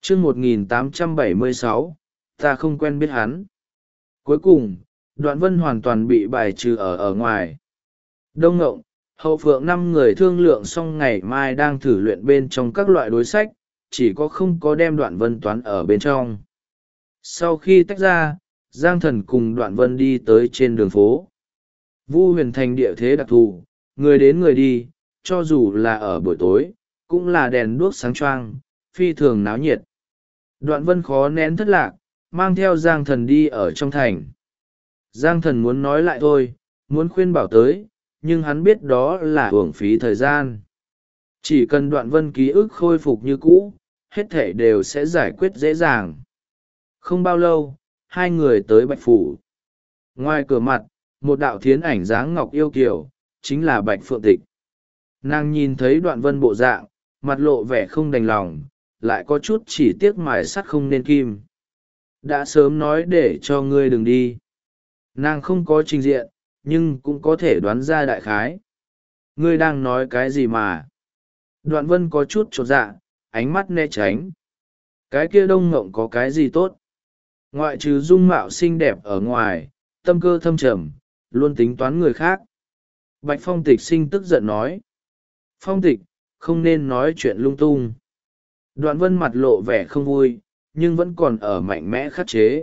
chương 1876, ta không quen biết hắn. Cuối cùng, Đoạn Vân hoàn toàn bị bài trừ ở ngoài. Đông Ngộng, Hậu Phượng 5 người thương lượng xong ngày mai đang thử luyện bên trong các loại đối sách, chỉ có không có đem Đoạn Vân toán ở bên trong. Sau khi tách ra, Giang Thần cùng Đoạn Vân đi tới trên đường phố. Vu Huyền Thành địa thế đặc thù, người đến người đi, cho dù là ở buổi tối, cũng là đèn đuốc sáng choang, phi thường náo nhiệt. Đoạn Vân khó nén thất lạc, mang theo Giang Thần đi ở trong thành. Giang Thần muốn nói lại thôi, muốn khuyên bảo tới, nhưng hắn biết đó là uổng phí thời gian. Chỉ cần Đoạn Vân ký ức khôi phục như cũ, hết thảy đều sẽ giải quyết dễ dàng. Không bao lâu, hai người tới Bạch Phủ. Ngoài cửa mặt, một đạo thiến ảnh dáng ngọc yêu kiều, chính là Bạch Phượng Tịch. Nàng nhìn thấy Đoạn Vân bộ dạng, mặt lộ vẻ không đành lòng, lại có chút chỉ tiếc mài sắt không nên kim. Đã sớm nói để cho ngươi đừng đi. Nàng không có trình diện, nhưng cũng có thể đoán ra đại khái. Ngươi đang nói cái gì mà? Đoạn Vân có chút chột dạ, ánh mắt né tránh. Cái kia Đông Ngộng có cái gì tốt? Ngoại trừ dung mạo xinh đẹp ở ngoài, tâm cơ thâm trầm, luôn tính toán người khác. Bạch Phong Tịch sinh tức giận nói. Phong Tịch, không nên nói chuyện lung tung. Đoạn Vân mặt lộ vẻ không vui, nhưng vẫn còn ở mạnh mẽ khắc chế.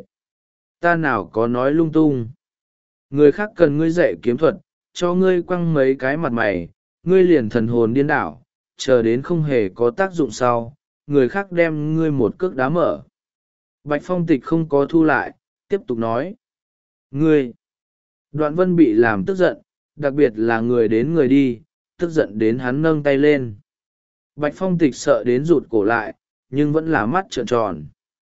Ta nào có nói lung tung. Người khác cần ngươi dạy kiếm thuật, cho ngươi quăng mấy cái mặt mày, ngươi liền thần hồn điên đảo, chờ đến không hề có tác dụng sau, người khác đem ngươi một cước đá mở. Bạch Phong Tịch không có thu lại, tiếp tục nói. Ngươi! Đoạn Vân bị làm tức giận, đặc biệt là người đến người đi, tức giận đến hắn nâng tay lên. Bạch Phong Tịch sợ đến rụt cổ lại, nhưng vẫn là mắt trợn tròn.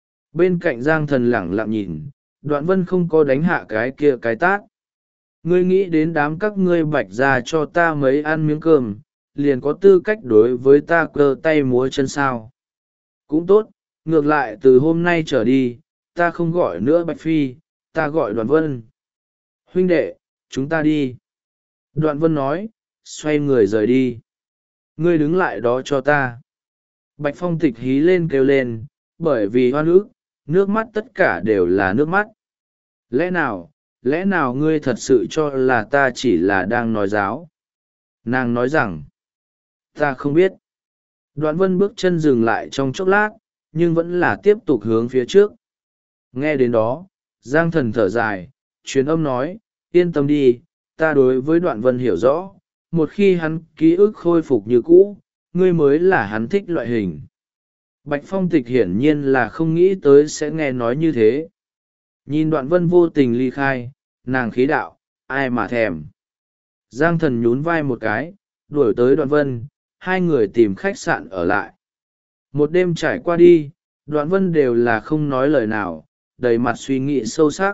Bên cạnh Giang Thần lẳng lặng nhìn, Đoạn Vân không có đánh hạ cái kia cái tát. Ngươi nghĩ đến đám các ngươi Bạch ra cho ta mấy ăn miếng cơm, liền có tư cách đối với ta cơ tay múa chân sao. Cũng tốt, ngược lại từ hôm nay trở đi, ta không gọi nữa Bạch Phi, ta gọi Đoạn Vân. Huynh đệ, chúng ta đi. Đoạn Vân nói, xoay người rời đi. Ngươi đứng lại đó cho ta. Bạch Phong Tịch hí lên kêu lên, bởi vì hoan ức, nước mắt tất cả đều là nước mắt. Lẽ nào ngươi thật sự cho là ta chỉ là đang nói giáo? Nàng nói rằng, ta không biết. Đoạn Vân bước chân dừng lại trong chốc lát, nhưng vẫn là tiếp tục hướng phía trước. Nghe đến đó, Giang Thần thở dài, truyền âm nói, yên tâm đi, ta đối với Đoạn Vân hiểu rõ, một khi hắn ký ức khôi phục như cũ, ngươi mới là hắn thích loại hình. Bạch Phong Tịch hiển nhiên là không nghĩ tới sẽ nghe nói như thế. Nhìn Đoạn Vân vô tình ly khai, nàng khí đạo, ai mà thèm. Giang Thần nhún vai một cái, đuổi tới Đoạn Vân, hai người tìm khách sạn ở lại. Một đêm trải qua đi, Đoạn Vân đều là không nói lời nào, đầy mặt suy nghĩ sâu sắc.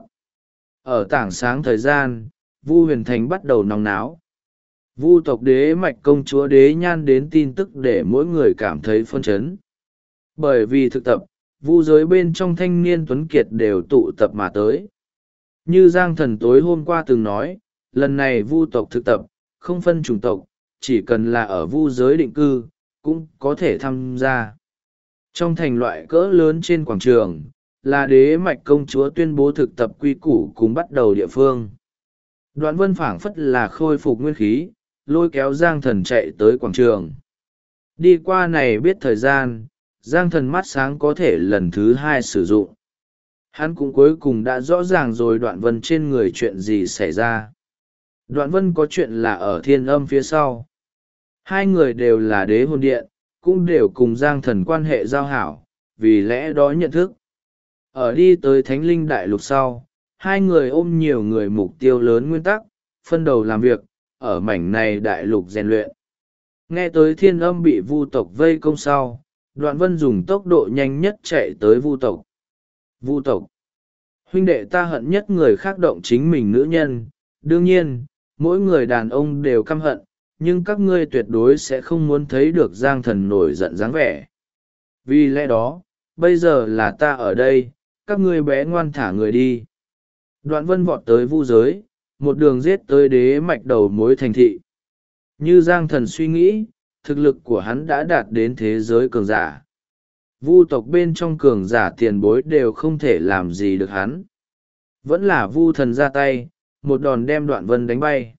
Ở tảng sáng thời gian, Vu Huyền Thành bắt đầu nóng náo. Vu tộc đế mạch công chúa đế nhan đến tin tức để mỗi người cảm thấy phân chấn. Bởi vì thực tập, Vu giới bên trong thanh niên tuấn kiệt đều tụ tập mà tới. Như Giang Thần tối hôm qua từng nói, lần này Vu tộc thực tập, không phân chủng tộc, chỉ cần là ở Vu giới định cư, cũng có thể tham gia. Trong thành loại cỡ lớn trên quảng trường, là đế mạch công chúa tuyên bố thực tập quy củ cùng bắt đầu địa phương. Đoạn Vân phảng phất là khôi phục nguyên khí, lôi kéo Giang Thần chạy tới quảng trường. Đi qua này biết thời gian, Giang Thần mắt sáng có thể lần thứ hai sử dụng. Hắn cũng cuối cùng đã rõ ràng rồi Đoạn Vân trên người chuyện gì xảy ra. Đoạn Vân có chuyện là ở Thiên Âm phía sau. Hai người đều là đế hồn điện, cũng đều cùng Giang Thần quan hệ giao hảo, vì lẽ đó nhận thức. Ở đi tới Thánh Linh Đại Lục sau, hai người ôm nhiều người mục tiêu lớn nguyên tắc, phân đầu làm việc, ở mảnh này đại lục rèn luyện. Nghe tới Thiên Âm bị Vu tộc vây công sau, Đoạn Vân dùng tốc độ nhanh nhất chạy tới Vu tộc. Vu tộc, huynh đệ ta hận nhất người khác động chính mình nữ nhân, đương nhiên, mỗi người đàn ông đều căm hận, nhưng các ngươi tuyệt đối sẽ không muốn thấy được Giang Thần nổi giận dáng vẻ. Vì lẽ đó, bây giờ là ta ở đây, các ngươi bé ngoan thả người đi. Đoạn Vân vọt tới Vu giới, một đường giết tới đế mạch đầu mối thành thị. Như Giang Thần suy nghĩ, thực lực của hắn đã đạt đến thế giới cường giả. Vu tộc bên trong cường giả tiền bối đều không thể làm gì được hắn. Vẫn là Vu thần ra tay, một đòn đem Đoạn Vân đánh bay.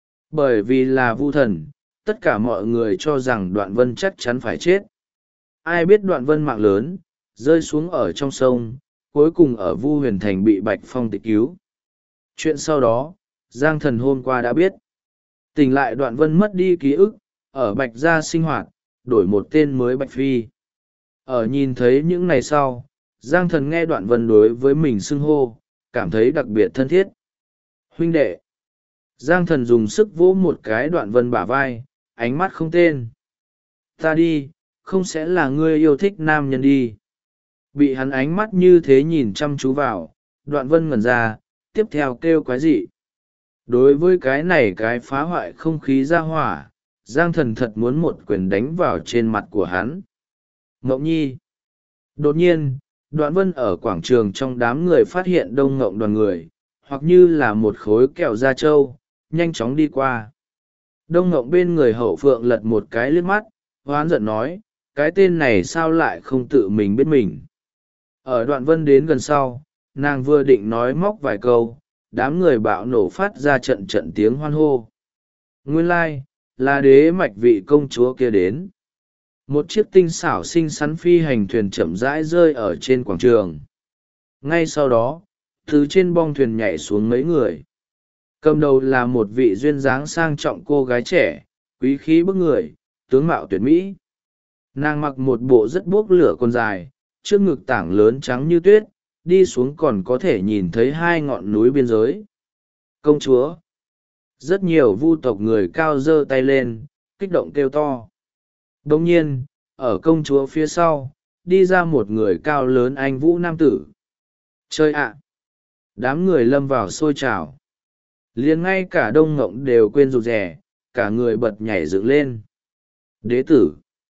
Bởi vì là Vu thần, tất cả mọi người cho rằng Đoạn Vân chắc chắn phải chết. Ai biết Đoạn Vân mạng lớn, rơi xuống ở trong sông, cuối cùng ở Vu Huyền Thành bị Bạch Phong tịch cứu. Chuyện sau đó, Giang Thần hôm qua đã biết. Tỉnh lại Đoạn Vân mất đi ký ức, ở Bạch Gia sinh hoạt, đổi một tên mới Bạch Phi. Ở nhìn thấy những ngày sau, Giang Thần nghe Đoạn Vân đối với mình xưng hô, cảm thấy đặc biệt thân thiết. Huynh đệ. Giang Thần dùng sức vỗ một cái Đoạn Vân bả vai, ánh mắt không tên. Ta đi, không sẽ là ngươi yêu thích nam nhân đi. Bị hắn ánh mắt như thế nhìn chăm chú vào, Đoạn Vân ngẩn ra, tiếp theo kêu quái dị. Đối với cái này cái phá hoại không khí ra hỏa, Giang Thần thật muốn một quyền đánh vào trên mặt của hắn. Ngộng Nhi. Đột nhiên, Đoạn Vân ở quảng trường trong đám người phát hiện Đông Ngộng đoàn người, hoặc như là một khối kẹo da trâu, nhanh chóng đi qua. Đông Ngộng bên người Hậu Phượng lật một cái liếc mắt, hoán giận nói, cái tên này sao lại không tự mình biết mình. Ở Đoạn Vân đến gần sau, nàng vừa định nói móc vài câu, đám người bạo nổ phát ra trận trận tiếng hoan hô. Nguyên lai, là đế mạch vị công chúa kia đến. Một chiếc tinh xảo xinh xắn phi hành thuyền chậm rãi rơi ở trên quảng trường. Ngay sau đó, từ trên bong thuyền nhảy xuống mấy người. Cầm đầu là một vị duyên dáng sang trọng cô gái trẻ, quý khí bức người, tướng mạo tuyệt mỹ. Nàng mặc một bộ rất buốc lửa quần dài, trước ngực tảng lớn trắng như tuyết, đi xuống còn có thể nhìn thấy hai ngọn núi biên giới. Công chúa. Rất nhiều vu tộc người cao giơ tay lên, kích động kêu to. Đồng nhiên, ở công chúa phía sau, đi ra một người cao lớn anh vũ nam tử. Chơi ạ! Đám người lâm vào sôi trào. Liền ngay cả Đông Ngộng đều quên rụt rè, cả người bật nhảy dựng lên. Đế tử!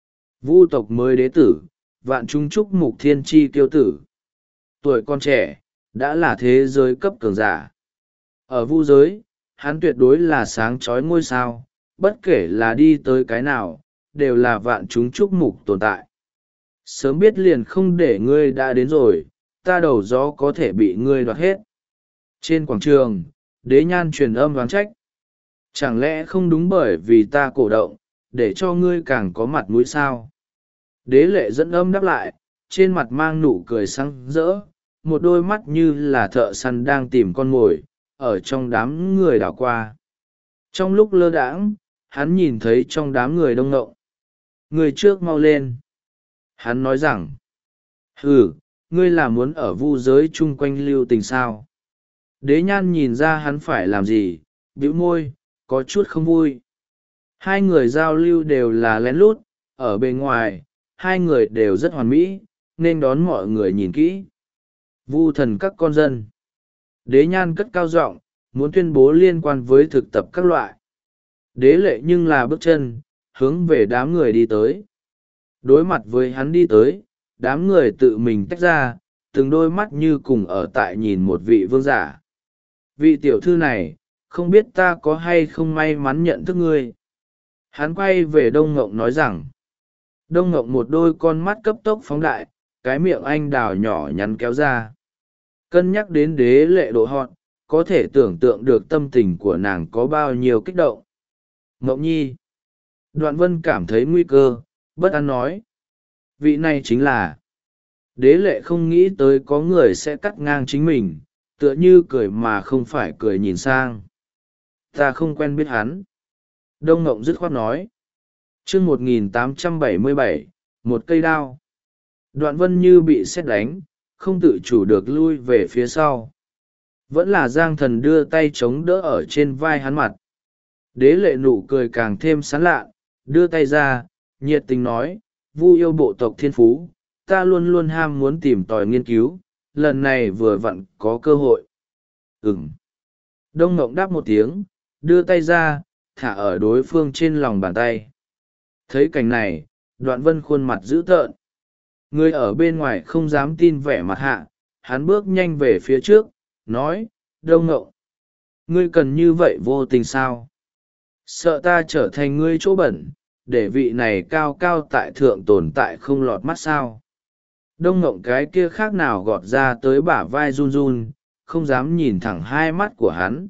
Vu tộc mới đế tử, vạn chúng chúc mục thiên tri tiêu tử. Tuổi con trẻ, đã là thế giới cấp cường giả. Ở vu giới, hắn tuyệt đối là sáng chói ngôi sao, bất kể là đi tới cái nào, đều là vạn chúng chúc mục tồn tại. Sớm biết liền không để ngươi đã đến rồi, ta đầu gió có thể bị ngươi đoạt hết. Trên quảng trường, đế nhan truyền âm đoán trách. Chẳng lẽ không đúng bởi vì ta cổ động, để cho ngươi càng có mặt mũi sao? Đế lệ dẫn âm đáp lại, trên mặt mang nụ cười sáng rỡ, một đôi mắt như là thợ săn đang tìm con mồi, ở trong đám người đảo qua. Trong lúc lơ đãng, hắn nhìn thấy trong đám người Đông Ngộng. Người trước mau lên. Hắn nói rằng, ngươi là muốn ở vu giới chung quanh lưu tình sao? Đế nhan nhìn ra hắn phải làm gì, bĩu môi, có chút không vui. Hai người giao lưu đều là lén lút, ở bên ngoài, hai người đều rất hoàn mỹ, nên đón mọi người nhìn kỹ. Vu thần các con dân. Đế nhan cất cao giọng, muốn tuyên bố liên quan với thực tập các loại. Đế lệ nhưng là bước chân, hướng về đám người đi tới. Đối mặt với hắn đi tới, đám người tự mình tách ra, từng đôi mắt như cùng ở tại nhìn một vị vương giả. Vị tiểu thư này, không biết ta có hay không may mắn nhận thức ngươi. Hắn quay về Đông Ngộng nói rằng, Đông Ngộng một đôi con mắt cấp tốc phóng đại, cái miệng anh đào nhỏ nhắn kéo ra. Cân nhắc đến đế lệ độ hot, có thể tưởng tượng được tâm tình của nàng có bao nhiêu kích động. Ngộng Nhi. Đoạn Vân cảm thấy nguy cơ, bất an nói. Vị này chính là. Đế lệ không nghĩ tới có người sẽ cắt ngang chính mình, tựa như cười mà không phải cười nhìn sang. Ta không quen biết hắn. Đông Ngộng dứt khoát nói. chương 1877, một cây đao. Đoạn Vân như bị sét đánh, không tự chủ được lui về phía sau. Vẫn là Giang Thần đưa tay chống đỡ ở trên vai hắn mặt. Đế lệ nụ cười càng thêm sán lạ, đưa tay ra, nhiệt tình nói, Vu yêu bộ tộc thiên phú, ta luôn luôn ham muốn tìm tòi nghiên cứu, lần này vừa vặn có cơ hội. Đông Ngộng đáp một tiếng, đưa tay ra, thả ở đối phương trên lòng bàn tay. Thấy cảnh này, Đoạn Vân khuôn mặt dữ tợn. Người ở bên ngoài không dám tin vẻ mặt hạ, hắn bước nhanh về phía trước, nói, Đông Ngộng, ngươi cần như vậy vô tình sao? Sợ ta trở thành ngươi chỗ bẩn, để vị này cao cao tại thượng tồn tại không lọt mắt sao? Đông Ngộng cái kia khác nào gọt ra tới bả vai run run, không dám nhìn thẳng hai mắt của hắn.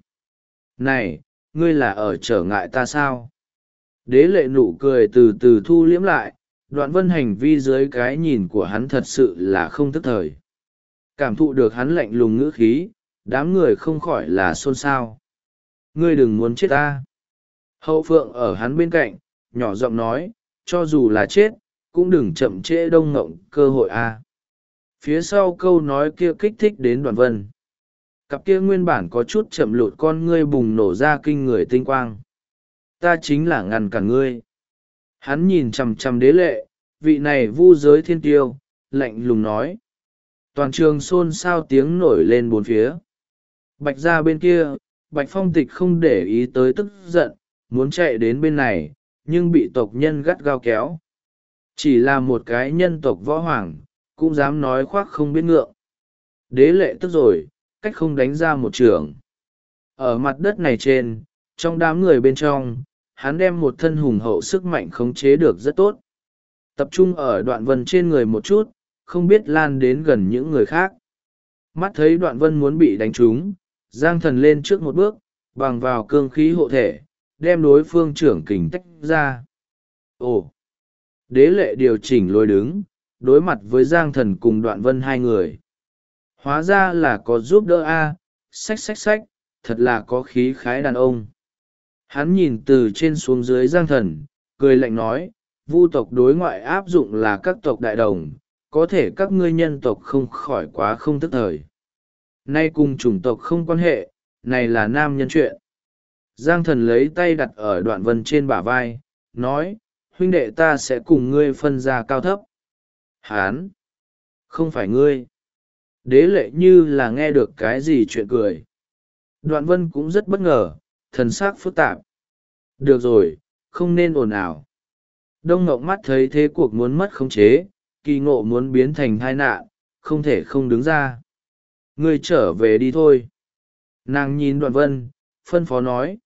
Này, ngươi là ở trở ngại ta sao? Đế lệ nụ cười từ từ thu liễm lại, Đoạn Vân hành vi dưới cái nhìn của hắn thật sự là không thức thời. Cảm thụ được hắn lạnh lùng ngữ khí, đám người không khỏi là xôn xao. Ngươi đừng muốn chết ta. Hậu Phượng ở hắn bên cạnh, nhỏ giọng nói, cho dù là chết, cũng đừng chậm trễ Đông Ngộng cơ hội a. Phía sau câu nói kia kích thích đến Đoạn Vân. Cặp kia nguyên bản có chút chậm lụt con ngươi bùng nổ ra kinh người tinh quang. Ta chính là ngăn cản ngươi. Hắn nhìn chằm chằm đế lệ, vị này vu giới thiên tiêu, lạnh lùng nói. Toàn trường xôn xao tiếng nổi lên bốn phía. Bạch ra bên kia, Bạch Phong Tịch không để ý tới tức giận, muốn chạy đến bên này, nhưng bị tộc nhân gắt gao kéo. Chỉ là một cái nhân tộc võ hoàng, cũng dám nói khoác không biết ngượng. Đế lệ tức rồi, cách không đánh ra một trường. Ở mặt đất này trên, trong đám người bên trong, hắn đem một thân hùng hậu sức mạnh khống chế được rất tốt. Tập trung ở Đoạn Vân trên người một chút, không biết lan đến gần những người khác. Mắt thấy Đoạn Vân muốn bị đánh trúng, Giang Thần lên trước một bước, bằng vào cương khí hộ thể, đem đối phương trưởng kình tách ra. Ồ! Đế lệ điều chỉnh lối đứng, đối mặt với Giang Thần cùng Đoạn Vân hai người. Hóa ra là có giúp đỡ a, xách, thật là có khí khái đàn ông. Hắn nhìn từ trên xuống dưới Giang Thần, cười lạnh nói, vu tộc đối ngoại áp dụng là các tộc đại đồng, có thể các ngươi nhân tộc không khỏi quá không tức thời. Nay cùng chủng tộc không quan hệ, này là nam nhân chuyện. Giang Thần lấy tay đặt ở Đoạn Vân trên bả vai, nói, huynh đệ ta sẽ cùng ngươi phân ra cao thấp. Hán! Không phải ngươi. Đế lệ như là nghe được cái gì chuyện cười. Đoạn Vân cũng rất bất ngờ, thần sắc phức tạp. Được rồi, không nên ồn ào. Đông Ngộng mắt thấy thế cuộc muốn mất khống chế, kỳ ngộ muốn biến thành tai nạn, không thể không đứng ra. Ngươi trở về đi thôi. Nàng nhìn Đoạn Vân, phân phó nói.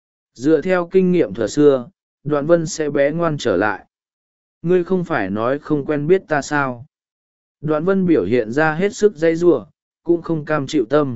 Dựa theo kinh nghiệm thuở xưa, Đoạn Vân sẽ bé ngoan trở lại. Ngươi không phải nói không quen biết ta sao? Đoạn Vân biểu hiện ra hết sức dây giụa, cũng không cam chịu tâm.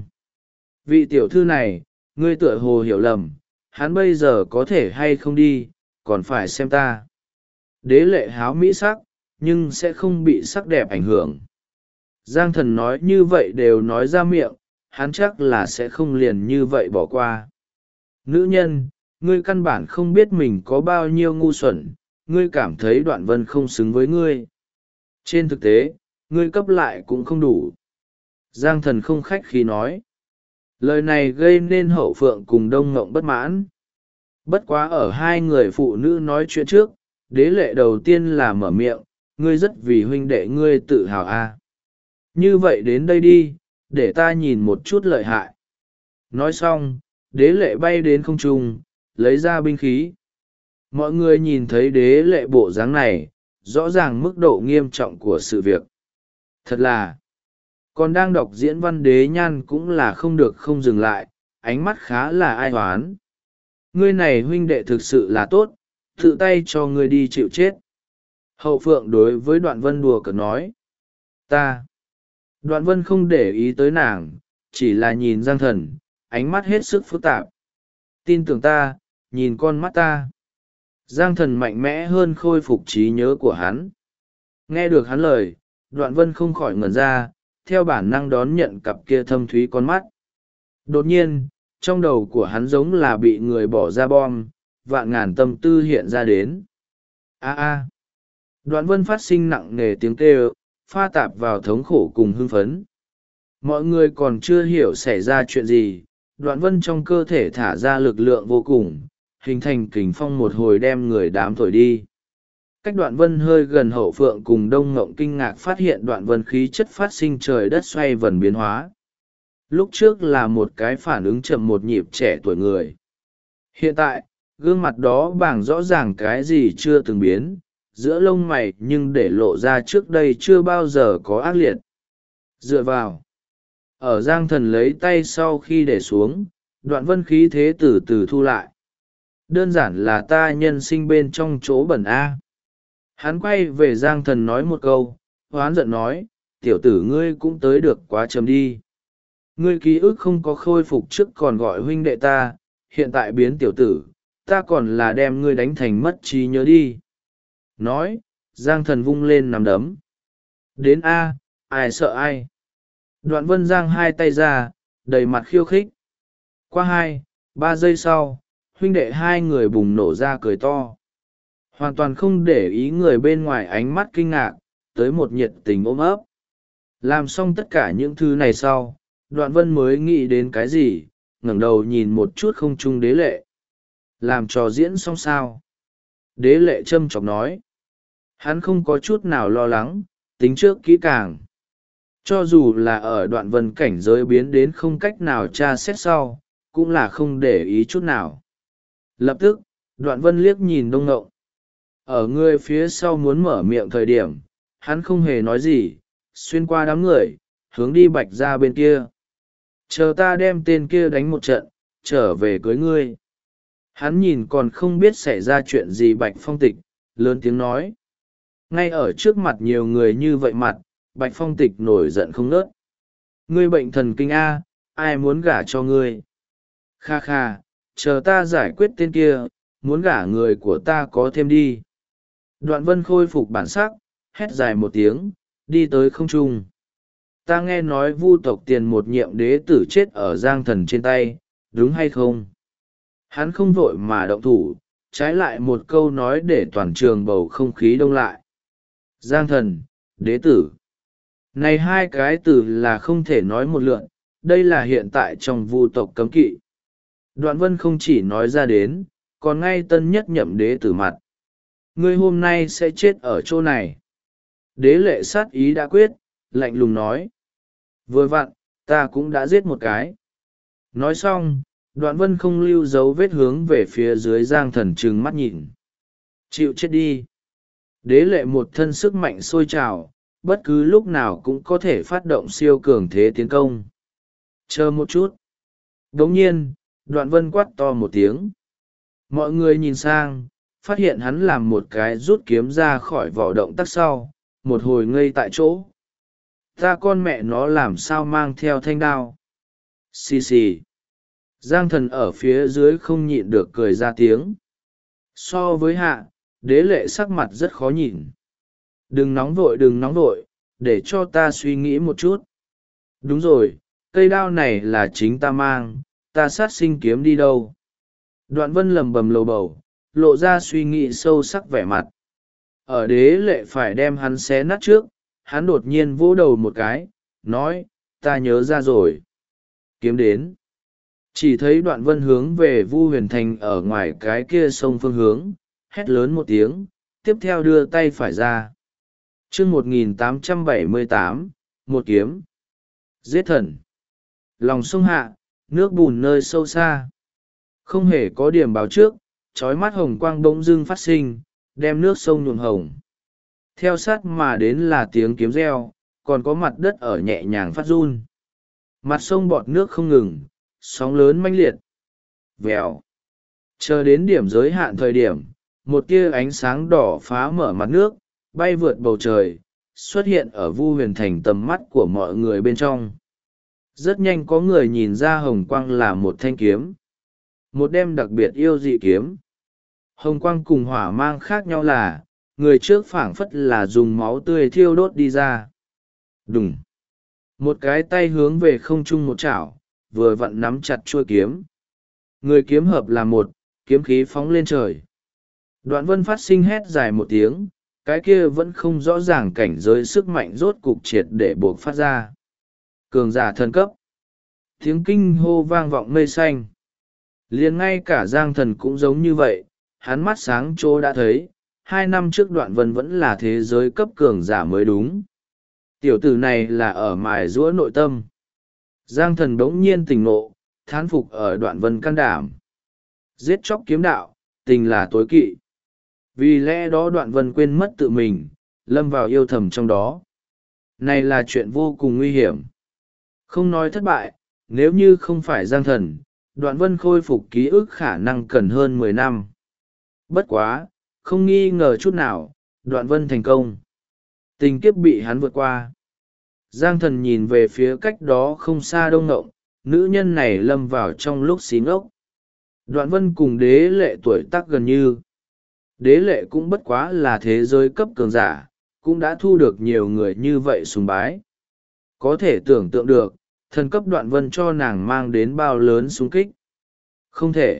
Vị tiểu thư này, ngươi tựa hồ hiểu lầm, hắn bây giờ có thể hay không đi, còn phải xem ta. Đế lệ háo mỹ sắc, nhưng sẽ không bị sắc đẹp ảnh hưởng. Giang Thần nói như vậy đều nói ra miệng, hắn chắc là sẽ không liền như vậy bỏ qua. Nữ nhân, ngươi căn bản không biết mình có bao nhiêu ngu xuẩn, ngươi cảm thấy Đoạn Vân không xứng với ngươi. Trên thực tế, ngươi cấp lại cũng không đủ. Giang Thần không khách khí nói. Lời này gây nên Hậu Phượng cùng Đông Ngộng bất mãn. Bất quá ở hai người phụ nữ nói chuyện trước, đế lệ đầu tiên là mở miệng, ngươi rất vì huynh đệ ngươi tự hào a. Như vậy đến đây đi, để ta nhìn một chút lợi hại. Nói xong, đế lệ bay đến không trung, lấy ra binh khí. Mọi người nhìn thấy đế lệ bộ dáng này, rõ ràng mức độ nghiêm trọng của sự việc. Thật là, còn đang đọc diễn văn Đế Nhan cũng là không được không dừng lại, ánh mắt khá là ai hoán. Ngươi này huynh đệ thực sự là tốt, tự tay cho ngươi đi chịu chết. Hậu Phượng đối với Đoạn Vân đùa cợt nói. Ta. Đoạn Vân không để ý tới nàng, chỉ là nhìn Giang Thần, ánh mắt hết sức phức tạp. Tin tưởng ta, nhìn con mắt ta. Giang Thần mạnh mẽ hơn khôi phục trí nhớ của hắn. Nghe được hắn lời, Đoạn Vân không khỏi ngẩn ra, theo bản năng đón nhận cặp kia thâm thúy con mắt. Đột nhiên, trong đầu của hắn giống là bị người bỏ ra bom, vạn ngàn tâm tư hiện ra đến. A. Đoạn Vân phát sinh nặng nề tiếng kêu, pha tạp vào thống khổ cùng hưng phấn. Mọi người còn chưa hiểu xảy ra chuyện gì, Đoạn Vân trong cơ thể thả ra lực lượng vô cùng, hình thành kình phong một hồi đem người đám thổi đi. Cách Đoạn Vân hơi gần Hậu Phượng cùng Đông Ngộng kinh ngạc phát hiện Đoạn Vân khí chất phát sinh trời đất xoay vần biến hóa. Lúc trước là một cái phản ứng chậm một nhịp trẻ tuổi người. Hiện tại, gương mặt đó bảng rõ ràng cái gì chưa từng biến, giữa lông mày nhưng để lộ ra trước đây chưa bao giờ có ác liệt. Dựa vào. Ở Giang Thần lấy tay sau khi để xuống, Đoạn Vân khí thế từ từ thu lại. Đơn giản là ta nhân sinh bên trong chỗ bẩn A. Hắn quay về Giang Thần nói một câu, hoán giận nói, tiểu tử ngươi cũng tới được quá chấm đi. Ngươi ký ức không có khôi phục trước còn gọi huynh đệ ta, hiện tại biến tiểu tử, ta còn là đem ngươi đánh thành mất trí nhớ đi. Nói, Giang Thần vung lên nắm đấm. Đến A, ai sợ ai. Đoạn Vân giang hai tay ra, đầy mặt khiêu khích. Qua 2-3 giây sau, huynh đệ hai người bùng nổ ra cười to. Hoàn toàn không để ý người bên ngoài ánh mắt kinh ngạc, tới một nhiệt tình ôm ấp. Làm xong tất cả những thứ này sau, Đoạn Vân mới nghĩ đến cái gì, ngẩng đầu nhìn một chút không trung Đế Lệ. Làm trò diễn xong sao? Đế Lệ châm chọc nói. Hắn không có chút nào lo lắng, tính trước kỹ càng. Cho dù là ở Đoạn Vân cảnh giới biến đến không cách nào tra xét sau, cũng là không để ý chút nào. Lập tức, Đoạn Vân liếc nhìn Đông Ngộng. Ở người phía sau muốn mở miệng thời điểm, hắn không hề nói gì, xuyên qua đám người, hướng đi Bạch ra bên kia. Chờ ta đem tên kia đánh một trận, trở về cưới ngươi. Hắn nhìn còn không biết xảy ra chuyện gì Bạch Phong Tịch, lớn tiếng nói. Ngay ở trước mặt nhiều người như vậy mặt, Bạch Phong Tịch nổi giận không ngớt. Ngươi bệnh thần kinh A, ai muốn gả cho ngươi? Kha kha, chờ ta giải quyết tên kia, muốn gả người của ta có thêm đi. Đoạn Vân khôi phục bản sắc, hét dài một tiếng, đi tới không trung. Ta nghe nói Vu tộc tiền một nhiệm đế tử chết ở Giang Thần trên tay, đúng hay không? Hắn không vội mà động thủ, trái lại một câu nói để toàn trường bầu không khí đông lại. Giang Thần, đế tử. Này hai cái từ là không thể nói một lượn, đây là hiện tại trong Vu tộc cấm kỵ. Đoạn Vân không chỉ nói ra đến, còn ngay tân nhất nhậm đế tử mặt. Ngươi hôm nay sẽ chết ở chỗ này. Đế Lệ sát ý đã quyết, lạnh lùng nói. Vừa vặn, ta cũng đã giết một cái. Nói xong, Đoạn Vân không lưu dấu vết hướng về phía dưới Giang Thần trừng mắt nhìn. Chịu chết đi. Đế Lệ một thân sức mạnh sôi trào, bất cứ lúc nào cũng có thể phát động siêu cường thế tiến công. Chờ một chút. Đồng nhiên, Đoạn Vân quát to một tiếng. Mọi người nhìn sang, phát hiện hắn làm một cái rút kiếm ra khỏi vỏ động tác sau, một hồi ngây tại chỗ. Ta con mẹ nó làm sao mang theo thanh đao. Xì xì. Giang Thần ở phía dưới không nhịn được cười ra tiếng. So với hạ, Đế Lệ sắc mặt rất khó nhìn. Đừng nóng vội, để cho ta suy nghĩ một chút. Đúng rồi, cây đao này là chính ta mang, ta sát sinh kiếm đi đâu. Đoạn Vân lầm bầm lầu bầu, lộ ra suy nghĩ sâu sắc vẻ mặt. Ở Đế Lệ phải đem hắn xé nát trước, hắn đột nhiên vỗ đầu một cái, nói, ta nhớ ra rồi. Kiếm đến. Chỉ thấy Đoạn Vân hướng về Vu Huyền Thành ở ngoài cái kia sông phương hướng, hét lớn một tiếng, tiếp theo đưa tay phải ra. chương 1878, một kiếm. Giết thần. Lòng sông hạ, nước bùn nơi sâu xa. Không hề có điểm báo trước, trói mắt hồng quang bỗng dưng phát sinh, đem nước sông nhuộm hồng. Theo sát mà đến là tiếng kiếm reo, còn có mặt đất ở nhẹ nhàng phát run. Mặt sông bọt nước không ngừng, sóng lớn mãnh liệt. Vèo. Chờ đến điểm giới hạn thời điểm, một tia ánh sáng đỏ phá mở mặt nước, bay vượt bầu trời, xuất hiện ở Vu Huyền Thành tầm mắt của mọi người bên trong. Rất nhanh có người nhìn ra hồng quang là một thanh kiếm. Một đem đặc biệt yêu dị kiếm. Hồng quang cùng hỏa mang khác nhau là, người trước phảng phất là dùng máu tươi thiêu đốt đi ra. Đùng. Một cái tay hướng về không trung một chảo, vừa vặn nắm chặt chuôi kiếm. Người kiếm hợp là một, kiếm khí phóng lên trời. Đoạn Vân phát sinh hét dài một tiếng, cái kia vẫn không rõ ràng cảnh giới sức mạnh rốt cục triệt để buộc phát ra. Cường giả thần cấp. Tiếng kinh hô vang vọng mây xanh. Liền ngay cả Giang Thần cũng giống như vậy, hắn mắt sáng chỗ đã thấy, 2 năm trước Đoạn Vân vẫn là thế giới cấp cường giả mới đúng. Tiểu tử này là ở mài giũa nội tâm. Giang Thần bỗng nhiên tỉnh ngộ, thán phục ở Đoạn Vân can đảm. Giết chóc kiếm đạo, tình là tối kỵ. Vì lẽ đó Đoạn Vân quên mất tự mình, lâm vào yêu thầm trong đó. Này là chuyện vô cùng nguy hiểm. Không nói thất bại, nếu như không phải Giang Thần, Đoạn Vân khôi phục ký ức khả năng cần hơn 10 năm. Bất quá, không nghi ngờ chút nào, Đoạn Vân thành công. Tình kiếp bị hắn vượt qua. Giang Thần nhìn về phía cách đó không xa Đông Ngộng, nữ nhân này lâm vào trong lúc xí ngốc. Đoạn Vân cùng Đế Lệ tuổi tác gần như. Đế Lệ cũng bất quá là thế giới cấp cường giả, cũng đã thu được nhiều người như vậy sùng bái. Có thể tưởng tượng được, thần cấp Đoạn Vân cho nàng mang đến bao lớn xung kích. Không thể.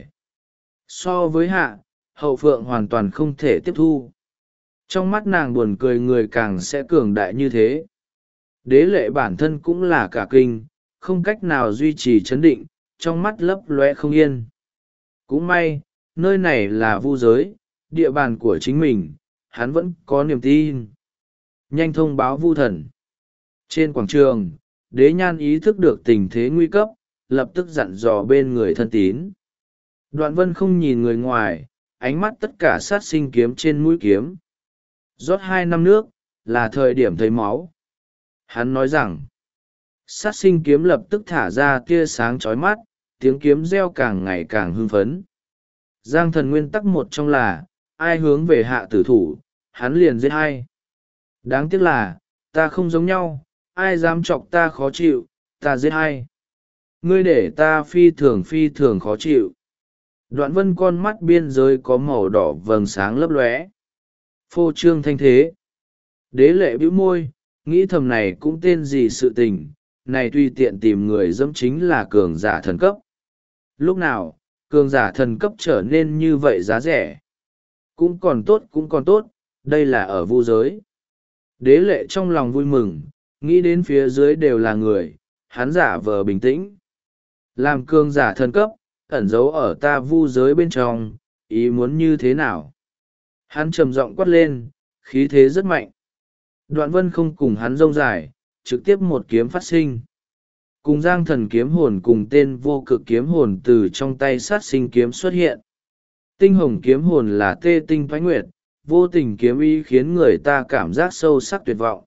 So với Hạ, Hậu Phượng hoàn toàn không thể tiếp thu. Trong mắt nàng buồn cười người càng sẽ cường đại như thế. Đế Lệ bản thân cũng là cả kinh, không cách nào duy trì chấn định, trong mắt lấp loe không yên. Cũng may, nơi này là vu giới, địa bàn của chính mình, hắn vẫn có niềm tin. Nhanh thông báo vu thần. Trên quảng trường, Đế Nhan ý thức được tình thế nguy cấp, lập tức dặn dò bên người thân tín. Đoạn Vân không nhìn người ngoài, ánh mắt tất cả sát sinh kiếm trên mũi kiếm. Rót 2 năm nước, là thời điểm thấy máu. Hắn nói rằng, sát sinh kiếm lập tức thả ra tia sáng chói mắt, tiếng kiếm reo càng ngày càng hưng phấn. Giang Thần nguyên tắc một trong là, ai hướng về hạ tử thủ, hắn liền giết hay. Đáng tiếc là, ta không giống nhau, ai dám chọc ta khó chịu, ta giết hay. Ngươi để ta phi thường khó chịu. Đoạn Vân con mắt biên giới có màu đỏ vầng sáng lấp lóe. Phô trương thanh thế. Đế Lệ bĩu môi, nghĩ thầm này cũng tên gì sự tình, này tùy tiện tìm người dẫm chính là cường giả thần cấp. Lúc nào, cường giả thần cấp trở nên như vậy giá rẻ. Cũng còn tốt, đây là ở vu giới. Đế Lệ trong lòng vui mừng, nghĩ đến phía dưới đều là người, hắn giả vờ bình tĩnh. Làm cường giả thần cấp, ẩn giấu ở ta vu giới bên trong, ý muốn như thế nào? Hắn trầm giọng quát lên, khí thế rất mạnh. Đoạn Vân không cùng hắn rông dài, trực tiếp một kiếm phát sinh. Cùng Giang Thần kiếm hồn cùng tên vô cực kiếm hồn từ trong tay sát sinh kiếm xuất hiện. Tinh hồng kiếm hồn là tê tinh thoái nguyệt, vô tình kiếm ý khiến người ta cảm giác sâu sắc tuyệt vọng.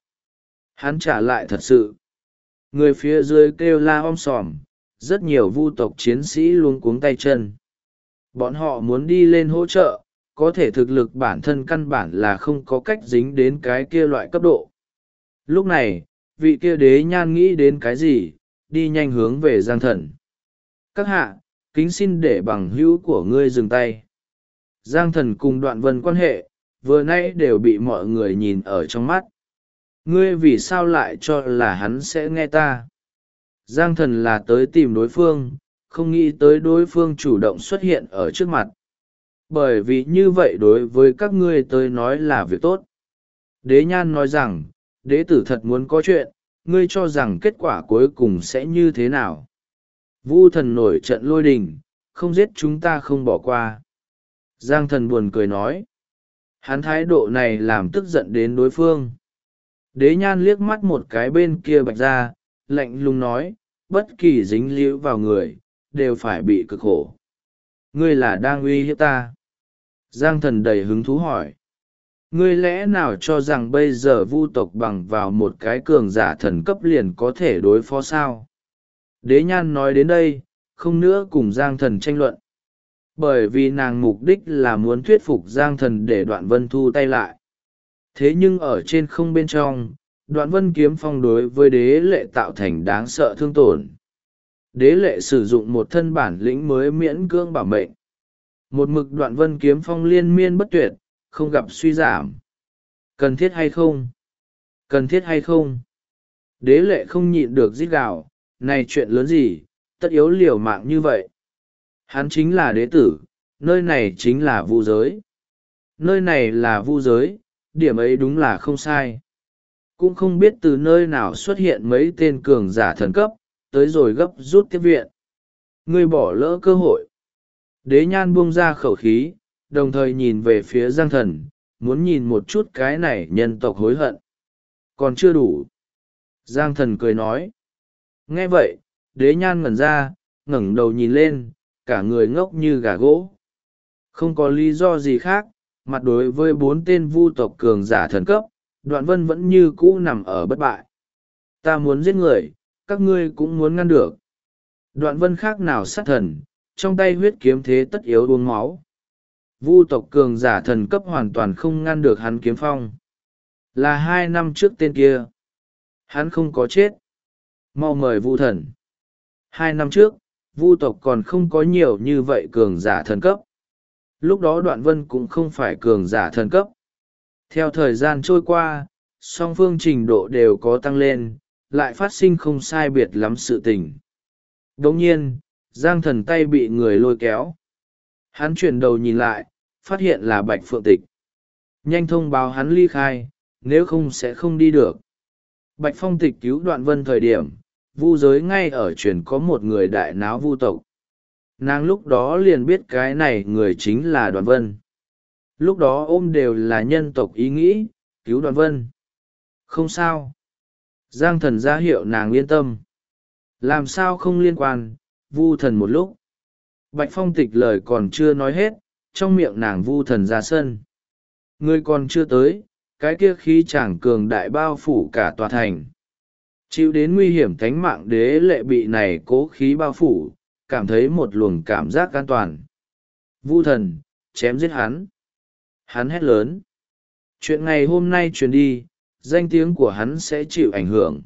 Hắn trả lại thật sự. Người phía dưới kêu la om sòm, rất nhiều vu tộc chiến sĩ luống cuống tay chân. Bọn họ muốn đi lên hỗ trợ, có thể thực lực bản thân căn bản là không có cách dính đến cái kia loại cấp độ. Lúc này, vị kia Đế Nhan nghĩ đến cái gì, đi nhanh hướng về Giang Thần. Các hạ, kính xin để bằng hữu của ngươi dừng tay. Giang Thần cùng Đoạn Vân quan hệ, vừa nãy đều bị mọi người nhìn ở trong mắt. Ngươi vì sao lại cho là hắn sẽ nghe ta? Giang Thần là tới tìm đối phương, không nghĩ tới đối phương chủ động xuất hiện ở trước mặt. Bởi vì như vậy đối với các ngươi tới nói là việc tốt. Đế Nhan nói rằng, đế tử thật muốn có chuyện, ngươi cho rằng kết quả cuối cùng sẽ như thế nào? Vu thần nổi trận lôi đình, không giết chúng ta không bỏ qua. Giang Thần buồn cười nói. Hắn thái độ này làm tức giận đến đối phương. Đế Nhan liếc mắt một cái bên kia Bạch Gia, lạnh lùng nói, bất kỳ dính líu vào người, đều phải bị cực khổ. Ngươi là đang uy hiếp ta. Giang Thần đầy hứng thú hỏi. Ngươi lẽ nào cho rằng bây giờ vu tộc bằng vào một cái cường giả thần cấp liền có thể đối phó sao? Đế Nhan nói đến đây, không nữa cùng Giang Thần tranh luận. Bởi vì nàng mục đích là muốn thuyết phục Giang Thần để Đoạn Vân thu tay lại. Thế nhưng ở trên không bên trong, Đoạn Vân kiếm phong đối với Đế Lệ tạo thành đáng sợ thương tổn. Đế Lệ sử dụng một thân bản lĩnh mới miễn cưỡng bảo mệnh. Một mực Đoạn Vân kiếm phong liên miên bất tuyệt, không gặp suy giảm. Cần thiết hay không? Cần thiết hay không? Đế Lệ không nhịn được rít gào, này chuyện lớn gì, tất yếu liều mạng như vậy. Hắn chính là đế tử, nơi này chính là vu giới. Nơi này là vu giới, điểm ấy đúng là không sai. Cũng không biết từ nơi nào xuất hiện mấy tên cường giả thần cấp, tới rồi gấp rút tiếp viện. Ngươi bỏ lỡ cơ hội. Đế Nhan buông ra khẩu khí, đồng thời nhìn về phía Giang Thần, muốn nhìn một chút cái này nhân tộc hối hận. Còn chưa đủ. Giang Thần cười nói. Nghe vậy, Đế Nhan ngẩn ra, ngẩng đầu nhìn lên, cả người ngốc như gà gỗ. Không có lý do gì khác, mặt đối với 4 tên vu tộc cường giả thần cấp, Đoạn Vân vẫn như cũ nằm ở bất bại. Ta muốn giết người, các ngươi cũng muốn ngăn được. Đoạn Vân khác nào sát thần, trong tay huyết kiếm thế tất yếu uống máu. Vu tộc cường giả thần cấp hoàn toàn không ngăn được hắn kiếm phong. Là 2 năm trước tên kia. Hắn không có chết. Mau mời Vu thần. 2 năm trước, Vu tộc còn không có nhiều như vậy cường giả thần cấp. Lúc đó Đoạn Vân cũng không phải cường giả thần cấp. Theo thời gian trôi qua, song phương trình độ đều có tăng lên, lại phát sinh không sai biệt lắm sự tình. Đồng nhiên, Giang Thần tay bị người lôi kéo. Hắn chuyển đầu nhìn lại, phát hiện là Bạch Phượng Tịch. Nhanh thông báo hắn ly khai, nếu không sẽ không đi được. Bạch Phong Tịch cứu Đoạn Vân thời điểm, Vu giới ngay ở truyền có một người đại náo Vu tộc. Nàng lúc đó liền biết cái này người chính là Đoạn Vân. Lúc đó ôm đều là nhân tộc ý nghĩ, cứu Đoạn Vân. Không sao. Giang Thần ra hiệu nàng yên tâm. Làm sao không liên quan, Vu thần một lúc. Bạch Phong Tịch lời còn chưa nói hết, trong miệng nàng Vu thần ra sân. Người còn chưa tới, cái kia khí chàng cường đại bao phủ cả tòa thành. Chịu đến nguy hiểm thánh mạng đế lệ bị này cố khí bao phủ, cảm thấy một luồng cảm giác an toàn. Vu thần, chém giết hắn. Hắn hét lớn. Chuyện ngày hôm nay truyền đi, danh tiếng của hắn sẽ chịu ảnh hưởng.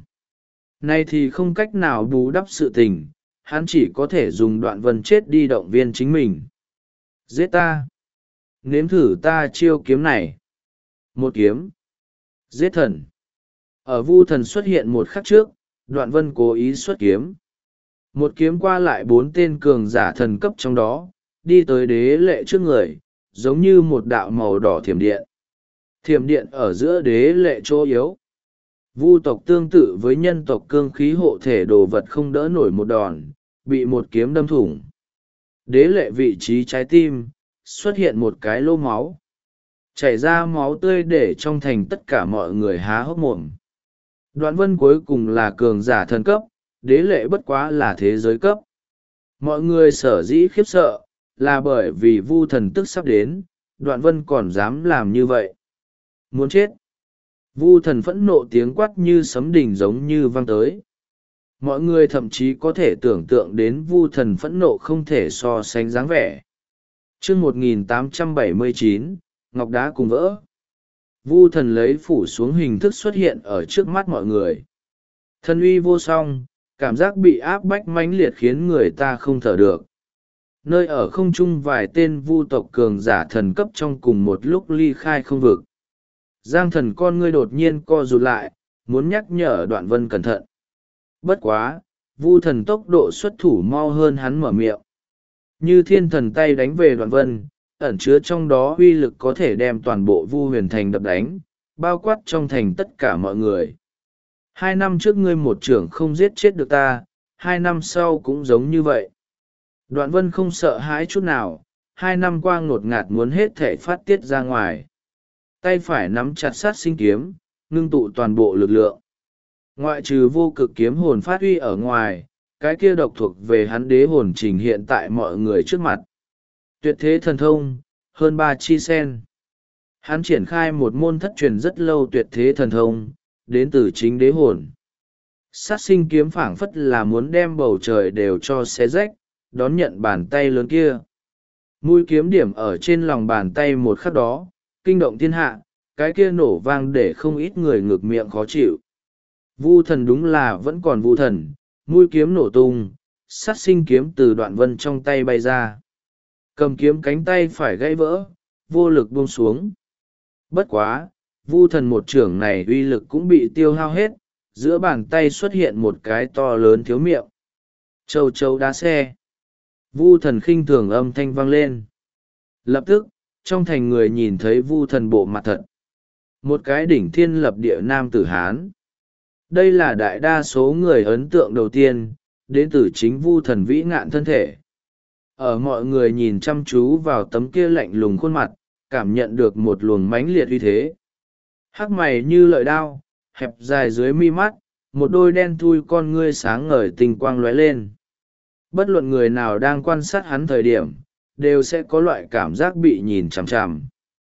Nay thì không cách nào bù đắp sự tình, hắn chỉ có thể dùng Đoạn Vân chết đi động viên chính mình. Giết ta. Nếm thử ta chiêu kiếm này. Một kiếm. Giết thần. Ở Vu thần xuất hiện một khắc trước, Đoạn Vân cố ý xuất kiếm. Một kiếm qua lại 4 tên cường giả thần cấp trong đó, đi tới đế lệ trước người, giống như một đạo màu đỏ thiểm điện. Thiểm điện ở giữa đế lệ chỗ yếu. Vu tộc tương tự với nhân tộc cương khí hộ thể đồ vật không đỡ nổi một đòn, bị một kiếm đâm thủng. Đế lệ vị trí trái tim, xuất hiện một cái lô máu. Chảy ra máu tươi để trong thành tất cả mọi người há hốc mồm. Đoạn Vân cuối cùng là cường giả thần cấp, đế lệ bất quá là thế giới cấp. Mọi người sở dĩ khiếp sợ, là bởi vì Vu thần tức sắp đến, Đoạn Vân còn dám làm như vậy. Muốn chết. Vu thần phẫn nộ tiếng quát như sấm đình giống như vang tới. Mọi người thậm chí có thể tưởng tượng đến Vu thần phẫn nộ không thể so sánh dáng vẻ. Chương 1879, Ngọc Đá cùng vỡ. Vu thần lấy phủ xuống hình thức xuất hiện ở trước mắt mọi người. Thần uy vô song, cảm giác bị áp bách mãnh liệt khiến người ta không thở được. Nơi ở không trung vài tên Vu tộc cường giả thần cấp trong cùng một lúc ly khai không vực. Giang Thần con ngươi đột nhiên co rụt lại, muốn nhắc nhở Đoạn Vân cẩn thận. Bất quá, Vu thần tốc độ xuất thủ mau hơn hắn mở miệng. Như thiên thần tay đánh về Đoạn Vân, ẩn chứa trong đó uy lực có thể đem toàn bộ Vu huyền thành đập đánh, bao quát trong thành tất cả mọi người. 2 năm trước ngươi một trưởng không giết chết được ta, 2 năm sau cũng giống như vậy. Đoạn Vân không sợ hãi chút nào, 2 năm qua ngột ngạt muốn hết thể phát tiết ra ngoài. Tay phải nắm chặt sát sinh kiếm, ngưng tụ toàn bộ lực lượng. Ngoại trừ vô cực kiếm hồn phát huy ở ngoài, cái kia độc thuộc về hắn đế hồn trình hiện tại mọi người trước mặt. Tuyệt thế thần thông, hơn 3 chi sen. Hắn triển khai một môn thất truyền rất lâu tuyệt thế thần thông, đến từ chính đế hồn. Sát sinh kiếm phảng phất là muốn đem bầu trời đều cho xé rách, đón nhận bàn tay lớn kia. Mũi kiếm điểm ở trên lòng bàn tay một khắc đó, kinh động thiên hạ, cái kia nổ vang để không ít người ngược miệng khó chịu. Vu thần đúng là vẫn còn Vu thần, mũi kiếm nổ tung, sát sinh kiếm từ Đoạn Vân trong tay bay ra. Cầm kiếm cánh tay phải gãy vỡ, vô lực buông xuống. Bất quá, Vu thần một trưởng này uy lực cũng bị tiêu hao hết, giữa bàn tay xuất hiện một cái to lớn thiếu miệng. Châu châu đá xe. Vu thần khinh thường âm thanh vang lên. Lập tức, trong thành người nhìn thấy Vu thần bộ mặt thật. Một cái đỉnh thiên lập địa nam tử Hán. Đây là đại đa số người ấn tượng đầu tiên, đến từ chính Vu thần vĩ ngạn thân thể. Ở mọi người nhìn chăm chú vào tấm kia lạnh lùng khuôn mặt, cảm nhận được một luồng mãnh liệt uy thế. Hắc mày như lợi đao, hẹp dài dưới mi mắt, một đôi đen thui con ngươi sáng ngời tinh quang lóe lên. Bất luận người nào đang quan sát hắn thời điểm, đều sẽ có loại cảm giác bị nhìn chằm chằm.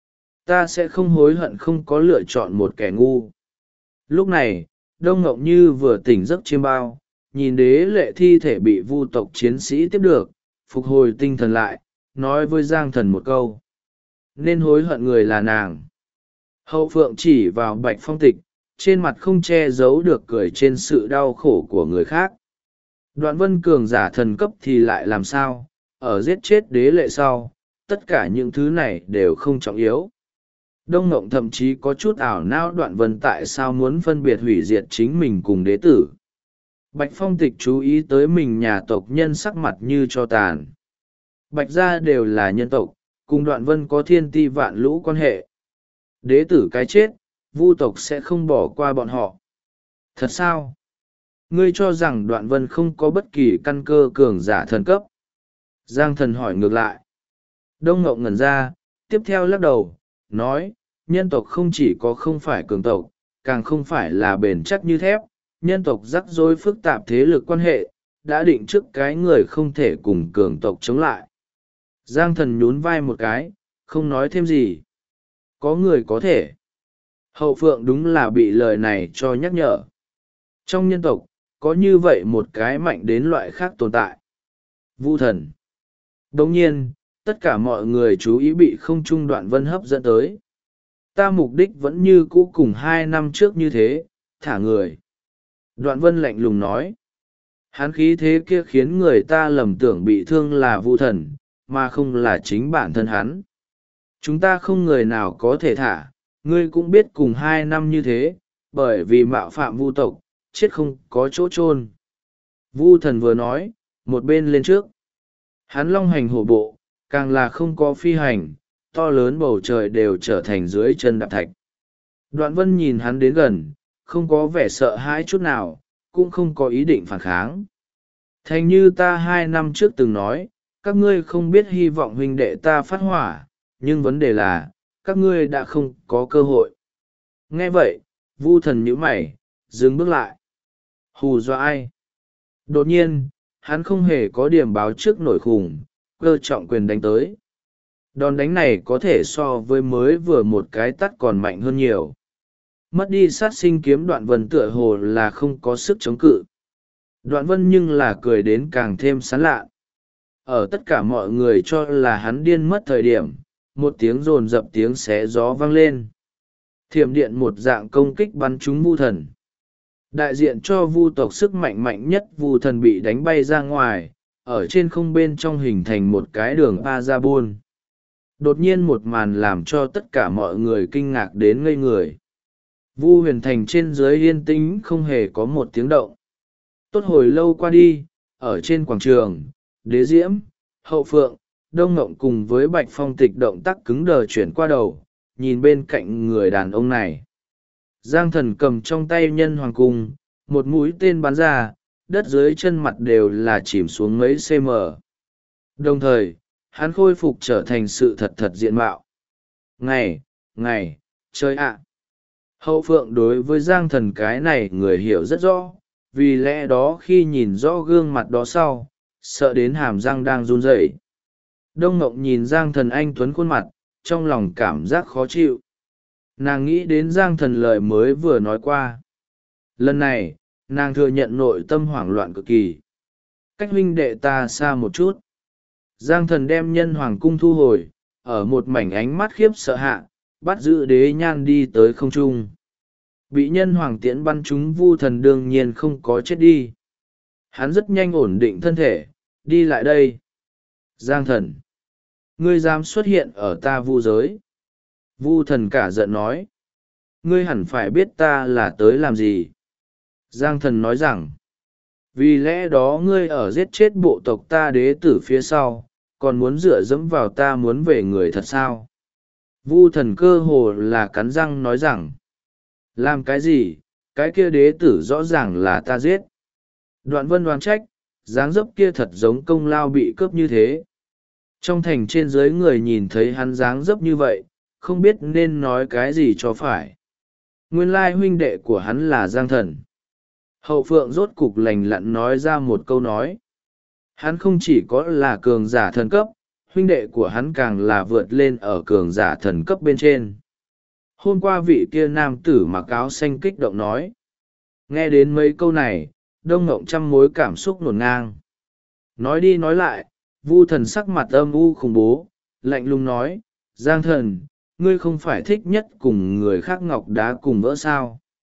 Ta sẽ không hối hận không có lựa chọn một kẻ ngu. Lúc này, Đông Ngọc Như vừa tỉnh giấc chiêm bao, nhìn đế lệ thi thể bị Vu tộc chiến sĩ tiếp được, phục hồi tinh thần lại, nói với Giang Thần một câu. Nên hối hận người là nàng. Hậu Phượng chỉ vào Bạch Phong Tịch, trên mặt không che giấu được cười trên sự đau khổ của người khác. Đoạn vân cường giả thần cấp thì lại làm sao, ở giết chết đế lệ sau, tất cả những thứ này đều không trọng yếu. Đông Ngộng thậm chí có chút ảo não Đoạn vân tại sao muốn phân biệt hủy diệt chính mình cùng đế tử. Bạch Phong Tịch chú ý tới mình nhà tộc nhân sắc mặt như cho tàn. Bạch gia đều là nhân tộc, cùng Đoạn vân có thiên ti vạn lũ quan hệ. Đế tử cái chết, Vu tộc sẽ không bỏ qua bọn họ. Thật sao? Ngươi cho rằng Đoạn vân không có bất kỳ căn cơ cường giả thần cấp? Giang thần hỏi ngược lại. Đông Ngộng ngẩn ra, tiếp theo lắc đầu, nói, nhân tộc không chỉ có không phải cường tộc, càng không phải là bền chắc như thép, nhân tộc rắc rối phức tạp thế lực quan hệ, đã định trước cái người không thể cùng cường tộc chống lại. Giang thần nhún vai một cái, không nói thêm gì. Có người có thể. Hậu Phượng đúng là bị lời này cho nhắc nhở. Trong nhân tộc, có như vậy một cái mạnh đến loại khác tồn tại. Vu thần. Đồng nhiên, tất cả mọi người chú ý bị không trung Đoạn vân hấp dẫn tới. Ta mục đích vẫn như cũ cùng 2 năm trước như thế, thả người. Đoạn vân lạnh lùng nói. Hán khí thế kia khiến người ta lầm tưởng bị thương là Vu thần, mà không là chính bản thân hắn. Chúng ta không người nào có thể thả, ngươi cũng biết cùng 2 năm như thế, bởi vì mạo phạm Vu tộc, chết không có chỗ chôn. Vu thần vừa nói, một bên lên trước. Hắn long hành hổ bộ, càng là không có phi hành, to lớn bầu trời đều trở thành dưới chân đạp thạch. Đoạn vân nhìn hắn đến gần, không có vẻ sợ hãi chút nào, cũng không có ý định phản kháng. Thành như ta 2 năm trước từng nói, các ngươi không biết hy vọng huynh đệ ta phát hỏa, nhưng vấn đề là, các ngươi đã không có cơ hội. Nghe vậy, Vu thần nhíu mày, dừng bước lại. Hù dọa ai? Đột nhiên, hắn không hề có điểm báo trước nổi khủng, cơ trọng quyền đánh tới. Đòn đánh này có thể so với mới vừa một cái tắt còn mạnh hơn nhiều. Mất đi sát sinh kiếm Đoạn vân tựa hồ là không có sức chống cự. Đoạn vân nhưng là cười đến càng thêm sán lạ. Ở tất cả mọi người cho là hắn điên mất thời điểm, một tiếng rồn rập tiếng xé gió vang lên. Thiểm điện một dạng công kích bắn trúng Vu thần. Đại diện cho Vu tộc sức mạnh mạnh nhất Vu thần bị đánh bay ra ngoài, ở trên không bên trong hình thành một cái đường Parabol. Đột nhiên một màn làm cho tất cả mọi người kinh ngạc đến ngây người. Vu huyền thành trên dưới yên tĩnh không hề có một tiếng động. Tốt hồi lâu qua đi, ở trên quảng trường, Đế Diễm, Hậu Phượng, Đông Ngộng cùng với Bạch Phong Tịch động tác cứng đờ chuyển qua đầu, nhìn bên cạnh người đàn ông này. Giang thần cầm trong tay nhân hoàng cung, một mũi tên bắn ra, đất dưới chân mặt đều là chìm xuống mấy cm. Đồng thời, hắn khôi phục trở thành sự thật thật diện mạo. Ngày, trời ạ! Hậu Phượng đối với Giang thần cái này người hiểu rất rõ, vì lẽ đó khi nhìn rõ gương mặt đó sau, sợ đến hàm răng đang run rẩy. Đông Ngộng nhìn Giang thần anh tuấn khuôn mặt, trong lòng cảm giác khó chịu. Nàng nghĩ đến Giang thần lời mới vừa nói qua. Lần này, nàng thừa nhận nội tâm hoảng loạn cực kỳ. Cách huynh đệ ta xa một chút. Giang thần đem nhân hoàng cung thu hồi, ở một mảnh ánh mắt khiếp sợ hạ, bắt giữ Đế Nhan đi tới không trung. Bị nhân hoàng tiễn bắn trúng Vu thần đương nhiên không có chết đi. Hắn rất nhanh ổn định thân thể, đi lại đây. Giang thần, ngươi dám xuất hiện ở ta Vu giới. Vu thần cả giận nói. Ngươi hẳn phải biết ta là tới làm gì. Giang thần nói rằng, vì lẽ đó ngươi ở giết chết bộ tộc ta đế tử phía sau, còn muốn dựa dẫm vào ta muốn về người thật sao? Vu thần cơ hồ là cắn răng nói rằng, làm cái gì, cái kia đế tử rõ ràng là ta giết. Đoạn vân đoán trách, dáng dấp kia thật giống công lao bị cướp như thế. Trong thành trên dưới người nhìn thấy hắn dáng dấp như vậy, không biết nên nói cái gì cho phải. Nguyên lai huynh đệ của hắn là Giang thần. Hậu Phượng rốt cục lành lặn nói ra một câu nói. Hắn không chỉ có là cường giả thần cấp, huynh đệ của hắn càng là vượt lên ở cường giả thần cấp bên trên. Hôm qua vị kia nam tử mặc áo xanh kích động nói. Nghe đến mấy câu này, Đông Ngộng trăm mối cảm xúc nổn ngang. Nói đi nói lại, Vu thần sắc mặt âm u khủng bố, lạnh lùng nói, Giang thần, ngươi không phải thích nhất cùng người khác ngọc đá cùng vỡ sao.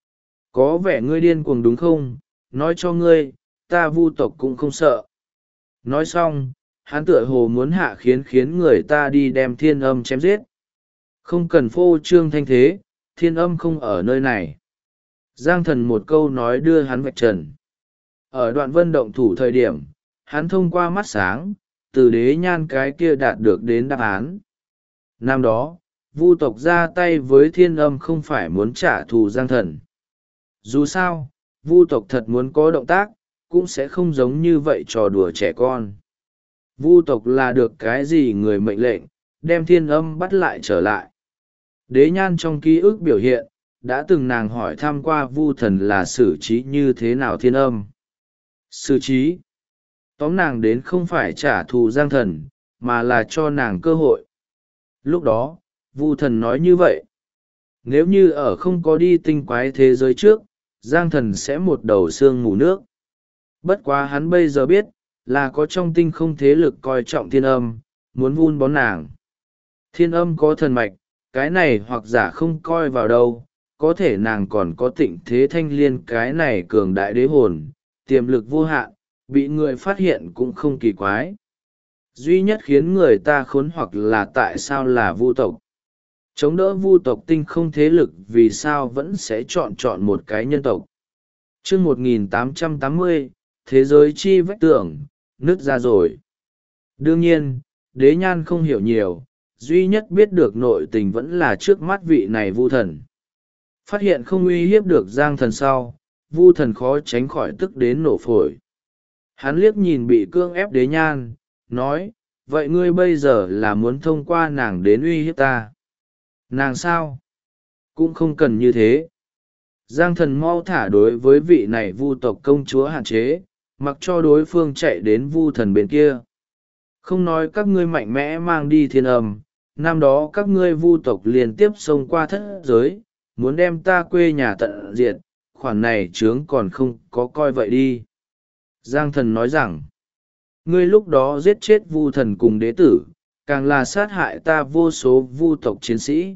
Có vẻ ngươi điên cuồng đúng không? Nói cho ngươi, ta Vu tộc cũng không sợ. Nói xong, hắn tựa hồ muốn hạ khiến người ta đi đem Thiên Âm chém giết. Không cần phô trương thanh thế, Thiên Âm không ở nơi này. Giang Thần một câu nói đưa hắn vạch trần. Ở đoạn vân động thủ thời điểm, hắn thông qua mắt sáng, từ đế nhan cái kia đạt được đến đáp án. Năm đó, Vu tộc ra tay với Thiên Âm không phải muốn trả thù Giang Thần. Dù sao, Vu tộc thật muốn có động tác, cũng sẽ không giống như vậy trò đùa trẻ con. Vu tộc là được cái gì người mệnh lệnh, đem Thiên Âm bắt lại trở lại. Đế nhan trong ký ức biểu hiện, đã từng nàng hỏi thăm qua Vu thần là xử trí như thế nào Thiên Âm. Xử trí. Tóm nàng đến không phải trả thù Giang Thần, mà là cho nàng cơ hội. Lúc đó, Vu thần nói như vậy. Nếu như ở không có đi tinh quái thế giới trước, Giang Thần sẽ một đầu xương mù nước. Bất quá hắn bây giờ biết, là có trong tinh không thế lực coi trọng Thiên Âm, muốn vun bón nàng. Thiên Âm có thần mạch, cái này hoặc giả không coi vào đâu, có thể nàng còn có Tịnh Thế Thanh Liên cái này cường đại đế hồn, tiềm lực vô hạn, bị người phát hiện cũng không kỳ quái. Duy nhất khiến người ta khốn hoặc là tại sao là Vu tộc. Chống đỡ Vu tộc tinh không thế lực vì sao vẫn sẽ chọn một cái nhân tộc. Chương 1880, thế giới chi vách tường, nứt ra rồi. Đương nhiên, đế nhan không hiểu nhiều, duy nhất biết được nội tình vẫn là trước mắt vị này Vu thần. Phát hiện không uy hiếp được Giang Thần sau, Vu thần khó tránh khỏi tức đến nổ phổi. Hắn liếc nhìn bị cưỡng ép đế nhan, nói, vậy ngươi bây giờ là muốn thông qua nàng đến uy hiếp ta. Nàng sao? Cũng không cần như thế. Giang Thần mau thả đối với vị này Vu tộc công chúa hạn chế, mặc cho đối phương chạy đến Vu thần bên kia. Không nói các ngươi mạnh mẽ mang đi Thiên Âm, năm đó các ngươi Vu tộc liên tiếp xông qua thất giới, muốn đem ta quê nhà tận diệt, khoản này chướng còn không có coi vậy đi. Giang Thần nói rằng, ngươi lúc đó giết chết Vu thần cùng đế tử, càng là sát hại ta vô số Vu tộc chiến sĩ.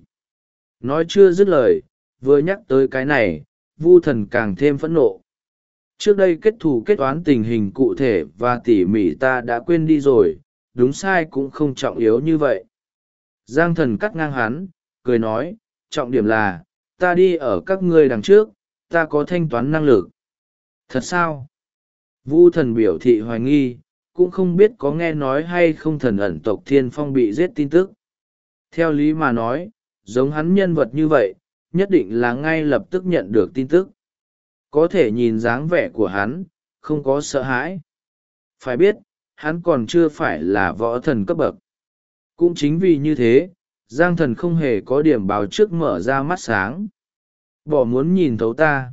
Nói chưa dứt lời, vừa nhắc tới cái này, Vu thần càng thêm phẫn nộ. Trước đây kết thù kết toán tình hình cụ thể và tỉ mỉ ta đã quên đi rồi, đúng sai cũng không trọng yếu như vậy. Giang Thần cắt ngang hắn, cười nói, trọng điểm là, ta đi ở các ngươi đằng trước, ta có thanh toán năng lực. Thật sao? Vu thần biểu thị hoài nghi, cũng không biết có nghe nói hay không thần ẩn tộc Thiên Phong bị giết tin tức. Theo lý mà nói, giống hắn nhân vật như vậy, nhất định là ngay lập tức nhận được tin tức. Có thể nhìn dáng vẻ của hắn, không có sợ hãi. Phải biết, hắn còn chưa phải là võ thần cấp bậc. Cũng chính vì như thế, Giang Thần không hề có điểm báo trước mở ra mắt sáng. Bỏ muốn nhìn thấu ta.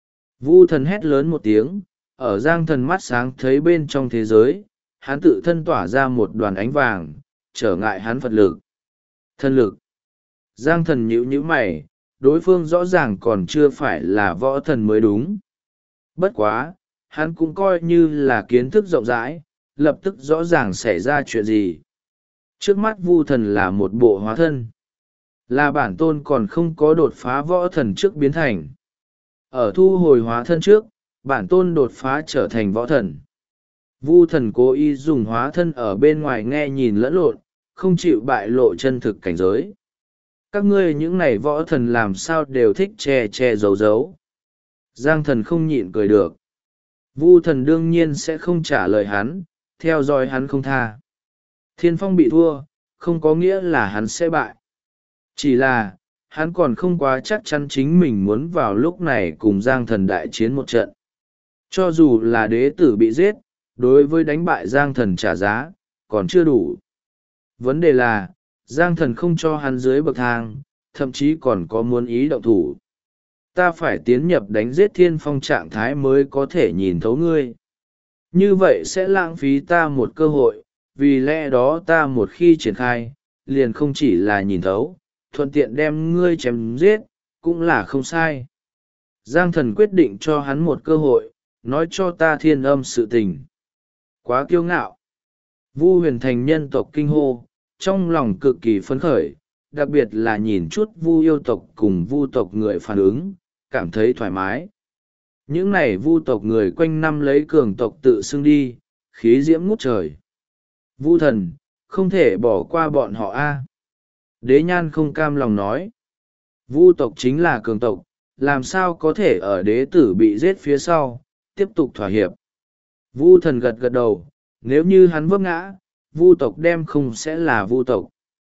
Vu thần hét lớn một tiếng, ở Giang Thần mắt sáng thấy bên trong thế giới, hắn tự thân tỏa ra một đoàn ánh vàng, trở ngại hắn Phật lực. Thân lực. Giang Thần nhíu mày, đối phương rõ ràng còn chưa phải là võ thần mới đúng. Bất quá, hắn cũng coi như là kiến thức rộng rãi, lập tức rõ ràng xảy ra chuyện gì. Trước mắt Vu thần là một bộ hóa thân. Là bản tôn còn không có đột phá võ thần trước biến thành. Ở thu hồi hóa thân trước, bản tôn đột phá trở thành võ thần. Vu thần cố ý dùng hóa thân ở bên ngoài nghe nhìn lẫn lộn, không chịu bại lộ chân thực cảnh giới. Các ngươi những này võ thần làm sao đều thích che giấu giấu. Giang Thần không nhịn cười được. Vu thần đương nhiên sẽ không trả lời hắn, theo dõi hắn không tha. Thiên Phong bị thua, không có nghĩa là hắn sẽ bại. Chỉ là, hắn còn không quá chắc chắn chính mình muốn vào lúc này cùng Giang Thần đại chiến một trận. Cho dù là đế tử bị giết, đối với đánh bại Giang Thần trả giá, còn chưa đủ. Vấn đề là, Giang Thần không cho hắn dưới bậc thang, thậm chí còn có muốn ý động thủ. Ta phải tiến nhập đánh giết Thiên Phong trạng thái mới có thể nhìn thấu ngươi. Như vậy sẽ lãng phí ta một cơ hội, vì lẽ đó ta một khi triển khai, liền không chỉ là nhìn thấu, thuận tiện đem ngươi chém giết, cũng là không sai. Giang Thần quyết định cho hắn một cơ hội, nói cho ta Thiên Âm sự tình. Quá kiêu ngạo. Vu Huyền Thành nhân tộc kinh hô, trong lòng cực kỳ phấn khởi, đặc biệt là nhìn chút Vu yêu tộc cùng Vu tộc người phản ứng, cảm thấy thoải mái. những này vu tộc người quanh năm lấy cường tộc tự xưng đi, khí diễm ngút trời. Vu thần, không thể bỏ qua bọn họ a. Đế nhan không cam lòng nói. Vu tộc chính là cường tộc, làm sao có thể ở đế tử bị giết phía sau, tiếp tục thỏa hiệp. Vu thần gật gật đầu, nếu như hắn vấp ngã, vu tộc đem không sẽ là vu tộc.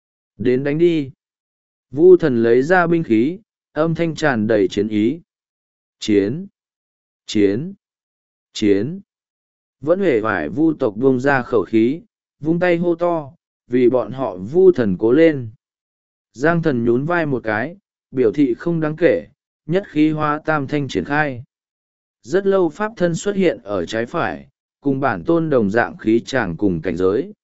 Đến đánh đi. Vu thần lấy ra binh khí, âm thanh tràn đầy chiến ý. Chiến! Chiến! Chiến! Vẫn hề vải vu tộc buông ra khẩu khí, vung tay hô to, vì bọn họ vu thần cố lên. Giang thần nhún vai một cái, biểu thị không đáng kể, nhất khí hóa tam thanh triển khai. Rất lâu pháp thân xuất hiện ở trái phải, cùng bản tôn đồng dạng khí tràng cùng cảnh giới.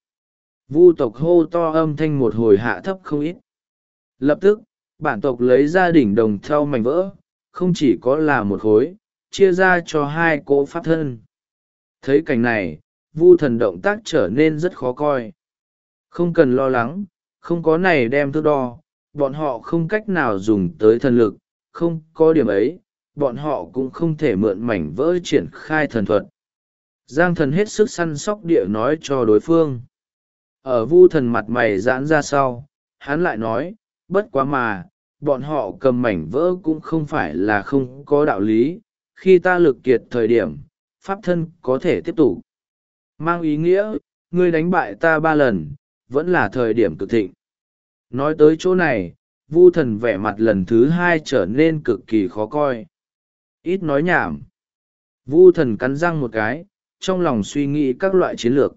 Vu tộc hô to âm thanh một hồi hạ thấp không ít. Lập tức, bản tộc lấy ra đỉnh đồng theo mảnh vỡ, không chỉ có là một khối, chia ra cho hai cỗ pháp thân. Thấy cảnh này, vu thần động tác trở nên rất khó coi. Không cần lo lắng, không có này đem thước đo, bọn họ không cách nào dùng tới thần lực, không có điểm ấy, bọn họ cũng không thể mượn mảnh vỡ triển khai thần thuật. Giang thần hết sức săn sóc địa nói cho đối phương. Ở vu thần mặt mày giãn ra sau, hắn lại nói, bất quá mà, bọn họ cầm mảnh vỡ cũng không phải là không có đạo lý, khi ta lực kiệt thời điểm, pháp thân có thể tiếp tục. Mang ý nghĩa, ngươi đánh bại ta 3 lần, vẫn là thời điểm cực thịnh. Nói tới chỗ này, vu thần vẻ mặt lần thứ 2 trở nên cực kỳ khó coi. Ít nói nhảm. Vu thần cắn răng một cái, trong lòng suy nghĩ các loại chiến lược.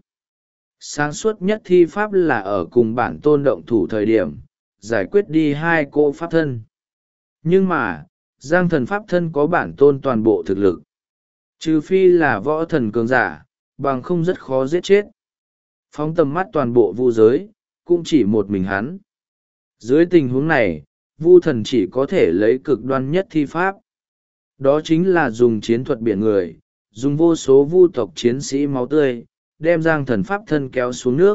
Sáng suốt nhất thi pháp là ở cùng bản tôn động thủ thời điểm, giải quyết đi 2 cô pháp thân. Nhưng mà, Giang thần pháp thân có bản tôn toàn bộ thực lực. Trừ phi là võ thần cường giả, bằng không rất khó giết chết. Phóng tầm mắt toàn bộ vu giới, cũng chỉ một mình hắn. Dưới tình huống này, vu thần chỉ có thể lấy cực đoan nhất thi pháp. Đó chính là dùng chiến thuật biển người, dùng vô số vu tộc chiến sĩ máu tươi, đem Giang thần pháp thân kéo xuống nước.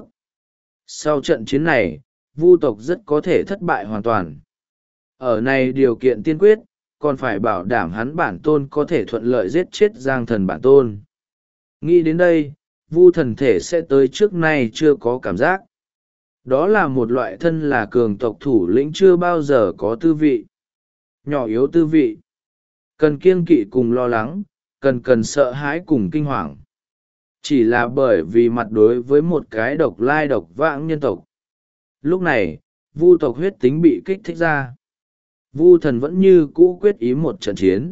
Sau trận chiến này, vu tộc rất có thể thất bại hoàn toàn. Ở này điều kiện tiên quyết, còn phải bảo đảm hắn bản tôn có thể thuận lợi giết chết Giang thần bản tôn. Nghĩ đến đây, vu thần thể sẽ tới trước nay chưa có cảm giác. Đó là một loại thân là cường tộc thủ lĩnh chưa bao giờ có tư vị. Nhỏ yếu tư vị. Cần kiêng kỵ cùng lo lắng, cần sợ hãi cùng kinh hoàng. Chỉ là bởi vì mặt đối với một cái độc lai độc vãng nhân tộc. Lúc này, vu tộc huyết tính bị kích thích ra. Vu thần vẫn như cũ quyết ý một trận chiến.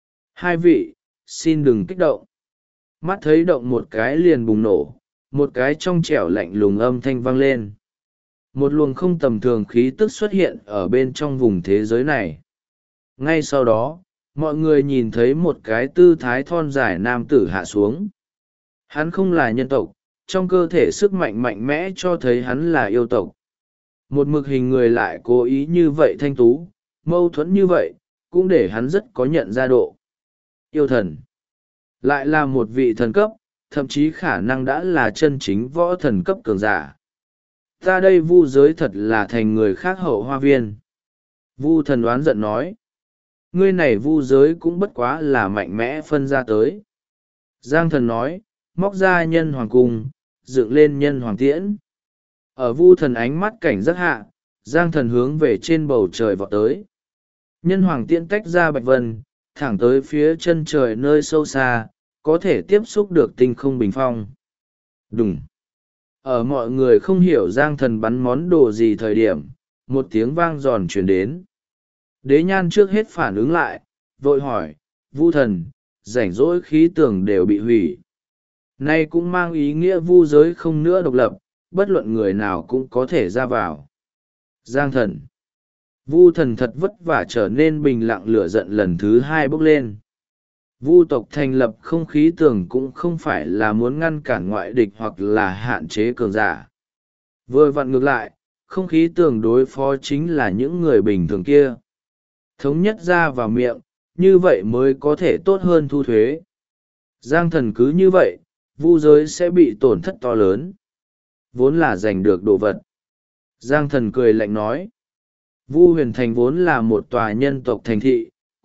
2 vị, xin đừng kích động. Mắt thấy động một cái liền bùng nổ, một cái trong trẻo lạnh lùng âm thanh vang lên. Một luồng không tầm thường khí tức xuất hiện ở bên trong vùng thế giới này. Ngay sau đó, mọi người nhìn thấy một cái tư thái thon dài nam tử hạ xuống. Hắn không là nhân tộc, trong cơ thể sức mạnh mạnh mẽ cho thấy hắn là yêu tộc. Một mực hình người lại cố ý như vậy thanh tú, mâu thuẫn như vậy, cũng để hắn rất có nhận ra độ. Yêu thần. Lại là một vị thần cấp, thậm chí khả năng đã là chân chính võ thần cấp cường giả. Ta đây vu giới thật là thành người khác hậu hoa viên. Vu thần đoán giận nói. Ngươi này vu giới cũng bất quá là mạnh mẽ phân ra tới. Giang thần nói, móc ra nhân hoàng cung, dựng lên nhân hoàng tiễn. Ở vu thần ánh mắt cảnh giác hạ, Giang thần hướng về trên bầu trời vọt tới. Nhân hoàng tiễn tách ra bạch vân, thẳng tới phía chân trời nơi sâu xa, có thể tiếp xúc được tinh không bình phong. Đùng! Ở mọi người không hiểu Giang thần bắn món đồ gì thời điểm, một tiếng vang giòn truyền đến. Đế nhan trước hết phản ứng lại, vội hỏi, vu thần, rảnh rỗi khí tường đều bị hủy. Nay cũng mang ý nghĩa vu giới không nữa độc lập, bất luận người nào cũng có thể ra vào. Giang thần. Vu thần thật vất vả trở nên bình lặng lửa giận lần thứ 2 bốc lên. Vu tộc thành lập không khí tường cũng không phải là muốn ngăn cản ngoại địch hoặc là hạn chế cường giả. Vừa vặn ngược lại, không khí tường đối phó chính là những người bình thường kia. Thống nhất ra vào miệng, như vậy mới có thể tốt hơn thu thuế. Giang thần cứ như vậy, vu giới sẽ bị tổn thất to lớn. Vốn là giành được đồ vật. Giang thần cười lạnh nói. Vu huyền thành vốn là một tòa nhân tộc thành thị,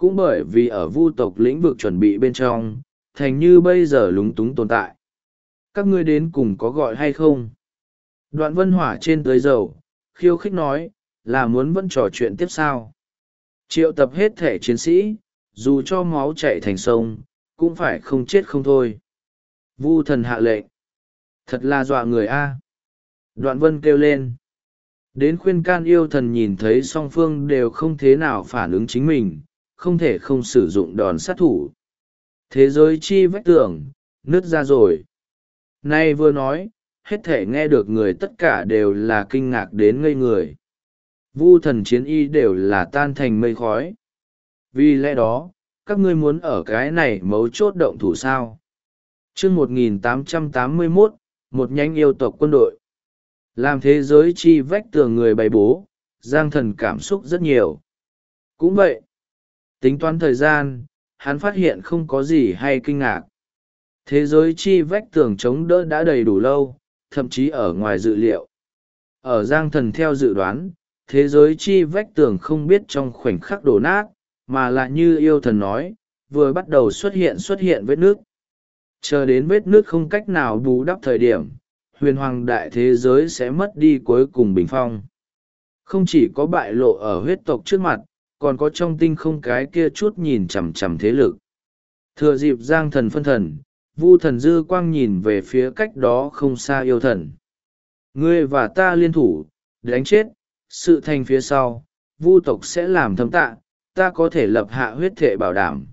cũng bởi vì ở vu tộc lĩnh vực chuẩn bị bên trong, thành như bây giờ lúng túng tồn tại. Các ngươi đến cùng có gọi hay không? Đoạn Vân Hỏa trên tới dầu, khiêu khích nói, là muốn vẫn trò chuyện tiếp sao? Triệu tập hết thể chiến sĩ, dù cho máu chạy thành sông, cũng phải không chết không thôi. Vu thần hạ lệnh. Thật là dọa người a. Đoạn Vân kêu lên. Đến khuyên can yêu thần nhìn thấy song phương đều không thế nào phản ứng chính mình, không thể không sử dụng đòn sát thủ. Thế giới chi vách tường, nứt ra rồi. Nay vừa nói, hết thể nghe được người tất cả đều là kinh ngạc đến ngây người. Vu thần chiến y đều là tan thành mây khói. Vì lẽ đó, các ngươi muốn ở cái này mấu chốt động thủ sao? Chương 1881, một nhánh yêu tộc quân đội. Làm thế giới chi vách tường người bày bố, Giang Thần cảm xúc rất nhiều. Cũng vậy, tính toán thời gian, hắn phát hiện không có gì hay kinh ngạc. Thế giới chi vách tường chống đỡ đã đầy đủ lâu, thậm chí ở ngoài dự liệu. Ở Giang Thần theo dự đoán, thế giới chi vách tường không biết trong khoảnh khắc đổ nát, mà lại như yêu thần nói, vừa bắt đầu xuất hiện vết nước. Chờ đến vết nước không cách nào bù đắp thời điểm, huyền hoàng đại thế giới sẽ mất đi cuối cùng bình phong. Không chỉ có bại lộ ở huyết tộc trước mặt, còn có trong tinh không cái kia chút nhìn chằm chằm thế lực. Thừa dịp Giang Thần phân thần, Vu thần dư quang nhìn về phía cách đó không xa yêu thần. Ngươi và ta liên thủ, đánh chết, sự thành phía sau, Vu tộc sẽ làm thâm tạ, ta có thể lập hạ huyết thệ bảo đảm.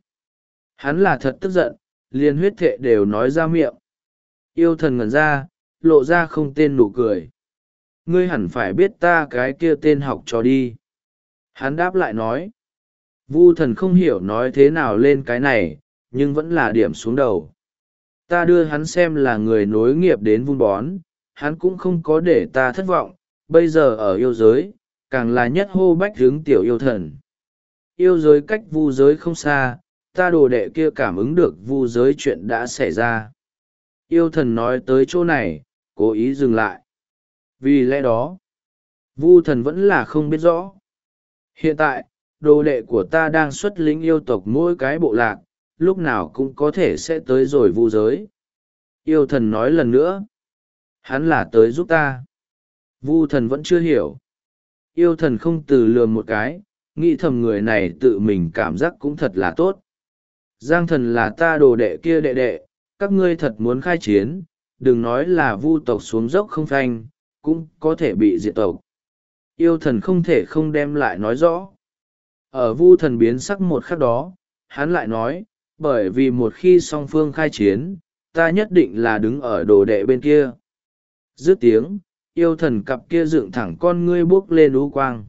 Hắn là thật tức giận, liền huyết thệ đều nói ra miệng. Yêu thần ngẩn ra, lộ ra không tên nụ cười. Ngươi hẳn phải biết ta cái kia tên học trò đi. Hắn đáp lại nói. Vu thần không hiểu nói thế nào lên cái này, nhưng vẫn là điểm xuống đầu. Ta đưa hắn xem là người nối nghiệp đến vun bón, hắn cũng không có để ta thất vọng, bây giờ ở yêu giới, càng là nhất hô bách hướng tiểu yêu thần. Yêu giới cách vu giới không xa, ta đồ đệ kia cảm ứng được vu giới chuyện đã xảy ra. Yêu thần nói tới chỗ này, cố ý dừng lại. Vì lẽ đó, vu thần vẫn là không biết rõ. Hiện tại, đồ đệ của ta đang xuất lĩnh yêu tộc mỗi cái bộ lạc, lúc nào cũng có thể sẽ tới rồi vu giới. Yêu thần nói lần nữa. Hắn là tới giúp ta. Vu thần vẫn chưa hiểu. Yêu thần không từ lườm một cái, nghĩ thầm người này tự mình cảm giác cũng thật là tốt. Giang thần là ta đồ đệ kia đệ đệ, các ngươi thật muốn khai chiến, đừng nói là vu tộc xuống dốc không phanh, cũng có thể bị diệt tộc. Yêu thần không thể không đem lại nói rõ. Ở vu thần biến sắc một khắc đó, hắn lại nói, bởi vì một khi song phương khai chiến, ta nhất định là đứng ở đồ đệ bên kia. Dứt tiếng, yêu thần cặp kia dựng thẳng con ngươi buốc lên ú quang.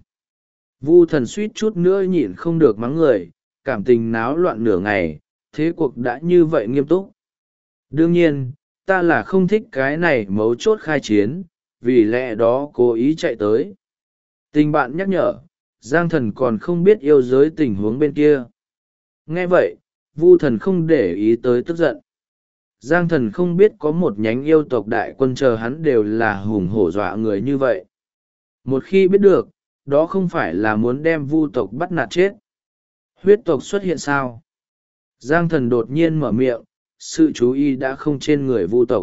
Vu thần suýt chút nữa nhịn không được mắng người, cảm tình náo loạn nửa ngày, thế cuộc đã như vậy nghiêm túc. Đương nhiên, ta là không thích cái này mấu chốt khai chiến, vì lẽ đó cố ý chạy tới. Tình bạn nhắc nhở, Giang thần còn không biết yêu giới tình huống bên kia. Nghe vậy, Vu thần không để ý tới tức giận. Giang thần không biết có một nhánh yêu tộc đại quân chờ hắn đều là hùng hổ dọa người như vậy. Một khi biết được, đó không phải là muốn đem vu tộc bắt nạt chết. Huyết tộc xuất hiện sao? Giang thần đột nhiên mở miệng, sự chú ý đã không trên người vu tộc.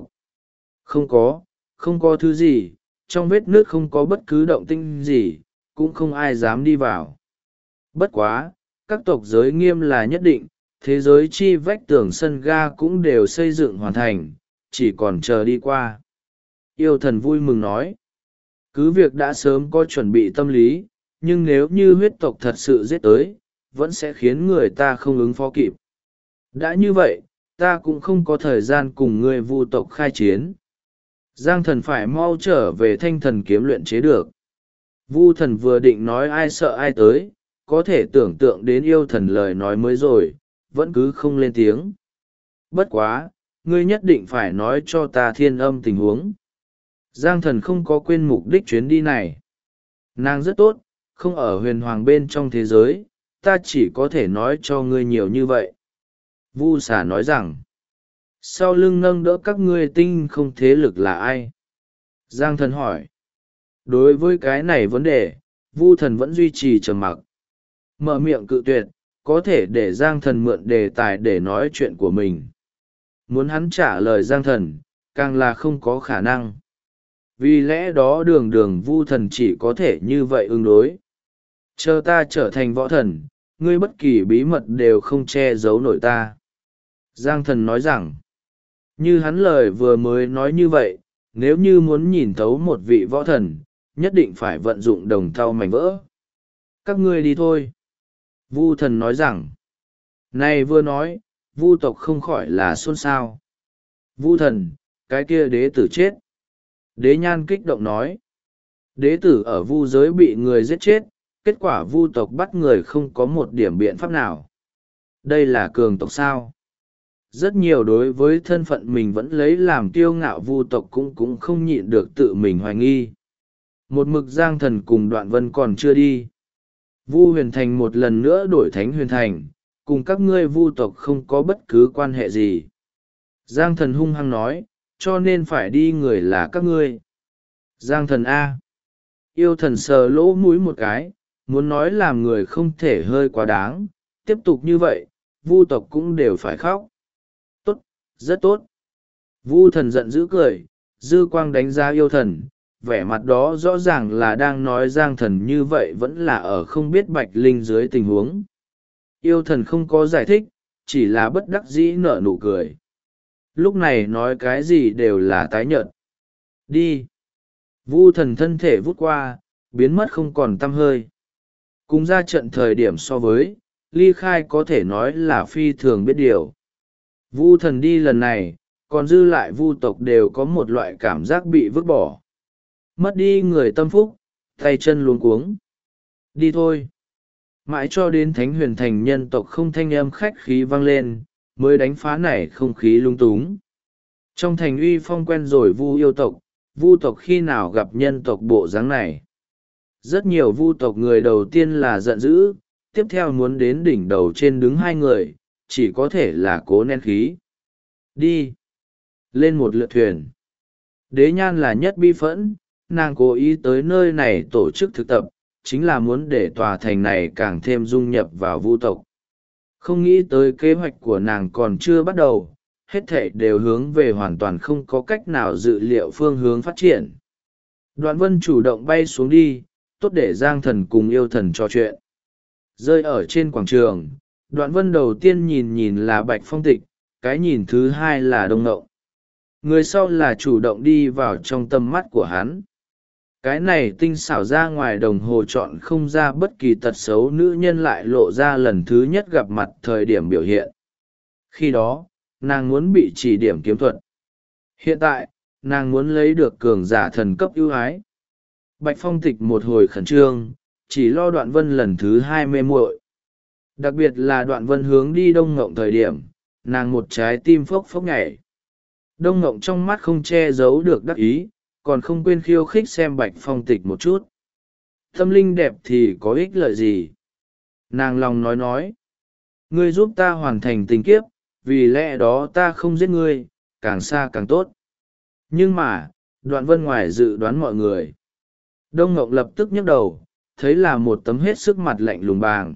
Không có thứ gì, trong vết nước không có bất cứ động tĩnh gì, cũng không ai dám đi vào. Bất quá, các tộc giới nghiêm là nhất định, thế giới chi vách tường sân ga cũng đều xây dựng hoàn thành, chỉ còn chờ đi qua. Yêu thần vui mừng nói, cứ việc đã sớm có chuẩn bị tâm lý, nhưng nếu như huyết tộc thật sự giết tới, vẫn sẽ khiến người ta không ứng phó kịp. Đã như vậy, ta cũng không có thời gian cùng người vu tộc khai chiến. Giang thần phải mau trở về thanh thần kiếm luyện chế được. Vu thần vừa định nói ai sợ ai tới, có thể tưởng tượng đến yêu thần lời nói mới rồi, vẫn cứ không lên tiếng. Bất quá, ngươi nhất định phải nói cho ta thiên âm tình huống. Giang thần không có quên mục đích chuyến đi này. Nàng rất tốt, không ở huyền hoàng bên trong thế giới, ta chỉ có thể nói cho ngươi nhiều như vậy. Vu xà nói rằng, sau lưng nâng đỡ các ngươi tinh không thế lực là ai? Giang thần hỏi. Đối với cái này vấn đề, Vu thần vẫn duy trì trầm mặc. Mở miệng cự tuyệt, có thể để Giang Thần mượn đề tài để nói chuyện của mình. Muốn hắn trả lời Giang Thần, càng là không có khả năng. Vì lẽ đó đường đường Vu Thần chỉ có thể như vậy ứng đối. Chờ ta trở thành võ thần, ngươi bất kỳ bí mật đều không che giấu nổi ta. Giang Thần nói rằng, như hắn lời vừa mới nói như vậy, nếu như muốn nhìn thấu một vị võ thần, nhất định phải vận dụng đồng thau mảnh vỡ. Các ngươi đi thôi. Vu Thần nói rằng, này vừa nói, Vu tộc không khỏi là xôn xao. Vu Thần, cái kia đế tử chết. Đế Nhan kích động nói, đế tử ở Vu giới bị người giết chết, kết quả Vu tộc bắt người không có một điểm biện pháp nào. Đây là cường tộc sao? Rất nhiều đối với thân phận mình vẫn lấy làm kiêu ngạo Vu tộc cũng không nhịn được tự mình hoài nghi. Một mực Giang Thần cùng Đoạn Vân còn chưa đi. Vu Huyền Thành một lần nữa đổi Thánh Huyền Thành, cùng các ngươi Vu tộc không có bất cứ quan hệ gì. Giang Thần hung hăng nói, cho nên phải đi người là các ngươi. Giang Thần A. Yêu Thần sờ lỗ mũi một cái, muốn nói làm người không thể hơi quá đáng, tiếp tục như vậy, Vu tộc cũng đều phải khóc. Tốt, rất tốt. Vu Thần giận dữ cười, dư quang đánh giá Yêu Thần, vẻ mặt đó rõ ràng là đang nói Giang Thần như vậy vẫn là ở không biết Bạch Linh dưới tình huống. Yêu Thần không có giải thích, chỉ là bất đắc dĩ nở nụ cười. Lúc này nói cái gì đều là tái nhợt. Đi. Vu Thần thân thể vút qua, biến mất không còn tăm hơi. Cùng ra trận thời điểm so với, ly khai có thể nói là phi thường biết điều. Vu Thần đi lần này, còn dư lại Vu tộc đều có một loại cảm giác bị vứt bỏ. Mất đi người tâm phúc, tay chân luống cuống. Đi thôi. Mãi cho đến Thánh Huyền Thành nhân tộc không thanh âm khách khí vang lên, mới đánh phá này không khí lung túng. Trong thành uy phong quen rồi Vu tộc khi nào gặp nhân tộc bộ dáng này. Rất nhiều Vu tộc người đầu tiên là giận dữ, tiếp theo muốn đến đỉnh đầu trên đứng hai người, chỉ có thể là cố nén khí. Đi. Lên một lượt thuyền. Đế Nhan là nhất bi phẫn, nàng cố ý tới nơi này tổ chức thực tập, chính là muốn để tòa thành này càng thêm dung nhập vào Vu tộc. Không nghĩ tới kế hoạch của nàng còn chưa bắt đầu, hết thảy đều hướng về hoàn toàn không có cách nào dự liệu phương hướng phát triển. Đoạn Vân chủ động bay xuống đi, tốt để Giang Thần cùng Yêu Thần trò chuyện. Rơi ở trên quảng trường, Đoạn Vân đầu tiên nhìn là Bạch Phong Tịch, cái nhìn thứ hai là Đông Ngộng. Người sau là chủ động đi vào trong tầm mắt của hắn. Cái này tinh xảo ra ngoài đồng hồ chọn không ra bất kỳ tật xấu nữ nhân lại lộ ra lần thứ nhất gặp mặt thời điểm biểu hiện. Khi đó, nàng muốn bị chỉ điểm kiếm thuật. Hiện tại, nàng muốn lấy được cường giả thần cấp ưu ái. Bạch Phong Tịch một hồi khẩn trương, chỉ lo Đoạn Vân lần thứ hai mê muội. Đặc biệt là Đoạn Vân hướng đi Đông Ngộng thời điểm, nàng một trái tim phốc phốc nhảy. Đông Ngộng trong mắt không che giấu được đắc ý, còn không quên khiêu khích xem Bạch Phong Tịch một chút. Tâm linh đẹp thì có ích lợi gì? Nàng lòng nói. Ngươi giúp ta hoàn thành tình kiếp, vì lẽ đó ta không giết ngươi, càng xa càng tốt. Nhưng mà, Đoạn Vân ngoài dự đoán mọi người. Đông Ngộng lập tức nhấc đầu, thấy là một tấm hết sức mặt lạnh lùng bàng.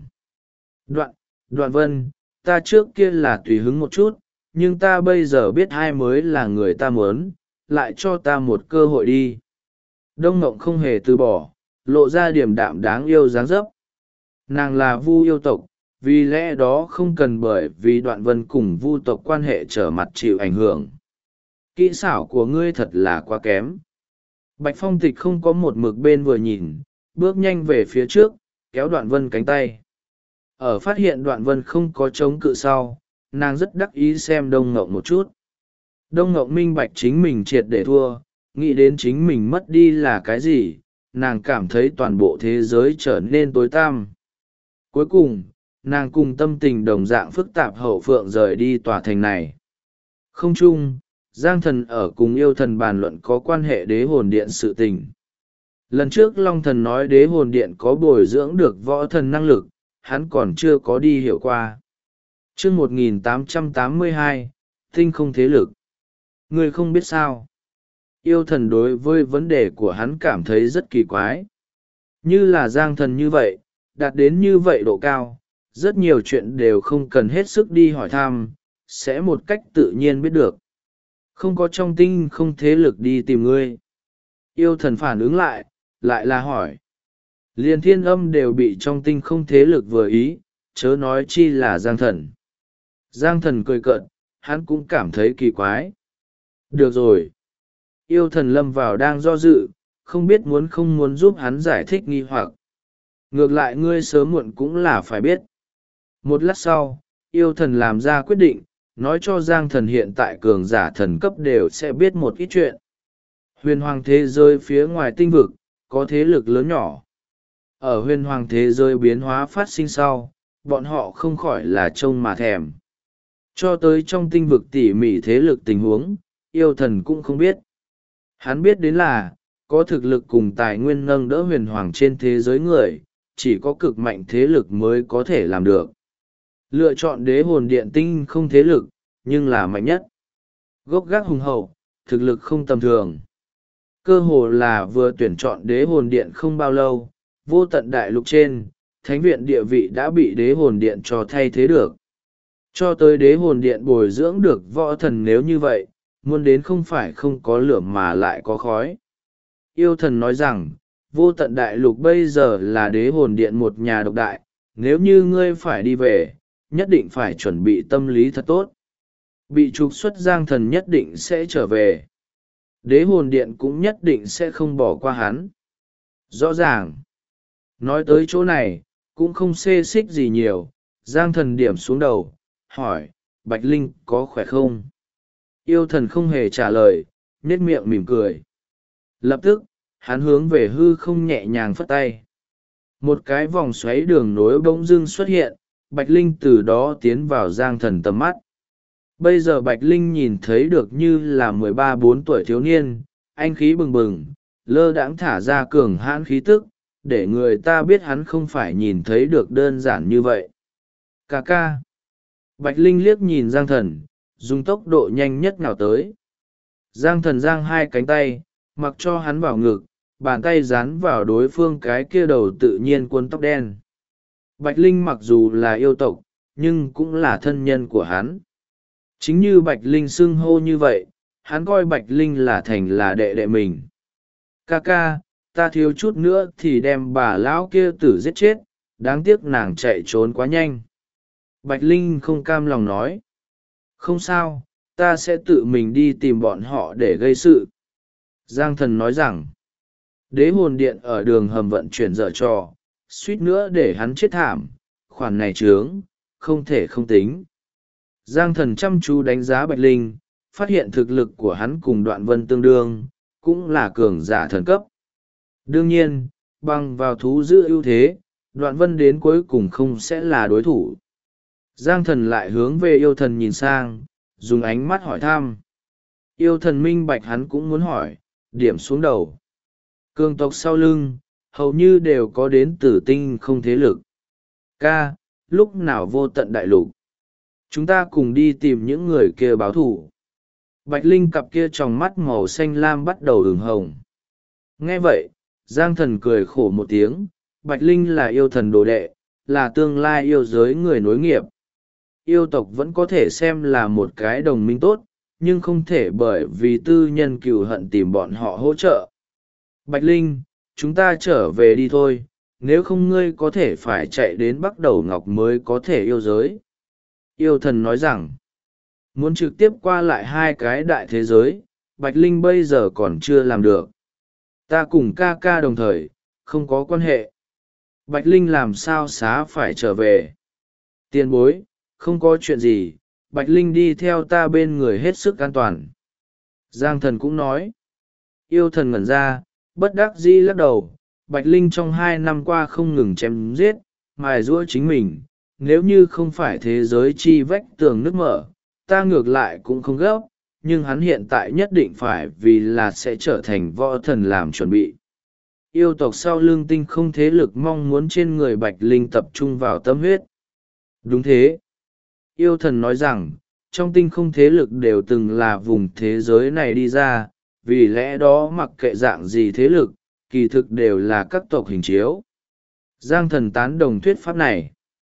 Đoạn Vân, ta trước kia là tùy hứng một chút, nhưng ta bây giờ biết ai mới là người ta muốn, lại cho ta một cơ hội đi. Đông Ngộng không hề từ bỏ, lộ ra điềm đạm đáng yêu dáng dấp. Nàng là Vu yêu tộc, vì lẽ đó không cần bởi vì Đoạn Vân cùng Vu tộc quan hệ trở mặt chịu ảnh hưởng. Kỹ xảo của ngươi thật là quá kém. Bạch Phong Tịch không có một mực bên vừa nhìn, bước nhanh về phía trước, kéo Đoạn Vân cánh tay. Ở phát hiện Đoạn Vân không có chống cự sau, nàng rất đắc ý xem Đông Ngộng một chút. Đông Ngộng minh bạch chính mình triệt để thua, nghĩ đến chính mình mất đi là cái gì, nàng cảm thấy toàn bộ thế giới trở nên tối tăm. Cuối cùng, nàng cùng tâm tình đồng dạng phức tạp Hậu Phượng rời đi tòa thành này. Không chung, Giang Thần ở cùng Yêu Thần bàn luận có quan hệ đế hồn điện sự tình. Lần trước Long Thần nói đế hồn điện có bồi dưỡng được võ thần năng lực, hắn còn chưa có đi hiểu qua. Chương 1882, tinh không thế lực. Ngươi không biết sao. Yêu Thần đối với vấn đề của hắn cảm thấy rất kỳ quái. Như là Giang Thần như vậy, đạt đến như vậy độ cao, rất nhiều chuyện đều không cần hết sức đi hỏi thăm, sẽ một cách tự nhiên biết được. Không có trong tinh không thế lực đi tìm ngươi. Yêu thần phản ứng lại là hỏi. Liền thiên âm đều bị trong tinh không thế lực vừa ý, chớ nói chi là Giang Thần. Giang Thần cười cợt, hắn cũng cảm thấy kỳ quái. Được rồi. Yêu thần lâm vào đang do dự, không biết muốn không muốn giúp hắn giải thích nghi hoặc. Ngược lại ngươi sớm muộn cũng là phải biết. Một lát sau, yêu thần làm ra quyết định, nói cho Giang Thần hiện tại cường giả thần cấp đều sẽ biết một ít chuyện. Huyền hoàng thế giới phía ngoài tinh vực, có thế lực lớn nhỏ. Ở huyền hoàng thế giới biến hóa phát sinh sau, bọn họ không khỏi là trông mà thèm. Cho tới trong tinh vực tỉ mỉ thế lực tình huống, yêu thần cũng không biết. Hắn biết đến là, có thực lực cùng tài nguyên nâng đỡ huyền hoàng trên thế giới người, chỉ có cực mạnh thế lực mới có thể làm được. Lựa chọn đế hồn điện tinh không thế lực, nhưng là mạnh nhất. Gốc gác hùng hậu, thực lực không tầm thường. Cơ hồ là vừa tuyển chọn đế hồn điện không bao lâu, vô tận đại lục trên, thánh viện địa vị đã bị đế hồn điện cho thay thế được. Cho tới đế hồn điện bồi dưỡng được võ thần nếu như vậy, muốn đến không phải không có lửa mà lại có khói. Yêu thần nói rằng, vô tận đại lục bây giờ là đế hồn điện một nhà độc đại, nếu như ngươi phải đi về, nhất định phải chuẩn bị tâm lý thật tốt. Bị trục xuất Giang Thần nhất định sẽ trở về. Đế hồn điện cũng nhất định sẽ không bỏ qua hắn. Rõ ràng. Nói tới chỗ này, cũng không xê xích gì nhiều, Giang Thần điểm xuống đầu, hỏi, Bạch Linh có khỏe không? Yêu thần không hề trả lời, nhếch miệng mỉm cười. Lập tức, hắn hướng về hư không nhẹ nhàng phất tay. Một cái vòng xoáy đường nối bỗng dưng xuất hiện, Bạch Linh từ đó tiến vào Giang Thần tầm mắt. Bây giờ Bạch Linh nhìn thấy được như là 13-14 tuổi thiếu niên, anh khí bừng bừng, lơ đãng thả ra cường hãn khí tức, để người ta biết hắn không phải nhìn thấy được đơn giản như vậy. Cà ca. Bạch Linh liếc nhìn Giang Thần, dùng tốc độ nhanh nhất nào tới. Giang Thần giang hai cánh tay, mặc cho hắn vào ngực, bàn tay dán vào đối phương cái kia đầu tự nhiên cuốn tóc đen. Bạch Linh mặc dù là yêu tộc, nhưng cũng là thân nhân của hắn. Chính như Bạch Linh xưng hô như vậy, hắn coi Bạch Linh là thành là đệ đệ mình. Ca ca, ta thiếu chút nữa thì đem bà lão kia tử giết chết, đáng tiếc nàng chạy trốn quá nhanh. Bạch Linh không cam lòng nói. Không sao, ta sẽ tự mình đi tìm bọn họ để gây sự. Giang Thần nói rằng, đế hồn điện ở đường hầm vận chuyển dở trò, suýt nữa để hắn chết thảm, khoản này trướng, không thể không tính. Giang Thần chăm chú đánh giá Bạch Linh, phát hiện thực lực của hắn cùng Đoạn Vân tương đương, cũng là cường giả thần cấp. Đương nhiên, bằng vào thú giữ ưu thế, Đoạn Vân đến cuối cùng không sẽ là đối thủ. Giang Thần lại hướng về yêu thần nhìn sang, dùng ánh mắt hỏi thăm. Yêu thần minh bạch hắn cũng muốn hỏi, điểm xuống đầu. Cường tộc sau lưng, hầu như đều có đến từ tinh không thế lực. Ca, lúc nào vô tận đại lục, chúng ta cùng đi tìm những người kia báo thù. Bạch Linh cặp kia tròng mắt màu xanh lam bắt đầu ửng hồng. Nghe vậy, Giang Thần cười khổ một tiếng, Bạch Linh là yêu thần đồ đệ, là tương lai yêu giới người nối nghiệp. Yêu tộc vẫn có thể xem là một cái đồng minh tốt, nhưng không thể bởi vì tư nhân cừu hận tìm bọn họ hỗ trợ. Bạch Linh, chúng ta trở về đi thôi, nếu không ngươi có thể phải chạy đến Bắc Đầu Ngọc mới có thể yêu giới. Yêu thần nói rằng, muốn trực tiếp qua lại hai cái đại thế giới, Bạch Linh bây giờ còn chưa làm được. Ta cùng ca ca đồng thời, không có quan hệ. Bạch Linh làm sao xá phải trở về. Tiền bối, không có chuyện gì, Bạch Linh đi theo ta bên người hết sức an toàn. Giang Thần cũng nói. Yêu thần ngẩn ra, bất đắc dĩ lắc đầu, Bạch Linh trong 2 năm qua không ngừng chém giết, mài giũa chính mình, nếu như không phải thế giới chi vách tường nứt mở, ta ngược lại cũng không gấp, nhưng hắn hiện tại nhất định phải vì là sẽ trở thành võ thần làm chuẩn bị. Yêu tộc sau lưng tinh không thế lực mong muốn trên người Bạch Linh tập trung vào tâm huyết. Đúng thế. Yêu thần nói rằng, trong tinh không thế lực đều từng là vùng thế giới này đi ra, vì lẽ đó mặc kệ dạng gì thế lực, kỳ thực đều là các tộc hình chiếu. Giang Thần tán đồng thuyết pháp này.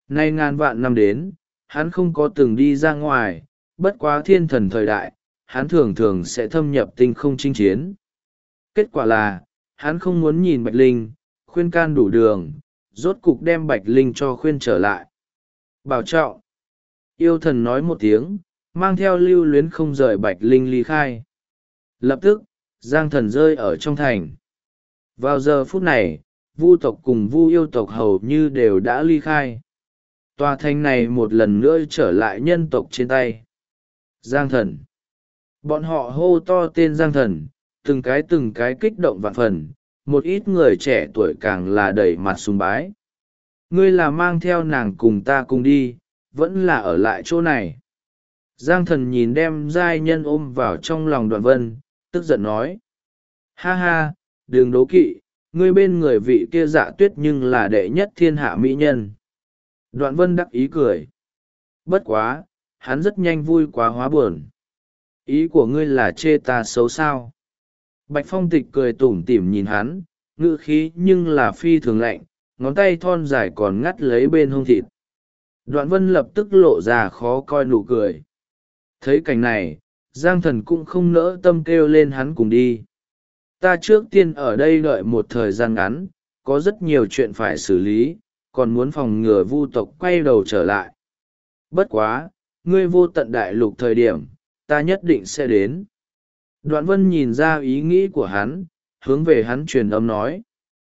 Nay ngàn vạn năm đến, hắn không có từng đi ra ngoài, bất quá thiên thần thời đại, hắn thường thường sẽ thâm nhập tinh không chinh chiến. Kết quả là, hắn không muốn nhìn Bạch Linh, khuyên can đủ đường, rốt cục đem Bạch Linh cho khuyên trở lại. Bảo trọng. Yêu thần nói một tiếng, mang theo lưu luyến không rời Bạch Linh ly khai. Lập tức, Giang Thần rơi ở trong thành. Vào giờ phút này, Vu tộc cùng Vu yêu tộc hầu như đều đã ly khai. Tòa thành này một lần nữa trở lại nhân tộc trên tay. Giang Thần. Bọn họ hô to tên Giang Thần, từng cái kích động vạn phần, một ít người trẻ tuổi càng là đầy mặt sùng bái. Ngươi là mang theo nàng cùng ta cùng đi, vẫn là ở lại chỗ này. Giang Thần nhìn đem giai nhân ôm vào trong lòng Đoạn Vân, tức giận nói. Ha ha, đừng đố kỵ, ngươi bên người vị kia Dạ Tuyết nhưng là đệ nhất thiên hạ mỹ nhân. Đoạn Vân đắc ý cười. Bất quá, hắn rất nhanh vui quá hóa buồn. Ý của ngươi là chê ta xấu sao? Bạch Phong Tịch cười tủm tỉm nhìn hắn, ngữ khí nhưng là phi thường lạnh, ngón tay thon dài còn ngắt lấy bên hông thịt. Đoạn Vân lập tức lộ ra khó coi nụ cười. Thấy cảnh này, Giang Thần cũng không nỡ tâm kêu lên hắn cùng đi. Ta trước tiên ở đây đợi một thời gian ngắn, có rất nhiều chuyện phải xử lý, còn muốn phòng ngừa Vu tộc quay đầu trở lại. Bất quá, ngươi vô tận đại lục thời điểm, ta nhất định sẽ đến. Đoạn Vân nhìn ra ý nghĩ của hắn, hướng về hắn truyền âm nói.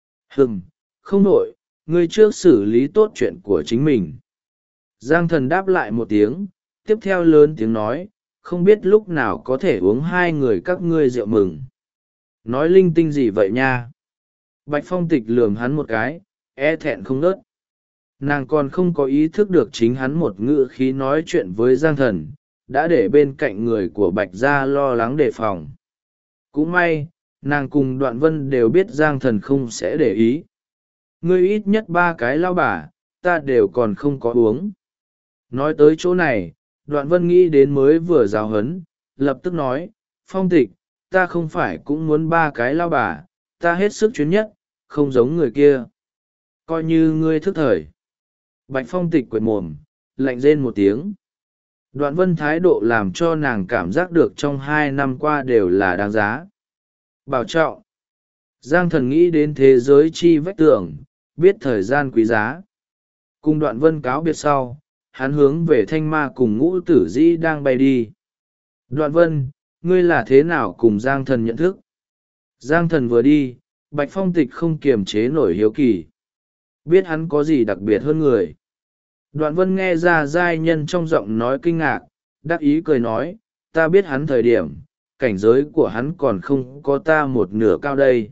Không nổi, ngươi trước xử lý tốt chuyện của chính mình. Giang Thần đáp lại một tiếng, tiếp theo lớn tiếng nói, không biết lúc nào có thể uống hai người các ngươi rượu mừng. Nói linh tinh gì vậy nha? Bạch Phong Tịch lườm hắn một cái, e thẹn không nớt. Nàng còn không có ý thức được chính hắn một ngữ khí nói chuyện với Giang Thần, đã để bên cạnh người của Bạch gia lo lắng đề phòng. Cũng may, nàng cùng Đoạn Vân đều biết Giang Thần không sẽ để ý. Ngươi ít nhất 3 cái lao bà, ta đều còn không có uống. Nói tới chỗ này, Đoạn Vân nghĩ đến mới vừa giáo huấn, lập tức nói, Phong Tịch, ta không phải cũng muốn 3 cái lao bà, ta hết sức chuyên nhất, không giống người kia. Coi như ngươi thức thời. Bạch Phong Tịch quệt mồm, lạnh rên một tiếng. Đoạn Vân thái độ làm cho nàng cảm giác được trong 2 năm qua đều là đáng giá. Bảo trọng. Giang Thần nghĩ đến thế giới chi vách tường, biết thời gian quý giá. Cùng Đoạn Vân cáo biệt sau, hắn hướng về Thanh Ma cùng Ngũ Tử Dĩ đang bay đi. Đoạn Vân, ngươi là thế nào cùng Giang Thần nhận thức? Giang Thần vừa đi, Bạch Phong Tịch không kiềm chế nổi hiếu kỳ. Biết hắn có gì đặc biệt hơn người. Đoạn Vân nghe ra giai nhân trong giọng nói kinh ngạc, đắc ý cười nói, ta biết hắn thời điểm, cảnh giới của hắn còn không có ta một nửa cao đây.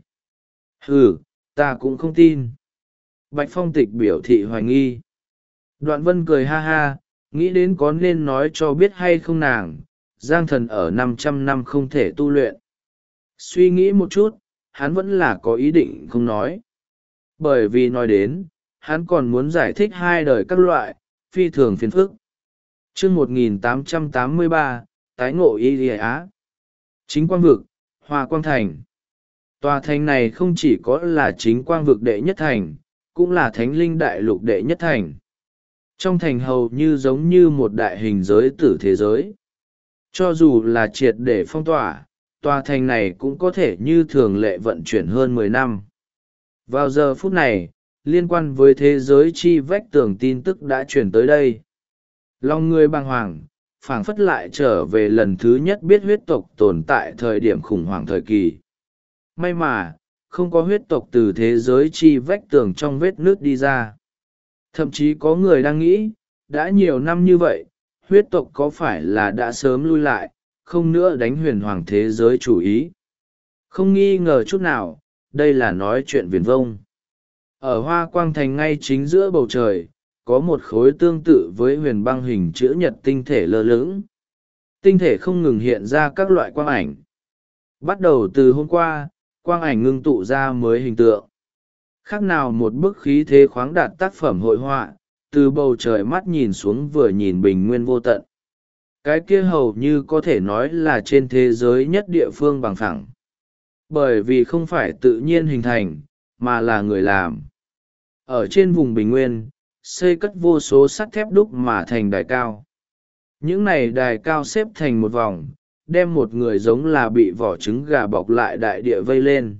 Ta cũng không tin. Bạch Phong Tịch biểu thị hoài nghi. Đoạn Vân cười ha ha, nghĩ đến có nên nói cho biết hay không nàng, Giang Thần ở 500 năm không thể tu luyện. Suy nghĩ một chút, hắn vẫn là có ý định không nói. Bởi vì nói đến, hắn còn muốn giải thích 2 đời các loại, phi thường phiền phức. Chương 1883, tái ngộ Y Lìa Á. Chính quang vực, Hoa Quang Thành. Tòa thành này không chỉ có là chính quang vực đệ nhất thành, cũng là thánh linh đại lục đệ nhất thành. Trong thành hầu như giống như một đại hình giới tử thế giới. Cho dù là triệt để phong tỏa, tòa thành này cũng có thể như thường lệ vận chuyển hơn 10 năm. Vào giờ phút này, liên quan với thế giới chi vách tường tin tức đã chuyển tới đây. Lòng người bàng hoàng, phảng phất lại trở về lần thứ nhất biết huyết tộc tồn tại thời điểm khủng hoảng thời kỳ. May mà, không có huyết tộc từ thế giới chi vách tường trong vết nước đi ra. Thậm chí có người đang nghĩ, đã nhiều năm như vậy, huyết tộc có phải là đã sớm lui lại, không nữa đánh huyền hoàng thế giới chủ ý. Không nghi ngờ chút nào, đây là nói chuyện viển vông. Ở Hoa Quang Thành ngay chính giữa bầu trời, có một khối tương tự với huyền băng hình chữ nhật tinh thể lơ lửng. Tinh thể không ngừng hiện ra các loại quang ảnh. Bắt đầu từ hôm qua, quang ảnh ngưng tụ ra mới hình tượng. Khác nào một bức khí thế khoáng đạt tác phẩm hội họa, từ bầu trời mắt nhìn xuống vừa nhìn bình nguyên vô tận. Cái kia hầu như có thể nói là trên thế giới nhất địa phương bằng phẳng. Bởi vì không phải tự nhiên hình thành, mà là người làm. Ở trên vùng bình nguyên, xây cất vô số sắt thép đúc mà thành đài cao. Những này đài cao xếp thành một vòng, đem một người giống là bị vỏ trứng gà bọc lại đại địa vây lên.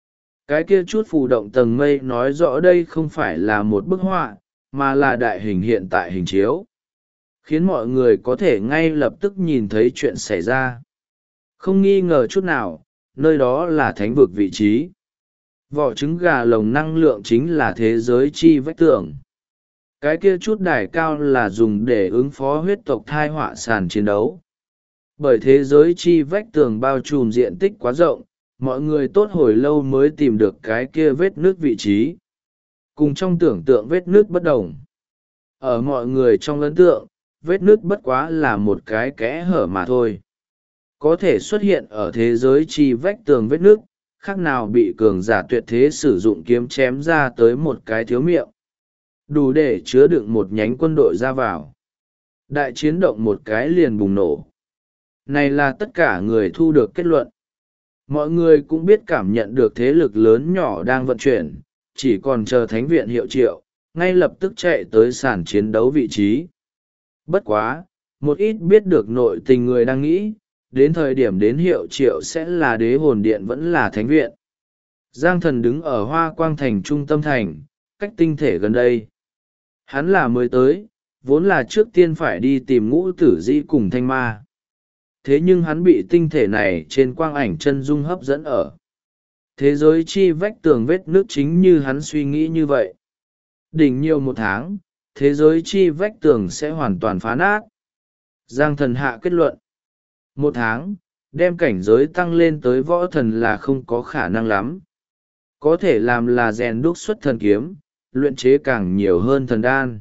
Cái kia chút phù động tầng mây nói rõ đây không phải là một bức họa, mà là đại hình hiện tại hình chiếu, khiến mọi người có thể ngay lập tức nhìn thấy chuyện xảy ra. Không nghi ngờ chút nào, nơi đó là thánh vực vị trí. Vỏ trứng gà lồng năng lượng chính là thế giới chi vách tường. Cái kia chút đài cao là dùng để ứng phó huyết tộc thai họa sàn chiến đấu. Bởi thế giới chi vách tường bao trùm diện tích quá rộng, mọi người tốt hồi lâu mới tìm được cái kia vết nước vị trí. Cùng trong tưởng tượng vết nước bất đồng. Ở mọi người trong ấn tượng, vết nước bất quá là một cái kẽ hở mà thôi. Có thể xuất hiện ở thế giới chi vách tường vết nước, khác nào bị cường giả tuyệt thế sử dụng kiếm chém ra tới một cái thiếu miệng. Đủ để chứa đựng một nhánh quân đội ra vào. Đại chiến động một cái liền bùng nổ. Này là tất cả người thu được kết luận. Mọi người cũng biết cảm nhận được thế lực lớn nhỏ đang vận chuyển, chỉ còn chờ thánh viện hiệu triệu, ngay lập tức chạy tới sàn chiến đấu vị trí. Bất quá, một ít biết được nội tình người đang nghĩ, đến thời điểm đến hiệu triệu sẽ là đế hồn điện vẫn là thánh viện. Giang Thần đứng ở Hoa Quang Thành trung tâm thành, cách tinh thể gần đây. Hắn là mới tới, vốn là trước tiên phải đi tìm Ngũ Tử Dĩ cùng Thanh Ma. Thế nhưng hắn bị tinh thể này trên quang ảnh chân dung hấp dẫn ở. Thế giới chi vách tường vết nước chính như hắn suy nghĩ như vậy. Đỉnh nhiều một tháng, thế giới chi vách tường sẽ hoàn toàn phá nát. Giang Thần hạ kết luận. Một tháng, đem cảnh giới tăng lên tới võ thần là không có khả năng lắm. Có thể làm là rèn đúc xuất thần kiếm, luyện chế càng nhiều hơn thần đan.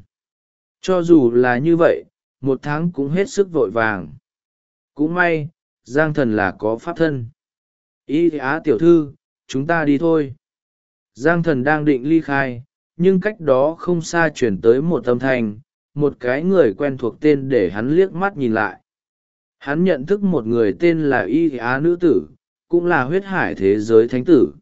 Cho dù là như vậy, một tháng cũng hết sức vội vàng. Cũng may, Giang Thần là có pháp thân. Y Á tiểu thư, chúng ta đi thôi. Giang Thần đang định ly khai, nhưng cách đó không xa chuyển tới một âm thanh, một cái người quen thuộc tên để hắn liếc mắt nhìn lại. Hắn nhận thức một người tên là Y Á nữ tử, cũng là huyết hải thế giới thánh tử.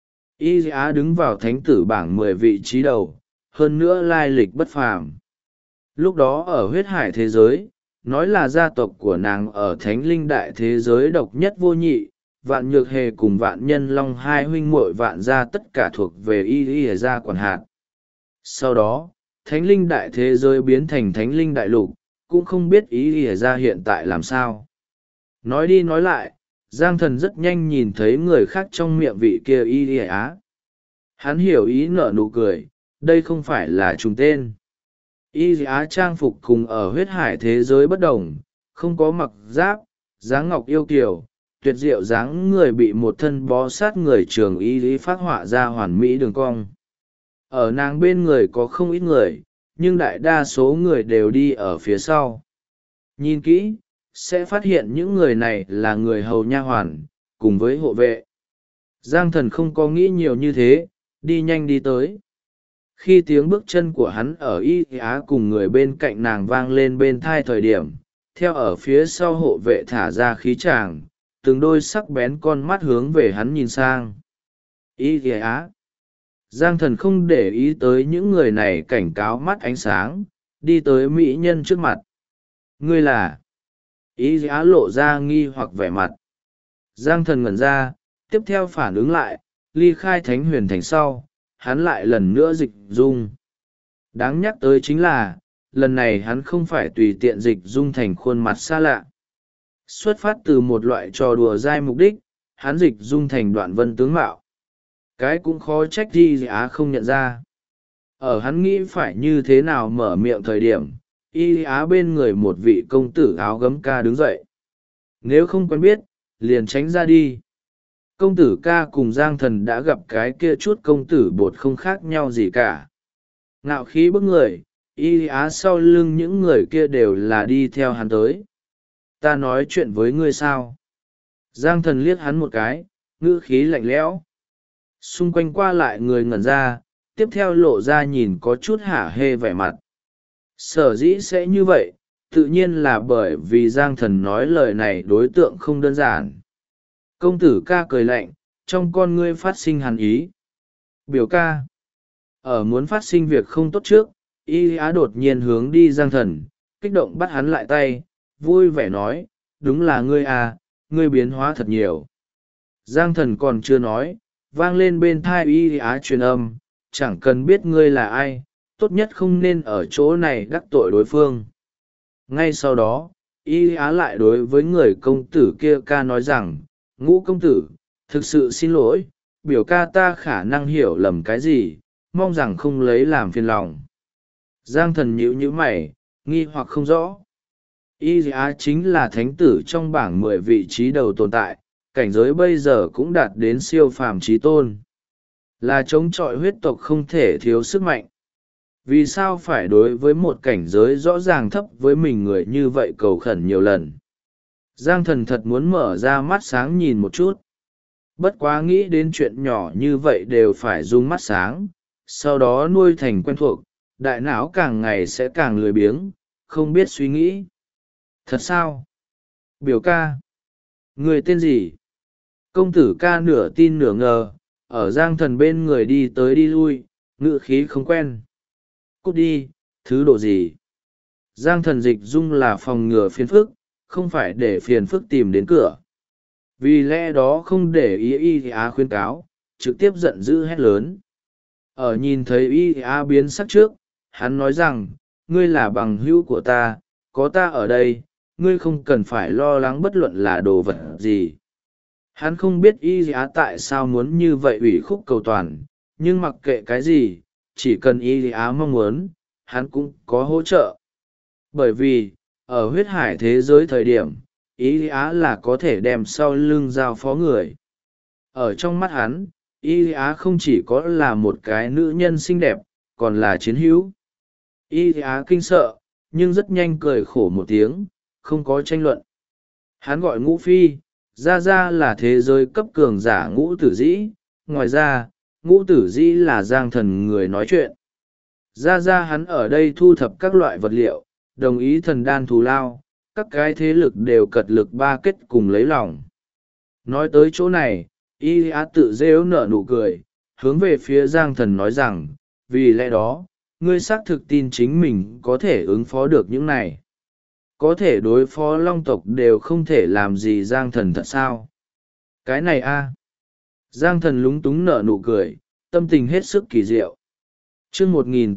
Y Á đứng vào thánh tử bảng 10 vị trí đầu, hơn nữa lai lịch bất phàm. Lúc đó ở huyết hải thế giới, nói là gia tộc của nàng ở thánh linh đại thế giới độc nhất vô nhị, vạn nhược hề cùng vạn nhân long hai huynh muội vạn gia tất cả thuộc về Y gia quản hạt. Sau đó, thánh linh đại thế giới biến thành thánh linh đại lục, cũng không biết Y gia hiện tại làm sao. Nói đi nói lại, Giang Thần rất nhanh nhìn thấy người khác trong miệng vị kia Y Á. Hắn hiểu ý nở nụ cười, đây không phải là trùng tên. Y Á trang phục cùng ở huyết hải thế giới bất đồng, không có mặc giáp, dáng ngọc yêu kiều, tuyệt diệu dáng người bị một thân bó sát người trường y lý phát họa ra hoàn mỹ đường cong. Ở nàng bên người có không ít người, nhưng đại đa số người đều đi ở phía sau. Nhìn kỹ, sẽ phát hiện những người này là người hầu nha hoàn, cùng với hộ vệ. Giang Thần không có nghĩ nhiều như thế, đi nhanh đi tới. Khi tiếng bước chân của hắn ở Y Á cùng người bên cạnh nàng vang lên bên thai thời điểm, theo ở phía sau hộ vệ thả ra khí tràng, từng đôi sắc bén con mắt hướng về hắn nhìn sang. Y Á. Giang Thần không để ý tới những người này cảnh cáo mắt ánh sáng, đi tới mỹ nhân trước mặt. Ngươi là? Y Á lộ ra nghi hoặc vẻ mặt. Giang Thần ngẩn ra, tiếp theo phản ứng lại, ly khai thánh huyền thành sau, hắn lại lần nữa dịch dung. Đáng nhắc tới chính là, lần này hắn không phải tùy tiện dịch dung thành khuôn mặt xa lạ. Xuất phát từ một loại trò đùa dai mục đích, hắn dịch dung thành Đoạn Vân tướng mạo. Cái cũng khó trách Y Á không nhận ra. Ở hắn nghĩ phải như thế nào mở miệng thời điểm, Y Á bên người một vị công tử áo gấm ca đứng dậy. Nếu không quen biết, liền tránh ra đi. Công tử ca cùng Giang Thần đã gặp cái kia chút công tử bột không khác nhau gì cả. Ngạo khí bức người, Y Á sau lưng những người kia đều là đi theo hắn tới. Ta nói chuyện với ngươi sao? Giang Thần liếc hắn một cái, ngữ khí lạnh lẽo. Xung quanh qua lại người ngẩn ra, tiếp theo lộ ra nhìn có chút hả hê vẻ mặt. Sở dĩ sẽ như vậy, tự nhiên là bởi vì Giang Thần nói lời này đối tượng không đơn giản. Công tử ca cười lạnh, trong con ngươi phát sinh hàn ý. Biểu ca. Ở muốn phát sinh việc không tốt trước, y á đột nhiên hướng đi Giang Thần, kích động bắt hắn lại tay, vui vẻ nói, đúng là ngươi à, ngươi biến hóa thật nhiều. Giang Thần còn chưa nói, vang lên bên thai y á truyền âm, chẳng cần biết ngươi là ai, tốt nhất không nên ở chỗ này đắc tội đối phương. Ngay sau đó, y á lại đối với người công tử kia ca nói rằng, Ngũ công tử, thực sự xin lỗi, biểu ca ta khả năng hiểu lầm cái gì, mong rằng không lấy làm phiền lòng. Giang Thần nhíu mày, nghi hoặc không rõ. Y á chính là thánh tử trong bảng 10 vị trí đầu tồn tại, cảnh giới bây giờ cũng đạt đến siêu phàm trí tôn. Là chống chọi huyết tộc không thể thiếu sức mạnh. Vì sao phải đối với một cảnh giới rõ ràng thấp với mình người như vậy cầu khẩn nhiều lần? Giang Thần thật muốn mở ra mắt sáng nhìn một chút. Bất quá nghĩ đến chuyện nhỏ như vậy đều phải dùng mắt sáng, sau đó nuôi thành quen thuộc, đại não càng ngày sẽ càng lười biếng, không biết suy nghĩ. Thật sao? Biểu ca. Người tên gì? Công tử ca nửa tin nửa ngờ, ở Giang Thần bên người đi tới đi lui, ngữ khí không quen. Cút đi, thứ độ gì? Giang Thần dịch dung là phòng ngừa phiền phức, không phải để phiền phức tìm đến cửa. Vì lẽ đó không để ý y á khuyên cáo, trực tiếp giận dữ hét lớn. Ở nhìn thấy y á biến sắc trước, hắn nói rằng, ngươi là bằng hữu của ta, có ta ở đây, ngươi không cần phải lo lắng bất luận là đồ vật gì. Hắn không biết y á tại sao muốn như vậy ủy khúc cầu toàn, nhưng mặc kệ cái gì, chỉ cần y á mong muốn, hắn cũng có hỗ trợ. Bởi vì, ở huyết hải thế giới thời điểm, y á là có thể đem sau lưng giao phó người. Ở trong mắt hắn, y á không chỉ có là một cái nữ nhân xinh đẹp, còn là chiến hữu. Y á kinh sợ, nhưng rất nhanh cười khổ một tiếng, không có tranh luận. Hắn gọi Ngũ Phi, ra là thế giới cấp cường giả Ngũ Tử Dĩ, ngoài ra, Ngũ Tử Dĩ là Giang Thần người nói chuyện. Ra hắn ở đây thu thập các loại vật liệu, đồng ý thần đan thù lao, các cái thế lực đều cật lực ba kết cùng lấy lòng. Nói tới chỗ này, y á tự rêu nở nụ cười, hướng về phía Giang Thần nói rằng, vì lẽ đó, ngươi xác thực tin chính mình có thể ứng phó được những này. Có thể đối phó long tộc đều không thể làm gì Giang Thần thật sao? Cái này a Giang Thần lúng túng nở nụ cười, tâm tình hết sức kỳ diệu. Chương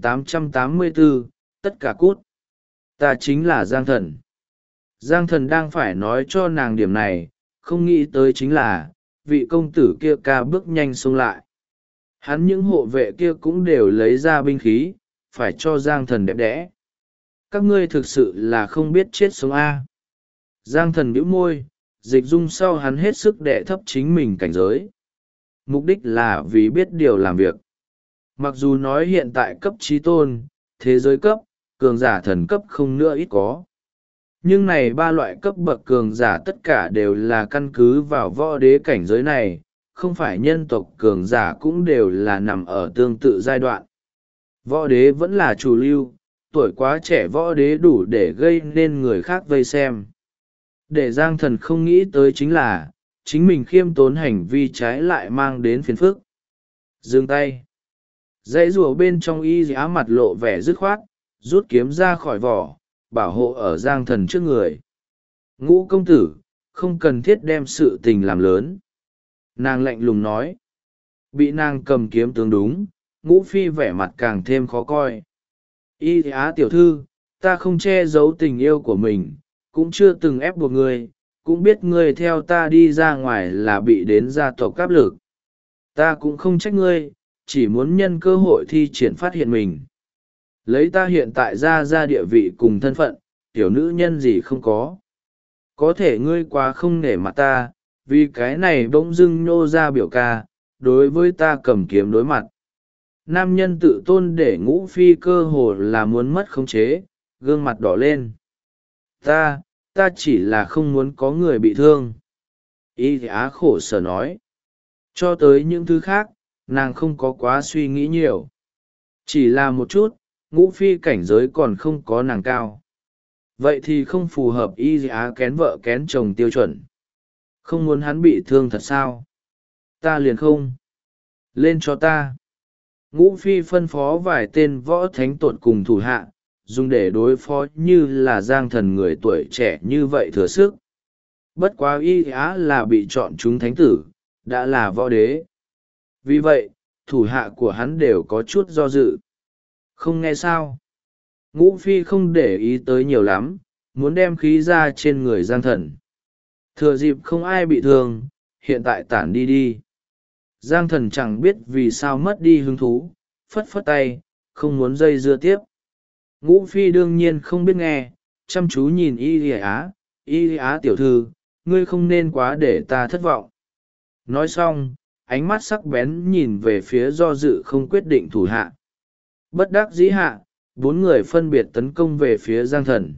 1884, tất cả cút. Ta chính là Giang Thần. Giang Thần đang phải nói cho nàng điểm này, không nghĩ tới chính là, vị công tử kia ca bước nhanh xông lại. Hắn những hộ vệ kia cũng đều lấy ra binh khí, phải cho Giang Thần đẹp đẽ. Các ngươi thực sự là không biết chết sống A. Giang Thần bĩu môi, dịch dung sau hắn hết sức đè thấp chính mình cảnh giới. Mục đích là vì biết điều làm việc. Mặc dù nói hiện tại cấp trí tôn, thế giới cấp, cường giả thần cấp không nữa ít có. Nhưng này ba loại cấp bậc cường giả tất cả đều là căn cứ vào võ đế cảnh giới này, không phải nhân tộc cường giả cũng đều là nằm ở tương tự giai đoạn. Võ đế vẫn là chủ lưu, tuổi quá trẻ võ đế đủ để gây nên người khác vây xem. Để Giang Thần không nghĩ tới chính là, chính mình khiêm tốn hành vi trái lại mang đến phiền phức. Dừng tay. Dãy rùa bên trong y á mặt lộ vẻ dứt khoát, rút kiếm ra khỏi vỏ, bảo hộ ở Giang Thần trước người. Ngũ công tử, không cần thiết đem sự tình làm lớn. Nàng lạnh lùng nói. Bị nàng cầm kiếm tướng đúng, Ngũ Phi vẻ mặt càng thêm khó coi. Y á tiểu thư, ta không che giấu tình yêu của mình, cũng chưa từng ép buộc ngươi, cũng biết ngươi theo ta đi ra ngoài là bị đến gia tộc áp lực. Ta cũng không trách ngươi, chỉ muốn nhân cơ hội thi triển phát hiện mình. Lấy ta hiện tại ra địa vị cùng thân phận, tiểu nữ nhân gì không có. Có thể ngươi quá không nể mặt ta, vì cái này bỗng dưng nhô ra biểu ca, đối với ta cầm kiếm đối mặt. Nam nhân tự tôn để Ngũ Phi cơ hồ là muốn mất khống chế, gương mặt đỏ lên. Ta chỉ là không muốn có người bị thương. Y á khổ sở nói. Cho tới những thứ khác, nàng không có quá suy nghĩ nhiều. Chỉ là một chút, Ngũ Phi cảnh giới còn không có nàng cao. Vậy thì không phù hợp y á kén vợ kén chồng tiêu chuẩn. Không muốn hắn bị thương thật sao? Ta liền không. Lên cho ta. Ngũ Phi phân phó vài tên võ thánh tột cùng thủ hạ, dùng để đối phó như là Giang Thần người tuổi trẻ như vậy thừa sức. Bất quá y á là bị chọn chúng thánh tử, đã là võ đế. Vì vậy, thủ hạ của hắn đều có chút do dự. Không nghe sao. Ngũ Phi không để ý tới nhiều lắm, muốn đem khí ra trên người Giang Thần. Thừa dịp không ai bị thương, hiện tại tản đi đi. Giang Thần chẳng biết vì sao mất đi hứng thú, phất phất tay, không muốn dây dưa tiếp. Ngũ Phi đương nhiên không biết nghe, chăm chú nhìn Y Á tiểu thư, ngươi không nên quá để ta thất vọng. Nói xong, ánh mắt sắc bén nhìn về phía do dự không quyết định thủ hạ. Bất đắc dĩ hạ, 4 người phân biệt tấn công về phía Giang Thần.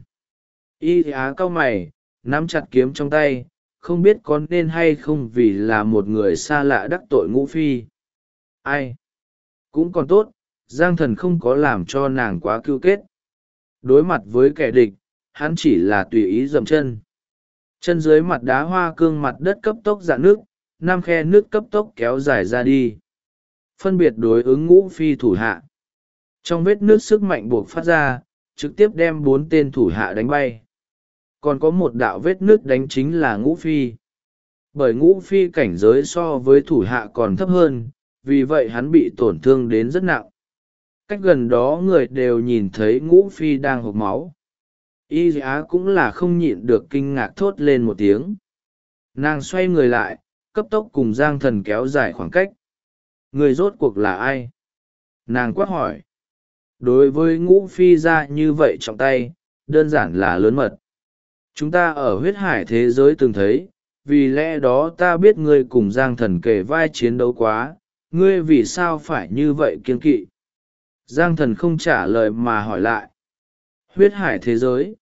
Y Á cau mày, nắm chặt kiếm trong tay, không biết có nên hay không vì là một người xa lạ đắc tội Ngũ Phi. Ai? Cũng còn tốt, Giang Thần không có làm cho nàng quá cưu kết. Đối mặt với kẻ địch, hắn chỉ là tùy ý dậm chân. Chân dưới mặt đá hoa cương mặt đất cấp tốc rạn nước, 5 khe nước cấp tốc kéo dài ra đi. Phân biệt đối ứng Ngũ Phi thủ hạ. Trong vết nước sức mạnh buộc phát ra, trực tiếp đem 4 tên thủ hạ đánh bay. Còn có một đạo vết nước đánh chính là Ngũ Phi. Bởi Ngũ Phi cảnh giới so với thủ hạ còn thấp hơn, vì vậy hắn bị tổn thương đến rất nặng. Cách gần đó người đều nhìn thấy Ngũ Phi đang hộc máu. Y Á cũng là không nhịn được kinh ngạc thốt lên một tiếng. Nàng xoay người lại, cấp tốc cùng Giang Thần kéo dài khoảng cách. Người rốt cuộc là ai? Nàng quát hỏi. Đối với Ngũ Phi ra như vậy trọng tay, đơn giản là lớn mật. Chúng ta ở huyết hải thế giới từng thấy, vì lẽ đó ta biết ngươi cùng Giang Thần kề vai chiến đấu quá, ngươi vì sao phải như vậy kiêng kỵ? Giang Thần không trả lời mà hỏi lại. Huyết hải thế giới.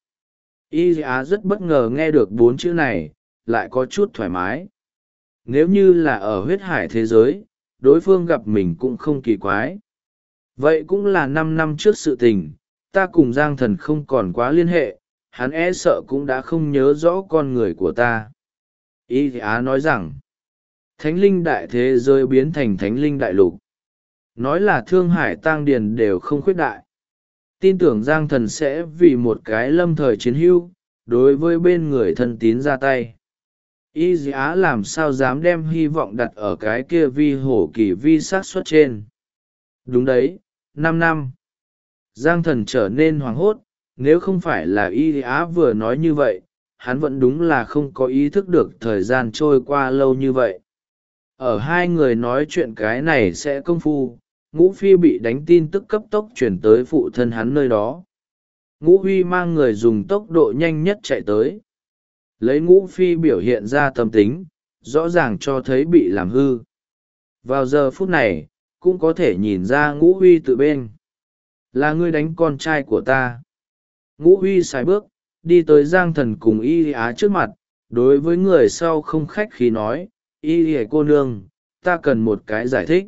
Y Á rất bất ngờ nghe được 4 chữ này, lại có chút thoải mái. Nếu như là ở huyết hải thế giới, đối phương gặp mình cũng không kỳ quái. Vậy cũng là 5 năm trước sự tình, ta cùng Giang Thần không còn quá liên hệ, hắn e sợ cũng đã không nhớ rõ con người của ta. Y Á nói rằng, thánh linh đại thế giới biến thành thánh linh đại lục. Nói là Thương Hải Tang Điền đều không khuyết đại. Tin tưởng Giang Thần sẽ vì một cái lâm thời chiến hữu, đối với bên người thân tín ra tay. Y Á làm sao dám đem hy vọng đặt ở cái kia vi hổ kỳ vi xác suất trên. Đúng đấy, 5 năm. Giang Thần trở nên hoảng hốt, nếu không phải là Y Á vừa nói như vậy, hắn vẫn đúng là không có ý thức được thời gian trôi qua lâu như vậy. Ở hai người nói chuyện cái này sẽ công phu, Ngũ Phi bị đánh tin tức cấp tốc chuyển tới phụ thân hắn nơi đó. Ngũ Huy mang người dùng tốc độ nhanh nhất chạy tới. Lấy Ngũ Phi biểu hiện ra tâm tính, rõ ràng cho thấy bị làm hư. Vào giờ phút này, cũng có thể nhìn ra Ngũ Huy tự bên. Là ngươi đánh con trai của ta. Ngũ Huy sải bước, đi tới Giang Thần cùng Y Á trước mặt, đối với người sau không khách khí nói, Y cô nương, ta cần một cái giải thích.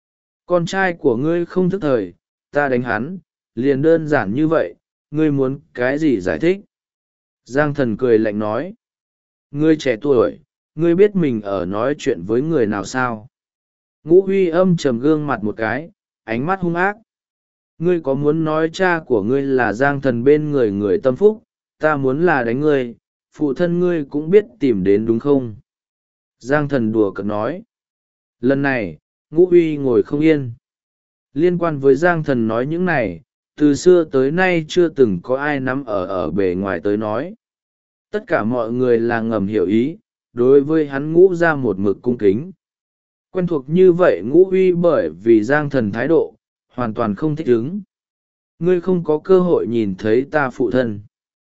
Con trai của ngươi không thức thời, ta đánh hắn, liền đơn giản như vậy, ngươi muốn cái gì giải thích? Giang Thần cười lạnh nói. Ngươi trẻ tuổi, ngươi biết mình ở nói chuyện với người nào sao? Ngũ Huy âm trầm gương mặt một cái, ánh mắt hung ác. Ngươi có muốn nói cha của ngươi là Giang Thần bên người người tâm phúc, ta muốn là đánh ngươi, phụ thân ngươi cũng biết tìm đến đúng không? Giang Thần đùa cợt nói. Lần này, Ngũ Huy ngồi không yên. Liên quan với Giang Thần nói những này, từ xưa tới nay chưa từng có ai nắm ở bề ngoài tới nói. Tất cả mọi người là ngầm hiểu ý, đối với hắn Ngũ ra một mực cung kính. Quen thuộc như vậy Ngũ Huy bởi vì Giang Thần thái độ, hoàn toàn không thích ứng. Ngươi không có cơ hội nhìn thấy ta phụ thân.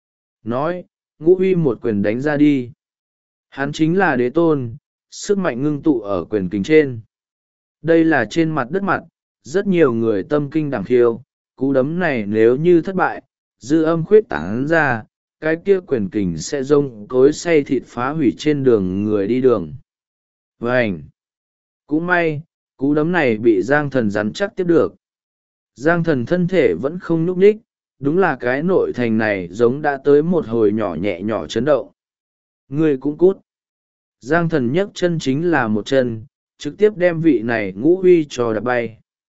Nói, Ngũ Huy một quyền đánh ra đi. Hắn chính là đế tôn, sức mạnh ngưng tụ ở quyền kình trên. Đây là trên mặt đất mặt, rất nhiều người tâm kinh đằng khiêu, cú đấm này nếu như thất bại, dư âm khuyết tán ra, cái kia quyền kình sẽ rông cối xay thịt phá hủy trên đường người đi đường. Vânh! Cũng may, cú đấm này bị Giang Thần rắn chắc tiếp được. Giang Thần thân thể vẫn không nhúc nhích, đúng là cái nội thành này giống đã tới một hồi nhỏ nhẹ nhỏ chấn động. Người cũng cút. Giang Thần nhấc chân chính là một chân, trực tiếp đem vị này Ngũ Huy cho đạp bay.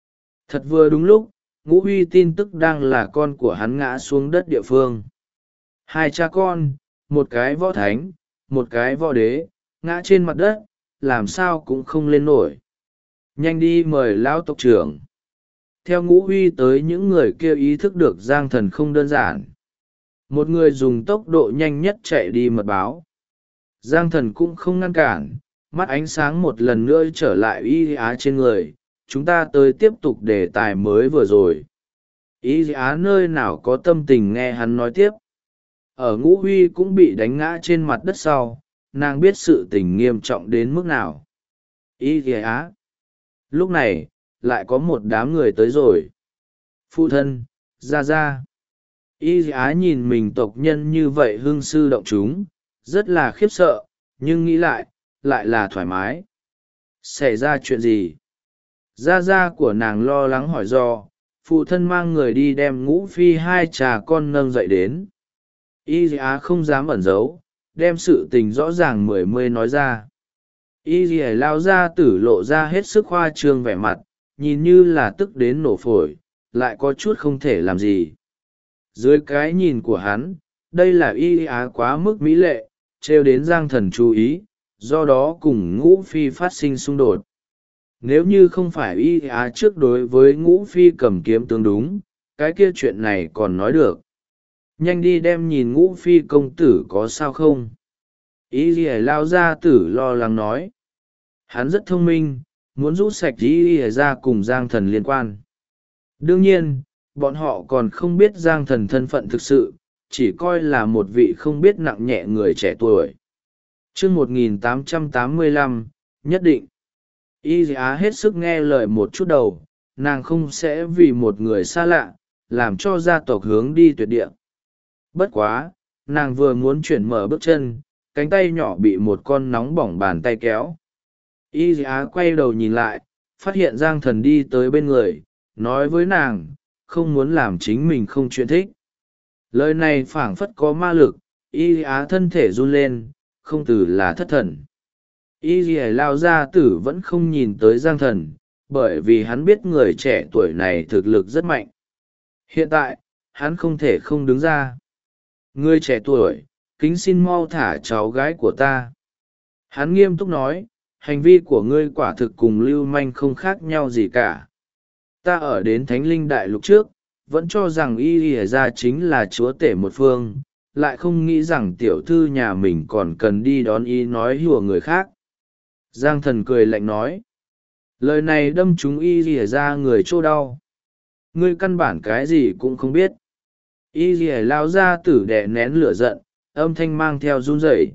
Thật vừa đúng lúc, Ngũ Huy tin tức đang là con của hắn ngã xuống đất địa phương. Hai cha con, một cái võ thánh, một cái võ đế, ngã trên mặt đất, làm sao cũng không lên nổi. Nhanh đi mời lão tộc trưởng. Theo Ngũ Huy tới, những người kia ý thức được Giang Thần không đơn giản. Một người dùng tốc độ nhanh nhất chạy đi mật báo. Giang Thần cũng không ngăn cản, mắt ánh sáng một lần nữa trở lại Y Á trên người. Chúng ta tới tiếp tục đề tài mới vừa rồi. Y Á nơi nào có tâm tình nghe hắn nói tiếp. Ở Ngũ Huy cũng bị đánh ngã trên mặt đất sau, nàng biết sự tình nghiêm trọng đến mức nào. Y Á. Lúc này, lại có một đám người tới rồi. Phụ thân, ra. Y Á nhìn mình tộc nhân như vậy hương sư động chúng, rất là khiếp sợ, nhưng nghĩ lại là thoải mái. Xảy ra chuyện gì? Gia của nàng lo lắng hỏi do, phụ thân mang người đi đem Ngũ Phi hai cha con nâng dậy đến. Y Á không dám ẩn giấu, đem sự tình rõ ràng mười nói ra. Y lao ra tử lộ ra hết sức khoa trương vẻ mặt, nhìn như là tức đến nổ phổi, lại có chút không thể làm gì. Dưới cái nhìn của hắn, đây là Y Á quá mức mỹ lệ, trêu đến Giang Thần chú ý, do đó cùng Ngũ Phi phát sinh xung đột. Nếu như không phải Y Á trước đối với Ngũ Phi cầm kiếm tương đúng, cái kia chuyện này còn nói được. Nhanh đi đem nhìn Ngũ Phi công tử có sao không? Y lao ra tử lo lắng nói. Hắn rất thông minh, muốn rút sạch Y ra cùng Giang Thần liên quan. Đương nhiên, bọn họ còn không biết Giang Thần thân phận thực sự, chỉ coi là một vị không biết nặng nhẹ người trẻ tuổi. Chương 1885, nhất định. Y Á hết sức nghe lời một chút đầu, nàng không sẽ vì một người xa lạ, làm cho gia tộc hướng đi tuyệt địa. Bất quá, nàng vừa muốn chuyển mở bước chân, cánh tay nhỏ bị một con nóng bỏng bàn tay kéo. Y Á quay đầu nhìn lại, phát hiện Giang Thần đi tới bên người, nói với nàng, không muốn làm chính mình không chuyện thích. Lời này phảng phất có ma lực, Y Á thân thể run lên, không từ là thất thần. Y lao gia tử vẫn không nhìn tới Giang Thần, bởi vì hắn biết người trẻ tuổi này thực lực rất mạnh. Hiện tại, hắn không thể không đứng ra. Người trẻ tuổi, kính xin mau thả cháu gái của ta. Hắn nghiêm túc nói, hành vi của ngươi quả thực cùng lưu manh không khác nhau gì cả. Ta ở đến Thánh Linh Đại Lục trước, vẫn cho rằng Y ra chính là chúa tể một phương, lại không nghĩ rằng tiểu thư nhà mình còn cần đi đón Y nói hùa người khác. Giang Thần cười lạnh nói. Lời này đâm trúng Y ra người chỗ đau. Ngươi căn bản cái gì cũng không biết. Y lao ra tử đè nén lửa giận, âm thanh mang theo run rẩy.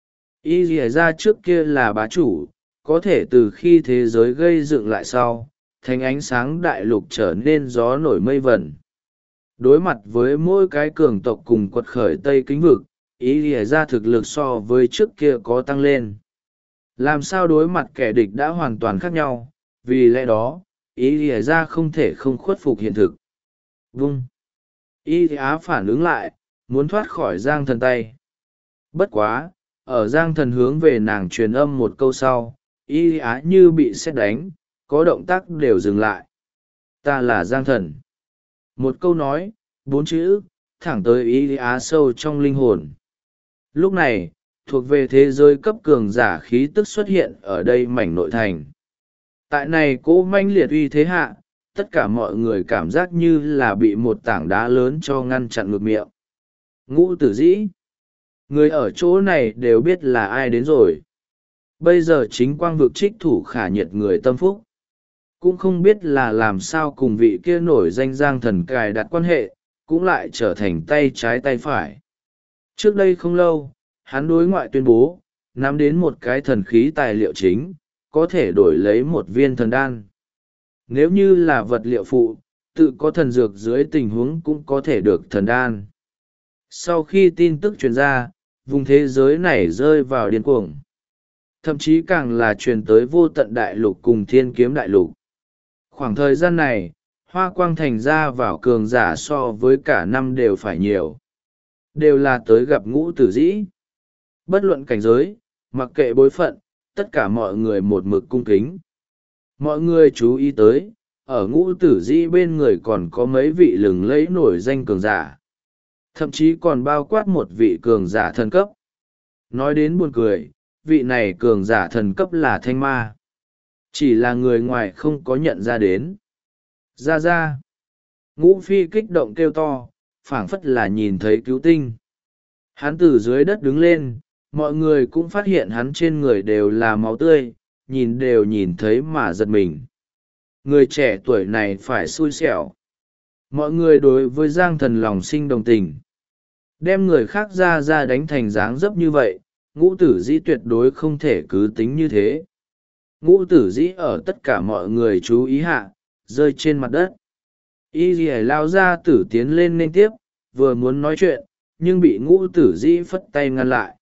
Y ra trước kia là bá chủ, có thể từ khi thế giới gây dựng lại sau, thành ánh sáng đại lục trở nên gió nổi mây vẩn. Đối mặt với mỗi cái cường tộc cùng quật khởi Tây Kính Vực, Y ra thực lực so với trước kia có tăng lên. Làm sao đối mặt kẻ địch đã hoàn toàn khác nhau, vì lẽ đó, Y ra không thể không khuất phục hiện thực. Vung! Y Á phản ứng lại, muốn thoát khỏi Giang Thần tay. Bất quá, ở Giang Thần hướng về nàng truyền âm một câu sau, Y Á như bị sét đánh, có động tác đều dừng lại. Ta là Giang Thần. Một câu nói, 4 chữ, thẳng tới Y Á sâu trong linh hồn. Lúc này, thuộc về thế giới cấp cường giả khí tức xuất hiện ở đây mảnh nội thành. Tại này cố manh liệt uy thế hạ, tất cả mọi người cảm giác như là bị một tảng đá lớn cho ngăn chặn ngược miệng. Ngũ Tử Dĩ, người ở chỗ này đều biết là ai đến rồi. Bây giờ chính quang vực trích thủ khả nhiệt người tâm phúc. Cũng không biết là làm sao cùng vị kia nổi danh Giang Thần cài đặt quan hệ, cũng lại trở thành tay trái tay phải. Trước đây không lâu, hắn đối ngoại tuyên bố, nắm đến một cái thần khí tài liệu chính, có thể đổi lấy một viên thần đan. Nếu như là vật liệu phụ, tự có thần dược dưới tình huống cũng có thể được thần đan. Sau khi tin tức truyền ra, vùng thế giới này rơi vào điên cuồng. Thậm chí càng là truyền tới vô tận đại lục cùng thiên kiếm đại lục. Khoảng thời gian này, Hoa Quang Thành ra vào cường giả so với cả năm đều phải nhiều. Đều là tới gặp Ngũ Tử Dĩ. Bất luận cảnh giới, mặc kệ bối phận, tất cả mọi người một mực cung kính. Mọi người chú ý tới, ở Ngũ Tử Dĩ bên người còn có mấy vị lừng lẫy nổi danh cường giả, thậm chí còn bao quát một vị cường giả thần cấp. Nói đến buồn cười, vị này cường giả thần cấp là Thanh Ma, chỉ là người ngoài không có nhận ra đến. Ra ra, Ngũ Phi kích động kêu to, phảng phất là nhìn thấy cứu tinh. Hắn từ dưới đất đứng lên, mọi người cũng phát hiện hắn trên người đều là máu tươi, nhìn đều nhìn thấy mà giật mình. Người trẻ tuổi này phải xui xẻo. Mọi người đối với Giang Thần lòng sinh đồng tình. Đem người khác ra đánh thành dáng dấp như vậy, Ngũ Tử Dĩ tuyệt đối không thể cứ tính như thế. Ngũ Tử Dĩ ở tất cả mọi người chú ý hạ, rơi trên mặt đất. Y Lì lao ra tử tiến lên nên tiếp, vừa muốn nói chuyện, nhưng bị Ngũ Tử Dĩ phất tay ngăn lại.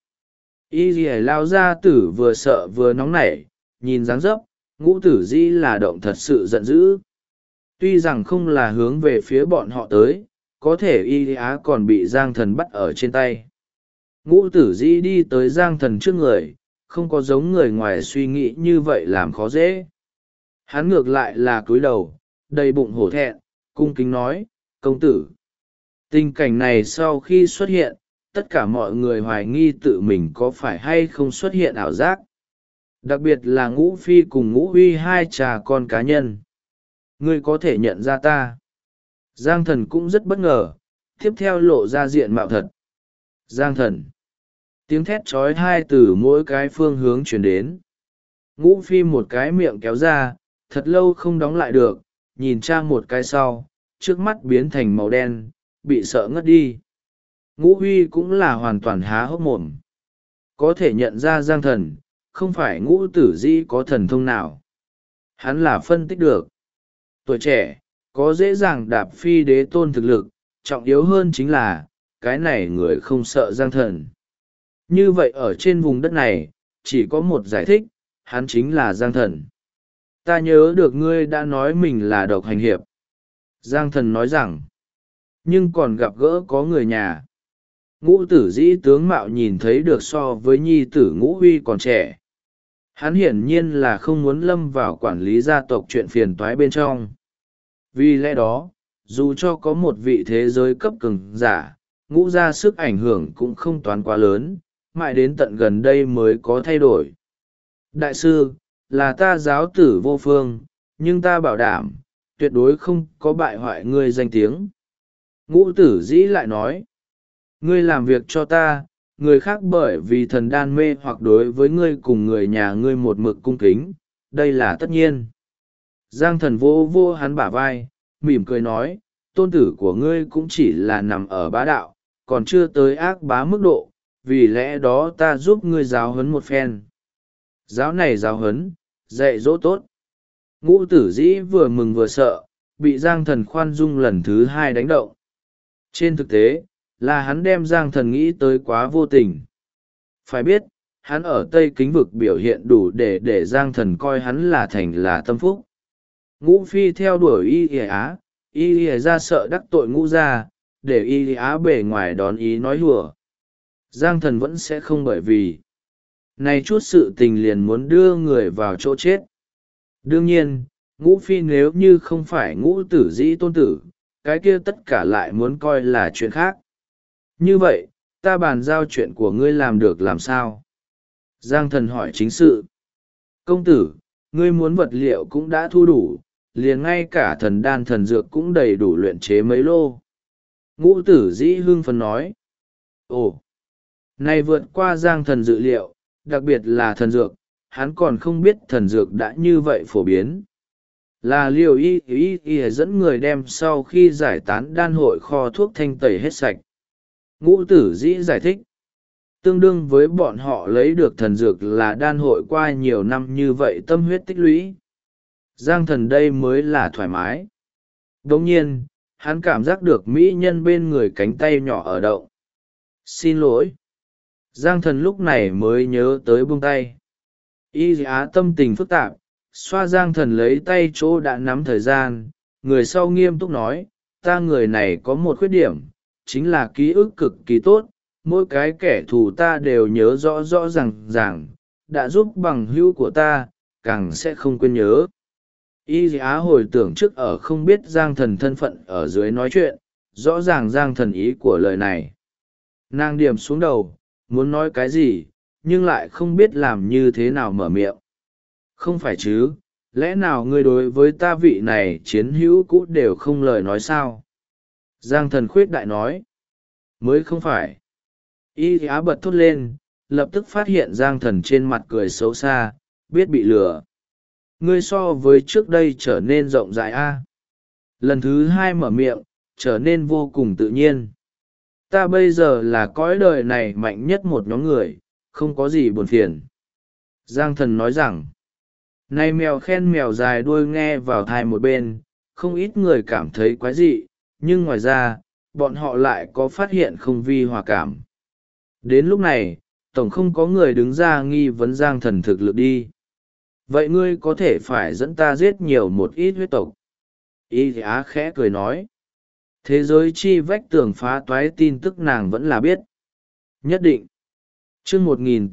Y Lì lao ra tử vừa sợ vừa nóng nảy, nhìn dáng dấp, Ngũ Tử Dĩ là động thật sự giận dữ. Tuy rằng không là hướng về phía bọn họ tới, có thể Y Á còn bị Giang Thần bắt ở trên tay. Ngũ Tử Dĩ đi tới Giang Thần trước người, không có giống người ngoài suy nghĩ như vậy làm khó dễ. Hắn ngược lại là cúi đầu, đầy bụng hổ thẹn, cung kính nói, công tử. Tình cảnh này sau khi xuất hiện, tất cả mọi người hoài nghi tự mình có phải hay không xuất hiện ảo giác. Đặc biệt là Ngũ Phi cùng Ngũ Huy hai cha con cá nhân. Ngươi có thể nhận ra ta. Giang Thần cũng rất bất ngờ, tiếp theo lộ ra diện mạo thật. Giang Thần. Tiếng thét trói hai từ mỗi cái phương hướng chuyển đến. Ngũ Phi một cái miệng kéo ra, thật lâu không đóng lại được, nhìn cha một cái sau, trước mắt biến thành màu đen, bị sợ ngất đi. Ngũ Huy cũng là hoàn toàn há hốc mồm. Có thể nhận ra Giang Thần, không phải Ngũ Tử Dĩ có thần thông nào. Hắn là phân tích được. Tuổi trẻ, có dễ dàng đạp phi đế tôn thực lực, trọng yếu hơn chính là, cái này người không sợ Giang Thần. Như vậy ở trên vùng đất này, chỉ có một giải thích, hắn chính là Giang Thần. Ta nhớ được ngươi đã nói mình là độc hành hiệp. Giang Thần nói rằng, nhưng còn gặp gỡ có người nhà. Ngũ Tử Dĩ tướng mạo nhìn thấy được so với nhi tử Ngũ Huy còn trẻ. Hắn hiển nhiên là không muốn lâm vào quản lý gia tộc chuyện phiền toái bên trong. Vì lẽ đó, dù cho có một vị thế giới cấp cường giả, Ngũ gia sức ảnh hưởng cũng không toán quá lớn, mãi đến tận gần đây mới có thay đổi. Đại sư, là ta giáo tử vô phương, nhưng ta bảo đảm, tuyệt đối không có bại hoại ngươi danh tiếng. Ngũ Tử Dĩ lại nói, ngươi làm việc cho ta, người khác bởi vì thần đan mê hoặc đối với ngươi cùng người nhà ngươi một mực cung kính, đây là tất nhiên. Giang Thần vô vô hắn bả vai, mỉm cười nói, tôn tử của ngươi cũng chỉ là nằm ở bá đạo, còn chưa tới ác bá mức độ, vì lẽ đó ta giúp ngươi giáo huấn một phen. Giáo này giáo huấn, dạy dỗ tốt. Ngũ Tử Dĩ vừa mừng vừa sợ, bị Giang Thần khoan dung lần thứ hai đánh động. Trên thực tế, là hắn đem Giang Thần nghĩ tới quá vô tình. Phải biết, hắn ở Tây Kính Vực biểu hiện đủ để Giang Thần coi hắn là thành là tâm phúc. Ngũ Phi theo đuổi Y Á, Y ra sợ đắc tội Ngũ gia, để Y Á bề ngoài đón ý nói hùa. Giang Thần vẫn sẽ không bởi vì này chút sự tình liền muốn đưa người vào chỗ chết. Đương nhiên, Ngũ Phi nếu như không phải Ngũ Tử Dĩ tôn tử, cái kia tất cả lại muốn coi là chuyện khác. Như vậy, ta bàn giao chuyện của ngươi làm được làm sao? Giang Thần hỏi chính sự. Công tử, ngươi muốn vật liệu cũng đã thu đủ, liền ngay cả thần đan thần dược cũng đầy đủ luyện chế mấy lô. Ngũ Tử Dĩ hưng phấn nói. Ồ, này vượt qua Giang Thần dự liệu, đặc biệt là thần dược, hắn còn không biết thần dược đã như vậy phổ biến. Là Liều Y dẫn người đem sau khi giải tán đan hội kho thuốc thanh tẩy hết sạch. Ngũ Tử Dĩ giải thích, tương đương với bọn họ lấy được thần dược là đan hội qua nhiều năm như vậy tâm huyết tích lũy. Giang Thần đây mới là thoải mái. Đồng nhiên, hắn cảm giác được mỹ nhân bên người cánh tay nhỏ ở động. Xin lỗi. Giang Thần lúc này mới nhớ tới buông tay. Y Á tâm tình phức tạp, xoa Giang Thần lấy tay chỗ đã nắm thời gian, người sau nghiêm túc nói, ta người này có một khuyết điểm, chính là ký ức cực kỳ tốt, mỗi cái kẻ thù ta đều nhớ rõ rõ ràng, đã giúp bằng hữu của ta, càng sẽ không quên nhớ. Y Á hồi tưởng trước ở không biết Giang Thần thân phận ở dưới nói chuyện, rõ ràng Giang Thần ý của lời này. Nàng điểm xuống đầu, muốn nói cái gì, nhưng lại không biết làm như thế nào mở miệng. Không phải chứ, lẽ nào ngươi đối với ta vị này chiến hữu cũ đều không lời nói sao? Giang Thần khuyết đại nói. Mới không phải. Y Á bật thốt lên, lập tức phát hiện Giang Thần trên mặt cười xấu xa, biết bị lừa. Ngươi so với trước đây trở nên rộng rãi a. Lần thứ hai mở miệng, trở nên vô cùng tự nhiên. Ta bây giờ là cõi đời này mạnh nhất một nhóm người, không có gì buồn phiền. Giang Thần nói rằng, này mèo khen mèo dài đuôi nghe vào thai một bên, không ít người cảm thấy quái dị, nhưng ngoài ra, bọn họ lại có phát hiện không vi hòa cảm. Đến lúc này, tổng không có người đứng ra nghi vấn Giang Thần thực lực đi. Vậy ngươi có thể phải dẫn ta giết nhiều một ít huyết tộc. Y Á khẽ cười nói. Thế giới chi vách tường phá toái tin tức nàng vẫn là biết. Nhất định. chương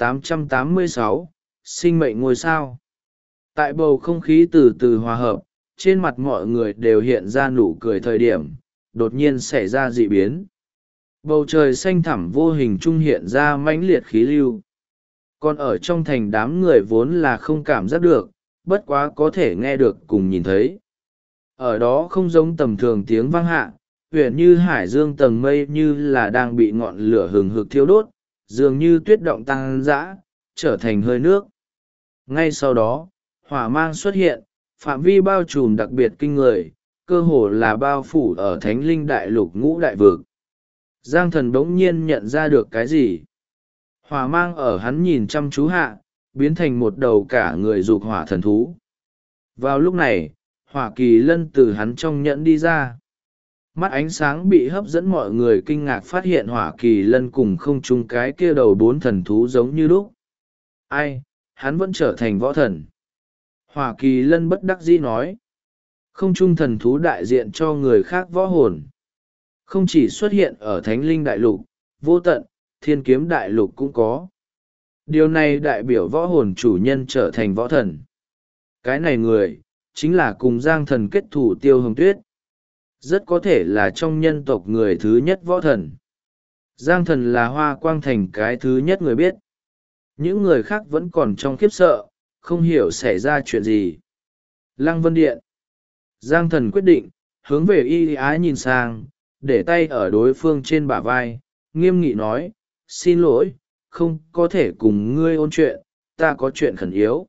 1886, sinh mệnh ngôi sao. Tại bầu không khí từ từ hòa hợp, trên mặt mọi người đều hiện ra nụ cười thời điểm, đột nhiên xảy ra dị biến. Bầu trời xanh thẳm vô hình trung hiện ra mãnh liệt khí lưu. Còn ở trong thành đám người vốn là không cảm giác được, bất quá có thể nghe được cùng nhìn thấy. Ở đó không giống tầm thường tiếng vang hạ, huyện như hải dương tầng mây như là đang bị ngọn lửa hừng hực thiêu đốt, dường như tuyết động tăng dã, trở thành hơi nước. Ngay sau đó, hỏa mang xuất hiện, phạm vi bao trùm đặc biệt kinh người, cơ hồ là bao phủ ở thánh linh đại lục ngũ đại vực. Giang Thần bỗng nhiên nhận ra được cái gì? Hỏa mang ở hắn nhìn chăm chú hạ, biến thành một đầu cả người dục hỏa thần thú. Vào lúc này, hỏa kỳ lân từ hắn trong nhẫn đi ra. Mắt ánh sáng bị hấp dẫn, mọi người kinh ngạc phát hiện hỏa kỳ lân cùng không chung cái kia đầu bốn thần thú giống như lúc. Ai, hắn vẫn trở thành võ thần. Hỏa kỳ lân bất đắc dĩ nói. Không chung thần thú đại diện cho người khác võ hồn. Không chỉ xuất hiện ở thánh linh đại lục, vô tận, thiên kiếm đại lục cũng có. Điều này đại biểu võ hồn chủ nhân trở thành võ thần. Cái này người, chính là cùng Giang Thần kết thủ Tiêu Hồng Tuyết. Rất có thể là trong nhân tộc người thứ nhất võ thần. Giang Thần là Hoa Quang Thành cái thứ nhất người biết. Những người khác vẫn còn trong khiếp sợ, không hiểu xảy ra chuyện gì. Lăng Vân Điện. Giang Thần quyết định, hướng về Y Á nhìn sang, để tay ở đối phương trên bả vai, nghiêm nghị nói, xin lỗi, không có thể cùng ngươi ôn chuyện, ta có chuyện khẩn yếu.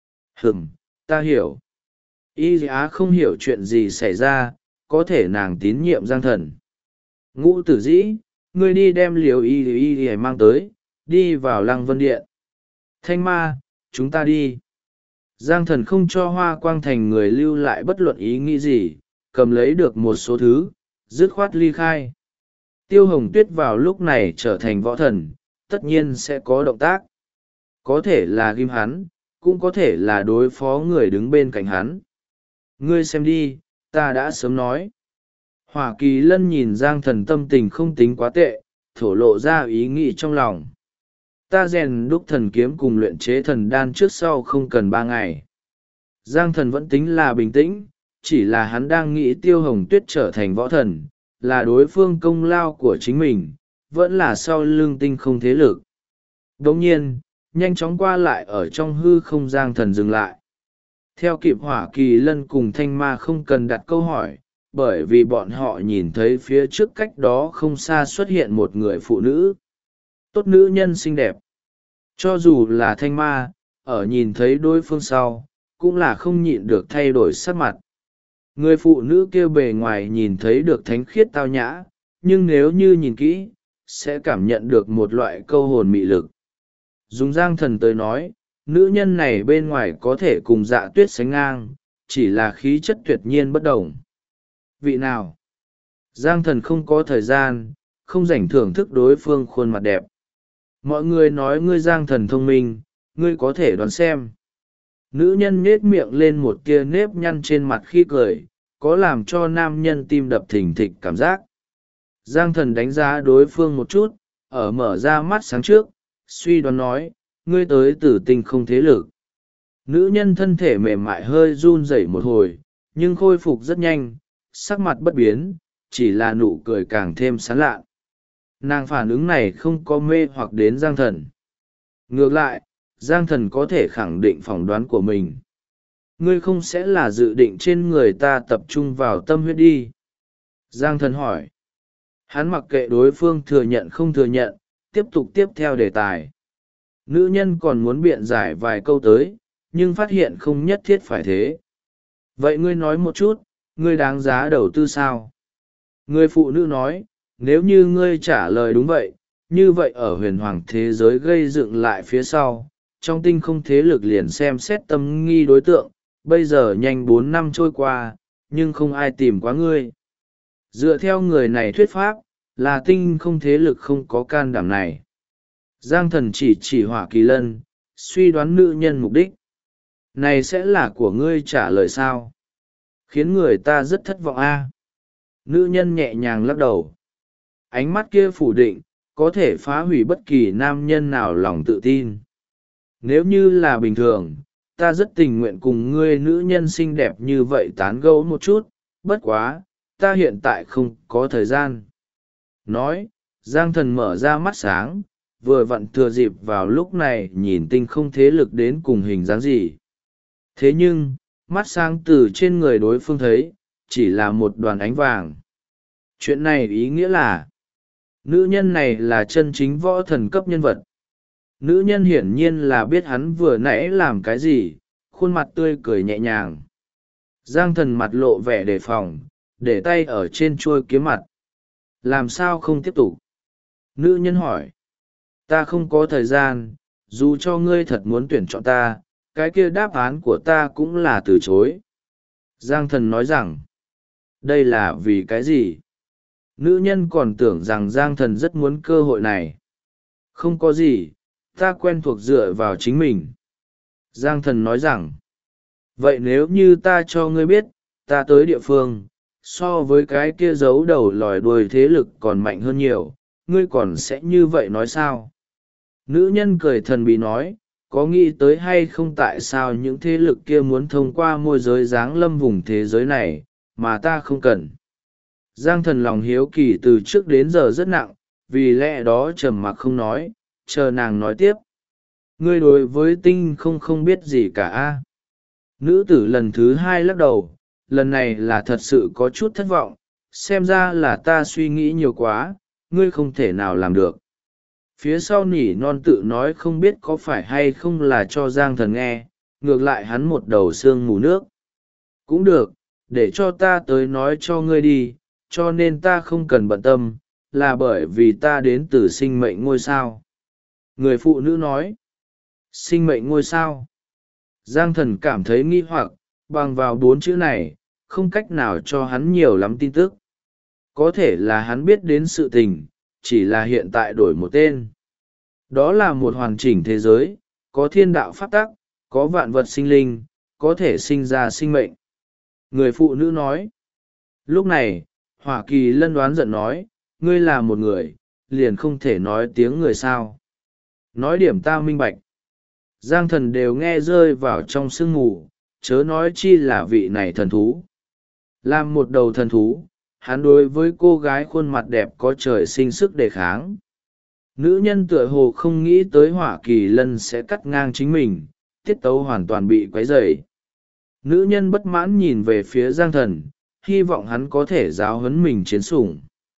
Ta hiểu. Y Á không hiểu chuyện gì xảy ra, có thể nàng tín nhiệm Giang Thần. Ngũ Tử Dĩ, ngươi đi đem liều y mang tới, đi vào Lăng Vân Điện. Thanh Ma, chúng ta đi. Giang Thần không cho Hoa Quang Thành người lưu lại bất luận ý nghĩ gì, cầm lấy được một số thứ, dứt khoát ly khai. Tiêu Hồng Tuyết vào lúc này trở thành võ thần, tất nhiên sẽ có động tác. Có thể là ghim hắn, cũng có thể là đối phó người đứng bên cạnh hắn. Ngươi xem đi, ta đã sớm nói. Hỏa Kỳ Lân nhìn Giang Thần tâm tình không tính quá tệ, thổ lộ ra ý nghĩ trong lòng. Ta rèn đúc thần kiếm cùng luyện chế thần đan trước sau không cần 3 ngày. Giang Thần vẫn tính là bình tĩnh, chỉ là hắn đang nghĩ Tiêu Hồng Tuyết trở thành võ thần, là đối phương công lao của chính mình, vẫn là sau lưng tinh không thế lực. Đồng nhiên, nhanh chóng qua lại ở trong hư không Giang Thần dừng lại. Theo kịp Hỏa Kỳ Lân cùng Thanh Ma không cần đặt câu hỏi, bởi vì bọn họ nhìn thấy phía trước cách đó không xa xuất hiện một người phụ nữ. Tốt nữ nhân xinh đẹp. Cho dù là Thanh Ma, ở nhìn thấy đối phương sau, cũng là không nhịn được thay đổi sắc mặt. Người phụ nữ kia bề ngoài nhìn thấy được thánh khiết tao nhã, nhưng nếu như nhìn kỹ, sẽ cảm nhận được một loại câu hồn mị lực. Dùng Giang Thần tới nói, nữ nhân này bên ngoài có thể cùng Dạ Tuyết sánh ngang, chỉ là khí chất tuyệt nhiên bất đồng. Vị nào? Giang Thần không có thời gian, không rảnh thưởng thức đối phương khuôn mặt đẹp. Mọi người nói ngươi Giang Thần thông minh, ngươi có thể đoán xem. Nữ nhân nhếch miệng lên một tia nếp nhăn trên mặt khi cười, có làm cho nam nhân tim đập thình thịch cảm giác. Giang Thần đánh giá đối phương một chút, ở mở ra mắt sáng trước, suy đoán nói, ngươi tới từ tinh không thế lực. Nữ nhân thân thể mềm mại hơi run rẩy một hồi, nhưng khôi phục rất nhanh, sắc mặt bất biến, chỉ là nụ cười càng thêm sán lạ. Nàng phản ứng này không có mê hoặc đến Giang Thần. Ngược lại, Giang Thần có thể khẳng định phỏng đoán của mình. Ngươi không sẽ là dự định trên người ta tập trung vào tâm huyết đi? Giang Thần hỏi. Hắn mặc kệ đối phương thừa nhận không thừa nhận, tiếp theo đề tài. Nữ nhân còn muốn biện giải vài câu tới, nhưng phát hiện không nhất thiết phải thế. Vậy ngươi nói một chút, ngươi đáng giá đầu tư sao? Người phụ nữ nói, nếu như ngươi trả lời đúng vậy, như vậy ở huyền hoàng thế giới gây dựng lại phía sau, trong tinh không thế lực liền xem xét tâm nghi đối tượng, bây giờ nhanh 4 năm trôi qua, nhưng không ai tìm quá ngươi. Dựa theo người này thuyết pháp, là tinh không thế lực không có can đảm này. Giang Thần chỉ Hỏa Kỳ Lân, suy đoán nữ nhân mục đích. Này sẽ là của ngươi trả lời sao? Khiến người ta rất thất vọng a. Nữ nhân nhẹ nhàng lắc đầu. Ánh mắt kia phủ định, có thể phá hủy bất kỳ nam nhân nào lòng tự tin. Nếu như là bình thường, ta rất tình nguyện cùng ngươi nữ nhân xinh đẹp như vậy tán gẫu một chút, bất quá, ta hiện tại không có thời gian. Nói, Giang Thần mở ra mắt sáng, vừa vặn thừa dịp vào lúc này nhìn tinh không thế lực đến cùng hình dáng gì. Thế nhưng, mắt sáng từ trên người đối phương thấy, chỉ là một đoàn ánh vàng. Chuyện này ý nghĩa là, nữ nhân này là chân chính võ thần cấp nhân vật. Nữ nhân hiển nhiên là biết hắn vừa nãy làm cái gì, khuôn mặt tươi cười nhẹ nhàng. Giang Thần mặt lộ vẻ đề phòng, để tay ở trên chuôi kiếm mặt. Làm sao không tiếp tục? Nữ nhân hỏi. Ta không có thời gian, dù cho ngươi thật muốn tuyển chọn ta, cái kia đáp án của ta cũng là từ chối. Giang Thần nói rằng, đây là vì cái gì? Nữ nhân còn tưởng rằng Giang Thần rất muốn cơ hội này. Không có gì, ta quen thuộc dựa vào chính mình. Giang Thần nói rằng, vậy nếu như ta cho ngươi biết, ta tới địa phương, so với cái kia giấu đầu lòi đuôi thế lực còn mạnh hơn nhiều, ngươi còn sẽ như vậy nói sao? Nữ nhân cười thần bí nói, có nghĩ tới hay không tại sao những thế lực kia muốn thông qua môi giới giáng lâm vùng thế giới này, mà ta không cần. Giang Thần lòng hiếu kỳ từ trước đến giờ rất nặng, vì lẽ đó trầm mặc không nói, chờ nàng nói tiếp. Ngươi đối với tinh không biết gì cả a. Nữ tử lần thứ hai lắc đầu, lần này là thật sự có chút thất vọng, xem ra là ta suy nghĩ nhiều quá, ngươi không thể nào làm được. Phía sau nỉ non tự nói không biết có phải hay không là cho Giang Thần nghe, ngược lại hắn một đầu xương mù nước. Cũng được, để cho ta tới nói cho ngươi đi, cho nên ta không cần bận tâm, là bởi vì ta đến từ sinh mệnh ngôi sao. Người phụ nữ nói, sinh mệnh ngôi sao. Giang Thần cảm thấy nghi hoặc, bằng vào 4 chữ này, không cách nào cho hắn nhiều lắm tin tức. Có thể là hắn biết đến sự tình, chỉ là hiện tại đổi một tên. Đó là một hoàn chỉnh thế giới, có thiên đạo pháp tắc, có vạn vật sinh linh, có thể sinh ra sinh mệnh. Người phụ nữ nói. Lúc này, Hỏa Kỳ Lân đoán giận nói, ngươi là một người, liền không thể nói tiếng người sao. Nói điểm ta minh bạch. Giang Thần đều nghe rơi vào trong sương mù, chớ nói chi là vị này thần thú. Làm một đầu thần thú, hắn đối với cô gái khuôn mặt đẹp có trời sinh sức đề kháng. Nữ nhân tựa hồ không nghĩ tới Hỏa Kỳ Lân sẽ cắt ngang chính mình, tiết tấu hoàn toàn bị quấy rầy. Nữ nhân bất mãn nhìn về phía Giang Thần, hy vọng hắn có thể giáo huấn mình chiến sủng.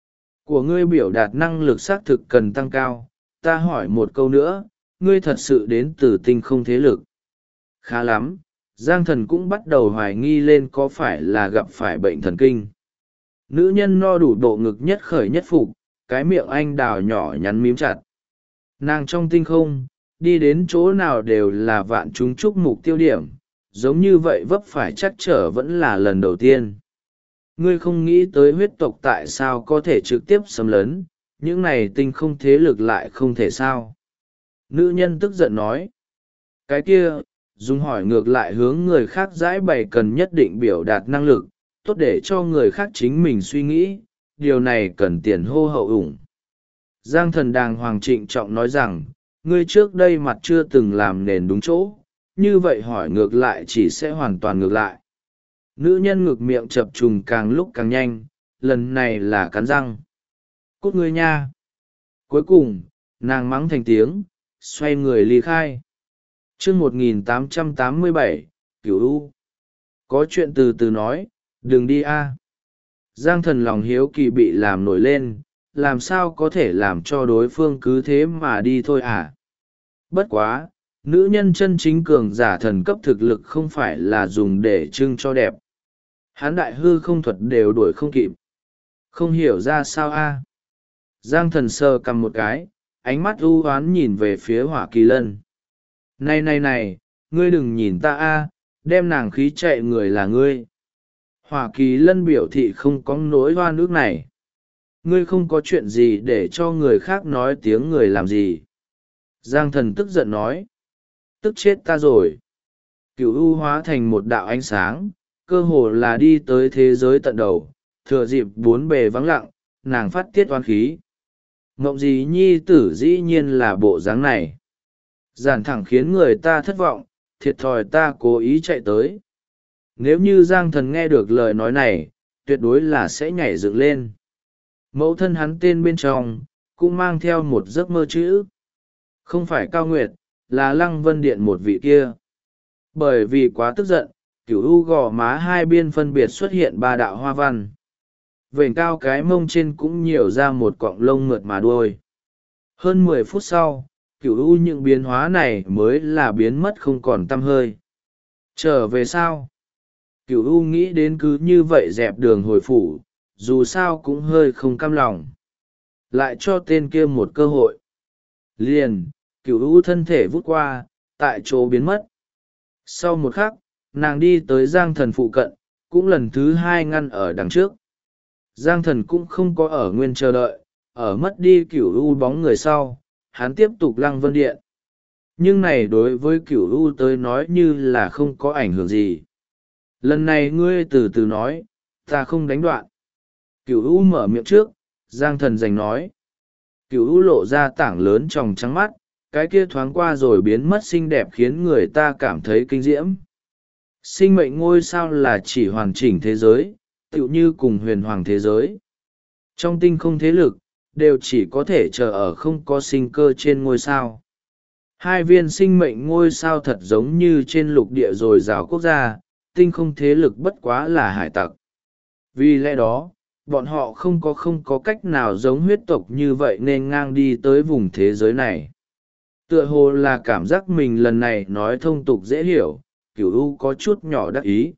Của ngươi biểu đạt năng lực xác thực cần tăng cao, ta hỏi một câu nữa, ngươi thật sự đến từ tinh không thế lực. Khá lắm, Giang Thần cũng bắt đầu hoài nghi lên có phải là gặp phải bệnh thần kinh. Nữ nhân no đủ độ ngực nhất khởi nhất phục, cái miệng anh đào nhỏ nhắn mím chặt. Nàng trong tinh không, đi đến chỗ nào đều là vạn chúng chúc mục tiêu điểm, giống như vậy vấp phải chắc trở vẫn là lần đầu tiên. Ngươi không nghĩ tới huyết tộc tại sao có thể trực tiếp xâm lấn, những này tinh không thế lực lại không thể sao. Nữ nhân tức giận nói. Cái kia, dùng hỏi ngược lại hướng người khác giải bày cần nhất định biểu đạt năng lực, tốt để cho người khác chính mình suy nghĩ, điều này cần tiền hô hậu ủng. Giang Thần đàng hoàng trịnh trọng nói rằng, ngươi trước đây mặt chưa từng làm nền đúng chỗ, như vậy hỏi ngược lại chỉ sẽ hoàn toàn ngược lại. Nữ nhân ngực miệng chập trùng càng lúc càng nhanh, lần này là cắn răng. Cút ngươi nha. Cuối cùng, nàng mắng thành tiếng, xoay người ly khai. chương 1887, Cửu U. Có chuyện từ từ nói, đừng đi a. Giang Thần lòng hiếu kỳ bị làm nổi lên, làm sao có thể làm cho đối phương cứ thế mà đi thôi à? Bất quá, nữ nhân chân chính cường giả thần cấp thực lực không phải là dùng để trưng cho đẹp. Hán đại hư không thuật đều đuổi không kịp. Không hiểu ra sao a. Giang Thần sờ cầm một cái, ánh mắt u oán nhìn về phía Hỏa Kỳ Lân. Này, ngươi đừng nhìn ta a, đem nàng khí chạy người là ngươi. Hỏa Kỳ Lân biểu thị không có nỗi oan ức này. Ngươi không có chuyện gì để cho người khác nói tiếng người làm gì. Giang Thần tức giận nói. Tức chết ta rồi. Cửu U hóa thành một đạo ánh sáng, cơ hồ là đi tới thế giới tận đầu, thừa dịp bốn bề vắng lặng, nàng phát tiết oan khí. Ngộng gì nhi tử dĩ nhiên là bộ dáng này. Giản thẳng khiến người ta thất vọng, thiệt thòi ta cố ý chạy tới. Nếu như Giang Thần nghe được lời nói này, tuyệt đối là sẽ nhảy dựng lên. Mẫu thân hắn tên bên trong, cũng mang theo một giấc mơ chữ. Không phải Cao Nguyệt, là Lăng Vân Điện một vị kia. Bởi vì quá tức giận, Cửu U gò má hai biên phân biệt xuất hiện ba đạo hoa văn. Vểnh cao cái mông trên cũng nhiều ra một cọng lông mượt mà đuôi. Hơn 10 phút sau, Cửu U những biến hóa này mới là biến mất không còn tăm hơi. Trở về sao? Cửu U nghĩ đến cứ như vậy dẹp đường hồi phủ, dù sao cũng hơi không cam lòng. Lại cho tên kia một cơ hội. Liền, Cửu U thân thể vút qua, tại chỗ biến mất. Sau một khắc, nàng đi tới Giang Thần phụ cận, cũng lần thứ hai ngăn ở đằng trước. Giang Thần cũng không có ở nguyên chờ đợi, ở mất đi Cửu U bóng người sau, hắn tiếp tục Lăng Vân Điện. Nhưng này đối với Cửu U tới nói như là không có ảnh hưởng gì. Lần này ngươi từ từ nói, ta không đánh đoạn. Cửu U mở miệng trước, Giang Thần giành nói. Cửu U lộ ra tảng lớn tròng trắng mắt, cái kia thoáng qua rồi biến mất xinh đẹp khiến người ta cảm thấy kinh diễm. Sinh mệnh ngôi sao là chỉ hoàn chỉnh thế giới, tựu như cùng huyền hoàng thế giới. Trong tinh không thế lực, đều chỉ có thể chờ ở không có sinh cơ trên ngôi sao. Hai viên sinh mệnh ngôi sao thật giống như trên lục địa dồi dào quốc gia, tinh không thế lực bất quá là hải tặc. Vì lẽ đó, bọn họ không có cách nào giống huyết tộc như vậy nên ngang đi tới vùng thế giới này. Tựa hồ là cảm giác mình lần này nói thông tục dễ hiểu, Cửu U có chút nhỏ đắc ý.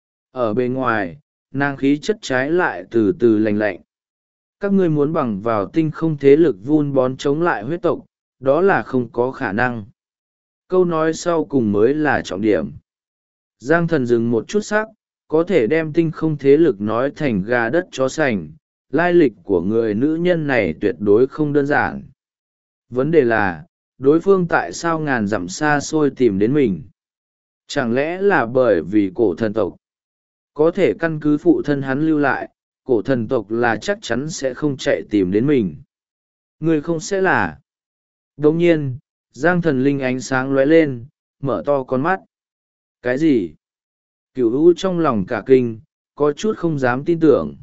Ở bên ngoài, nàng khí chất trái lại từ từ lành lạnh. Các ngươi muốn bằng vào tinh không thế lực vun bón chống lại huyết tộc, đó là không có khả năng. Câu nói sau cùng mới là trọng điểm. Giang Thần dừng một chút sắc, có thể đem tinh không thế lực nói thành gà đất chó sành, lai lịch của người nữ nhân này tuyệt đối không đơn giản. Vấn đề là, đối phương tại sao ngàn dặm xa xôi tìm đến mình? Chẳng lẽ là bởi vì cổ thần tộc? Có thể căn cứ phụ thân hắn lưu lại, cổ thần tộc là chắc chắn sẽ không chạy tìm đến mình. Người không sẽ là. Đồng nhiên, Giang Thần linh ánh sáng lóe lên, mở to con mắt. Cái gì? Cửu U trong lòng cả kinh, có chút không dám tin tưởng.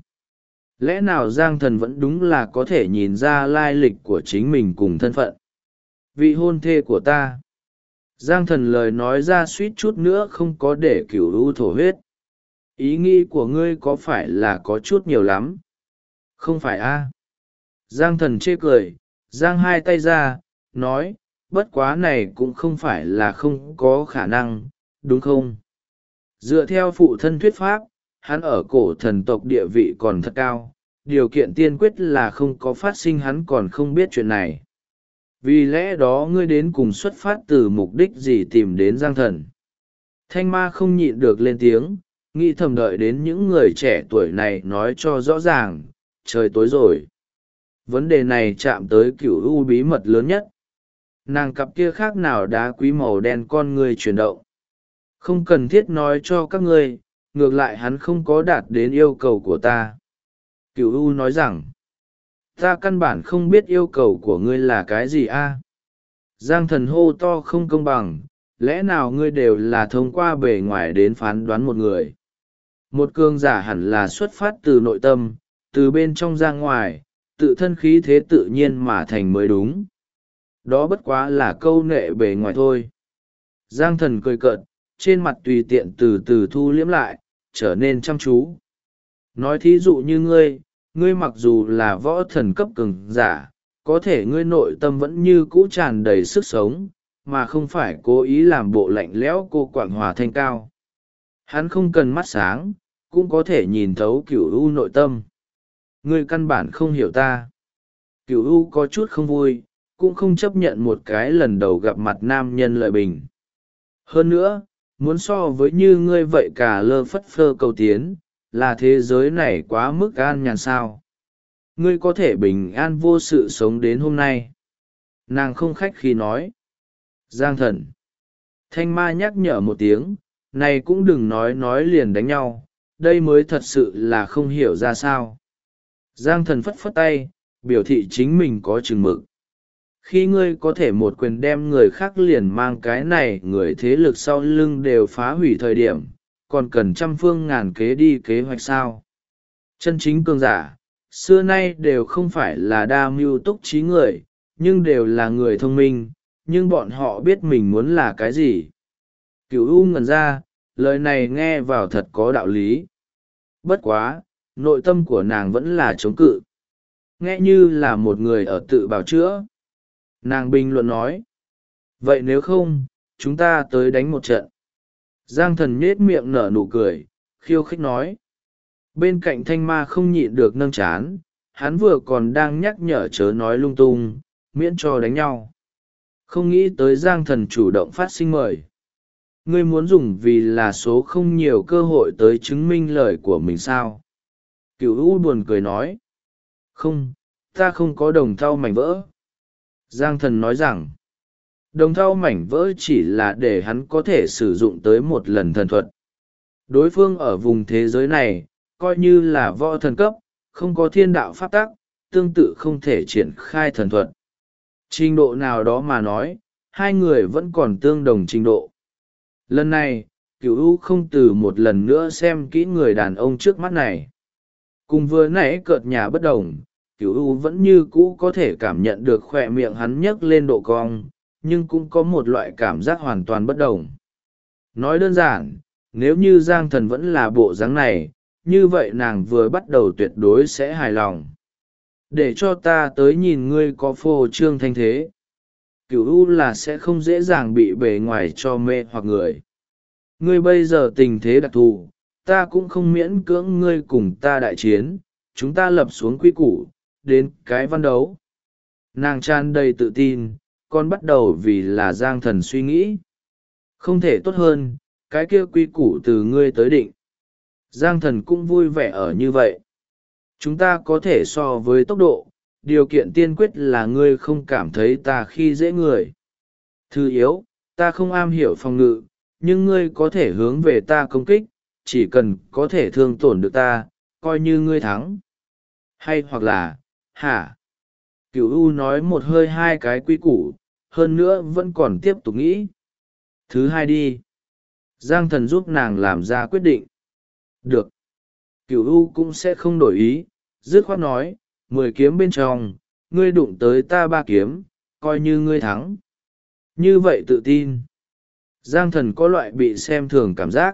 Lẽ nào Giang Thần vẫn đúng là có thể nhìn ra lai lịch của chính mình cùng thân phận? Vị hôn thê của ta. Giang Thần lời nói ra suýt chút nữa không có để Cửu U thổ huyết. Ý nghĩ của ngươi có phải là có chút nhiều lắm? Không phải a? Giang Thần chê cười, giang hai tay ra, nói, bất quá này cũng không phải là không có khả năng, đúng không? Dựa theo phụ thân thuyết pháp, hắn ở cổ thần tộc địa vị còn thật cao, điều kiện tiên quyết là không có phát sinh hắn còn không biết chuyện này. Vì lẽ đó ngươi đến cùng xuất phát từ mục đích gì tìm đến Giang Thần? Thanh ma không nhịn được lên tiếng, nghĩ thầm đợi đến những người trẻ tuổi này nói cho rõ ràng, trời tối rồi. Vấn đề này chạm tới Cửu U bí mật lớn nhất. Nàng cặp kia khác nào đá quý màu đen con người chuyển động. Không cần thiết nói cho các ngươi, ngược lại hắn không có đạt đến yêu cầu của ta. Cửu U nói rằng, ta căn bản không biết yêu cầu của ngươi là cái gì a. Giang Thần hô to không công bằng, lẽ nào ngươi đều là thông qua bề ngoài đến phán đoán một người? Một cường giả hẳn là xuất phát từ nội tâm, từ bên trong ra ngoài, tự thân khí thế tự nhiên mà thành mới đúng. Đó bất quá là câu nệ bề ngoài thôi. Giang Thần cười cợt, trên mặt tùy tiện từ từ thu liễm lại, trở nên chăm chú. Nói thí dụ như ngươi mặc dù là võ thần cấp cường giả, có thể ngươi nội tâm vẫn như cũ tràn đầy sức sống, mà không phải cố ý làm bộ lạnh lẽo cô quạng hòa thanh cao. Hắn không cần mắt sáng, cũng có thể nhìn thấu cửu u nội tâm. Ngươi căn bản không hiểu ta. Cửu u có chút không vui, cũng không chấp nhận một cái lần đầu gặp mặt nam nhân lợi bình. Hơn nữa, muốn so với như ngươi vậy cả lơ phất phơ cầu tiến, là thế giới này quá mức an nhàn sao. Ngươi có thể bình an vô sự sống đến hôm nay. Nàng không khách khi nói. Giang Thần. Thanh ma nhắc nhở một tiếng, này cũng đừng nói liền đánh nhau, đây mới thật sự là không hiểu ra sao. Giang Thần phất phất tay, biểu thị chính mình có chừng mực. Khi ngươi có thể một quyền đem người khác liền mang cái này, người thế lực sau lưng đều phá hủy thời điểm, còn cần trăm phương ngàn kế đi kế hoạch sao? Chân chính cường giả, xưa nay đều không phải là đa mưu túc trí người, nhưng đều là người thông minh, nhưng bọn họ biết mình muốn là cái gì. Cửu U ngẩn ra, lời này nghe vào thật có đạo lý. Bất quá, nội tâm của nàng vẫn là chống cự. Nghe như là một người ở tự bào chữa. Nàng bình luận nói. Vậy nếu không, chúng ta tới đánh một trận. Giang Thần nhết miệng nở nụ cười, khiêu khích nói. Bên cạnh thanh ma không nhịn được nâng chán, hắn vừa còn đang nhắc nhở chớ nói lung tung, miễn cho đánh nhau. Không nghĩ tới Giang Thần chủ động phát sinh mời. Ngươi muốn dùng vì là số không nhiều cơ hội tới chứng minh lời của mình sao? Cửu U buồn cười nói. Không, ta không có đồng thau mảnh vỡ. Giang Thần nói rằng, đồng thau mảnh vỡ chỉ là để hắn có thể sử dụng tới một lần thần thuật. Đối phương ở vùng thế giới này, coi như là võ thần cấp, không có thiên đạo pháp tắc, tương tự không thể triển khai thần thuật. Trình độ nào đó mà nói, hai người vẫn còn tương đồng trình độ. Lần này, Cửu U không từ một lần nữa xem kỹ người đàn ông trước mắt này. Cùng vừa nãy cợt nhà bất đồng, Cửu U vẫn như cũ có thể cảm nhận được khỏe miệng hắn nhấc lên độ cong, nhưng cũng có một loại cảm giác hoàn toàn bất đồng. Nói đơn giản, nếu như Giang Thần vẫn là bộ dáng này, như vậy nàng vừa bắt đầu tuyệt đối sẽ hài lòng. Để cho ta tới nhìn ngươi có phô trương thanh thế. Cửu U là sẽ không dễ dàng bị bề ngoài cho mê hoặc người. Ngươi bây giờ tình thế đặc thù, ta cũng không miễn cưỡng ngươi cùng ta đại chiến, chúng ta lập xuống quy củ, đến cái văn đấu. Nàng tràn đầy tự tin, còn bắt đầu vì là Giang Thần suy nghĩ. Không thể tốt hơn, cái kia quy củ từ ngươi tới định. Giang Thần cũng vui vẻ ở như vậy. Chúng ta có thể so với tốc độ, điều kiện tiên quyết là ngươi không cảm thấy ta khi dễ người. Thứ yếu, ta không am hiểu phòng ngự, nhưng ngươi có thể hướng về ta công kích, chỉ cần có thể thương tổn được ta, coi như ngươi thắng. Hay hoặc là, hả? Cửu U nói một hơi hai cái quy củ, hơn nữa vẫn còn tiếp tục nghĩ. Thứ hai đi. Giang Thần giúp nàng làm ra quyết định. Được. Cửu U cũng sẽ không đổi ý, dứt khoát nói, 10 kiếm bên trong, ngươi đụng tới ta 3 kiếm, coi như ngươi thắng. Như vậy tự tin. Giang Thần có loại bị xem thường cảm giác.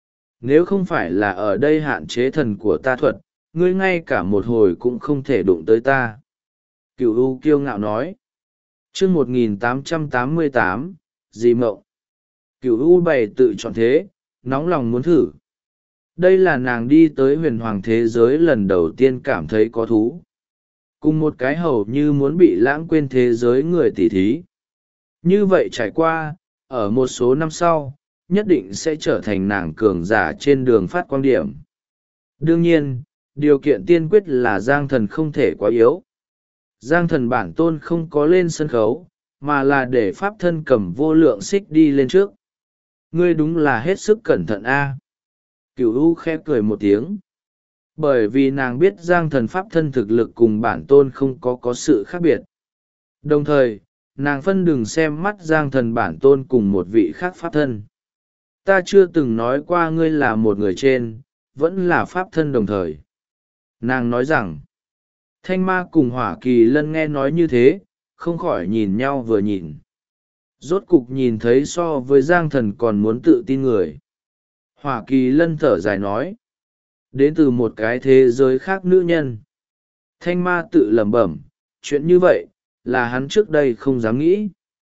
Nếu không phải là ở đây hạn chế thần của ta thuật, ngươi ngay cả một hồi cũng không thể đụng tới ta. Cửu U kiêu ngạo nói. Chương 1888, Dị Mộng. Cửu U bày tự chọn thế, nóng lòng muốn thử. Đây là nàng đi tới huyền hoàng thế giới lần đầu tiên cảm thấy có thú. Cùng một cái hầu như muốn bị lãng quên thế giới người tỉ thí. Như vậy trải qua, ở một số năm sau, nhất định sẽ trở thành nàng cường giả trên đường phát quang điểm. Đương nhiên, điều kiện tiên quyết là Giang Thần không thể quá yếu. Giang Thần bản tôn không có lên sân khấu, mà là để pháp thân cầm vô lượng xích đi lên trước. Ngươi đúng là hết sức cẩn thận a. Cửu U khẽ cười một tiếng. Bởi vì nàng biết Giang Thần pháp thân thực lực cùng bản tôn không có sự khác biệt. Đồng thời, nàng phân đừng xem mắt Giang Thần bản tôn cùng một vị khác pháp thân. Ta chưa từng nói qua ngươi là một người trên, vẫn là pháp thân đồng thời. Nàng nói rằng, Thanh Ma cùng Hỏa Kỳ Lân nghe nói như thế, không khỏi nhìn nhau vừa nhìn. Rốt cục nhìn thấy so với Giang Thần còn muốn tự tin người. Hỏa Kỳ Lân thở dài nói, đến từ một cái thế giới khác nữ nhân. Thanh Ma tự lẩm bẩm, chuyện như vậy, là hắn trước đây không dám nghĩ.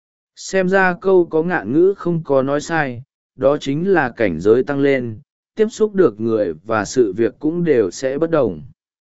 Xem ra câu có ngạn ngữ không có nói sai, đó chính là cảnh giới tăng lên, tiếp xúc được người và sự việc cũng đều sẽ bất đồng.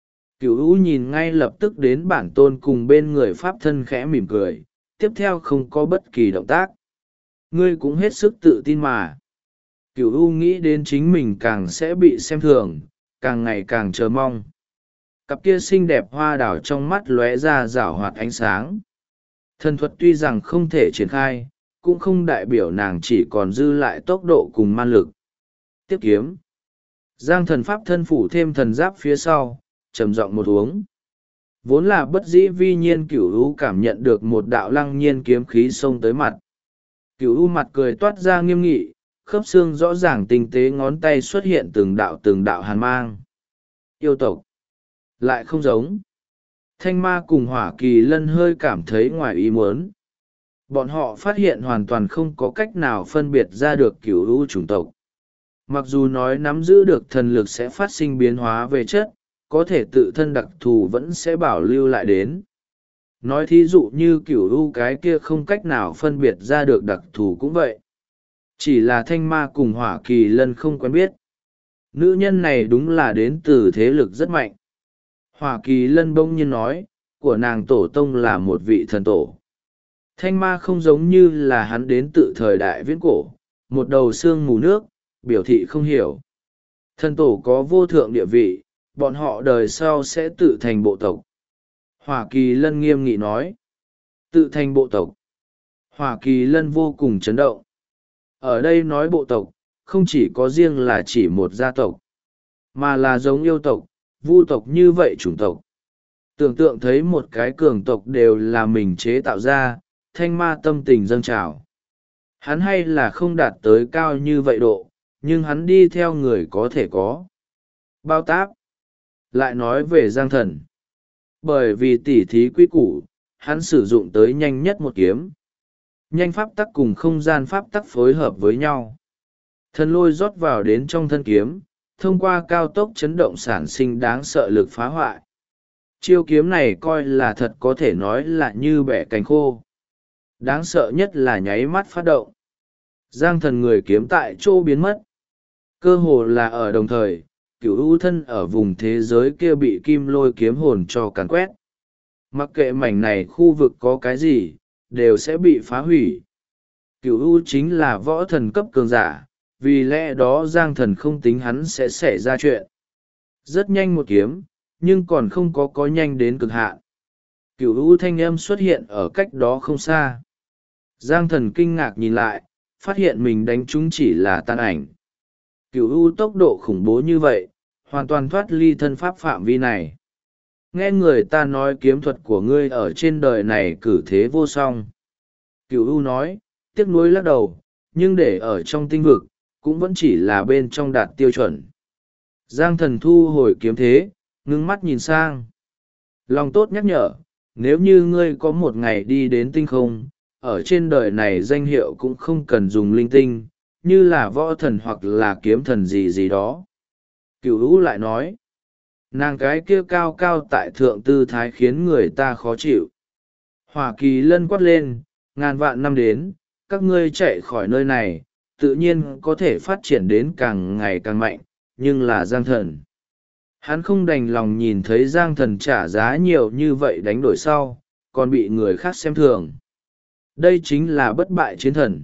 Cửu U nhìn ngay lập tức đến bản tôn cùng bên người pháp thân khẽ mỉm cười, tiếp theo không có bất kỳ động tác. Ngươi cũng hết sức tự tin mà. Cửu U nghĩ đến chính mình càng sẽ bị xem thường, càng ngày càng chờ mong. Cặp kia xinh đẹp hoa đảo trong mắt lóe ra rảo hoạt ánh sáng. Thần thuật tuy rằng không thể triển khai, cũng không đại biểu nàng chỉ còn dư lại tốc độ cùng man lực. Tiếp kiếm. Giang Thần pháp thân phủ thêm thần giáp phía sau, trầm giọng một uống. Vốn là bất dĩ vi nhiên Cửu U cảm nhận được một đạo lăng nhiên kiếm khí xông tới mặt. Cửu U mặt cười toát ra nghiêm nghị, khớp xương rõ ràng tinh tế, ngón tay xuất hiện từng đạo hàn mang. Yêu tộc. Lại không giống. Thanh Ma cùng Hỏa Kỳ Lân hơi cảm thấy ngoài ý muốn. Bọn họ phát hiện hoàn toàn không có cách nào phân biệt ra được Cửu U chủng tộc. Mặc dù nói nắm giữ được thần lực sẽ phát sinh biến hóa về chất, có thể tự thân đặc thù vẫn sẽ bảo lưu lại đến. Nói thí dụ như Cửu U cái kia không cách nào phân biệt ra được đặc thù cũng vậy. Chỉ là Thanh Ma cùng Hỏa Kỳ Lân không quen biết. Nữ nhân này đúng là đến từ thế lực rất mạnh. Hỏa Kỳ Lân bỗng nhiên nói, của nàng tổ tông là một vị thần tổ. Thanh Ma không giống như là hắn đến từ thời đại viễn cổ, một đầu xương mù nước, biểu thị không hiểu. Thần tổ có vô thượng địa vị, bọn họ đời sau sẽ tự thành bộ tộc. Hỏa Kỳ Lân nghiêm nghị nói, tự thành bộ tộc. Hỏa Kỳ Lân vô cùng chấn động. Ở đây nói bộ tộc, không chỉ có riêng là chỉ một gia tộc, mà là giống yêu tộc, vu tộc như vậy chủng tộc. Tưởng tượng thấy một cái cường tộc đều là mình chế tạo ra, Thanh Ma tâm tình dâng trào. Hắn hay là không đạt tới cao như vậy độ, nhưng hắn đi theo người có thể có. Bao táp. Lại nói về Giang Thần. Bởi vì tỉ thí quy củ, hắn sử dụng tới nhanh nhất một kiếm. Nhanh pháp tắc cùng không gian pháp tắc phối hợp với nhau. Thần lôi rót vào đến trong thân kiếm, thông qua cao tốc chấn động sản sinh đáng sợ lực phá hoại. Chiêu kiếm này coi là thật có thể nói là như bẻ cành khô. Đáng sợ nhất là nháy mắt phát động. Giang Thần người kiếm tại chỗ biến mất. Cơ hồ là ở đồng thời, Cửu U thân ở vùng thế giới kia bị kim lôi kiếm hồn cho càn quét. Mặc kệ mảnh này khu vực có cái gì, đều sẽ bị phá hủy. Cửu U chính là võ thần cấp cường giả, vì lẽ đó Giang Thần không tính hắn sẽ xảy ra chuyện. Rất nhanh một kiếm, nhưng còn không có nhanh đến cực hạn. Cửu U thanh âm xuất hiện ở cách đó không xa. Giang Thần kinh ngạc nhìn lại, phát hiện mình đánh chúng chỉ là tàn ảnh. Cửu U tốc độ khủng bố như vậy, hoàn toàn thoát ly thân pháp phạm vi này. Nghe người ta nói kiếm thuật của ngươi ở trên đời này cử thế vô song. Cửu U nói, tiếc nuối lắc đầu, nhưng để ở trong tinh vực, cũng vẫn chỉ là bên trong đạt tiêu chuẩn. Giang Thần thu hồi kiếm thế, ngưng mắt nhìn sang. Lòng tốt nhắc nhở, nếu như ngươi có một ngày đi đến tinh không, ở trên đời này danh hiệu cũng không cần dùng linh tinh, như là võ thần hoặc là kiếm thần gì gì đó. Cửu U lại nói, nàng cái kia cao cao tại thượng tư thái khiến người ta khó chịu. Hỏa Kỳ Lân quát lên, ngàn vạn năm đến, các ngươi chạy khỏi nơi này, tự nhiên có thể phát triển đến càng ngày càng mạnh, nhưng là Giang Thần. Hắn không đành lòng nhìn thấy Giang Thần trả giá nhiều như vậy đánh đổi sau, còn bị người khác xem thường. Đây chính là bất bại chiến thần.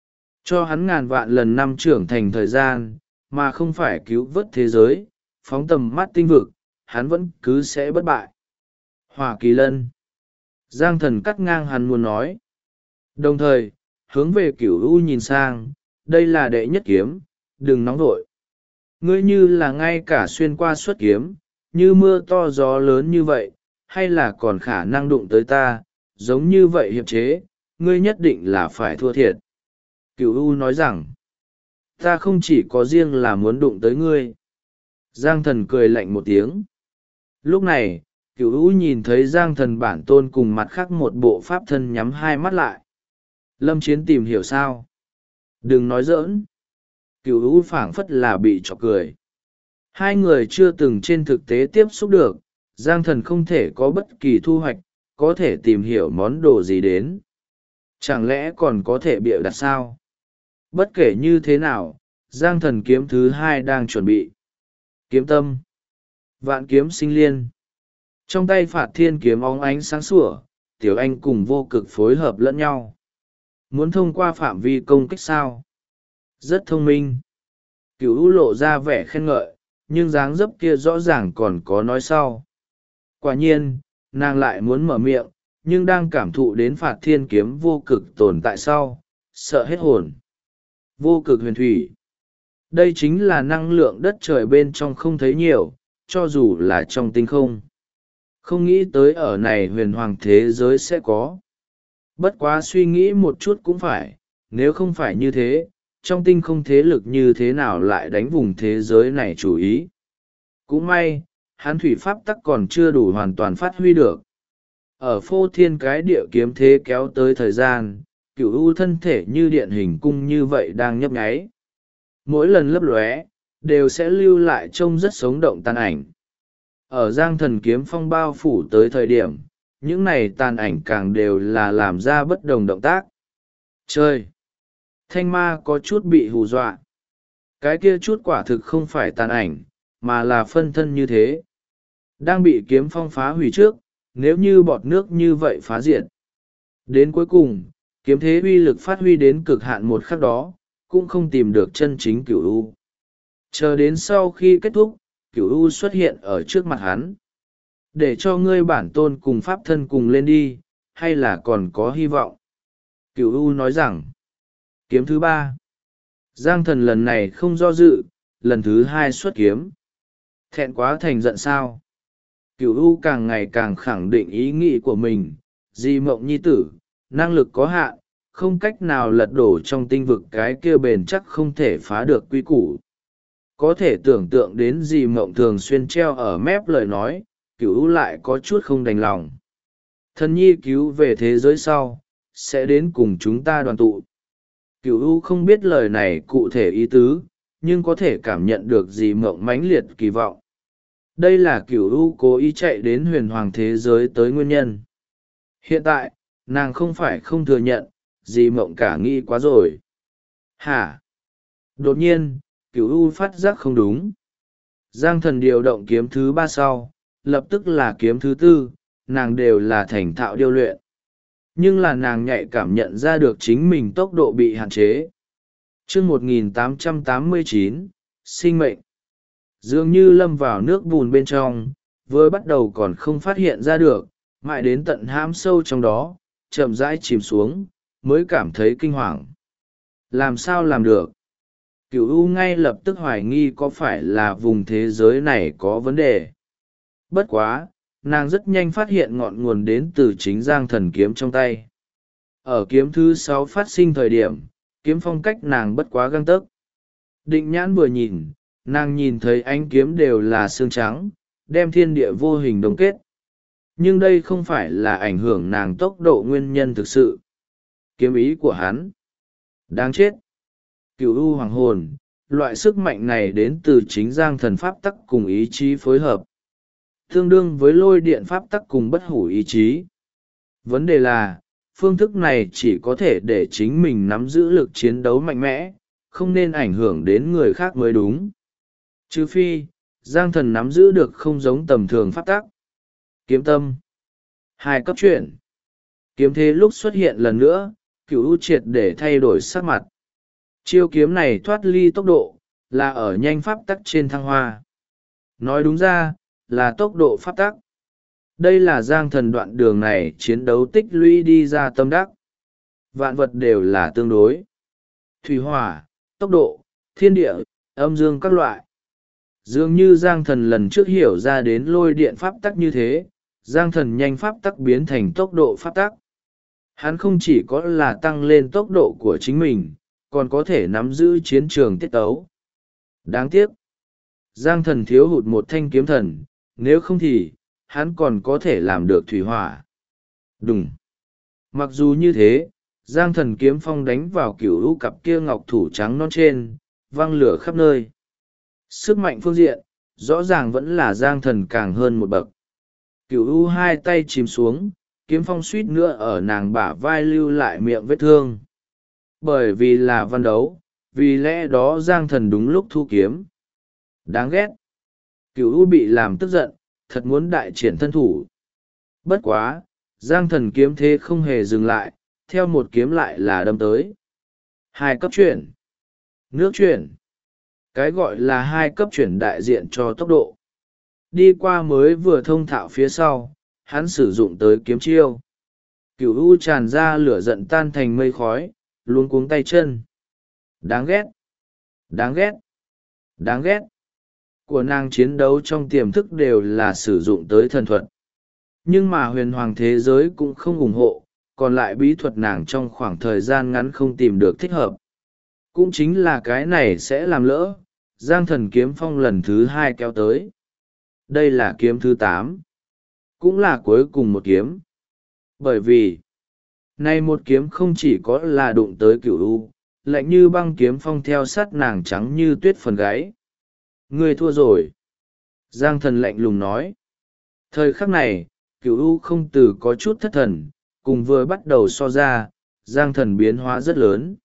Cho hắn ngàn vạn lần năm trưởng thành thời gian, mà không phải cứu vớt thế giới, phóng tầm mắt tinh vực, hắn vẫn cứ sẽ bất bại. Hỏa Kỳ Lân. Giang Thần cắt ngang hắn muốn nói. Đồng thời, hướng về Cửu U nhìn sang, đây là đệ nhất kiếm, đừng nóng vội. Ngươi như là ngay cả xuyên qua xuất kiếm, như mưa to gió lớn như vậy, hay là còn khả năng đụng tới ta, giống như vậy hiệp chế, ngươi nhất định là phải thua thiệt. Cửu U nói rằng, ta không chỉ có riêng là muốn đụng tới ngươi. Giang Thần cười lạnh một tiếng. Lúc này, Cửu U nhìn thấy Giang Thần bản tôn cùng mặt khác một bộ pháp thân nhắm hai mắt lại. Lâm Chiến tìm hiểu sao? Đừng nói giỡn. Cửu U phảng phất là bị chọc cười. Hai người chưa từng trên thực tế tiếp xúc được, Giang Thần không thể có bất kỳ thu hoạch, có thể tìm hiểu món đồ gì đến. Chẳng lẽ còn có thể bịa đặt sao? Bất kể như thế nào, Giang Thần kiếm thứ hai đang chuẩn bị. Kiếm tâm. Vạn kiếm sinh liên. Trong tay Phạt Thiên kiếm óng ánh sáng sủa, Tiểu Anh cùng Vô Cực phối hợp lẫn nhau. Muốn thông qua phạm vi công kích sao? Rất thông minh. Cửu U lộ ra vẻ khen ngợi, nhưng dáng dấp kia rõ ràng còn có nói sau. Quả nhiên, nàng lại muốn mở miệng, nhưng đang cảm thụ đến Phạt Thiên kiếm Vô Cực tồn tại sau, sợ hết hồn. Vô cực huyền thủy. Đây chính là năng lượng đất trời bên trong không thấy nhiều, cho dù là trong tinh không. Không nghĩ tới ở này huyền hoàng thế giới sẽ có. Bất quá suy nghĩ một chút cũng phải, nếu không phải như thế, trong tinh không thế lực như thế nào lại đánh vùng thế giới này chủ ý. Cũng may, hán thủy pháp tắc còn chưa đủ hoàn toàn phát huy được. Ở phô thiên cái địa kiếm thế kéo tới thời gian, Cửu U thân thể như điện hình cung như vậy đang nhấp nháy. Mỗi lần lấp lóe, đều sẽ lưu lại trông rất sống động tàn ảnh. Ở Giang Thần kiếm phong bao phủ tới thời điểm, những này tàn ảnh càng đều là làm ra bất đồng động tác. Chơi! Thanh ma có chút bị hù dọa. Cái kia chút quả thực không phải tàn ảnh, mà là phân thân như thế. Đang bị kiếm phong phá hủy trước, nếu như bọt nước như vậy phá diệt. Đến cuối cùng, kiếm thế uy lực phát huy đến cực hạn một khắc đó, cũng không tìm được chân chính Cửu U. Chờ đến sau khi kết thúc, Cửu U xuất hiện ở trước mặt hắn. Để cho ngươi bản tôn cùng pháp thân cùng lên đi, hay là còn có hy vọng? Cửu U nói rằng, kiếm thứ ba. Giang Thần lần này không do dự, lần thứ hai xuất kiếm. Thẹn quá thành giận sao? Cửu U càng ngày càng khẳng định ý nghĩ của mình, Di Mộng nhi tử, năng lực có hạn, không cách nào lật đổ trong tinh vực cái kia bền chắc không thể phá được quy củ. Có thể tưởng tượng đến Di Mộng thường xuyên treo ở mép lời nói, Cửu U lại có chút không đành lòng. Thần nhi cứu về thế giới sau, sẽ đến cùng chúng ta đoàn tụ. Cửu U không biết lời này cụ thể ý tứ, nhưng có thể cảm nhận được Di Mộng mãnh liệt kỳ vọng. Đây là Cửu U cố ý chạy đến huyền hoàng thế giới tới nguyên nhân. Hiện tại, nàng không phải không thừa nhận, Di Mộng cả nghĩ quá rồi. Hả? Đột nhiên, Cửu U phát giác không đúng. Giang Thần điều động kiếm thứ ba sau, lập tức là kiếm thứ tư, nàng đều là thành thạo điêu luyện. Nhưng là nàng nhạy cảm nhận ra được chính mình tốc độ bị hạn chế. Chương 1889, sinh mệnh. Dường như lâm vào nước bùn bên trong, vừa bắt đầu còn không phát hiện ra được, mãi đến tận hãm sâu trong đó, chậm rãi chìm xuống, mới cảm thấy kinh hoàng. Làm sao làm được? Cửu U ngay lập tức hoài nghi có phải là vùng thế giới này có vấn đề. Bất quá, nàng rất nhanh phát hiện ngọn nguồn đến từ chính Giang Thần kiếm trong tay. Ở kiếm thứ 6 phát sinh thời điểm, kiếm phong cách nàng bất quá găng tấc. Định nhãn vừa nhìn, nàng nhìn thấy ánh kiếm đều là xương trắng, đem thiên địa vô hình đồng kết. Nhưng đây không phải là ảnh hưởng nàng tốc độ nguyên nhân thực sự. Kiếm ý của hắn. Đáng chết. Cửu U hoàng hồn, loại sức mạnh này đến từ chính Giang Thần pháp tắc cùng ý chí phối hợp. Tương đương với lôi điện pháp tắc cùng bất hủ ý chí. Vấn đề là, phương thức này chỉ có thể để chính mình nắm giữ lực chiến đấu mạnh mẽ, không nên ảnh hưởng đến người khác mới đúng. Trừ phi, Giang Thần nắm giữ được không giống tầm thường pháp tắc. Kiếm tâm. Hai cấp chuyển. Kiếm thế lúc xuất hiện lần nữa, Cửu U triệt để thay đổi sắc mặt. Chiêu kiếm này thoát ly tốc độ, là ở nhanh pháp tắc trên thăng hoa. Nói đúng ra, là tốc độ pháp tắc. Đây là Giang Thần đoạn đường này chiến đấu tích lũy đi ra tâm đắc. Vạn vật đều là tương đối. Thủy hỏa, tốc độ, thiên địa, âm dương các loại. Dường như Giang Thần lần trước hiểu ra đến lôi điện pháp tắc như thế, Giang Thần nhanh pháp tắc biến thành tốc độ pháp tắc. Hắn không chỉ có là tăng lên tốc độ của chính mình, còn có thể nắm giữ chiến trường tiết tấu. Đáng tiếc, Giang Thần thiếu hụt một thanh kiếm thần, nếu không thì, hắn còn có thể làm được thủy hỏa. Đúng. Mặc dù như thế, Giang Thần kiếm phong đánh vào cửu u cặp kia ngọc thủ trắng non trên, văng lửa khắp nơi. Sức mạnh phương diện, rõ ràng vẫn là Giang Thần càng hơn một bậc. Cửu u hai tay chìm xuống, kiếm phong suýt nữa ở nàng bả vai lưu lại miệng vết thương. Bởi vì là văn đấu, vì lẽ đó Giang Thần đúng lúc thu kiếm. Đáng ghét. Cửu u bị làm tức giận, thật muốn đại triển thân thủ. Bất quá, Giang Thần kiếm thế không hề dừng lại, theo một kiếm lại là đâm tới. Hai cấp chuyển. Nước chuyển. Cái gọi là hai cấp chuyển đại diện cho tốc độ. Đi qua mới vừa thông thạo phía sau, hắn sử dụng tới kiếm chiêu. Cửu u tràn ra lửa giận tan thành mây khói, luống cuống tay chân. Đáng ghét. Đáng ghét. Đáng ghét. Của nàng chiến đấu trong tiềm thức đều là sử dụng tới thần thuật. Nhưng mà huyền hoàng thế giới cũng không ủng hộ, còn lại bí thuật nàng trong khoảng thời gian ngắn không tìm được thích hợp. Cũng chính là cái này sẽ làm lỡ, Giang Thần kiếm phong lần thứ 2 kéo tới. Đây là kiếm thứ 8, cũng là cuối cùng một kiếm. Bởi vì, này một kiếm không chỉ có là đụng tới cửu u, lạnh như băng kiếm phong theo sát nàng trắng như tuyết phần gáy. Ngươi thua rồi. Giang Thần lạnh lùng nói. Thời khắc này, cửu u không từ có chút thất thần, cùng vừa bắt đầu so ra, Giang Thần biến hóa rất lớn.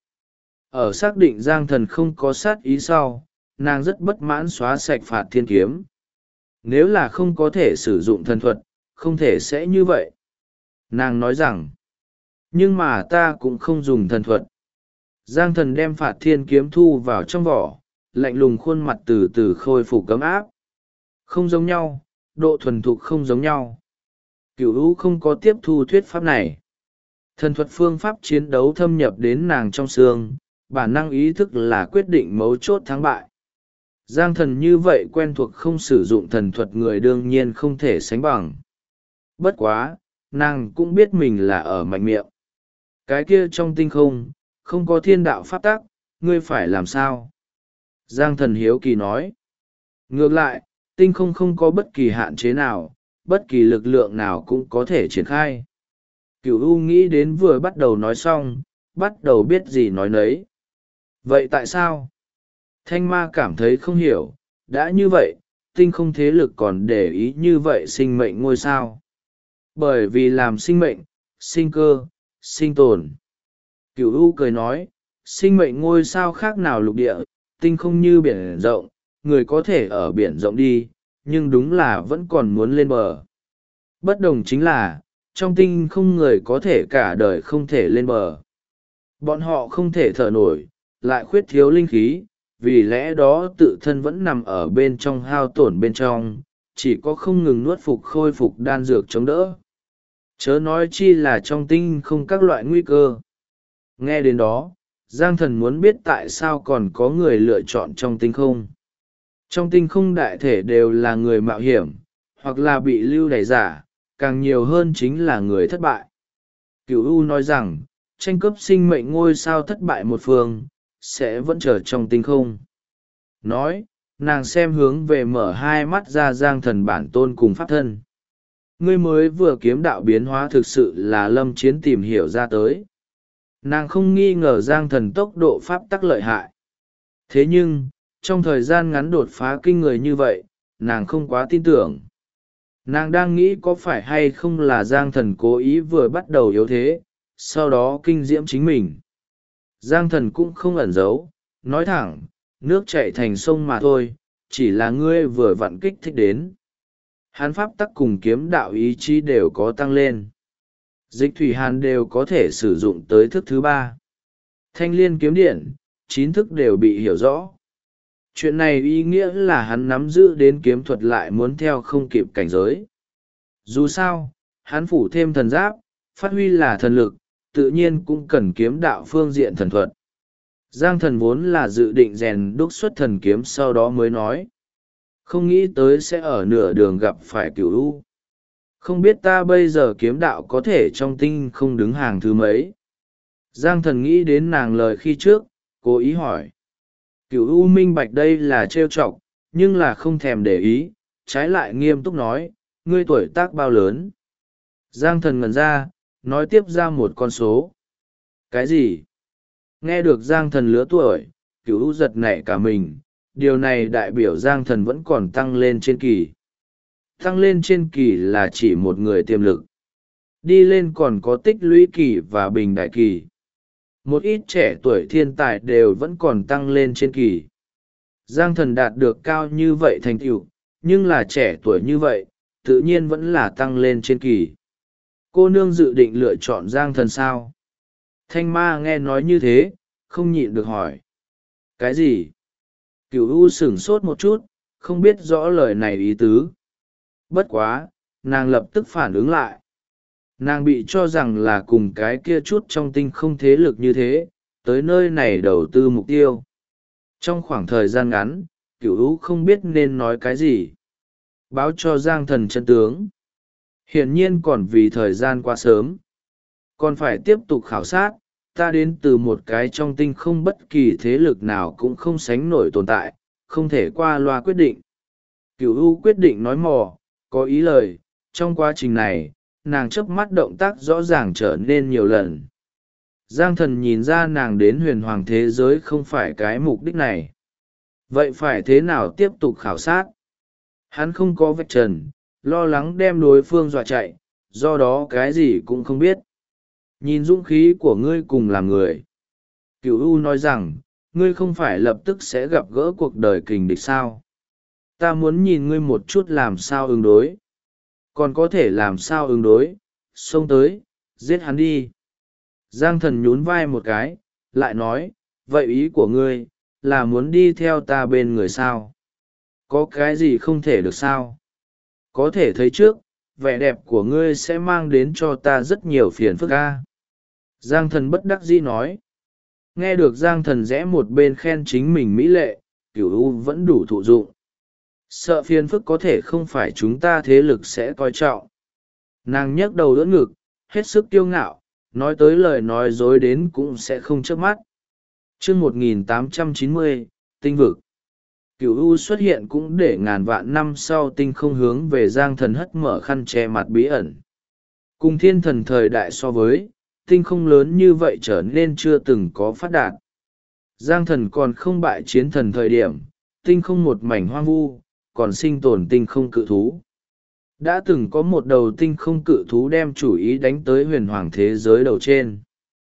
Ở xác định Giang Thần không có sát ý sau, nàng rất bất mãn xóa sạch phạt thiên kiếm. Nếu là không có thể sử dụng thần thuật, không thể sẽ như vậy. Nàng nói rằng, nhưng mà ta cũng không dùng thần thuật. Giang Thần đem phạt thiên kiếm thu vào trong vỏ, lạnh lùng khuôn mặt từ từ khôi phục cấm áp. Không giống nhau, độ thuần thục không giống nhau. Cửu u không có tiếp thu thuyết pháp này. Thần thuật phương pháp chiến đấu thâm nhập đến nàng trong xương, bản năng ý thức là quyết định mấu chốt thắng bại. Giang Thần như vậy quen thuộc không sử dụng thần thuật người đương nhiên không thể sánh bằng. Bất quá, nàng cũng biết mình là ở mạnh miệng. Cái kia trong tinh không, không có thiên đạo pháp tắc, ngươi phải làm sao? Giang Thần hiếu kỳ nói. Ngược lại, tinh không không có bất kỳ hạn chế nào, bất kỳ lực lượng nào cũng có thể triển khai. Cửu u nghĩ đến vừa bắt đầu nói xong, bắt đầu biết gì nói nấy. Vậy tại sao? Thanh ma cảm thấy không hiểu, đã như vậy, tinh không thế lực còn để ý như vậy sinh mệnh ngôi sao. Bởi vì làm sinh mệnh, sinh cơ, sinh tồn. Cửu u cười nói, sinh mệnh ngôi sao khác nào lục địa, tinh không như biển rộng, người có thể ở biển rộng đi, nhưng đúng là vẫn còn muốn lên bờ. Bất đồng chính là, trong tinh không người có thể cả đời không thể lên bờ. Bọn họ không thể thở nổi, lại khuyết thiếu linh khí, vì lẽ đó tự thân vẫn nằm ở bên trong hao tổn bên trong, chỉ có không ngừng nuốt phục khôi phục đan dược chống đỡ. Chớ nói chi là trong tinh không các loại nguy cơ. Nghe đến đó, Giang Thần muốn biết tại sao còn có người lựa chọn trong tinh không. Trong tinh không đại thể đều là người mạo hiểm, hoặc là bị lưu đày giả, càng nhiều hơn chính là người thất bại. Cửu U nói rằng, tranh cướp sinh mệnh ngôi sao thất bại một phương, sẽ vẫn trở trong tinh không. Nói, nàng xem hướng về mở hai mắt ra Giang Thần bản tôn cùng pháp thân. Ngươi mới vừa kiếm đạo biến hóa thực sự là Lâm Chiến tìm hiểu ra tới. Nàng không nghi ngờ Giang Thần tốc độ pháp tắc lợi hại. Thế nhưng, trong thời gian ngắn đột phá kinh người như vậy, nàng không quá tin tưởng. Nàng đang nghĩ có phải hay không là Giang Thần cố ý vừa bắt đầu yếu thế, sau đó kinh diễm chính mình. Giang Thần cũng không ẩn giấu, nói thẳng, nước chảy thành sông mà thôi, chỉ là ngươi vừa vặn kích thích đến. Hán pháp tắc cùng kiếm đạo ý chí đều có tăng lên. Dịch thủy hàn đều có thể sử dụng tới thức thứ 3. Thanh liên kiếm điện, 9 thức đều bị hiểu rõ. Chuyện này ý nghĩa là hắn nắm giữ đến kiếm thuật lại muốn theo không kịp cảnh giới. Dù sao, hắn phủ thêm thần giáp, phát huy là thần lực, tự nhiên cũng cần kiếm đạo phương diện thần thuật. Giang Thần vốn là dự định rèn đúc xuất thần kiếm sau đó mới nói. Không nghĩ tới sẽ ở nửa đường gặp phải Cửu U. Không biết ta bây giờ kiếm đạo có thể trong tinh không đứng hàng thứ mấy? Giang thần nghĩ đến nàng lời khi trước, cố ý hỏi. Cửu u minh bạch đây là trêu chọc, nhưng là không thèm để ý, trái lại nghiêm túc nói, ngươi tuổi tác bao lớn? Giang thần ngẩn ra, nói tiếp ra một con số. Cái gì? Nghe được Giang thần lứa tuổi, Cửu u giật nảy cả mình, điều này đại biểu Giang thần vẫn còn tăng lên trên kỳ. Tăng lên trên kỳ là chỉ một người tiềm lực. Đi lên còn có tích lũy kỳ và bình đại kỳ. Một ít trẻ tuổi thiên tài đều vẫn còn tăng lên trên kỳ. Giang thần đạt được cao như vậy thành tựu, nhưng là trẻ tuổi như vậy, tự nhiên vẫn là tăng lên trên kỳ. Cô nương dự định lựa chọn Giang thần sao? Thanh ma nghe nói như thế, không nhịn được hỏi. Cái gì? Cửu u sửng sốt một chút, không biết rõ lời này ý tứ. Bất quá, nàng lập tức phản ứng lại. Nàng bị cho rằng là cùng cái kia chút trong tinh không thế lực như thế, tới nơi này đầu tư mục tiêu. Trong khoảng thời gian ngắn, Cửu u không biết nên nói cái gì. Báo cho Giang thần chân tướng. Hiển nhiên còn vì thời gian quá sớm. Còn phải tiếp tục khảo sát, ta đến từ một cái trong tinh không bất kỳ thế lực nào cũng không sánh nổi tồn tại, không thể qua loa quyết định. Cửu u quyết định nói mò, có ý lời, trong quá trình này, nàng chớp mắt động tác rõ ràng trở nên nhiều lần. Giang thần nhìn ra nàng đến huyền hoàng thế giới không phải cái mục đích này. Vậy phải thế nào tiếp tục khảo sát? Hắn không có vạch trần, lo lắng đem đối phương dọa chạy, do đó cái gì cũng không biết. Nhìn dũng khí của ngươi cùng làm người. Cửu u nói rằng, ngươi không phải lập tức sẽ gặp gỡ cuộc đời kình địch sao? Ta muốn nhìn ngươi một chút làm sao ứng đối. Còn có thể làm sao ứng đối, xông tới, giết hắn đi. Giang thần nhún vai một cái, lại nói, vậy ý của ngươi, là muốn đi theo ta bên người sao? Có cái gì không thể được sao? Có thể thấy trước, vẻ đẹp của ngươi sẽ mang đến cho ta rất nhiều phiền phức ca. Giang thần bất đắc dĩ nói. Nghe được Giang thần rẽ một bên khen chính mình mỹ lệ, Cửu u vẫn đủ thụ dụng. Sợ phiền phức có thể không phải chúng ta thế lực sẽ coi trọng. Nàng nhấc đầu đỡ ngực, hết sức kiêu ngạo, nói tới lời nói dối đến cũng sẽ không chớp mắt. Chương 1890, tinh vực. Cửu u xuất hiện cũng để ngàn vạn năm sau tinh không hướng về Giang thần hất mở khăn che mặt bí ẩn. Cùng thiên thần thời đại so với, tinh không lớn như vậy trở nên chưa từng có phát đạt. Giang thần còn không bại chiến thần thời điểm, tinh không một mảnh hoang vu, còn sinh tồn tinh không cự thú. Đã từng có một đầu tinh không cự thú đem chủ ý đánh tới huyền hoàng thế giới đầu trên.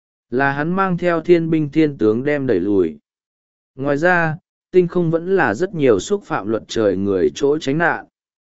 Là hắn mang theo thiên binh thiên tướng đem đẩy lùi. Ngoài ra, tinh không vẫn là rất nhiều xúc phạm luật trời người chỗ tránh nạn.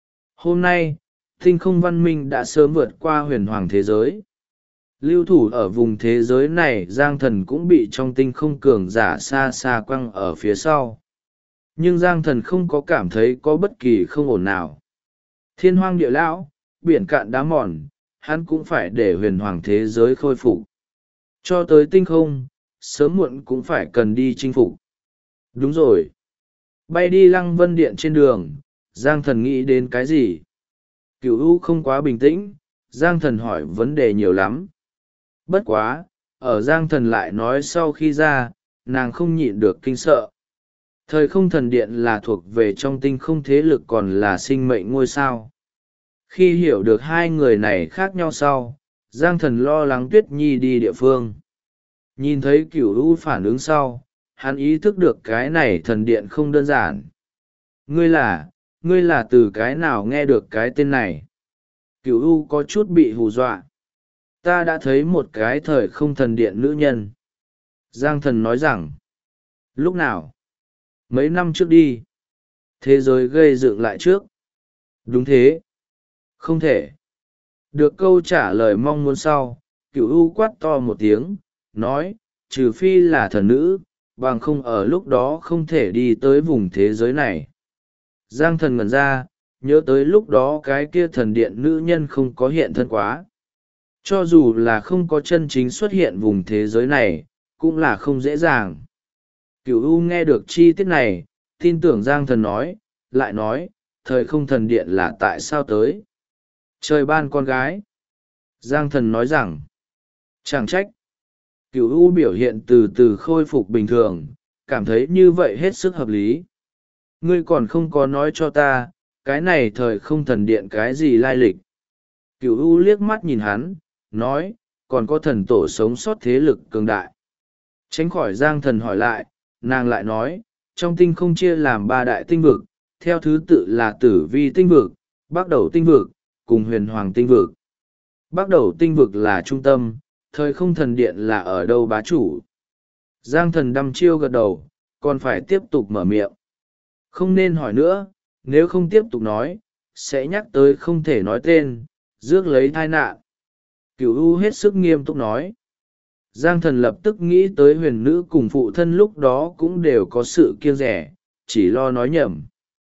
Hôm nay, tinh không văn minh đã sớm vượt qua huyền hoàng thế giới. Lưu thủ ở vùng thế giới này Giang thần cũng bị trong tinh không cường giả xa xa quăng ở phía sau. Nhưng Giang thần không có cảm thấy có bất kỳ không ổn nào. Thiên hoang địa lão, biển cạn đá mòn, hắn cũng phải để huyền hoàng thế giới khôi phục. Cho tới tinh không, sớm muộn cũng phải cần đi chinh phục. Đúng rồi. Bay đi Lăng Vân Điện trên đường, Giang thần nghĩ đến cái gì? Cửu u không quá bình tĩnh, Giang thần hỏi vấn đề nhiều lắm. Bất quá, ở Giang thần lại nói sau khi ra, nàng không nhịn được kinh sợ. Thời không thần điện là thuộc về trong tinh không thế lực còn là sinh mệnh ngôi sao. Khi hiểu được hai người này khác nhau sau, Giang thần lo lắng Tuyết Nhi đi địa phương. Nhìn thấy Cửu u phản ứng sau, hắn ý thức được cái này thần điện không đơn giản. Ngươi là từ cái nào nghe được cái tên này? Cửu u có chút bị hù dọa. Ta đã thấy một cái thời không thần điện nữ nhân. Giang thần nói rằng. Lúc nào? Mấy năm trước đi. Thế giới gây dựng lại trước. Đúng thế. Không thể. Được câu trả lời mong muốn sau, Cửu u quát to một tiếng, nói, trừ phi là thần nữ, bằng không ở lúc đó không thể đi tới vùng thế giới này. Giang thần ngẩn ra, nhớ tới lúc đó cái kia thần điện nữ nhân không có hiện thân quá. Cho dù là không có chân chính xuất hiện vùng thế giới này, cũng là không dễ dàng. Cửu u nghe được chi tiết này, tin tưởng Giang thần nói, lại nói, thời không thần điện là tại sao tới. Trời ban con gái. Giang thần nói rằng, chẳng trách. Cửu u biểu hiện từ từ khôi phục bình thường, cảm thấy như vậy hết sức hợp lý. Ngươi còn không có nói cho ta, cái này thời không thần điện cái gì lai lịch. Cửu u liếc mắt nhìn hắn, nói, còn có thần tổ sống sót thế lực cường đại. Tránh khỏi Giang thần hỏi lại, nàng lại nói, trong tinh không chia làm ba đại tinh vực, theo thứ tự là tử vi tinh vực, bắc đầu tinh vực, cùng huyền hoàng tinh vực. Bắc đầu tinh vực là trung tâm, thời không thần điện là ở đâu bá chủ. Giang thần đăm chiêu gật đầu, còn phải tiếp tục mở miệng. Không nên hỏi nữa, nếu không tiếp tục nói, sẽ nhắc tới không thể nói tên, rước lấy tai nạn. Cửu u hết sức nghiêm túc nói. Giang thần lập tức nghĩ tới huyền nữ cùng phụ thân lúc đó cũng đều có sự kiêng rẻ, chỉ lo nói nhầm.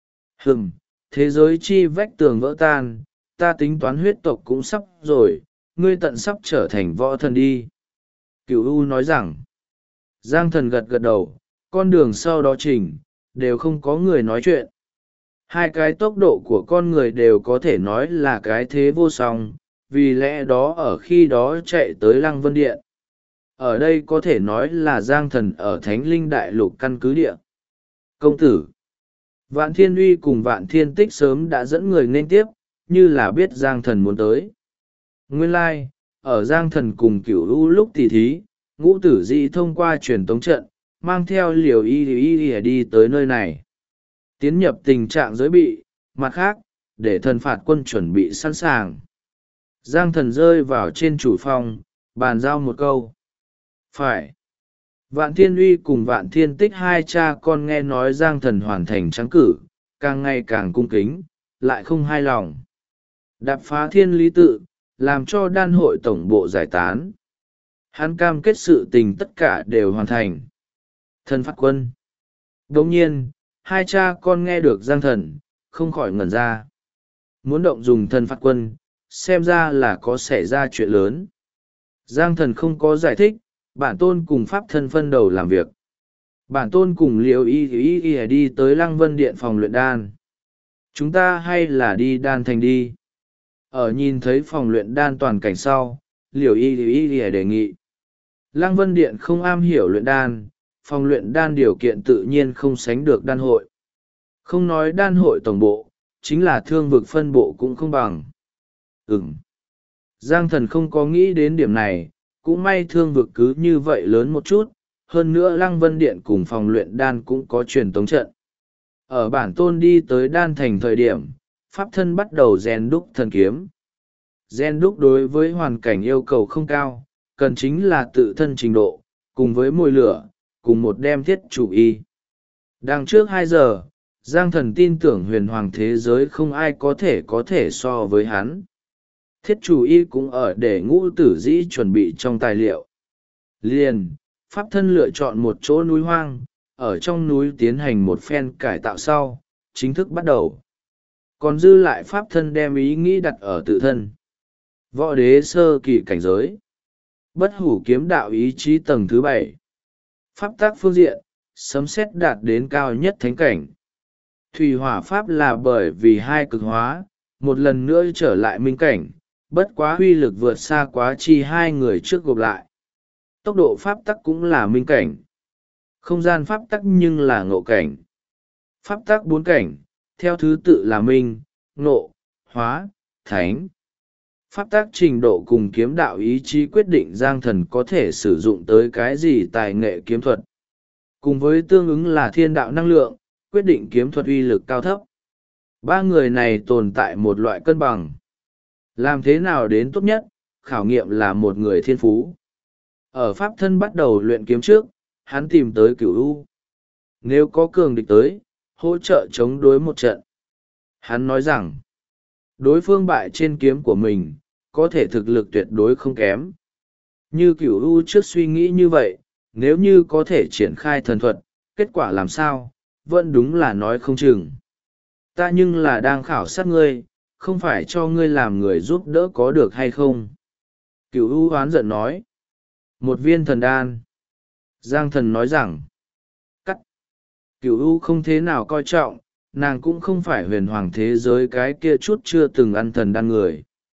Thế giới chi vách tường vỡ tan, ta tính toán huyết tộc cũng sắp rồi, ngươi tận sắp trở thành võ thần đi. Cửu u nói rằng, Giang thần gật gật đầu, con đường sau đó chỉnh, đều không có người nói chuyện. Hai cái tốc độ của con người đều có thể nói là cái thế vô song, vì lẽ đó ở khi đó chạy tới Lăng Vân Điện. Ở đây có thể nói là Giang thần ở Thánh Linh Đại Lục căn cứ địa. Công tử Vạn Thiên Uy cùng Vạn Thiên Tích sớm đã dẫn người nên tiếp, như là biết Giang thần muốn tới. Nguyên lai, ở Giang thần cùng Cửu u lúc tỉ thí, Ngũ Tử Dị thông qua truyền tống trận, mang theo liều y đi tới nơi này. Tiến nhập tình trạng giới bị, mặt khác, để thần phạt quân chuẩn bị sẵn sàng. Giang thần rơi vào trên chủ phòng, bàn giao một câu. Phải. Vạn Thiên Uy cùng Vạn Thiên Tích hai cha con nghe nói Giang thần hoàn thành trắng cử, càng ngày càng cung kính, lại không hài lòng. Đạp phá thiên lý tự, làm cho đan hội tổng bộ giải tán. Hắn cam kết sự tình tất cả đều hoàn thành. Thần phạt quân. Đồng nhiên, hai cha con nghe được Giang thần, không khỏi ngẩn ra. Muốn động dùng thần phạt quân, xem ra là có xảy ra chuyện lớn. Giang thần không có giải thích, bản tôn cùng pháp thân phân đầu làm việc. Bản tôn cùng liều y đi tới Lăng Vân Điện phòng luyện đan. Chúng ta hay là đi đan thành đi. Ở nhìn thấy phòng luyện đan toàn cảnh sau, liều y đề nghị. Lăng Vân Điện không am hiểu luyện đan, phòng luyện đan điều kiện tự nhiên không sánh được đan hội. Không nói đan hội tổng bộ, chính là thương vực phân bộ cũng không bằng. Giang thần không có nghĩ đến điểm này, cũng may thương vực cứ như vậy lớn một chút, hơn nữa Lăng Vân Điện cùng phòng luyện đan cũng có truyền tống trận. Ở bản tôn đi tới đan thành thời điểm, pháp thân bắt đầu rèn đúc thần kiếm. Rèn đúc đối với hoàn cảnh yêu cầu không cao, cần chính là tự thân trình độ, cùng với mồi lửa, cùng một đem thiết chủ y. Đằng trước 2 giờ, Giang thần tin tưởng huyền hoàng thế giới không ai có thể so với hắn. Thiết chủ y cũng ở để Ngũ Tử Dĩ chuẩn bị trong tài liệu. Liền, pháp thân lựa chọn một chỗ núi hoang, ở trong núi tiến hành một phen cải tạo sau, chính thức bắt đầu. Còn dư lại pháp thân đem ý nghĩ đặt ở tự thân. Võ đế sơ kỳ cảnh giới. Bất hủ kiếm đạo ý chí tầng thứ 7. Pháp tác phương diện, sấm sét đạt đến cao nhất thánh cảnh. Thủy hỏa pháp là bởi vì hai cực hóa, một lần nữa trở lại minh cảnh, bất quá uy lực vượt xa quá chi hai người trước gộp lại. Tốc độ pháp tắc cũng là minh cảnh. Không gian pháp tắc nhưng là ngộ cảnh. Pháp tắc 4 cảnh, theo thứ tự là minh, ngộ, hóa, thánh. Pháp tắc trình độ cùng kiếm đạo ý chí quyết định Giang thần có thể sử dụng tới cái gì tài nghệ kiếm thuật. Cùng với tương ứng là thiên đạo năng lượng, quyết định kiếm thuật uy lực cao thấp. 3 người này tồn tại một loại cân bằng. Làm thế nào đến tốt nhất, khảo nghiệm là một người thiên phú. Ở pháp thân bắt đầu luyện kiếm trước, hắn tìm tới Cửu u. Nếu có cường địch tới, hỗ trợ chống đối một trận. Hắn nói rằng, đối phương bại trên kiếm của mình, có thể thực lực tuyệt đối không kém. Như Cửu u trước suy nghĩ như vậy, nếu như có thể triển khai thần thuật, kết quả làm sao, vẫn đúng là nói không chừng. Ta nhưng là đang khảo sát ngươi, không phải cho ngươi làm người giúp đỡ có được hay không. Cửu u oán giận nói. Một viên thần đan. Giang thần nói rằng, cắt. Cửu u không thế nào coi trọng, nàng cũng không phải huyền hoàng thế giới cái kia chút chưa từng ăn thần đan người.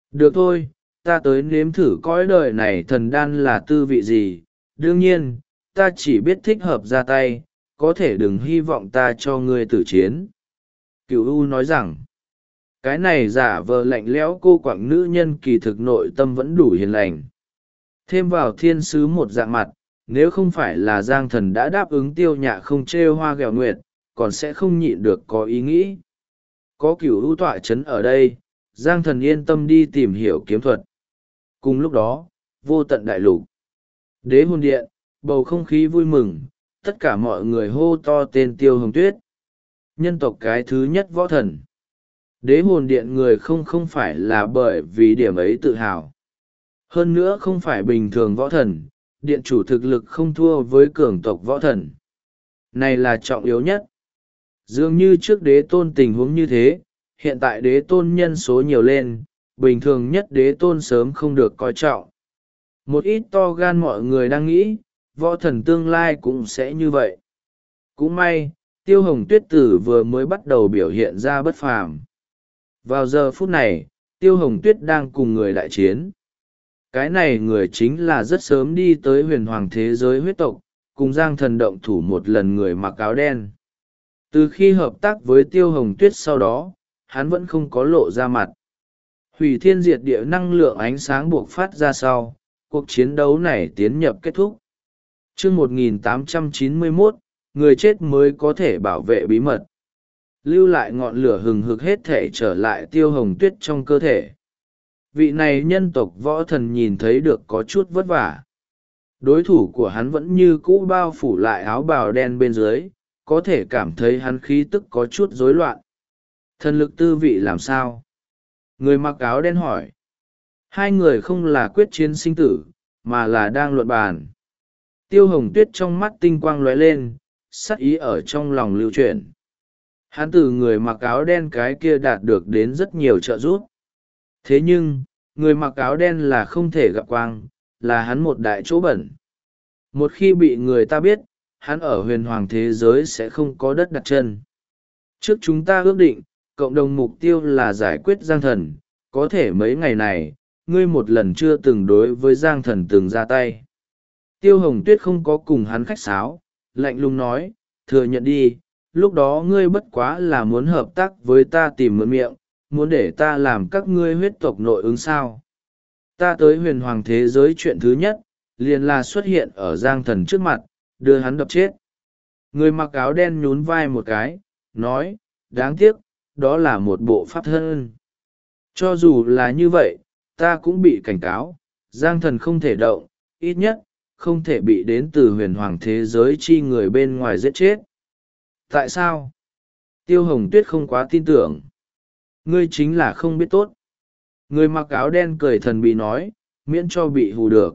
Được thôi, ta tới nếm thử cõi đời này thần đan là tư vị gì. Đương nhiên, ta chỉ biết thích hợp ra tay, có thể đừng hy vọng ta cho ngươi tử chiến. Cửu u nói rằng, cái này giả vờ lạnh lẽo cô quặng nữ nhân kỳ thực nội tâm vẫn đủ hiền lành. Thêm vào thiên sứ một dạng mặt, nếu không phải là Giang Thần đã đáp ứng Tiêu Nhạ không trêu hoa ghẹo nguyệt, còn sẽ không nhịn được có ý nghĩ. Có Cửu u tọa chấn ở đây, Giang Thần yên tâm đi tìm hiểu kiếm thuật. Cùng lúc đó, vô tận đại lục, Đế Hồn Điện, bầu không khí vui mừng, tất cả mọi người hô to tên Tiêu Hồng Tuyết. Nhân tộc cái thứ nhất võ thần. Đế Hồn Điện người không phải là bởi vì điểm ấy tự hào. Hơn nữa không phải bình thường võ thần, điện chủ thực lực không thua với cường tộc võ thần. Này là trọng yếu nhất. Dường như trước đế tôn tình huống như thế, hiện tại đế tôn nhân số nhiều lên, bình thường nhất đế tôn sớm không được coi trọng. Một ít to gan mọi người đang nghĩ, võ thần tương lai cũng sẽ như vậy. Cũng may, Tiêu Hồng Tuyết Tử vừa mới bắt đầu biểu hiện ra bất phàm. Vào giờ phút này, Tiêu Hồng Tuyết đang cùng người đại chiến. Cái này người chính là rất sớm đi tới huyền hoàng thế giới huyết tộc, cùng Giang Thần động thủ một lần người mặc áo đen. Từ khi hợp tác với Tiêu Hồng Tuyết sau đó, hắn vẫn không có lộ ra mặt. Hủy thiên diệt địa năng lượng ánh sáng buộc phát ra sau, cuộc chiến đấu này tiến nhập kết thúc. Chương 1891, người chết mới có thể bảo vệ bí mật. Lưu lại ngọn lửa hừng hực hết thể trở lại Tiêu Hồng Tuyết trong cơ thể. Vị này nhân tộc võ thần nhìn thấy được có chút vất vả. Đối thủ của hắn vẫn như cũ bao phủ lại áo bào đen bên dưới, có thể cảm thấy hắn khí tức có chút rối loạn. Thần lực tư vị làm sao? Người mặc áo đen hỏi. Hai người không là quyết chiến sinh tử, mà là đang luận bàn. Tiêu Hồng Tuyết trong mắt tinh quang lóe lên, sắc ý ở trong lòng lưu chuyển. Hắn từ người mặc áo đen cái kia đạt được đến rất nhiều trợ giúp. Thế nhưng, người mặc áo đen là không thể gặp quang, là hắn một đại chỗ bẩn. Một khi bị người ta biết, hắn ở huyền hoàng thế giới sẽ không có đất đặt chân. Trước chúng ta ước định, cộng đồng mục tiêu là giải quyết Giang Thần, có thể mấy ngày này, ngươi một lần chưa từng đối với Giang Thần từng ra tay. Tiêu Hồng Tuyết không có cùng hắn khách sáo, lạnh lùng nói, thừa nhận đi, lúc đó ngươi bất quá là muốn hợp tác với ta tìm mượn miệng, muốn để ta làm các ngươi huyết tộc nội ứng sao. Ta tới huyền hoàng thế giới chuyện thứ nhất, liền là xuất hiện ở Giang Thần trước mặt, đưa hắn đập chết. Người mặc áo đen nhún vai một cái, nói, đáng tiếc, đó là một bộ pháp thân. Cho dù là như vậy, ta cũng bị cảnh cáo, Giang Thần không thể động, ít nhất, không thể bị đến từ huyền hoàng thế giới chi người bên ngoài giết chết. Tại sao? Tiêu Hồng Tuyết không quá tin tưởng. Ngươi chính là không biết tốt. Người mặc áo đen cười thần bị nói, miễn cho bị hù được.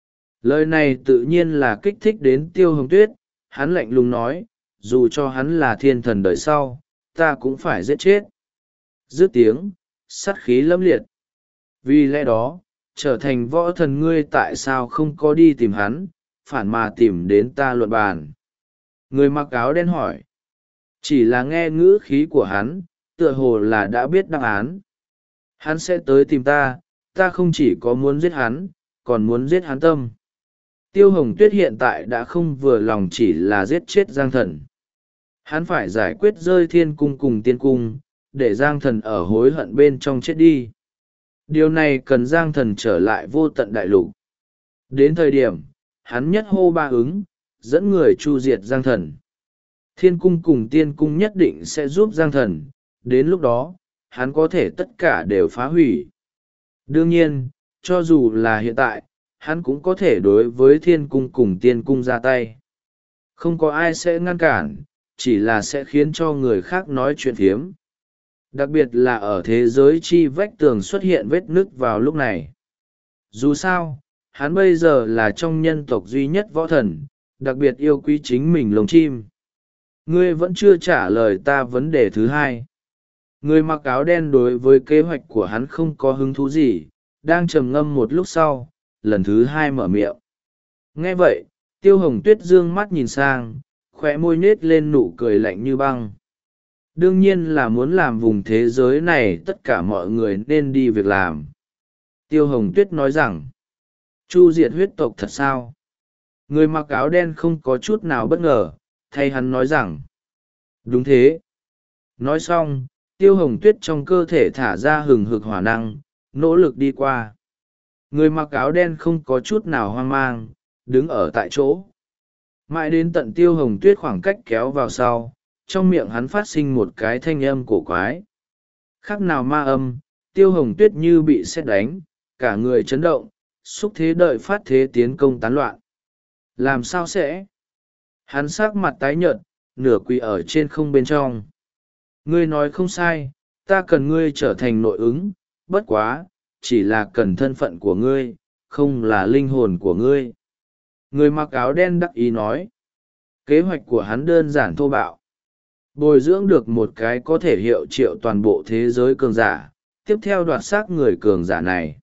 Lời này tự nhiên là kích thích đến Tiêu Hồng Tuyết, hắn lạnh lùng nói, dù cho hắn là thiên thần đời sau, ta cũng phải giết chết. Dứt tiếng, sát khí lâm liệt. Vì lẽ đó, trở thành võ thần ngươi tại sao không có đi tìm hắn, phản mà tìm đến ta luận bàn. Người mặc áo đen hỏi. Chỉ là nghe ngữ khí của hắn, tựa hồ là đã biết đáp án. Hắn sẽ tới tìm ta, ta không chỉ có muốn giết hắn, còn muốn giết hắn tâm. Tiêu Hồng Tuyết hiện tại đã không vừa lòng chỉ là giết chết Giang Thần. Hắn phải giải quyết rơi thiên cung cùng tiên cung, để Giang Thần ở hối hận bên trong chết đi. Điều này cần Giang Thần trở lại vô tận đại lục. Đến thời điểm, hắn nhất hô ba ứng, dẫn người chu diệt Giang Thần. Thiên cung cùng tiên cung nhất định sẽ giúp Giang Thần, đến lúc đó, hắn có thể tất cả đều phá hủy. Đương nhiên, cho dù là hiện tại, hắn cũng có thể đối với thiên cung cùng tiên cung ra tay. Không có ai sẽ ngăn cản, chỉ là sẽ khiến cho người khác nói chuyện phiếm. Đặc biệt là ở thế giới chi vách tường xuất hiện vết nứt vào lúc này. Dù sao, hắn bây giờ là trong nhân tộc duy nhất võ thần, đặc biệt yêu quý chính mình lồng chim. Ngươi vẫn chưa trả lời ta vấn đề thứ hai. Người mặc áo đen đối với kế hoạch của hắn không có hứng thú gì, đang trầm ngâm một lúc sau, lần thứ hai mở miệng. Nghe vậy, Tiêu Hồng Tuyết dương mắt nhìn sang, khóe môi nết lên nụ cười lạnh như băng. Đương nhiên là muốn làm vùng thế giới này tất cả mọi người nên đi việc làm. Tiêu Hồng Tuyết nói rằng, chu diệt huyết tộc thật sao? Người mặc áo đen không có chút nào bất ngờ, thay hắn nói rằng, đúng thế. Nói xong, Tiêu Hồng Tuyết trong cơ thể thả ra hừng hực hỏa năng, nỗ lực đi qua. Người mặc áo đen không có chút nào hoang mang, đứng ở tại chỗ. Mãi đến tận Tiêu Hồng Tuyết khoảng cách kéo vào sau, trong miệng hắn phát sinh một cái thanh âm cổ quái. Khác nào ma âm, Tiêu Hồng Tuyết như bị sét đánh, cả người chấn động, xúc thế đợi phát thế tiến công tán loạn. Làm sao sẽ? Hắn sắc mặt tái nhợt, nửa quỳ ở trên không bên trong. Ngươi nói không sai, ta cần ngươi trở thành nội ứng, bất quá, chỉ là cần thân phận của ngươi, không là linh hồn của ngươi. Người mặc áo đen đắc ý nói. Kế hoạch của hắn đơn giản thô bạo. Bồi dưỡng được một cái có thể hiệu triệu toàn bộ thế giới cường giả, tiếp theo đoạt xác người cường giả này.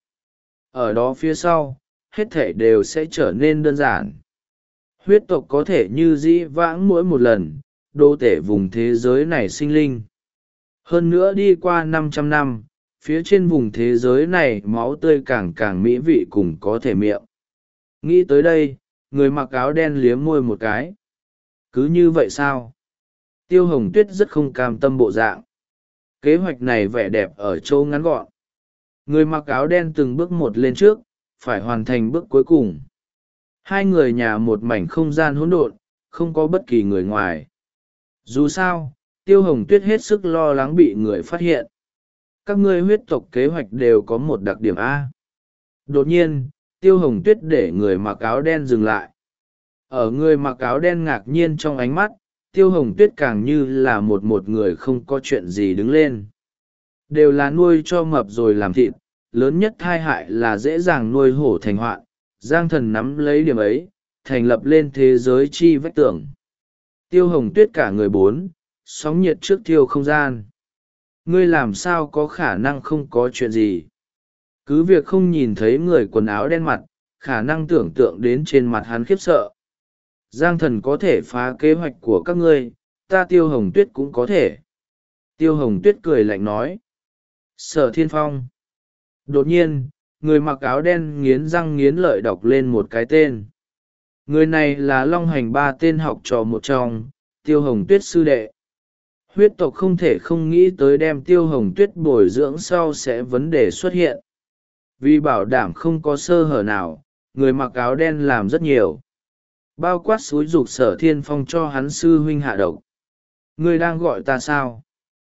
Ở đó phía sau, hết thể đều sẽ trở nên đơn giản. Huyết tộc có thể như dĩ vãng mỗi một lần, đô tể vùng thế giới này sinh linh. Hơn nữa đi qua 500 năm, phía trên vùng thế giới này máu tươi càng càng mỹ vị cùng có thể miệng. Nghĩ tới đây, người mặc áo đen liếm môi một cái. Cứ như vậy sao? Tiêu Hồng Tuyết rất không cam tâm bộ dạng. Kế hoạch này vẻ đẹp ở chỗ ngắn gọn. Người mặc áo đen từng bước một lên trước, phải hoàn thành bước cuối cùng. Hai người nhà một mảnh không gian hỗn độn, không có bất kỳ người ngoài. Dù sao, Tiêu Hồng Tuyết hết sức lo lắng bị người phát hiện. Các ngươi huyết tộc kế hoạch đều có một đặc điểm A. Đột nhiên, Tiêu Hồng Tuyết để người mặc áo đen dừng lại. Ở người mặc áo đen ngạc nhiên trong ánh mắt, Tiêu Hồng Tuyết càng như là một người không có chuyện gì đứng lên. Đều là nuôi cho mập rồi làm thịt, lớn nhất tai hại là dễ dàng nuôi hổ thành hoạn. Giang Thần nắm lấy điểm ấy, thành lập lên thế giới chi vách tường. Tiêu Hồng Tuyết cả người bốn, sóng nhiệt trước thiêu không gian. Ngươi làm sao có khả năng không có chuyện gì? Cứ việc không nhìn thấy người quần áo đen mặt, khả năng tưởng tượng đến trên mặt hắn khiếp sợ. Giang Thần có thể phá kế hoạch của các ngươi, ta Tiêu Hồng Tuyết cũng có thể. Tiêu Hồng Tuyết cười lạnh nói. Sở Thiên Phong. Đột nhiên, người mặc áo đen nghiến răng nghiến lợi đọc lên một cái tên. Người này là Long Hành ba tên học trò một trong, Tiêu Hồng Tuyết sư đệ. Huyết tộc không thể không nghĩ tới đem Tiêu Hồng Tuyết bồi dưỡng sau sẽ vấn đề xuất hiện. Vì bảo đảm không có sơ hở nào, người mặc áo đen làm rất nhiều. Bao quát xúi giục Sở Thiên Phong cho hắn sư huynh hạ độc. Ngươi đang gọi ta sao?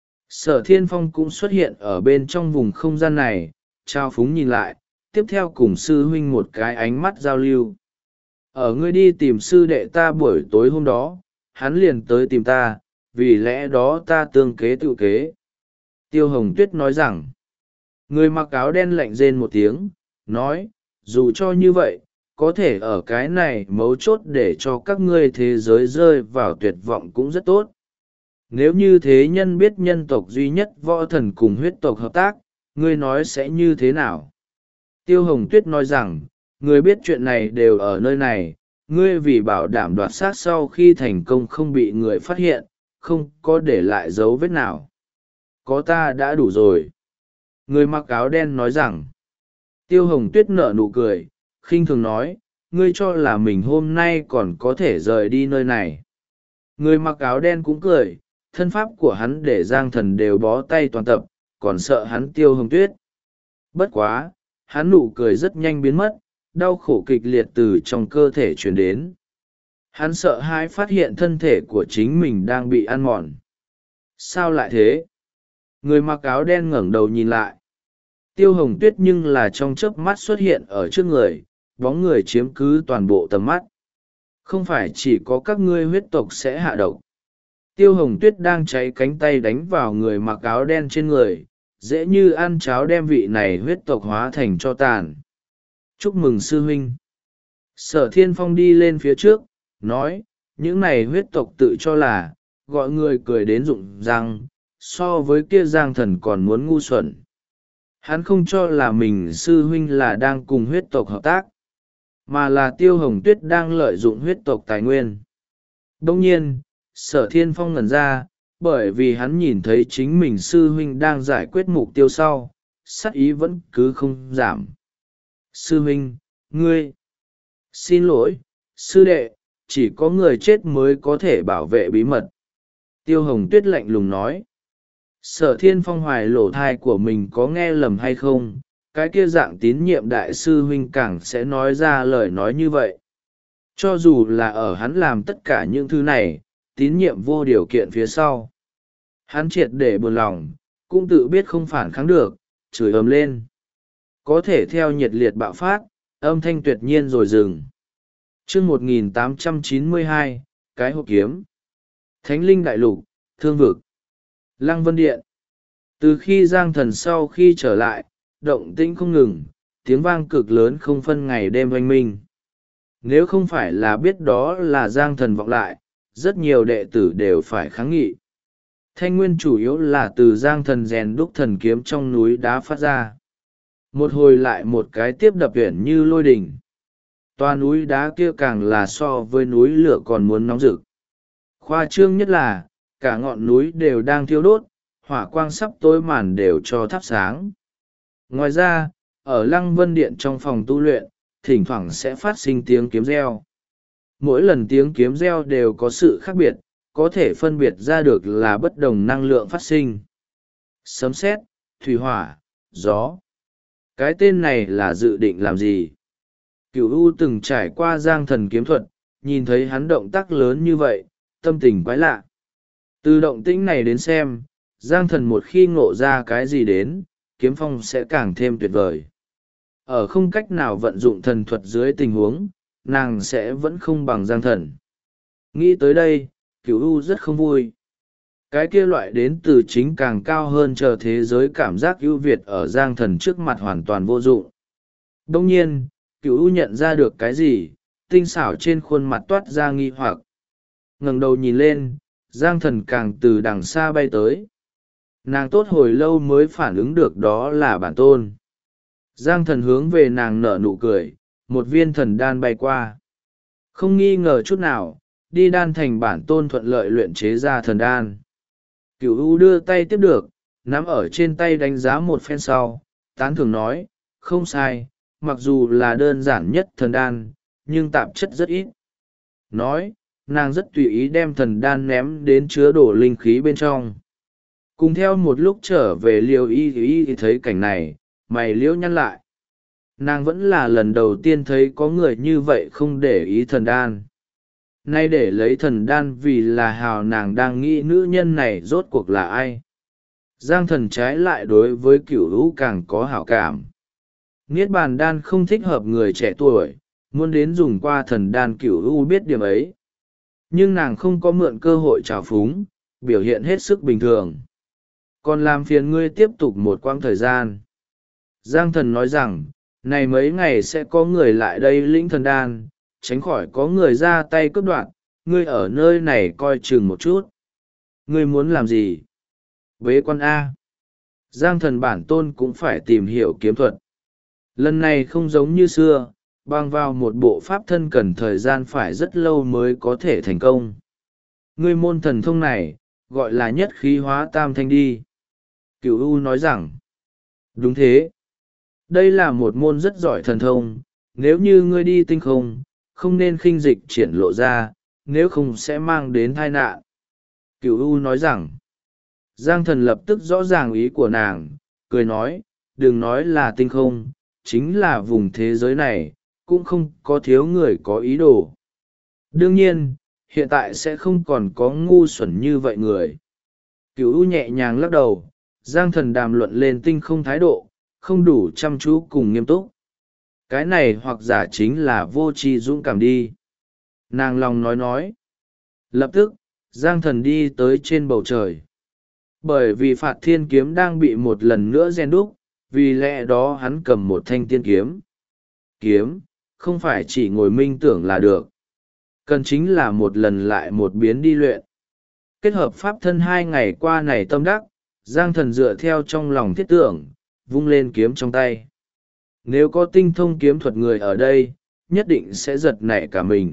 Sở Thiên Phong cũng xuất hiện ở bên trong vùng không gian này, trao phúng nhìn lại, tiếp theo cùng sư huynh một cái ánh mắt giao lưu. Ở ngươi đi tìm sư đệ ta buổi tối hôm đó, hắn liền tới tìm ta, vì lẽ đó ta tương kế tự kế. Tiêu Hồng Tuyết nói rằng, người mặc áo đen lạnh rên một tiếng, nói, dù cho như vậy, có thể ở cái này mấu chốt để cho các ngươi thế giới rơi vào tuyệt vọng cũng rất tốt. Nếu như thế nhân biết nhân tộc duy nhất võ thần cùng huyết tộc hợp tác, ngươi nói sẽ như thế nào? Tiêu Hồng Tuyết nói rằng, ngươi biết chuyện này đều ở nơi này, ngươi vì bảo đảm đoạt xác sau khi thành công không bị người phát hiện, không có để lại dấu vết nào. Có ta đã đủ rồi. Người mặc áo đen nói rằng, Tiêu Hồng Tuyết nở nụ cười, khinh thường nói, ngươi cho là mình hôm nay còn có thể rời đi nơi này. Người mặc áo đen cũng cười, thân pháp của hắn để Giang Thần đều bó tay toàn tập, còn sợ hắn Tiêu Hồng Tuyết. Bất quá, hắn nụ cười rất nhanh biến mất, đau khổ kịch liệt từ trong cơ thể truyền đến. Hắn sợ hãi phát hiện thân thể của chính mình đang bị ăn mòn. Sao lại thế? Người mặc áo đen ngẩng đầu nhìn lại. Tiêu Hồng Tuyết nhưng là trong chớp mắt xuất hiện ở trước người, bóng người chiếm cứ toàn bộ tầm mắt. Không phải chỉ có các ngươi huyết tộc sẽ hạ độc. Tiêu Hồng Tuyết đang cháy cánh tay đánh vào người mặc áo đen trên người, dễ như ăn cháo đem vị này huyết tộc hóa thành cho tàn. Chúc mừng sư huynh. Sở Thiên Phong đi lên phía trước, nói, những này huyết tộc tự cho là, gọi người cười đến rụng răng, so với kia Giang Thần còn muốn ngu xuẩn. Hắn không cho là mình sư huynh là đang cùng huyết tộc hợp tác, mà là Tiêu Hồng Tuyết đang lợi dụng huyết tộc tài nguyên. Đồng nhiên, Sở Thiên Phong ngẩn ra, bởi vì hắn nhìn thấy chính mình sư huynh đang giải quyết mục tiêu sau, sát ý vẫn cứ không giảm. Sư huynh, ngươi. Xin lỗi, sư đệ, chỉ có người chết mới có thể bảo vệ bí mật. Tiêu Hồng Tuyết lạnh lùng nói. Sở Thiên Phong hoài lỗ thai của mình có nghe lầm hay không, cái kia dạng tín nhiệm đại sư huynh càng sẽ nói ra lời nói như vậy. Cho dù là ở hắn làm tất cả những thứ này, tín nhiệm vô điều kiện phía sau. Hắn triệt để buồn lòng, cũng tự biết không phản kháng được, chửi ầm lên. Có thể theo nhiệt liệt bạo phát, âm thanh tuyệt nhiên rồi dừng. Chương 1892, cái hộp kiếm. Thánh linh đại lục, thương vực. Lăng Vân Điện. Từ khi Giang Thần sau khi trở lại, động tĩnh không ngừng, tiếng vang cực lớn không phân ngày đêm oanh minh. Nếu không phải là biết đó là Giang Thần vọng lại, rất nhiều đệ tử đều phải kháng nghị. Thanh nguyên chủ yếu là từ Giang Thần rèn đúc thần kiếm trong núi đá phát ra. Một hồi lại một cái tiếp đập uyển như lôi đỉnh. Toa núi đá kia càng là so với núi lửa còn muốn nóng rực. Khoa trương nhất là, cả ngọn núi đều đang thiêu đốt, hỏa quang sắp tối màn đều cho thắp sáng. Ngoài ra, ở Lăng Vân Điện trong phòng tu luyện, thỉnh thoảng sẽ phát sinh tiếng kiếm reo. Mỗi lần tiếng kiếm reo đều có sự khác biệt, có thể phân biệt ra được là bất đồng năng lượng phát sinh. Sấm sét, thủy hỏa, gió. Cái tên này là dự định làm gì? Cửu U từng trải qua Giang Thần kiếm thuật, nhìn thấy hắn động tác lớn như vậy, tâm tình quái lạ. Từ động tĩnh này đến xem, Giang Thần một khi ngộ ra cái gì đến, kiếm phong sẽ càng thêm tuyệt vời. Ở không cách nào vận dụng thần thuật dưới tình huống, nàng sẽ vẫn không bằng Giang Thần. Nghĩ tới đây, Cửu U rất không vui. Cái kia loại đến từ chính càng cao hơn chờ thế giới cảm giác ưu việt ở Giang Thần trước mặt hoàn toàn vô dụng. Đông nhiên, Cửu U nhận ra được cái gì, tinh xảo trên khuôn mặt toát ra nghi hoặc. Ngẩng đầu nhìn lên, Giang Thần càng từ đằng xa bay tới. Nàng tốt hồi lâu mới phản ứng được đó là bản tôn. Giang Thần hướng về nàng nở nụ cười, một viên thần đan bay qua. Không nghi ngờ chút nào, đi đan thành bản tôn thuận lợi luyện chế ra thần đan. Cửu U đưa tay tiếp được, nắm ở trên tay đánh giá một phen sau, tán thưởng nói, không sai, mặc dù là đơn giản nhất thần đan, nhưng tạp chất rất ít. Nói, nàng rất tùy ý đem thần đan ném đến chứa đổ linh khí bên trong. Cùng theo một lúc trở về Liêu Y thì thấy cảnh này, mày liễu nhăn lại. Nàng vẫn là lần đầu tiên thấy có người như vậy không để ý thần đan. Nay để lấy thần đan vì là hào nàng đang nghĩ nữ nhân này rốt cuộc là ai. Giang Thần trái lại đối với Cửu U càng có hảo cảm. Niết bàn đan không thích hợp người trẻ tuổi, muốn đến dùng qua thần đan Cửu U biết điểm ấy. Nhưng nàng không có mượn cơ hội trào phúng, biểu hiện hết sức bình thường. Còn làm phiền ngươi tiếp tục một quãng thời gian. Giang Thần nói rằng, này mấy ngày sẽ có người lại đây lĩnh thần đan, tránh khỏi có người ra tay cướp đoạt, ngươi ở nơi này coi chừng một chút. Ngươi muốn làm gì? Bế quan A. Giang Thần bản tôn cũng phải tìm hiểu kiếm thuật. Lần này không giống như xưa, bằng vào một bộ pháp thân cần thời gian phải rất lâu mới có thể thành công. Ngươi môn thần thông này, gọi là nhất khí hóa tam thanh đi. Cửu U nói rằng, đúng thế. Đây là một môn rất giỏi thần thông, nếu như ngươi đi tinh không, không nên khinh dịch triển lộ ra, nếu không sẽ mang đến tai nạn. Cửu U nói rằng, Giang Thần lập tức rõ ràng ý của nàng, cười nói, đừng nói là tinh không, chính là vùng thế giới này, cũng không có thiếu người có ý đồ. Đương nhiên, hiện tại sẽ không còn có ngu xuẩn như vậy người. Cửu U nhẹ nhàng lắc đầu, Giang Thần đàm luận lên tinh không thái độ, không đủ chăm chú cùng nghiêm túc. Cái này hoặc giả chính là vô tri dũng cảm đi. Nàng lòng nói. Lập tức, Giang Thần đi tới trên bầu trời. Bởi vì Phạt Thiên Kiếm đang bị một lần nữa rèn đúc, vì lẽ đó hắn cầm một thanh tiên kiếm. Kiếm, không phải chỉ ngồi minh tưởng là được. Cần chính là một lần lại một biến đi luyện. Kết hợp pháp thân 2 ngày qua này tâm đắc, Giang Thần dựa theo trong lòng thiết tưởng, vung lên kiếm trong tay. Nếu có tinh thông kiếm thuật người ở đây, nhất định sẽ giật nảy cả mình.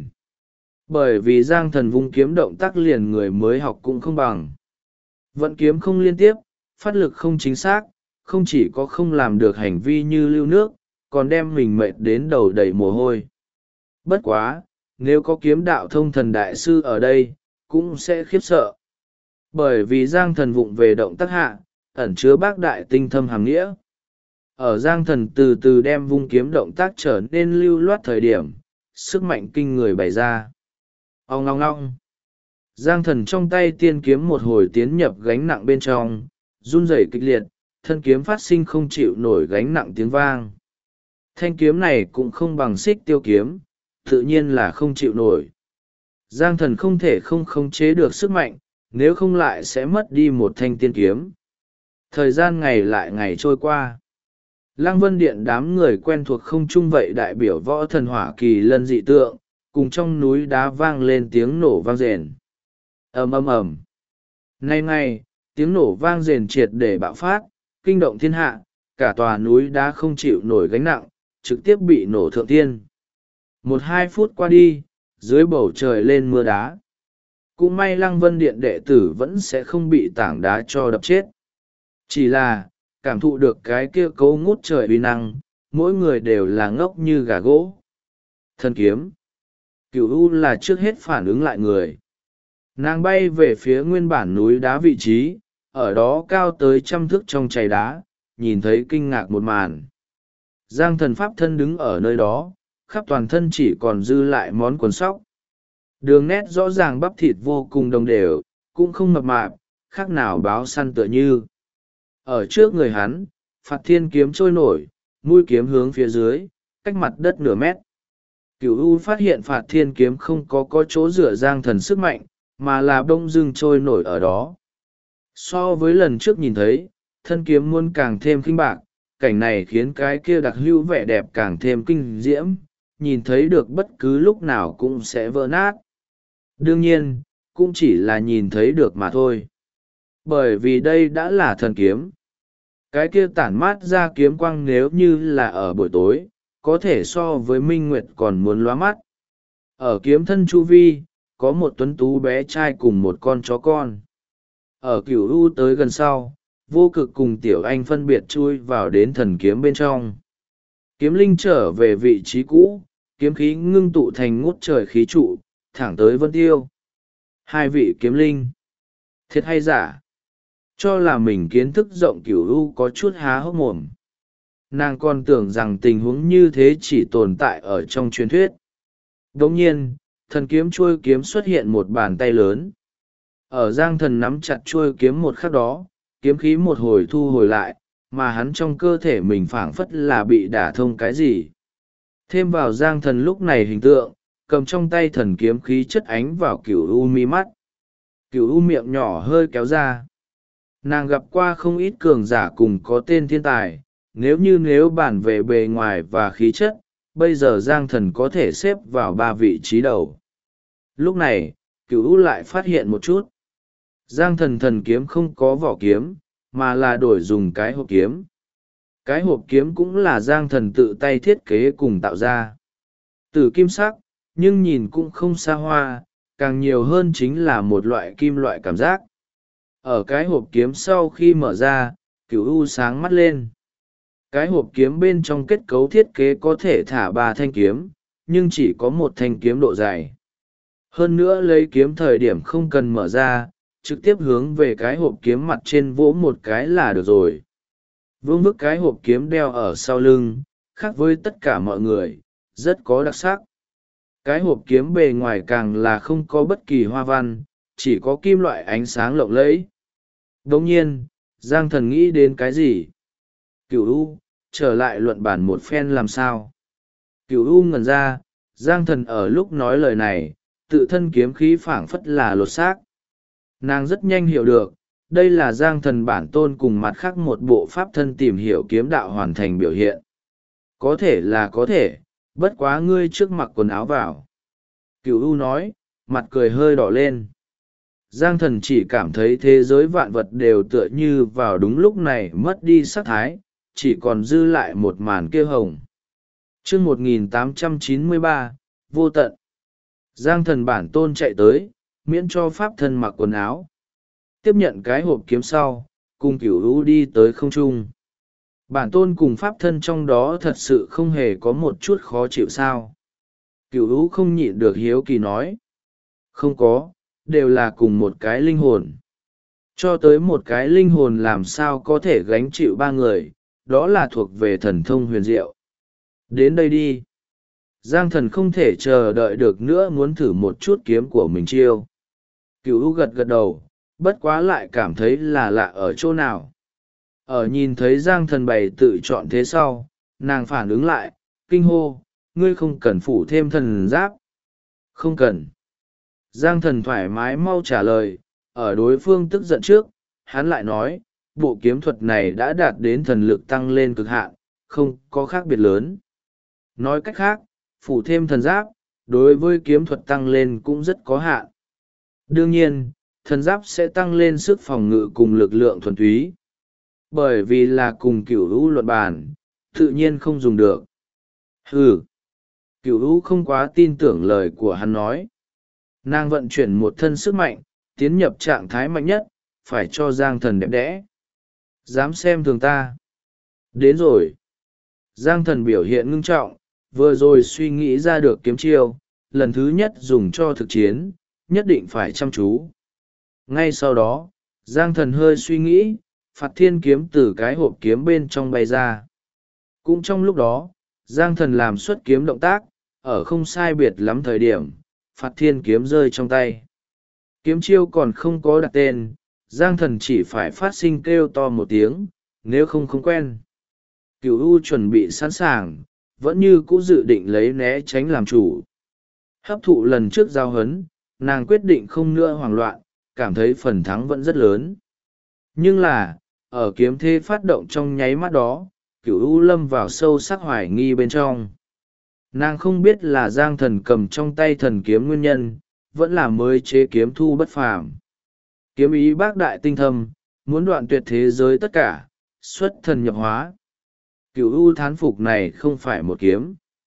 Bởi vì Giang Thần vung kiếm động tác liền người mới học cũng không bằng. Vận kiếm không liên tiếp, phát lực không chính xác, không chỉ có không làm được hành vi như lưu nước, còn đem mình mệt đến đầu đầy mồ hôi. Bất quá, nếu có kiếm đạo thông thần đại sư ở đây, cũng sẽ khiếp sợ. Bởi vì Giang Thần vụng về động tác hạ, ẩn chứa bác đại tinh thâm hàm nghĩa. Ở Giang Thần từ từ đem vung kiếm động tác trở nên lưu loát thời điểm, sức mạnh kinh người bày ra. Ong long long. Giang Thần trong tay tiên kiếm một hồi tiến nhập gánh nặng bên trong, run rẩy kịch liệt, thân kiếm phát sinh không chịu nổi gánh nặng tiếng vang. Thanh kiếm này cũng không bằng xích tiêu kiếm, tự nhiên là không chịu nổi. Giang Thần không thể không khống chế được sức mạnh, nếu không lại sẽ mất đi một thanh tiên kiếm. Thời gian ngày lại ngày trôi qua. Lăng Vân Điện đám người quen thuộc không chung vậy đại biểu võ thần hỏa kỳ lân dị tượng, cùng trong núi đá vang lên tiếng nổ vang rền. Ầm ầm ầm. Nay ngày, tiếng nổ vang rền triệt để bạo phát, kinh động thiên hạ, cả tòa núi đá không chịu nổi gánh nặng, trực tiếp bị nổ thượng tiên. 1-2 phút qua đi, dưới bầu trời lên mưa đá. Cũng may Lăng Vân Điện đệ tử vẫn sẽ không bị tảng đá cho đập chết. Chỉ là, cảm thụ được cái kia cấu ngút trời uy năng, mỗi người đều là ngốc như gà gỗ. Thần kiếm. Cửu U là trước hết phản ứng lại người. Nàng bay về phía nguyên bản núi đá vị trí, ở đó cao tới 100 thước trong chày đá, nhìn thấy kinh ngạc một màn. Giang Thần pháp thân đứng ở nơi đó, khắp toàn thân chỉ còn dư lại món quần sóc. Đường nét rõ ràng bắp thịt vô cùng đồng đều, cũng không mập mạp, khác nào báo săn tựa như. Ở trước người hắn, Phạt Thiên kiếm trôi nổi, mũi kiếm hướng phía dưới, cách mặt đất nửa mét. Cửu U phát hiện Phạt Thiên kiếm không có chỗ dựa Giang Thần sức mạnh, mà là bông dưng trôi nổi ở đó. So với lần trước nhìn thấy, thân kiếm muôn càng thêm kinh bạc, cảnh này khiến cái kia đặc hữu vẻ đẹp càng thêm kinh diễm, nhìn thấy được bất cứ lúc nào cũng sẽ vỡ nát. Đương nhiên, cũng chỉ là nhìn thấy được mà thôi. Bởi vì đây đã là thần kiếm. Cái kia tản mát ra kiếm quang nếu như là ở buổi tối, có thể so với minh nguyệt còn muốn lóa mắt. Ở kiếm thân chu vi, có một tuấn tú bé trai cùng một con chó con. Ở Cửu U tới gần sau, Vô Cực cùng Tiểu Anh phân biệt chui vào đến thần kiếm bên trong. Kiếm linh trở về vị trí cũ, kiếm khí ngưng tụ thành ngút trời khí trụ, thẳng tới Vân Tiêu. Hai vị kiếm linh. Thiệt hay giả? Cho là mình kiến thức rộng Cửu U có chút há hốc mồm. Nàng còn tưởng rằng tình huống như thế chỉ tồn tại ở trong truyền thuyết. Đồng nhiên, thần kiếm chuôi kiếm xuất hiện một bàn tay lớn. Ở Giang Thần nắm chặt chuôi kiếm một khắc đó, kiếm khí một hồi thu hồi lại, mà hắn trong cơ thể mình phảng phất là bị đả thông cái gì. Thêm vào Giang Thần lúc này hình tượng, cầm trong tay thần kiếm khí chất ánh vào Cửu U mi mắt. Cửu U miệng nhỏ hơi kéo ra. Nàng gặp qua không ít cường giả cùng có tên thiên tài, nếu bản về bề ngoài và khí chất, bây giờ Giang Thần có thể xếp vào 3 vị trí đầu. Lúc này, Cửu U lại phát hiện một chút. Giang Thần thần kiếm không có vỏ kiếm, mà là đổi dùng cái hộp kiếm. Cái hộp kiếm cũng là Giang Thần tự tay thiết kế cùng tạo ra. Từ kim sắc, nhưng nhìn cũng không xa hoa, càng nhiều hơn chính là một loại kim loại cảm giác. Ở cái hộp kiếm sau khi mở ra, Cửu U sáng mắt lên. Cái hộp kiếm bên trong kết cấu thiết kế có thể thả 3 thanh kiếm, nhưng chỉ có 1 thanh kiếm độ dày. Hơn nữa lấy kiếm thời điểm không cần mở ra, trực tiếp hướng về cái hộp kiếm mặt trên vỗ một cái là được rồi. Vương vức cái hộp kiếm đeo ở sau lưng, khác với tất cả mọi người, rất có đặc sắc. Cái hộp kiếm bề ngoài càng là không có bất kỳ hoa văn, chỉ có kim loại ánh sáng lộng lẫy. Đồng nhiên, Giang Thần nghĩ đến cái gì? Cửu U, trở lại luận bản một phen làm sao? Cửu U ngẩn ra, Giang Thần ở lúc nói lời này, tự thân kiếm khí phảng phất là lột xác. Nàng rất nhanh hiểu được, đây là Giang Thần bản tôn cùng mặt khác một bộ pháp thân tìm hiểu kiếm đạo hoàn thành biểu hiện. Có thể là có thể, bất quá ngươi trước mặc quần áo vào. Cửu U nói, mặt cười hơi đỏ lên. Giang Thần chỉ cảm thấy thế giới vạn vật đều tựa như vào đúng lúc này mất đi sắc thái, chỉ còn dư lại một màn kia hồng. Chương 1893, vô tận. Giang Thần bản tôn chạy tới, miễn cho pháp thân mặc quần áo. Tiếp nhận cái hộp kiếm sau, cùng Cửu U đi tới không trung. Bản tôn cùng pháp thân trong đó thật sự không hề có một chút khó chịu sao? Cửu hữu không nhịn được hiếu kỳ nói. Không có, đều là cùng một cái linh hồn. Cho tới một cái linh hồn làm sao có thể gánh chịu ba người, đó là thuộc về thần thông huyền diệu. Đến đây đi. Giang thần không thể chờ đợi được nữa, muốn thử một chút kiếm của mình chiêu. Cửu hữu gật gật đầu, bất quá lại cảm thấy là lạ ở chỗ nào. Ở nhìn thấy Giang thần bày tự chọn thế sau, nàng phản ứng lại, kinh hô, ngươi không cần phủ thêm thần giáp. Không cần. Giang thần thoải mái mau trả lời, ở đối phương tức giận trước, hắn lại nói, bộ kiếm thuật này đã đạt đến thần lực tăng lên cực hạn, không có khác biệt lớn. Nói cách khác, phủ thêm thần giáp, đối với kiếm thuật tăng lên cũng rất có hạn. Đương nhiên, thần giáp sẽ tăng lên sức phòng ngự cùng lực lượng thuần túy. Bởi vì là cùng cửu hữu luận bàn, tự nhiên không dùng được. Cửu hữu không quá tin tưởng lời của hắn nói. Nàng vận chuyển một thân sức mạnh, tiến nhập trạng thái mạnh nhất, phải cho Giang thần đẹp đẽ. Dám xem thường ta. Đến rồi. Giang thần biểu hiện ngưng trọng, vừa rồi suy nghĩ ra được kiếm chiêu, lần thứ nhất dùng cho thực chiến, nhất định phải chăm chú. Ngay sau đó, Giang thần hơi suy nghĩ, phạt thiên kiếm từ cái hộp kiếm bên trong bay ra. Cũng trong lúc đó, Giang thần làm xuất kiếm động tác, ở không sai biệt lắm thời điểm, phạt thiên kiếm rơi trong tay. Kiếm chiêu còn không có đặt tên, Giang thần chỉ phải phát sinh kêu to một tiếng, nếu không quen. Cửu u chuẩn bị sẵn sàng, vẫn như cũ dự định lấy né tránh làm chủ. Hấp thụ lần trước giao hấn, nàng quyết định không nữa hoảng loạn, cảm thấy phần thắng vẫn rất lớn. Nhưng là, ở kiếm thế phát động trong nháy mắt đó, Cửu u lâm vào sâu sắc hoài nghi bên trong. Nàng không biết là Giang thần cầm trong tay thần kiếm nguyên nhân, vẫn là mới chế kiếm thu bất phàm. Kiếm ý bác đại tinh thâm, muốn đoạn tuyệt thế giới tất cả, xuất thần nhập hóa. Cửu u thán phục này không phải một kiếm.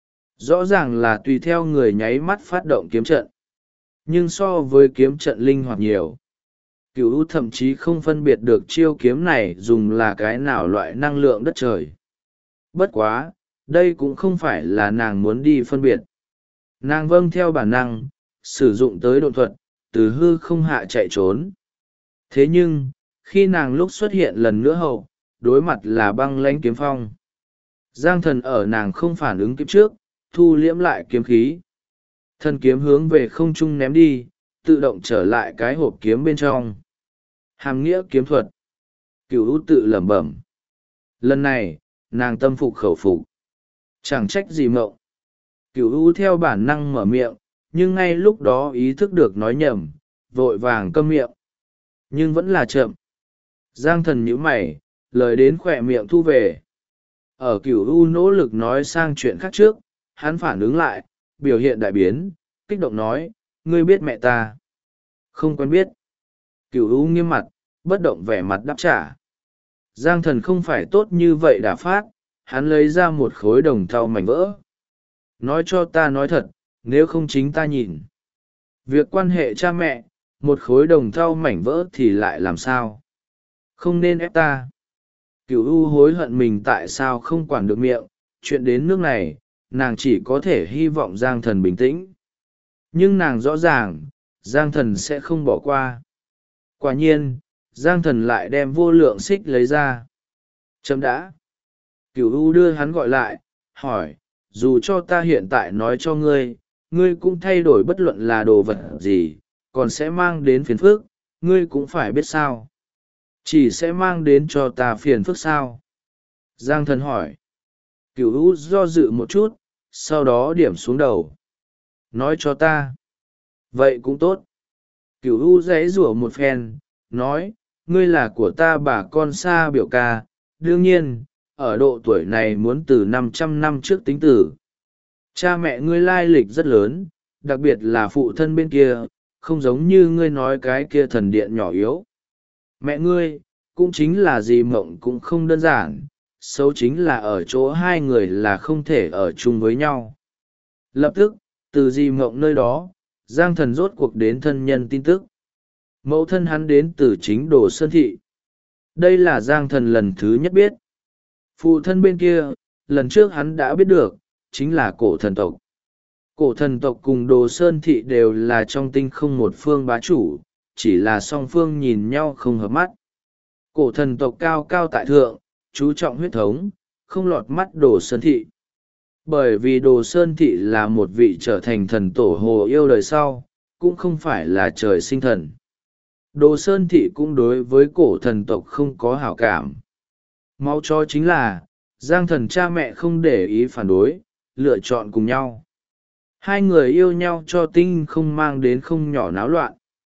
Rõ ràng là tùy theo người nháy mắt phát động kiếm trận. Nhưng so với kiếm trận linh hoạt nhiều. Cửu u thậm chí không phân biệt được chiêu kiếm này dùng là cái nào loại năng lượng đất trời. Bất quá, đây cũng không phải là nàng muốn đi phân biệt. Nàng vâng theo bản năng, sử dụng tới độn thuật, từ hư không hạ chạy trốn. Thế nhưng, khi nàng lúc xuất hiện lần nữa hậu, đối mặt là băng lãnh kiếm phong. Giang thần ở nàng không phản ứng kịp trước, thu liễm lại kiếm khí. Thần kiếm hướng về không trung ném đi, tự động trở lại cái hộp kiếm bên trong. Hàm nghĩa kiếm thuật. Cửu u tự lẩm bẩm. Lần này, nàng tâm phục khẩu phục. Chẳng trách gì mộng. Cửu u theo bản năng mở miệng, nhưng ngay lúc đó ý thức được nói nhầm, vội vàng câm miệng. Nhưng vẫn là chậm. Giang thần nhíu mày, lời đến khỏe miệng thu về. Ở Cửu u nỗ lực nói sang chuyện khác trước, hắn phản ứng lại, biểu hiện đại biến, kích động nói, ngươi biết mẹ ta. Không quen biết. Cửu u nghiêm mặt, bất động vẻ mặt đáp trả. Giang thần không phải tốt như vậy đã phát, hắn lấy ra một khối đồng thau mảnh vỡ. Nói cho ta nói thật, nếu không chính ta nhìn. Việc quan hệ cha mẹ, một khối đồng thau mảnh vỡ thì lại làm sao? Không nên ép ta. Cửu u hối hận mình tại sao không quản được miệng, chuyện đến nước này, nàng chỉ có thể hy vọng Giang thần bình tĩnh. Nhưng nàng rõ ràng, Giang thần sẽ không bỏ qua. Quả nhiên, Giang thần lại đem vô lượng xích lấy ra. Chấm đã. Cửu u đưa hắn gọi lại, hỏi, dù cho ta hiện tại nói cho ngươi, ngươi cũng thay đổi bất luận là đồ vật gì, còn sẽ mang đến phiền phức, ngươi cũng phải biết sao. Chỉ sẽ mang đến cho ta phiền phức sao? Giang thần hỏi. Cửu u do dự một chút, sau đó điểm xuống đầu. Nói cho ta. Vậy cũng tốt. Cửu u giãy giụa một phen, nói, ngươi là của ta bà con xa biểu ca, đương nhiên, ở độ tuổi này muốn từ 500 năm trước tính từ. Cha mẹ ngươi lai lịch rất lớn, đặc biệt là phụ thân bên kia, không giống như ngươi nói cái kia thần điện nhỏ yếu. Mẹ ngươi, cũng chính là dì mộng cũng không đơn giản, xấu chính là ở chỗ hai người là không thể ở chung với nhau. Lập tức, từ dì mộng nơi đó, Giang thần rốt cuộc đến thân nhân tin tức. Mẫu thân hắn đến từ chính Đồ Sơn Thị. Đây là Giang thần lần thứ nhất biết. Phụ thân bên kia, lần trước hắn đã biết được, chính là cổ thần tộc. Cổ thần tộc cùng Đồ Sơn Thị đều là trong tinh không một phương bá chủ, chỉ là song phương nhìn nhau không hợp mắt. Cổ thần tộc cao cao tại thượng, chú trọng huyết thống, không lọt mắt Đồ Sơn Thị. Bởi vì Đồ Sơn Thị là một vị trở thành thần tổ hồ yêu đời sau, cũng không phải là trời sinh thần. Đồ Sơn Thị cũng đối với cổ thần tộc không có hảo cảm. Máu cho chính là, Giang Thần cha mẹ không để ý phản đối, lựa chọn cùng nhau. Hai người yêu nhau cho tinh không mang đến không nhỏ náo loạn.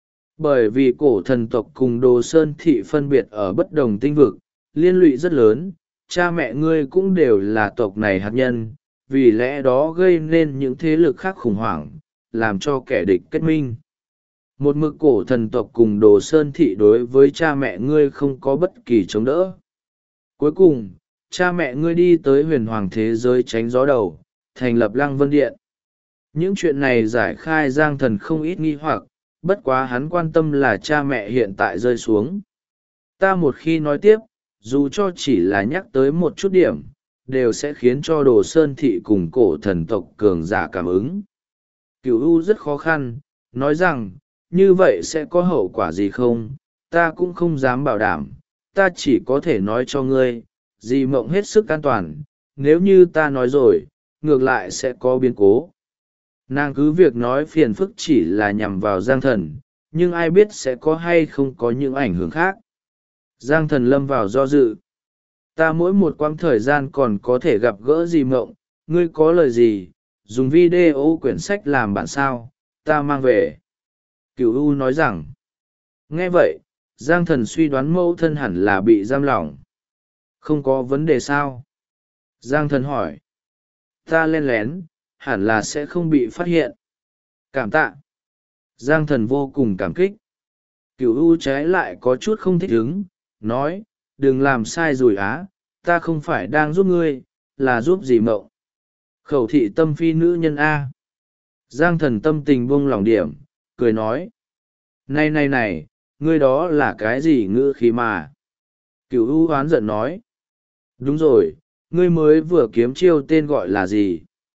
Bởi vì cổ thần tộc cùng Đồ Sơn Thị phân biệt ở bất đồng tinh vực, liên lụy rất lớn, cha mẹ ngươi cũng đều là tộc này hạt nhân, vì lẽ đó gây nên những thế lực khác khủng hoảng, làm cho kẻ địch kết minh. Một mực cổ thần tộc cùng Đồ Sơn Thị đối với cha mẹ ngươi không có bất kỳ chống đỡ. Cuối cùng, cha mẹ ngươi đi tới huyền hoàng thế giới tránh gió đầu, thành lập Lăng Vân Điện. Những chuyện này giải khai Giang Thần không ít nghi hoặc, bất quá hắn quan tâm là cha mẹ hiện tại rơi xuống. Ta một khi nói tiếp, dù cho chỉ là nhắc tới một chút điểm, đều sẽ khiến cho Đồ Sơn Thị cùng cổ thần tộc cường giả cảm ứng. Cửu U rất khó khăn, nói rằng, như vậy sẽ có hậu quả gì không, ta cũng không dám bảo đảm, ta chỉ có thể nói cho ngươi, Di Mộng hết sức an toàn, nếu như ta nói rồi, ngược lại sẽ có biến cố. Nàng cứ việc nói phiền phức chỉ là nhằm vào Giang Thần, nhưng ai biết sẽ có hay không có những ảnh hưởng khác. Giang Thần lâm vào do dự. Ta mỗi một quãng thời gian còn có thể gặp gỡ Di Mộng, ngươi có lời gì, dùng video quyển sách làm bản sao, ta mang về. Cửu U nói rằng, nghe vậy, Giang Thần suy đoán mẫu thân hẳn là bị giam lỏng. Không có vấn đề sao? Giang Thần hỏi. Ta len lén, hẳn là sẽ không bị phát hiện. Cảm tạ. Giang Thần vô cùng cảm kích. Cửu U trái lại có chút không thích ứng, nói, đừng làm sai rồi á, ta không phải đang giúp ngươi, là giúp Di Mộng. Khẩu thị tâm phi nữ nhân A. Giang Thần tâm tình buông lỏng điểm, cười nói. Này, ngươi đó là cái gì ngữ khí mà? Cửu U hoán giận nói. Đúng rồi, ngươi mới vừa kiếm chiêu tên gọi là gì?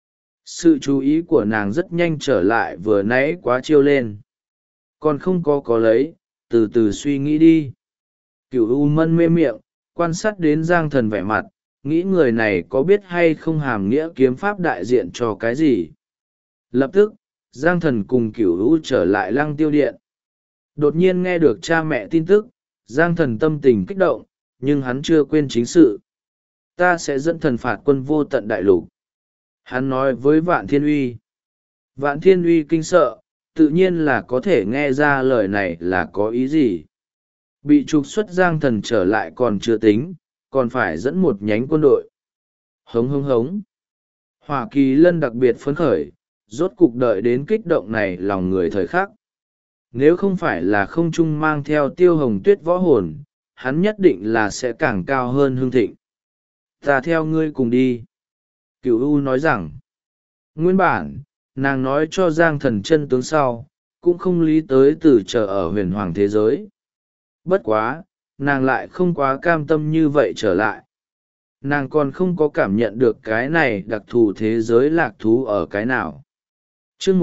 Sự chú ý của nàng rất nhanh trở lại vừa nãy quá chiêu lên. Còn không có lấy, từ từ suy nghĩ đi. Cửu U mân mê miệng, quan sát đến Giang Thần vẻ mặt, nghĩ người này có biết hay không hàm nghĩa kiếm pháp đại diện cho cái gì. Lập tức, Giang Thần cùng Cửu U trở lại Lăng Tiêu Điện. Đột nhiên nghe được cha mẹ tin tức, Giang Thần tâm tình kích động, nhưng hắn chưa quên chính sự. Ta sẽ dẫn thần phạt quân vô tận đại lục. Hắn nói với Vạn Thiên Uy. Vạn Thiên Uy kinh sợ, tự nhiên là có thể nghe ra lời này là có ý gì. Bị trục xuất Giang Thần trở lại còn chưa tính, còn phải dẫn một nhánh quân đội. Hống hống hống. Hoa Kỳ Lân đặc biệt phấn khởi, rốt cục đợi đến kích động này lòng người thời khắc. Nếu không phải là không trung mang theo Tiêu Hồng Tuyết võ hồn, hắn nhất định là sẽ càng cao hơn Hưng Thịnh. Ta theo ngươi cùng đi. Cửu U nói rằng, nguyên bản, nàng nói cho Giang Thần chân tướng sau, cũng không lý tới từ chờ ở huyền hoàng thế giới. Bất quá, nàng lại không quá cam tâm như vậy trở lại. Nàng còn không có cảm nhận được cái này đặc thù thế giới lạc thú ở cái nào. Chương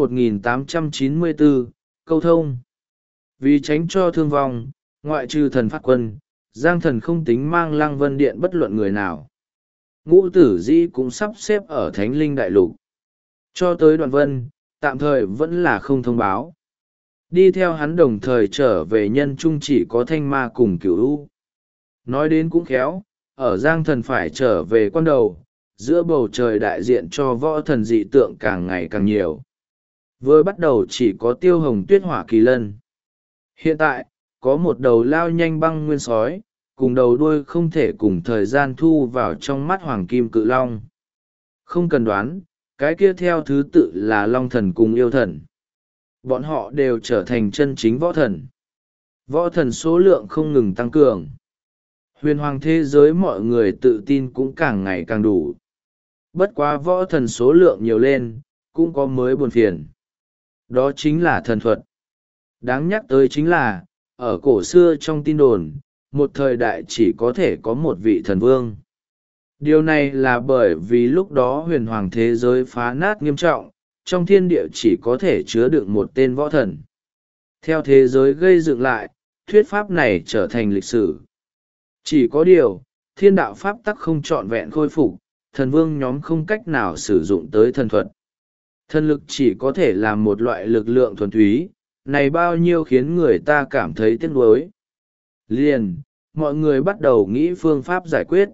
1894, câu thông. Vì tránh cho thương vong, ngoại trừ thần phát quân, Giang Thần không tính mang Lăng Vân Điện bất luận người nào. Ngũ Tử Dĩ cũng sắp xếp ở Thánh Linh Đại Lục. Cho tới Đoạn Vân, tạm thời vẫn là không thông báo. Đi theo hắn đồng thời trở về nhân trung chỉ có Thanh Ma cùng Cửu U. Nói đến cũng khéo, ở Giang Thần phải trở về quan đầu, giữa bầu trời đại diện cho võ thần dị tượng càng ngày càng nhiều. Vừa bắt đầu chỉ có Tiêu Hồng Tuyết Hỏa Kỳ Lân. Hiện tại, có một đầu lao nhanh băng nguyên sói, cùng đầu đuôi không thể cùng thời gian thu vào trong mắt Hoàng Kim Cự Long. Không cần đoán, cái kia theo thứ tự là Long Thần cùng Yêu Thần. Bọn họ đều trở thành chân chính võ thần. Võ thần số lượng không ngừng tăng cường. Huyền hoàng thế giới mọi người tự tin cũng càng ngày càng đủ. Bất quá võ thần số lượng nhiều lên, cũng có mới buồn phiền. Đó chính là thần thuật. Đáng nhắc tới chính là, ở cổ xưa trong tin đồn, một thời đại chỉ có thể có một vị thần vương. Điều này là bởi vì lúc đó huyền hoàng thế giới phá nát nghiêm trọng, trong thiên địa chỉ có thể chứa đựng một tên võ thần. Theo thế giới gây dựng lại, thuyết pháp này trở thành lịch sử. Chỉ có điều, thiên đạo pháp tắc không trọn vẹn khôi phục, thần vương nhóm không cách nào sử dụng tới thần thuật. Thần lực chỉ có thể là một loại lực lượng thuần túy, này bao nhiêu khiến người ta cảm thấy tiếc nuối. Liền, mọi người bắt đầu nghĩ phương pháp giải quyết.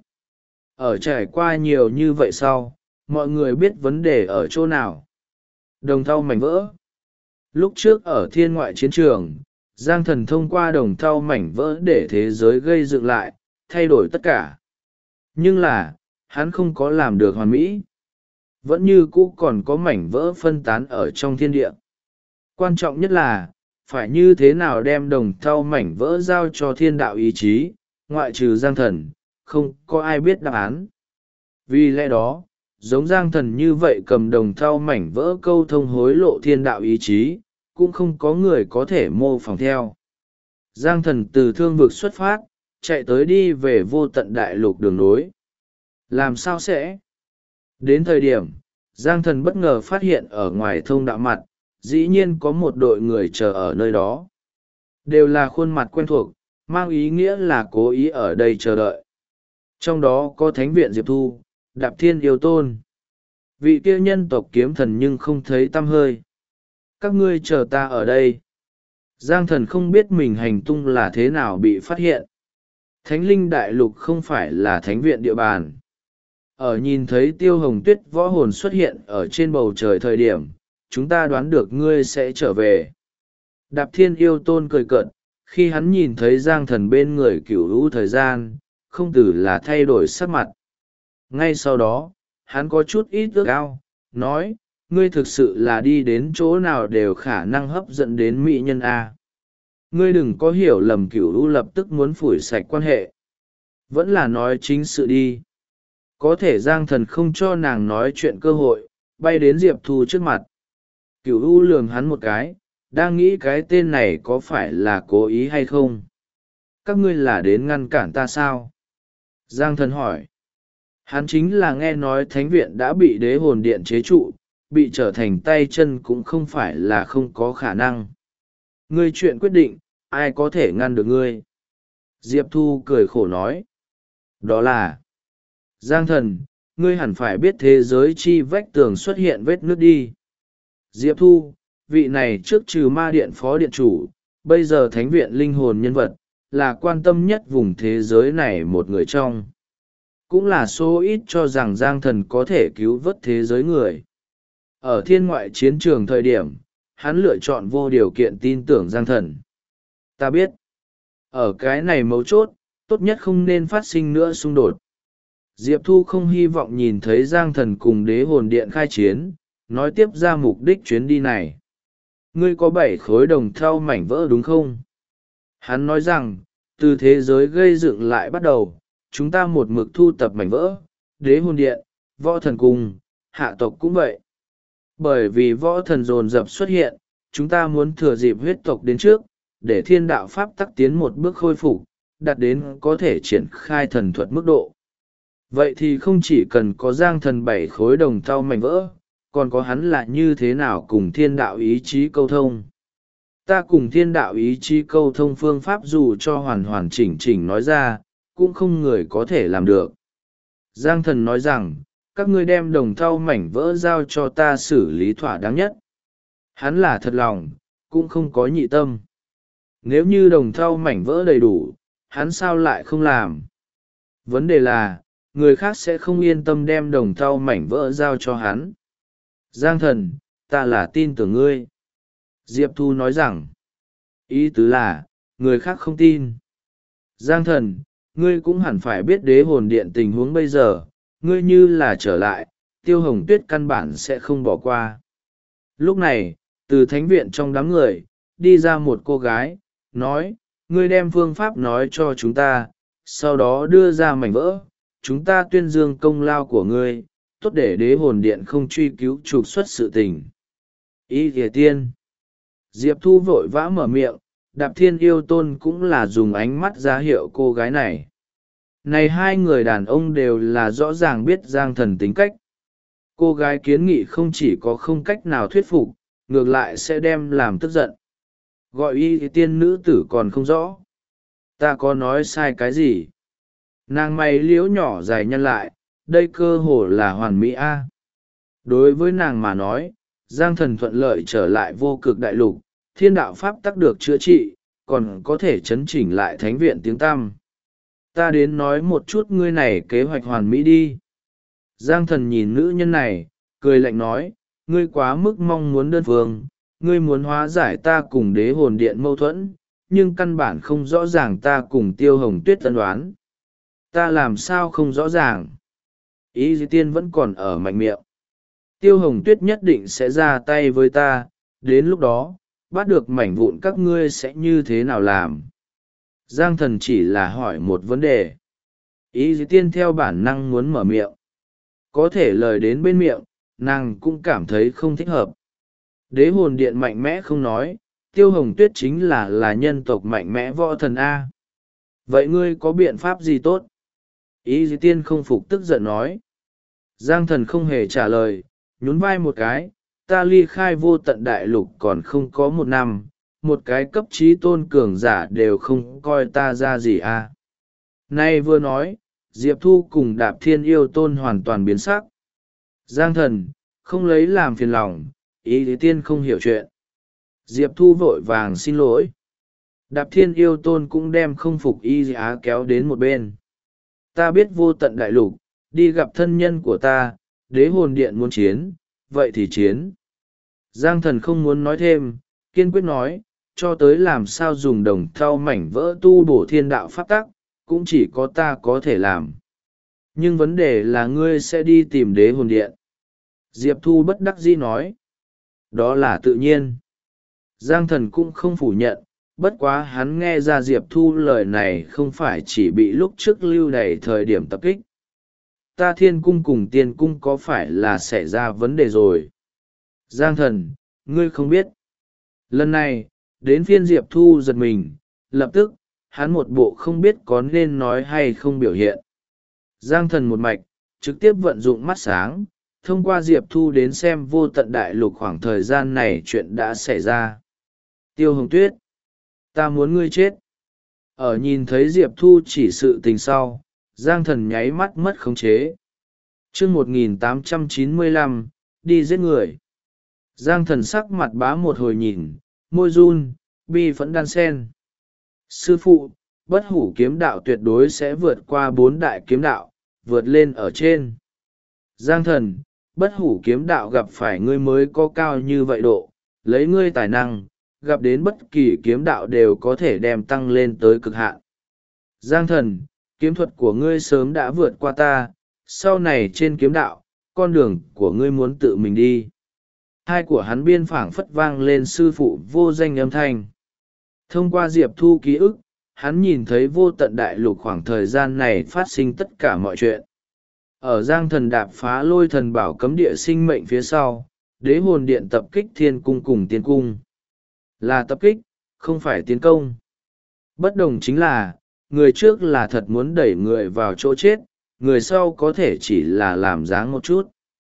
Ở trải qua nhiều như vậy sau, mọi người biết vấn đề ở chỗ nào. Đồng thau mảnh vỡ. Lúc trước ở thiên ngoại chiến trường, Giang Thần thông qua đồng thau mảnh vỡ để thế giới gây dựng lại, thay đổi tất cả. Nhưng là, hắn không có làm được hoàn mỹ. Vẫn như cũ còn có mảnh vỡ phân tán ở trong thiên địa. Quan trọng nhất là, phải như thế nào đem đồng thau mảnh vỡ giao cho thiên đạo ý chí, ngoại trừ Giang Thần, không có ai biết đáp án. Vì lẽ đó, giống Giang Thần như vậy cầm đồng thau mảnh vỡ câu thông hối lộ thiên đạo ý chí, cũng không có người có thể mô phỏng theo. Giang Thần từ thương vực xuất phát, chạy tới đi về vô tận đại lục đường nối. Làm sao sẽ? Đến thời điểm, Giang Thần bất ngờ phát hiện ở ngoài thông đạo mặt, dĩ nhiên có một đội người chờ ở nơi đó. Đều là khuôn mặt quen thuộc, mang ý nghĩa là cố ý ở đây chờ đợi. Trong đó có Thánh viện Diệp Thu, Đạp Thiên Yêu Tôn. Vị kia nhân tộc kiếm thần nhưng không thấy tăm hơi. Các ngươi chờ ta ở đây. Giang Thần không biết mình hành tung là thế nào bị phát hiện. Thánh linh đại lục không phải là thánh viện địa bàn. Ở nhìn thấy Tiêu Hồng Tuyết võ hồn xuất hiện ở trên bầu trời thời điểm, chúng ta đoán được ngươi sẽ trở về. Đạp Thiên Yêu Tôn cười cợt, khi hắn nhìn thấy Giang Thần bên người cửu hữu thời gian, không từ là thay đổi sắc mặt. Ngay sau đó, hắn có chút ít ước ao, nói, ngươi thực sự là đi đến chỗ nào đều khả năng hấp dẫn đến mỹ nhân A. Ngươi đừng có hiểu lầm, cửu hữu lập tức muốn phủi sạch quan hệ. Vẫn là nói chính sự đi. Có thể Giang Thần không cho nàng nói chuyện cơ hội, bay đến Diệp Thu trước mặt. Cửu hữu lườm hắn một cái, đang nghĩ cái tên này có phải là cố ý hay không. Các ngươi là đến ngăn cản ta sao? Giang Thần hỏi. Hắn chính là nghe nói thánh viện đã bị đế hồn điện chế trụ, bị trở thành tay chân cũng không phải là không có khả năng. Ngươi chuyện quyết định, ai có thể ngăn được ngươi? Diệp Thu cười khổ nói. Đó là... Giang Thần, ngươi hẳn phải biết thế giới chi vách tường xuất hiện vết nước đi. Diệp Thu, vị này trước trừ ma điện phó điện chủ, bây giờ thánh viện linh hồn nhân vật, là quan tâm nhất vùng thế giới này một người trong. Cũng là số ít cho rằng Giang Thần có thể cứu vớt thế giới người. Ở thiên ngoại chiến trường thời điểm, hắn lựa chọn vô điều kiện tin tưởng Giang Thần. Ta biết, ở cái này mấu chốt, tốt nhất không nên phát sinh nữa xung đột. Diệp Thu không hy vọng nhìn thấy Giang Thần cùng đế hồn điện khai chiến, nói tiếp ra mục đích chuyến đi này. Ngươi có 7 khối đồng thau mảnh vỡ đúng không? Hắn nói rằng, từ thế giới gây dựng lại bắt đầu, chúng ta một mực thu tập mảnh vỡ, đế hồn điện, võ thần cung, hạ tộc cũng vậy. Bởi vì võ thần dồn dập xuất hiện, chúng ta muốn thừa dịp huyết tộc đến trước, để thiên đạo pháp tắc tiến một bước khôi phục, đạt đến có thể triển khai thần thuật mức độ. Vậy thì không chỉ cần có Giang Thần 7 khối đồng thau mảnh vỡ, còn có hắn là như thế nào cùng thiên đạo ý chí câu thông. Ta cùng thiên đạo ý chí câu thông phương pháp dù cho hoàn hoàn chỉnh chỉnh nói ra, cũng không người có thể làm được. Giang Thần nói rằng, các ngươi đem đồng thau mảnh vỡ giao cho ta xử lý thỏa đáng nhất. Hắn là thật lòng, cũng không có nhị tâm. Nếu như đồng thau mảnh vỡ đầy đủ, hắn sao lại không làm? Vấn đề là, người khác sẽ không yên tâm đem đồng thau mảnh vỡ giao cho hắn. Giang Thần, ta là tin tưởng ngươi. Diệp Thu nói rằng, ý tứ là, người khác không tin. Giang Thần, ngươi cũng hẳn phải biết đế hồn điện tình huống bây giờ, ngươi như là trở lại, Tiêu Hồng Tuyết căn bản sẽ không bỏ qua. Lúc này, từ thánh viện trong đám người, đi ra một cô gái, nói, ngươi đem phương pháp nói cho chúng ta, sau đó đưa ra mảnh vỡ, chúng ta tuyên dương công lao của ngươi, tốt để đế hồn điện không truy cứu trục xuất sự tình. Ý thìa tiên. Diệp Thu vội vã mở miệng, Đạp Thiên Yêu Tôn cũng là dùng ánh mắt ra hiệu cô gái này. Này hai người đàn ông đều là rõ ràng biết Giang Thần tính cách. Cô gái kiến nghị không chỉ có không cách nào thuyết phục, ngược lại sẽ đem làm tức giận. Gọi y tiên nữ tử còn không rõ. Ta có nói sai cái gì? Nàng mày liễu nhỏ dài nhăn lại, đây cơ hồ là hoàn mỹ a. Đối với nàng mà nói, Giang Thần thuận lợi trở lại vô cực đại lục, thiên đạo pháp tắc được chữa trị, còn có thể chấn chỉnh lại thánh viện tiếng tăm. Ta đến nói một chút ngươi này kế hoạch hoàn mỹ đi. Giang Thần nhìn nữ nhân này, cười lạnh nói, ngươi quá mức mong muốn đơn phương, ngươi muốn hóa giải ta cùng đế hồn điện mâu thuẫn, nhưng căn bản không rõ ràng ta cùng Tiêu Hồng Tuyết tân đoán. Ta làm sao không rõ ràng? Ý Di Tiên vẫn còn ở mạnh miệng. Tiêu Hồng Tuyết nhất định sẽ ra tay với ta, đến lúc đó, bắt được mảnh vụn các ngươi sẽ như thế nào làm? Giang Thần chỉ là hỏi một vấn đề. Ý Di Tiên theo bản năng muốn mở miệng. Có thể lời đến bên miệng, nàng cũng cảm thấy không thích hợp. Đế hồn điện mạnh mẽ không nói, Tiêu Hồng Tuyết chính là nhân tộc mạnh mẽ võ thần A. Vậy ngươi có biện pháp gì tốt? Ý Di Tiên không phục tức giận nói. Giang Thần không hề trả lời, nhún vai một cái, ta ly khai vô tận đại lục còn không có một năm, một cái cấp trí tôn cường giả đều không coi ta ra gì a. Nay vừa nói, Diệp Thu cùng Đạp Thiên Yêu Tôn hoàn toàn biến sắc. Giang Thần, không lấy làm phiền lòng, ý Lý Tiên không hiểu chuyện. Diệp Thu vội vàng xin lỗi. Đạp Thiên Yêu Tôn cũng đem không phục y á kéo đến một bên. Ta biết vô tận đại lục, đi gặp thân nhân của ta, đế hồn điện muốn chiến, vậy thì chiến. Giang Thần không muốn nói thêm, kiên quyết nói, cho tới làm sao dùng đồng thau mảnh vỡ tu bổ thiên đạo pháp tắc, cũng chỉ có ta có thể làm. Nhưng vấn đề là ngươi sẽ đi tìm đế hồn điện. Diệp Thu bất đắc dĩ nói. Đó là tự nhiên. Giang Thần cũng không phủ nhận, bất quá hắn nghe ra Diệp Thu lời này không phải chỉ bị lúc trước lưu đày thời điểm tập kích. Ta thiên cung cùng tiên cung có phải là xảy ra vấn đề rồi? Giang Thần, ngươi không biết. Lần này, đến phiên Diệp Thu giật mình, lập tức, hắn một bộ không biết có nên nói hay không biểu hiện. Giang Thần một mạch, trực tiếp vận dụng mắt sáng, thông qua Diệp Thu đến xem vô tận đại lục khoảng thời gian này chuyện đã xảy ra. Tiêu Hồng Tuyết, ta muốn ngươi chết. Ở nhìn thấy Diệp Thu chỉ sự tình sau, Giang Thần nháy mắt mất khống chế. Chương 1895, đi giết người. Giang Thần sắc mặt bá một hồi nhìn, môi run, bi phẫn đan sen. Sư phụ, bất hủ kiếm đạo tuyệt đối sẽ vượt qua 4 đại kiếm đạo, vượt lên ở trên. Giang Thần, bất hủ kiếm đạo gặp phải ngươi mới có cao như vậy độ, lấy ngươi tài năng, gặp đến bất kỳ kiếm đạo đều có thể đem tăng lên tới cực hạn. Giang Thần, kiếm thuật của ngươi sớm đã vượt qua ta, sau này trên kiếm đạo, con đường của ngươi muốn tự mình đi. Hai của hắn biên phảng phất vang lên sư phụ vô danh âm thanh. Thông qua Diệp Thu ký ức, hắn nhìn thấy vô tận đại lục khoảng thời gian này phát sinh tất cả mọi chuyện. Ở Giang Thần đạp phá lôi thần bảo cấm địa sinh mệnh phía sau, đế hồn điện tập kích thiên cung cùng tiên cung. Là tập kích, không phải tiến công. Bất đồng chính là, người trước là thật muốn đẩy người vào chỗ chết, người sau có thể chỉ là làm dáng một chút.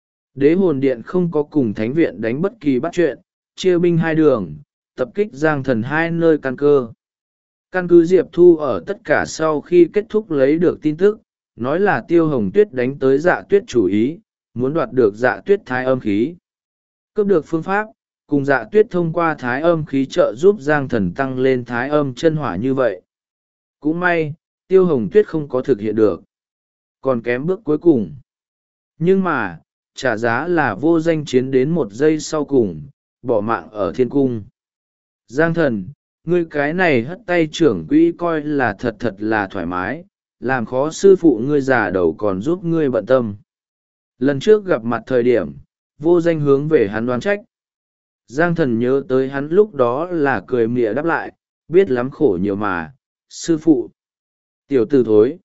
Đế hồn điện không có cùng thánh viện đánh bất kỳ bắt chuyện, chia binh hai đường, tập kích Giang Thần hai nơi căn cơ. Căn cứ Diệp Thu ở tất cả sau khi kết thúc lấy được tin tức, nói là Tiêu Hồng Tuyết đánh tới Dạ Tuyết chủ ý, muốn đoạt được Dạ Tuyết thái âm khí. Cướp được phương pháp, cùng Dạ Tuyết thông qua thái âm khí trợ giúp Giang Thần tăng lên thái âm chân hỏa như vậy. Cũng may, Tiêu Hồng Tuyết không có thực hiện được. Còn kém bước cuối cùng. Nhưng mà, trả giá là vô danh chiến đến 1 giây sau cùng, bỏ mạng ở thiên cung. Giang Thần, ngươi cái này hất tay trưởng quỹ coi là thật là thoải mái, làm khó sư phụ ngươi già đầu còn giúp ngươi bận tâm. Lần trước gặp mặt thời điểm, vô danh hướng về hắn đoán trách. Giang Thần nhớ tới hắn lúc đó là cười mỉa đáp lại, biết lắm khổ nhiều mà, sư phụ. Tiểu tử thối.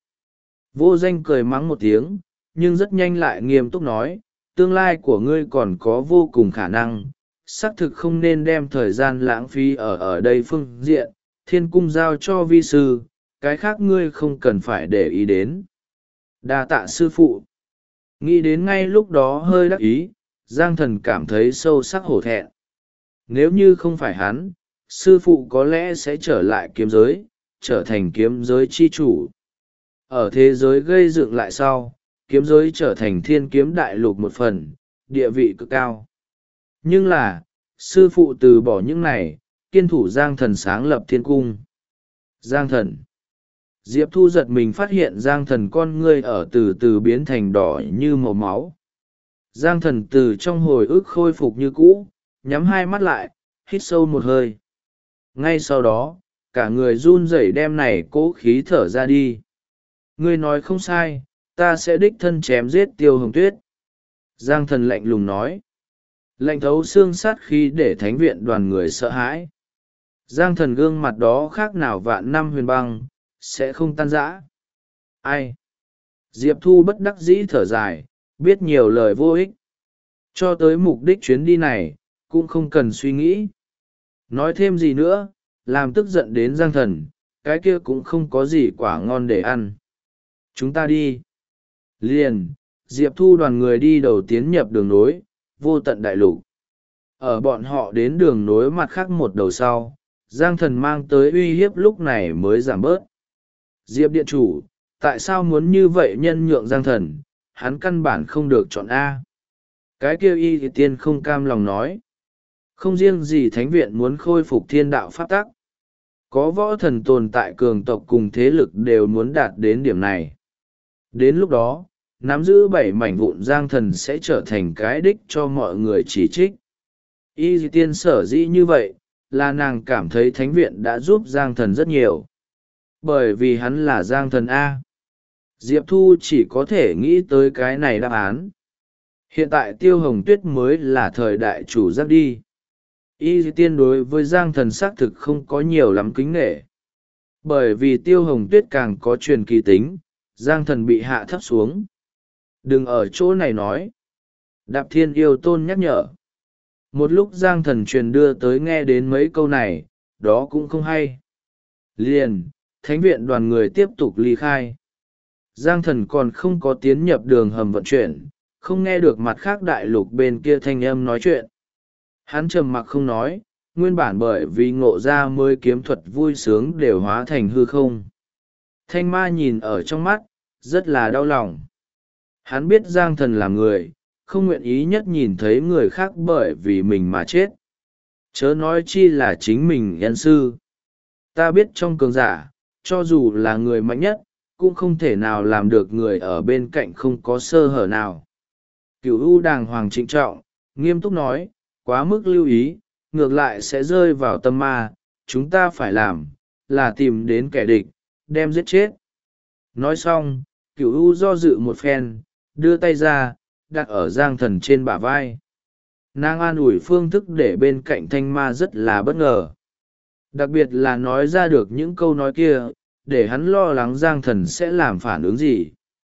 Vô danh cười mắng một tiếng, nhưng rất nhanh lại nghiêm túc nói, tương lai của ngươi còn có vô cùng khả năng, xác thực không nên đem thời gian lãng phí ở đây phương diện, thiên cung giao cho vi sư, cái khác ngươi không cần phải để ý đến. Đa tạ sư phụ. Nghĩ đến ngay lúc đó hơi đắc ý, Giang Thần cảm thấy sâu sắc hổ thẹn. Nếu như không phải hắn, sư phụ có lẽ sẽ trở lại kiếm giới, trở thành kiếm giới chi chủ. Ở thế giới gây dựng lại sau, kiếm giới trở thành thiên kiếm đại lục một phần, địa vị cực cao. Nhưng là, sư phụ từ bỏ những này, kiên thủ Giang Thần sáng lập thiên cung. Giang Thần. Diệp Thu giật mình phát hiện Giang Thần con ngươi ở từ từ biến thành đỏ như màu máu. Giang Thần từ trong hồi ức khôi phục như cũ, nhắm hai mắt lại, hít sâu một hơi. Ngay sau đó, cả người run rẩy đem này cố khí thở ra đi. Ngươi nói không sai, ta sẽ đích thân chém giết Tiêu Hồng Tuyết. Giang Thần lạnh lùng nói. Lạnh thấu xương sát khí để thánh viện đoàn người sợ hãi. Giang Thần gương mặt đó khác nào vạn năm huyền băng, sẽ không tan rã. Ai? Diệp Thu bất đắc dĩ thở dài, biết nhiều lời vô ích. Cho tới mục đích chuyến đi này, cũng không cần suy nghĩ. Nói thêm gì nữa, làm tức giận đến Giang Thần, cái kia cũng không có gì quả ngon để ăn. Chúng ta đi. Liền, Diệp Thu đoàn người đi đầu tiến nhập đường nối, vô tận đại lục. Ở bọn họ đến đường nối mặt khác một đầu sau, Giang Thần mang tới uy hiếp lúc này mới giảm bớt. Diệp điện chủ, tại sao muốn như vậy nhân nhượng Giang Thần, hắn căn bản không được chọn A. Cái kêu y thì tiên không cam lòng nói. Không riêng gì thánh viện muốn khôi phục thiên đạo pháp tắc. Có võ thần tồn tại cường tộc cùng thế lực đều muốn đạt đến điểm này. Đến lúc đó, nắm giữ 7 mảnh vụn Giang Thần sẽ trở thành cái đích cho mọi người chỉ trích. Y dì tiên sở dĩ như vậy, là nàng cảm thấy thánh viện đã giúp Giang Thần rất nhiều. Bởi vì hắn là Giang Thần A. Diệp Thu chỉ có thể nghĩ tới cái này đáp án. Hiện tại Tiêu Hồng Tuyết mới là thời đại chủ giác đi. Y dì tiên đối với Giang Thần xác thực không có nhiều lắm kính nghệ. Bởi vì Tiêu Hồng Tuyết càng có truyền kỳ tính, Giang Thần bị hạ thấp xuống. Đừng ở chỗ này nói. Đạp Thiên Yêu Tôn nhắc nhở. Một lúc Giang Thần truyền đưa tới nghe đến mấy câu này, đó cũng không hay. Liền, thánh viện đoàn người tiếp tục ly khai. Giang Thần còn không có tiến nhập đường hầm vận chuyển, không nghe được mặt khác đại lục bên kia thanh âm nói chuyện. Hắn trầm mặc không nói, nguyên bản bởi vì ngộ ra mới kiếm thuật vui sướng đều hóa thành hư không. Thanh ma nhìn ở trong mắt, rất là đau lòng. Hắn biết Giang Thần là người, không nguyện ý nhất nhìn thấy người khác bởi vì mình mà chết. Chớ nói chi là chính mình nhân sư. Ta biết trong cường giả, cho dù là người mạnh nhất, cũng không thể nào làm được người ở bên cạnh không có sơ hở nào. Cửu U đàng hoàng trịnh trọng, nghiêm túc nói, quá mức lưu ý, ngược lại sẽ rơi vào tâm ma, chúng ta phải làm, là tìm đến kẻ địch, đem giết chết. Nói xong, Cửu U do dự một phen, đưa tay ra, đặt ở Giang Thần trên bả vai. Nàng an ủi phương thức để bên cạnh thanh ma rất là bất ngờ. Đặc biệt là nói ra được những câu nói kia, để hắn lo lắng Giang Thần sẽ làm phản ứng gì.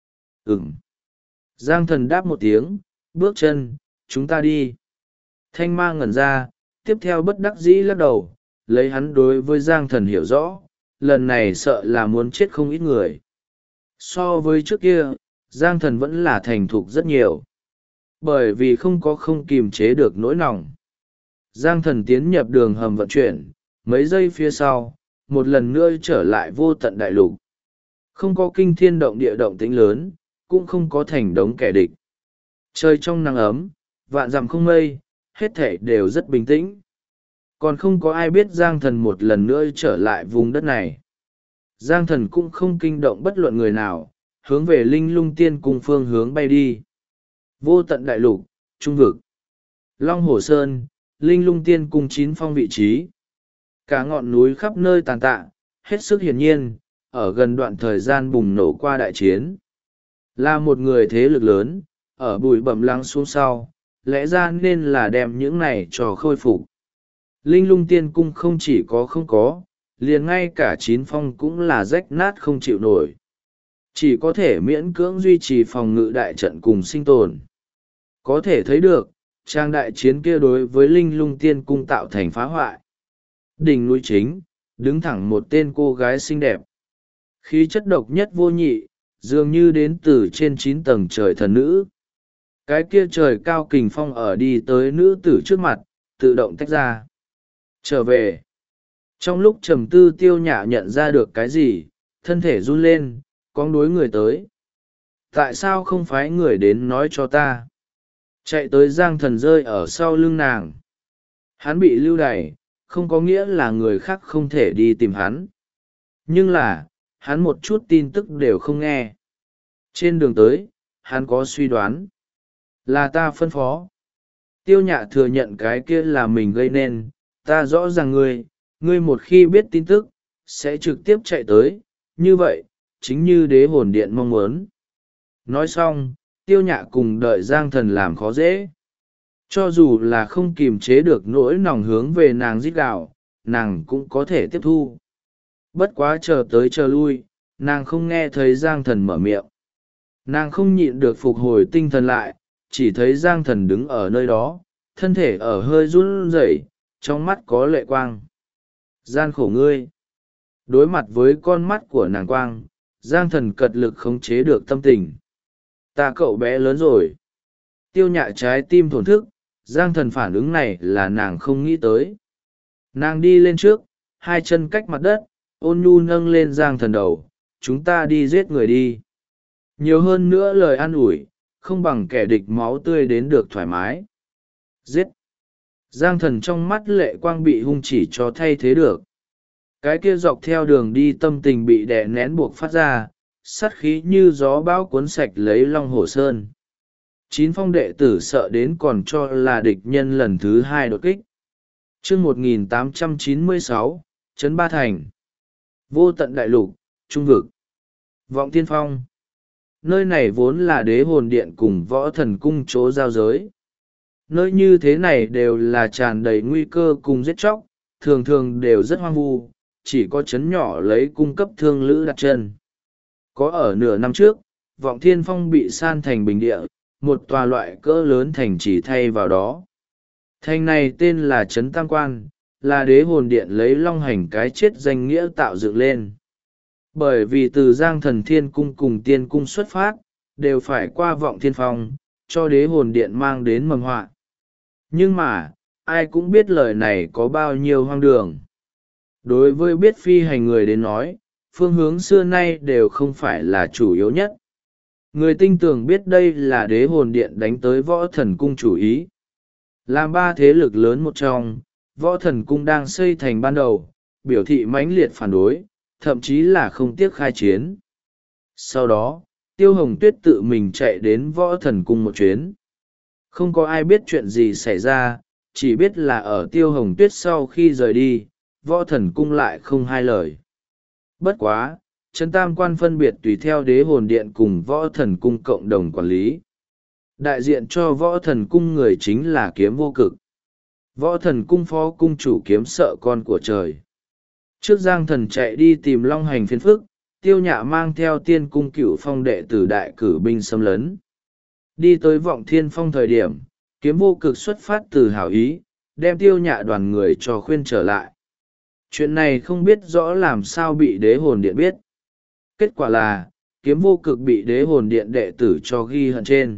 Giang Thần đáp một tiếng, bước chân, chúng ta đi. Thanh ma ngẩn ra, tiếp theo bất đắc dĩ lắc đầu, lấy hắn đối với Giang Thần hiểu rõ, lần này sợ là muốn chết không ít người. So với trước kia, Giang Thần vẫn là thành thục rất nhiều. Bởi vì không kiềm chế được nỗi lòng. Giang Thần tiến nhập đường hầm vận chuyển, mấy giây phía sau, một lần nữa trở lại vô tận đại lục. Không có kinh thiên động địa động tĩnh lớn, cũng không có thành đống kẻ địch. Trời trong nắng ấm, vạn dặm không mây, hết thảy đều rất bình tĩnh. Còn không có ai biết Giang Thần một lần nữa trở lại vùng đất này. Giang Thần cũng không kinh động bất luận người nào, hướng về Linh Lung Tiên Cung phương hướng bay đi. Vô tận đại lục, trung vực. Long Hồ Sơn, Linh Lung Tiên Cung 9 phong vị trí. Cả ngọn núi khắp nơi tàn tạ, hết sức hiển nhiên, ở gần đoạn thời gian bùng nổ qua đại chiến. Là một người thế lực lớn, ở bụi bẩm lắng xuống sau, lẽ ra nên là đem những này cho khôi phục. Linh Lung Tiên Cung không chỉ có không có, liền ngay cả 9 phong cũng là rách nát không chịu nổi. Chỉ có thể miễn cưỡng duy trì phòng ngự đại trận cùng sinh tồn. Có thể thấy được, trang đại chiến kia đối với Linh Lung Tiên Cung tạo thành phá hoại. Đỉnh núi chính, đứng thẳng một tên cô gái xinh đẹp. Khí chất độc nhất vô nhị, dường như đến từ trên 9 tầng trời thần nữ. Cái kia trời cao kình phong ở đi tới nữ tử trước mặt, tự động tách ra. Trở về. Trong lúc trầm tư Tiêu Nhã nhận ra được cái gì, thân thể run lên, cong đối người tới. Tại sao không phái người đến nói cho ta? Chạy tới Giang Thần rơi ở sau lưng nàng. Hắn bị lưu đày, không có nghĩa là người khác không thể đi tìm hắn. Nhưng là, hắn một chút tin tức đều không nghe. Trên đường tới, hắn có suy đoán. Là ta phân phó. Tiêu Nhã thừa nhận cái kia là mình gây nên. Ta rõ ràng ngươi một khi biết tin tức, sẽ trực tiếp chạy tới. Như vậy, chính như đế hồn điện mong muốn. Nói xong, Tiêu Nhã cùng đợi Giang Thần làm khó dễ. Cho dù là không kiềm chế được nỗi lòng hướng về nàng rít gào, nàng cũng có thể tiếp thu. Bất quá chờ tới chờ lui, nàng không nghe thấy Giang Thần mở miệng. Nàng không nhịn được phục hồi tinh thần lại, chỉ thấy Giang Thần đứng ở nơi đó, thân thể ở hơi run rẩy, trong mắt có lệ quang. Gian khổ ngươi. Đối mặt với con mắt của nàng quang, Giang Thần cật lực khống chế được tâm tình. Ta cậu bé lớn rồi. Tiêu Nhã trái tim thổn thức, Giang Thần phản ứng này là nàng không nghĩ tới. Nàng đi lên trước, hai chân cách mặt đất, ôn nhu nâng lên Giang Thần đầu, chúng ta đi giết người đi. Nhiều hơn nữa lời an ủi, không bằng kẻ địch máu tươi đến được thoải mái. Giết. Giang Thần trong mắt lệ quang bị hung chỉ cho thay thế được. Cái kia dọc theo đường đi tâm tình bị đè nén buộc phát ra, sát khí như gió bão cuốn sạch lấy Long Hổ Sơn. 9 phong đệ tử sợ đến còn cho là địch nhân lần thứ 2 đột kích. Chương 1896, Trấn Ba Thành. Vô tận đại lục, trung vực. Vọng Tiên Phong. Nơi này vốn là đế hồn điện cùng võ thần cung chỗ giao giới. Nơi như thế này đều là tràn đầy nguy cơ cùng giết chóc, thường thường đều rất hoang vu, chỉ có trấn nhỏ lấy cung cấp thương lữ đặt chân. Có ở nửa năm trước, Vọng Thiên Phong bị san thành bình địa, một tòa loại cỡ lớn thành chỉ thay vào đó. Thành này tên là Trấn Tam Quan, là đế hồn điện lấy long hành cái chết danh nghĩa tạo dựng lên. Bởi vì từ Giang Thần Thiên Cung cùng Tiên Cung xuất phát, đều phải qua Vọng Thiên Phong, cho đế hồn điện mang đến mầm họa. Nhưng mà, ai cũng biết lời này có bao nhiêu hoang đường. Đối với biết phi hành người đến nói, phương hướng xưa nay đều không phải là chủ yếu nhất. Người tinh tường biết đây là đế hồn điện đánh tới võ thần cung chủ ý. Làm ba thế lực lớn một trong, võ thần cung đang xây thành ban đầu, biểu thị mãnh liệt phản đối, thậm chí là không tiếc khai chiến. Sau đó, Tiêu Hồng Tuyết tự mình chạy đến võ thần cung một chuyến. Không có ai biết chuyện gì xảy ra, chỉ biết là ở Tiêu Hồng Tuyết sau khi rời đi, võ thần cung lại không hai lời. Bất quá, Trấn Tam Quan phân biệt tùy theo đế hồn điện cùng võ thần cung cộng đồng quản lý. Đại diện cho võ thần cung người chính là Kiếm Vô Cực. Võ thần cung phó cung chủ Kiếm Sợ con của trời. Trước Giang Thần chạy đi tìm long hành phiền phức, Tiêu Nhã mang theo Tiên Cung Cửu Phong đệ tử đại cử binh xâm lấn. Đi tới Vọng Thiên Phong thời điểm, Kiếm Vô Cực xuất phát từ hảo ý, đem Tiêu Nhã đoàn người cho khuyên trở lại. Chuyện này không biết rõ làm sao bị đế hồn điện biết. Kết quả là, Kiếm Vô Cực bị đế hồn điện đệ tử cho ghi hận trên.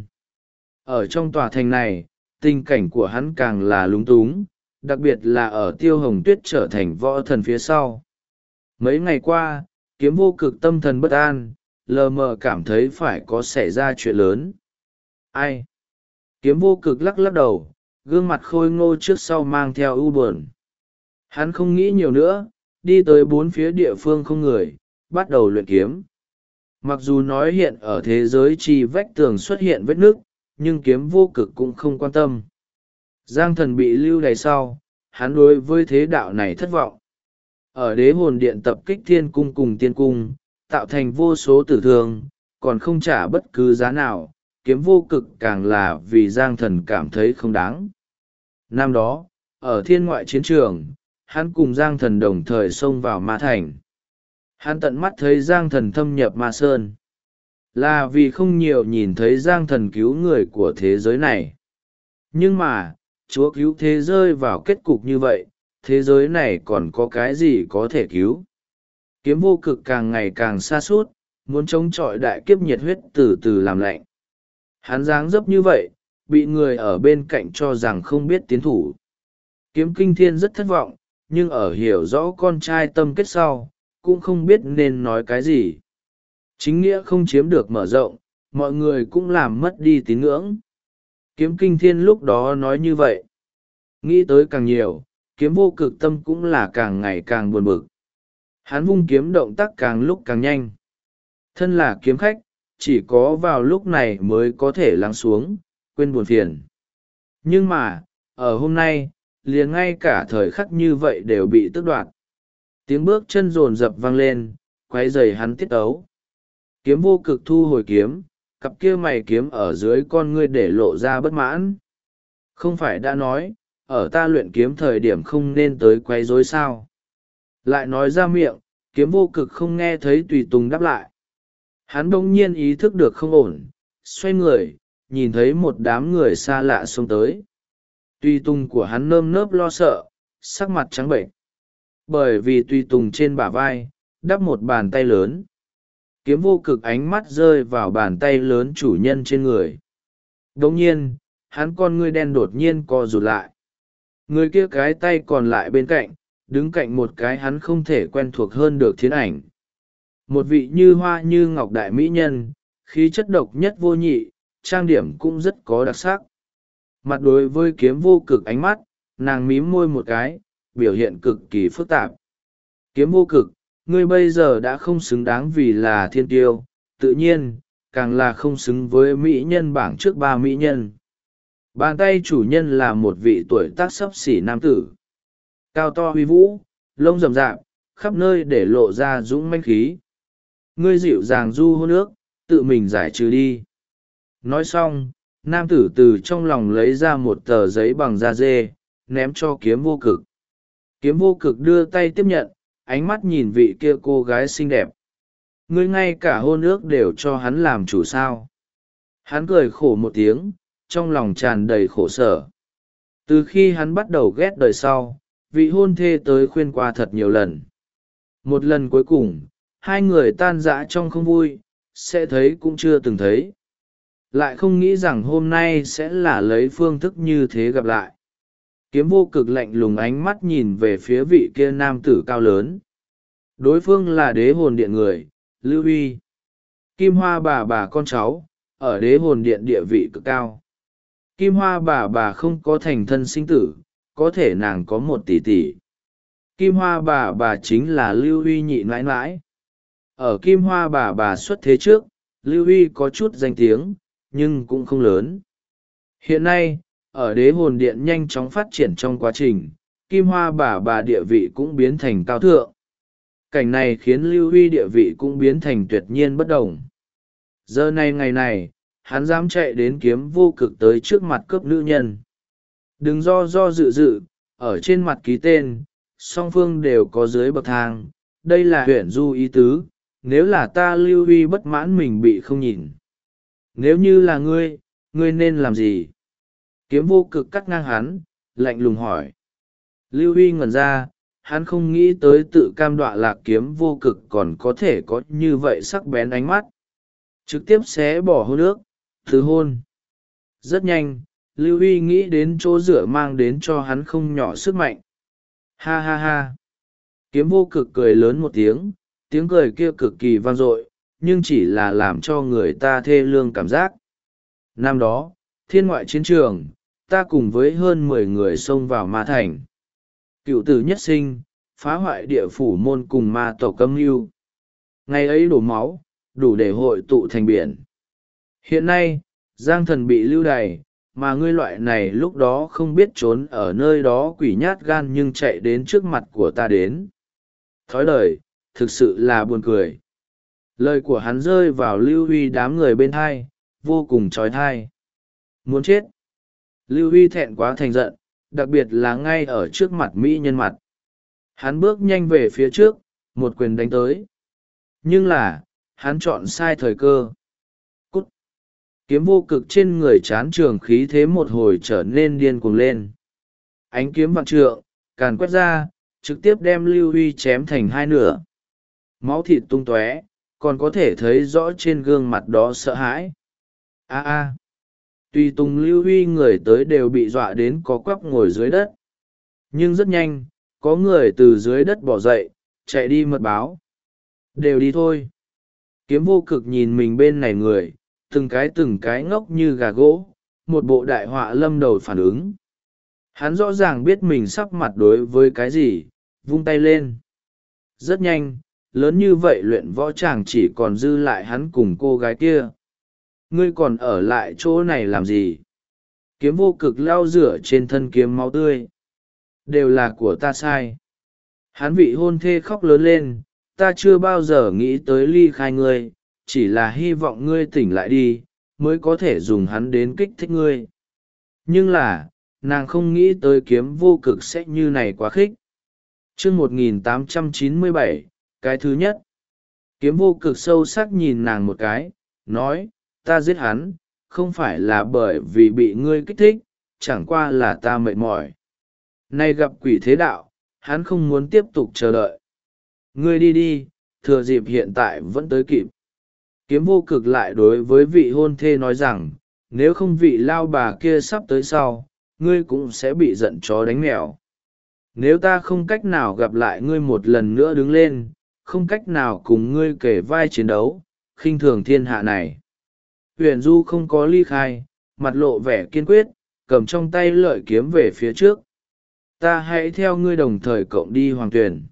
Ở trong tòa thành này, tình cảnh của hắn càng là lúng túng, đặc biệt là ở Tiêu Hồng Tuyết trở thành võ thần phía sau. Mấy ngày qua, Kiếm Vô Cực tâm thần bất an, lờ mờ cảm thấy phải có xảy ra chuyện lớn. Ai? Kiếm Vô Cực lắc lắc đầu, gương mặt khôi ngô trước sau mang theo ưu buồn. Hắn không nghĩ nhiều nữa, đi tới bốn phía địa phương không người, bắt đầu luyện kiếm. Mặc dù nói hiện ở thế giới chi vách tường xuất hiện vết nước, nhưng Kiếm Vô Cực cũng không quan tâm. Giang Thần bị lưu đày sau, hắn đối với thế đạo này thất vọng. Ở đế hồn điện tập kích Thiên Cung cùng Tiên Cung, tạo thành vô số tử thương, còn không trả bất cứ giá nào, Kiếm Vô Cực càng là vì Giang Thần cảm thấy không đáng. Năm đó, ở thiên ngoại chiến trường, hắn cùng Giang Thần đồng thời xông vào Ma Thành. Hắn tận mắt thấy Giang Thần thâm nhập Ma Sơn. Là vì không nhiều nhìn thấy Giang Thần cứu người của thế giới này. Nhưng mà, Chúa cứu thế rơi vào kết cục như vậy, thế giới này còn có cái gì có thể cứu? kiếm vô cực càng ngày càng xa suốt, muốn chống chọi đại kiếp nhiệt huyết từ từ làm lạnh. Hắn dáng dấp như vậy, bị người ở bên cạnh cho rằng không biết tiến thủ. Kiếm kinh thiên rất thất vọng, nhưng ở hiểu rõ con trai tâm kết sau, cũng không biết nên nói cái gì. Chính nghĩa không chiếm được mở rộng, mọi người cũng làm mất đi tín ngưỡng. Kiếm kinh thiên lúc đó nói như vậy. Nghĩ tới càng nhiều, kiếm vô cực tâm cũng là càng ngày càng buồn bực. Hắn vung kiếm động tác càng lúc càng nhanh. Thân là kiếm khách, chỉ có vào lúc này mới có thể lắng xuống, quên buồn phiền. Nhưng mà, ở hôm nay, liền ngay cả thời khắc như vậy đều bị tước đoạt. Tiếng bước chân rồn rập vang lên, quay dày hắn tiết ấu. Kiếm vô cực thu hồi kiếm, cặp kia mày kiếm ở dưới con ngươi để lộ ra bất mãn. Không phải đã nói, ở ta luyện kiếm thời điểm không nên tới quấy rối sao? Lại nói ra miệng, kiếm vô cực không nghe thấy tùy tùng đáp lại. Hắn bỗng nhiên ý thức được không ổn, xoay người, nhìn thấy một đám người xa lạ xông tới. Tùy tùng của hắn nơm nớp lo sợ, sắc mặt trắng bệnh. Bởi vì tùy tùng trên bả vai, đắp một bàn tay lớn. Kiếm vô cực ánh mắt rơi vào bàn tay lớn chủ nhân trên người. Đồng nhiên, hắn con ngươi đen đột nhiên co rụt lại. Người kia cái tay còn lại bên cạnh, đứng cạnh một cái hắn không thể quen thuộc hơn được thiên ảnh. Một vị như hoa như ngọc đại mỹ nhân, khí chất độc nhất vô nhị, trang điểm cũng rất có đặc sắc. Mặt đối với kiếm vô cực ánh mắt, nàng mím môi một cái, biểu hiện cực kỳ phức tạp. Kiếm vô cực, ngươi bây giờ đã không xứng đáng vì là thiên tiêu, tự nhiên, càng là không xứng với mỹ nhân bảng trước ba mỹ nhân. Bàn tay chủ nhân là một vị tuổi tác xấp xỉ nam tử. Cao to huy vũ, lông rậm rạp, khắp nơi để lộ ra dũng manh khí. Ngươi dịu dàng du hôn nước, tự mình giải trừ đi. Nói xong, nam tử từ trong lòng lấy ra một tờ giấy bằng da dê, ném cho kiếm vô cực. Kiếm vô cực đưa tay tiếp nhận, ánh mắt nhìn vị kia cô gái xinh đẹp. Ngươi ngay cả hôn ước đều cho hắn làm chủ sao. Hắn cười khổ một tiếng, trong lòng tràn đầy khổ sở. Từ khi hắn bắt đầu ghét đời sau, vị hôn thê tới khuyên qua thật nhiều lần. Một lần cuối cùng, hai người tan rã trong không vui, sẽ thấy cũng chưa từng thấy. Lại không nghĩ rằng hôm nay sẽ là lấy phương thức như thế gặp lại. Kiếm vô cực lạnh lùng ánh mắt nhìn về phía vị kia nam tử cao lớn. Đối phương là đế hồn điện người, Lưu Huy. Kim Hoa bà con cháu, ở đế hồn điện địa vị cực cao. Kim Hoa bà không có thành thân sinh tử, có thể nàng có một tỷ tỷ. Kim Hoa bà chính là Lưu Huy nhị nãi nãi. Ở Kim Hoa bà xuất thế trước, Lưu Huy có chút danh tiếng, nhưng cũng không lớn. Hiện nay, ở đế hồn điện nhanh chóng phát triển trong quá trình, Kim Hoa bà địa vị cũng biến thành cao thượng. Cảnh này khiến Lưu Huy địa vị cũng biến thành tuyệt nhiên bất đồng. Giờ này ngày này, hắn dám chạy đến kiếm vô cực tới trước mặt cướp nữ nhân. Đừng do dự, ở trên mặt ký tên, song phương đều có dưới bậc thang, đây là huyện du ý tứ, nếu là ta Lưu Huy bất mãn mình bị không nhìn. Nếu như là ngươi nên làm gì? Kiếm vô cực cắt ngang hắn, lạnh lùng hỏi. Lưu Huy ngẩn ra, hắn không nghĩ tới tự cam đoạ lạc kiếm vô cực còn có thể có như vậy sắc bén ánh mắt. Trực tiếp xé bỏ hôn ước, thứ hôn. Rất nhanh, Lưu Huy nghĩ đến chỗ dựa mang đến cho hắn không nhỏ sức mạnh. Ha ha ha. Kiếm vô cực cười lớn một tiếng cười kia cực kỳ vang dội, nhưng chỉ là làm cho người ta thê lương cảm giác. Năm đó, thiên ngoại chiến trường, ta cùng với hơn 10 người xông vào ma thành. Cựu tử nhất sinh, phá hoại địa phủ môn cùng ma tộc âm mưu. Ngày ấy đổ máu, đủ để hội tụ thành biển. Hiện nay, giang thần bị lưu đày, mà ngươi loại này lúc đó không biết trốn ở nơi đó quỷ nhát gan nhưng chạy đến trước mặt của ta đến. Thói lời, thực sự là buồn cười. Lời của hắn rơi vào Lưu Huy đám người bên thai, vô cùng trói thai. Muốn chết. Lưu Huy thẹn quá thành giận, đặc biệt là ngay ở trước mặt mỹ nhân mặt. Hắn bước nhanh về phía trước, một quyền đánh tới. Nhưng là, hắn chọn sai thời cơ. Cút. Kiếm vô cực trên người chán trường khí thế một hồi trở nên điên cuồng lên. Ánh kiếm vạn trượng, càn quét ra, trực tiếp đem Lưu Huy chém thành hai nửa. máu thịt tung tóe, còn có thể thấy rõ trên gương mặt đó sợ hãi. A. Tùy tùng lưu huy người tới đều bị dọa đến có quắp ngồi dưới đất. Nhưng rất nhanh, có người từ dưới đất bỏ dậy, chạy đi mật báo. Đều đi thôi. Kiếm vô cực nhìn mình bên này người, từng cái ngốc như gà gỗ, một bộ đại họa lâm đầu phản ứng. Hắn rõ ràng biết mình sắp mặt đối với cái gì, vung tay lên. Rất nhanh, lớn như vậy luyện võ chàng chỉ còn dư lại hắn cùng cô gái kia. Ngươi còn ở lại chỗ này làm gì? Kiếm vô cực lau rửa trên thân kiếm máu tươi. Đều là của ta sai. Hắn vị hôn thê khóc lớn lên, ta chưa bao giờ nghĩ tới ly khai ngươi, chỉ là hy vọng ngươi tỉnh lại đi, mới có thể dùng hắn đến kích thích ngươi. Nhưng là, nàng không nghĩ tới kiếm vô cực sẽ như này quá khích. Chương 1897, cái thứ nhất. Kiếm vô cực sâu sắc nhìn nàng một cái, nói, ta giết hắn, không phải là bởi vì bị ngươi kích thích, chẳng qua là ta mệt mỏi. Nay gặp quỷ thế đạo, hắn không muốn tiếp tục chờ đợi. Ngươi đi đi, thừa dịp hiện tại vẫn tới kịp. Kiếm vô cực lại đối với vị hôn thê nói rằng, nếu không vị lao bà kia sắp tới sau, ngươi cũng sẽ bị giận chó đánh mèo. Nếu ta không cách nào gặp lại ngươi một lần nữa đứng lên, không cách nào cùng ngươi kể vai chiến đấu, khinh thường thiên hạ này. Huyền Du không có ly khai, mặt lộ vẻ kiên quyết, cầm trong tay lợi kiếm về phía trước. Ta hãy theo ngươi đồng thời cộng đi hoàng tuyển.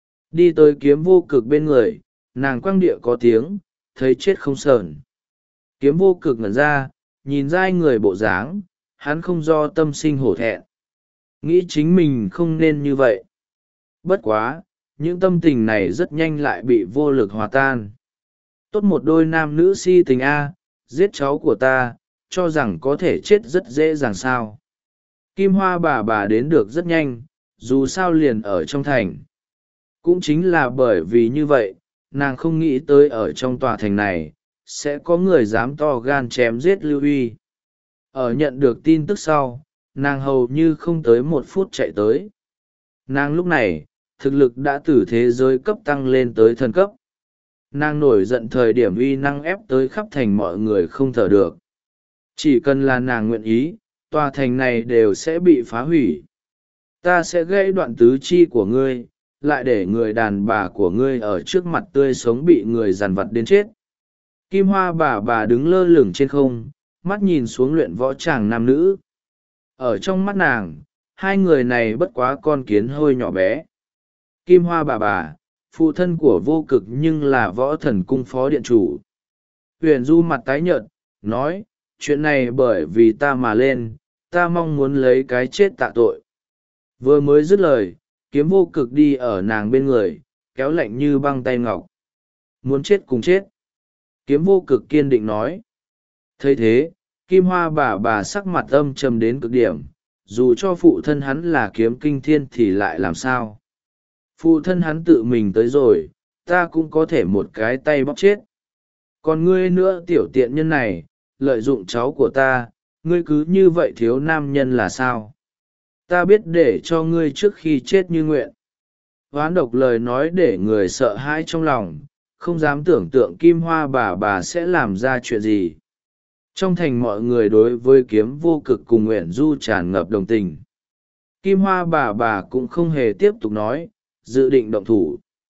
Đi tới kiếm vô cực bên người, nàng quăng địa có tiếng, thấy chết không sờn. Kiếm vô cực ngẩn ra, nhìn dai người bộ dáng, hắn không do tâm sinh hổ thẹn. Nghĩ chính mình không nên như vậy. Bất quá, những tâm tình này rất nhanh lại bị vô lực hòa tan. Tốt một đôi nam nữ si tình a, giết cháu của ta, cho rằng có thể chết rất dễ dàng sao. Kim Hoa bà đến được rất nhanh, dù sao liền ở trong thành. Cũng chính là bởi vì như vậy, nàng không nghĩ tới ở trong tòa thành này, sẽ có người dám to gan chém giết Lưu Huy. Ở nhận được tin tức sau, nàng hầu như không tới 1 phút chạy tới. Nàng lúc này, thực lực đã từ thế giới cấp tăng lên tới thần cấp. Nàng nổi giận thời điểm uy năng ép tới khắp thành mọi người không thở được. Chỉ cần là nàng nguyện ý, tòa thành này đều sẽ bị phá hủy. Ta sẽ gãy đoạn tứ chi của ngươi, lại để người đàn bà của ngươi ở trước mặt tươi sống bị người dằn vặt đến chết. Kim Hoa bà đứng lơ lửng trên không, mắt nhìn xuống luyện võ tràng nam nữ. Ở trong mắt nàng, hai người này bất quá con kiến hơi nhỏ bé. Kim Hoa bà, phụ thân của vô cực nhưng là võ thần cung phó điện chủ. Huyền Du mặt tái nhợt, nói, chuyện này bởi vì ta mà lên, ta mong muốn lấy cái chết tạ tội. Vừa mới dứt lời, kiếm vô cực đi ở nàng bên người, kéo lạnh như băng tay ngọc. Muốn chết cùng chết. Kiếm vô cực kiên định nói. Thấy thế, Kim Hoa bà sắc mặt âm trầm đến cực điểm, dù cho phụ thân hắn là kiếm kinh thiên thì lại làm sao. Phụ thân hắn tự mình tới rồi, ta cũng có thể một cái tay bóc chết. Còn ngươi nữa tiểu tiện nhân này, lợi dụng cháu của ta, ngươi cứ như vậy thiếu nam nhân là sao? Ta biết để cho ngươi trước khi chết như nguyện. Hoán độc lời nói để người sợ hãi trong lòng, không dám tưởng tượng Kim Hoa bà sẽ làm ra chuyện gì. Trong thành mọi người đối với kiếm vô cực cùng Uyển Du tràn ngập đồng tình. Kim Hoa bà cũng không hề tiếp tục nói, dự định động thủ.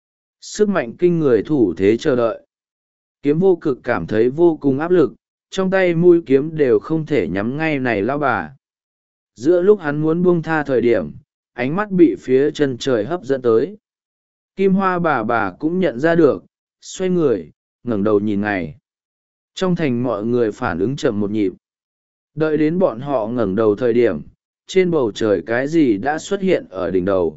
Sức mạnh kinh người thủ thế chờ đợi. Kiếm vô cực cảm thấy vô cùng áp lực, trong tay mũi kiếm đều không thể nhắm ngay này lao bà. Giữa lúc hắn muốn buông tha thời điểm, ánh mắt bị phía chân trời hấp dẫn tới. Kim Hoa bà cũng nhận ra được, xoay người, ngẩng đầu nhìn ngày. Trong thành mọi người phản ứng chậm một nhịp. Đợi đến bọn họ ngẩng đầu thời điểm, trên bầu trời cái gì đã xuất hiện ở đỉnh đầu.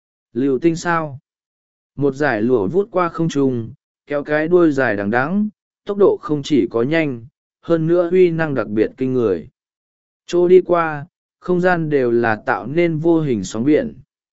Lưu tinh sao? Một dải lụa vút qua không trung, kéo cái đuôi dài đằng đẵng, tốc độ không chỉ có nhanh, hơn nữa uy năng đặc biệt kinh người. Chỗ đi qua, không gian đều là tạo nên vô hình sóng biển.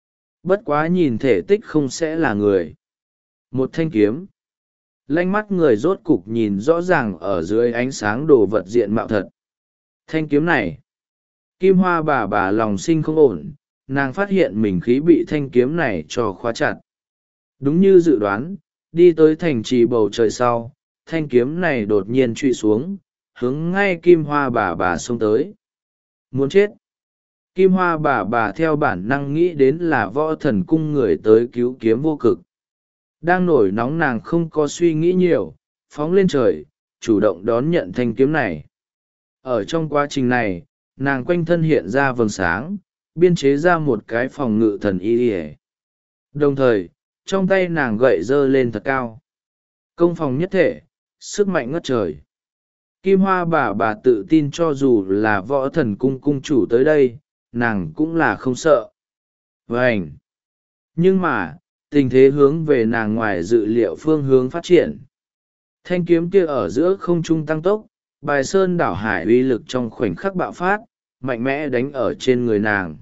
Bất quá nhìn thể tích không sẽ là người. Một thanh kiếm. Lanh mắt người rốt cục nhìn rõ ràng ở dưới ánh sáng đồ vật diện mạo thật. Thanh kiếm này. Kim Hoa bà lòng sinh không ổn, nàng phát hiện mình khí bị thanh kiếm này cho khóa chặt. Đúng như dự đoán, đi tới thành trì bầu trời sau, thanh kiếm này đột nhiên trụy xuống, hướng ngay Kim Hoa bà xông tới. Muốn chết! Kim Hoa bà theo bản năng nghĩ đến là Võ Thần Cung người tới cứu Kiếm Vô Cực. Đang nổi nóng nàng không có suy nghĩ nhiều, phóng lên trời, chủ động đón nhận thanh kiếm này. Ở trong quá trình này, nàng quanh thân hiện ra vầng sáng, biên chế ra một cái phòng ngự thần y. Đồng thời, trong tay nàng gậy giơ lên thật cao. Công phòng nhất thể, sức mạnh ngất trời. Kim Hoa bà tự tin cho dù là Võ Thần Cung cung chủ tới đây, nàng cũng là không sợ. Vânh! Nhưng mà, tình thế hướng về nàng ngoài dự liệu phương hướng phát triển. Thanh kiếm kia ở giữa không trung tăng tốc, bài sơn đảo hải uy lực trong khoảnh khắc bạo phát, mạnh mẽ đánh ở trên người nàng.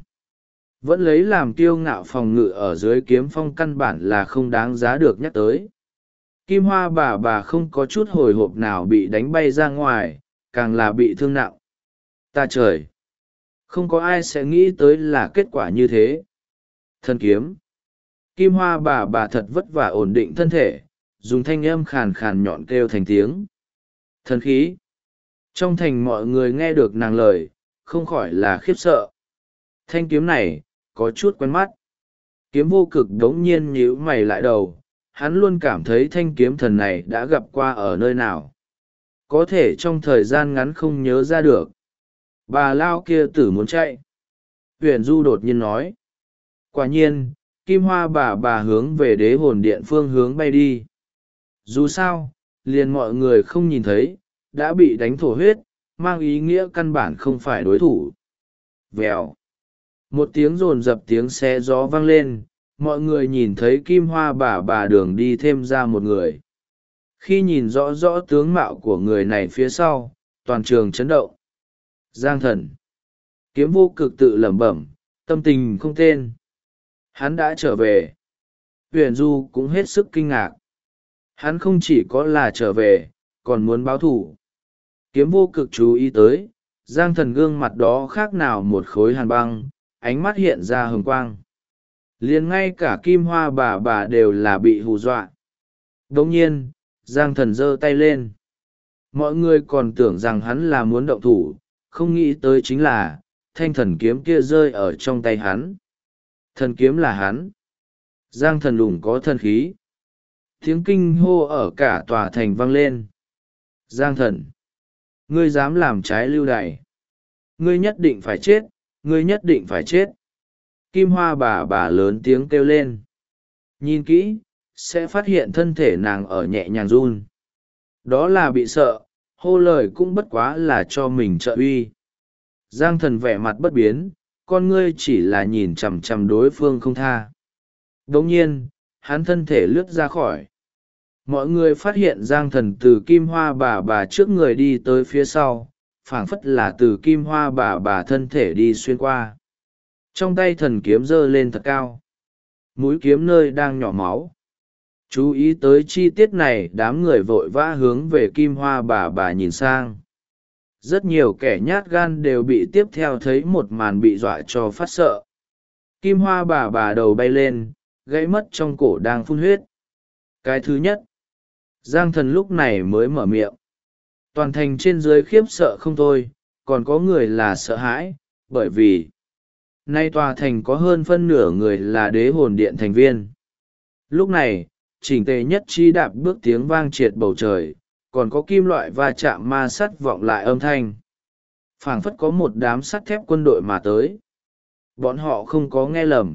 Vẫn lấy làm kiêu ngạo phòng ngự ở dưới kiếm phong căn bản là không đáng giá được nhắc tới. Kim Hoa bà không có chút hồi hộp nào bị đánh bay ra ngoài, càng là bị thương nặng. Ta trời! Không có ai sẽ nghĩ tới là kết quả như thế. Thần kiếm! Kim Hoa bà thật vất vả ổn định thân thể, dùng thanh âm khàn khàn nhọn kêu thành tiếng. Thần khí! Trong thành mọi người nghe được nàng lời, không khỏi là khiếp sợ. Thanh kiếm này, có chút quen mắt. Kiếm Vô Cực đống nhiên nhíu mày lại đầu, hắn luôn cảm thấy thanh kiếm thần này đã gặp qua ở nơi nào. Có thể trong thời gian ngắn không nhớ ra được. Bà lao kia tử muốn chạy. Huyền Du đột nhiên nói. Quả nhiên, Kim Hoa bà hướng về Đế Hồn Điện phương hướng bay đi. Dù sao, liền mọi người không nhìn thấy, đã bị đánh thổ huyết, mang ý nghĩa căn bản không phải đối thủ. Vèo. Một tiếng rồn rập tiếng xe gió vang lên, mọi người nhìn thấy Kim Hoa bà đường đi thêm ra một người. Khi nhìn rõ rõ tướng mạo của người này phía sau, toàn trường chấn động. Giang Thần! Kiếm Vô Cực tự lẩm bẩm, tâm tình không tên. Hắn đã trở về. Huyền Du cũng hết sức kinh ngạc. Hắn không chỉ có là trở về, còn muốn báo thù. Kiếm Vô Cực chú ý tới, Giang Thần gương mặt đó khác nào một khối hàn băng, ánh mắt hiện ra hừng quang. Liền ngay cả Kim Hoa bà đều là bị hù dọa. Đồng nhiên, Giang Thần giơ tay lên. Mọi người còn tưởng rằng hắn là muốn động thủ, không nghĩ tới chính là, thanh thần kiếm kia rơi ở trong tay hắn. Thần kiếm là hắn. Giang Thần lùng có thần khí. Tiếng kinh hô ở cả tòa thành vang lên. Giang Thần! Ngươi dám làm trái lưu đày. Ngươi nhất định phải chết, ngươi nhất định phải chết. Kim Hoa bà lớn tiếng kêu lên. Nhìn kỹ, sẽ phát hiện thân thể nàng ở nhẹ nhàng run. Đó là bị sợ, hô lời cũng bất quá là cho mình trợ uy. Giang Thần vẻ mặt bất biến, con ngươi chỉ là nhìn chằm chằm đối phương không tha. Đồng nhiên, hắn thân thể lướt ra khỏi. Mọi người phát hiện Giang Thần từ Kim Hoa bà trước người đi tới phía sau, phảng phất là từ Kim Hoa bà thân thể đi xuyên qua. Trong tay thần kiếm giơ lên thật cao. Mũi kiếm nơi đang nhỏ máu. Chú ý tới chi tiết này, đám người vội vã hướng về Kim Hoa bà nhìn sang. Rất nhiều kẻ nhát gan đều bị tiếp theo thấy một màn bị dọa cho phát sợ. Kim Hoa bà đầu bay lên, gãy mất trong cổ đang phun huyết. Cái thứ nhất, Giang Thần lúc này mới mở miệng. Toàn thành trên dưới khiếp sợ không thôi, còn có người là sợ hãi, bởi vì nay tòa thành có hơn phân nửa người là Đế Hồn Điện thành viên. Lúc này, chỉnh tề nhất chi đạp bước tiếng vang triệt bầu trời, còn có kim loại va chạm ma sắt vọng lại âm thanh. Phảng phất có một đám sắt thép quân đội mà tới. Bọn họ không có nghe lầm.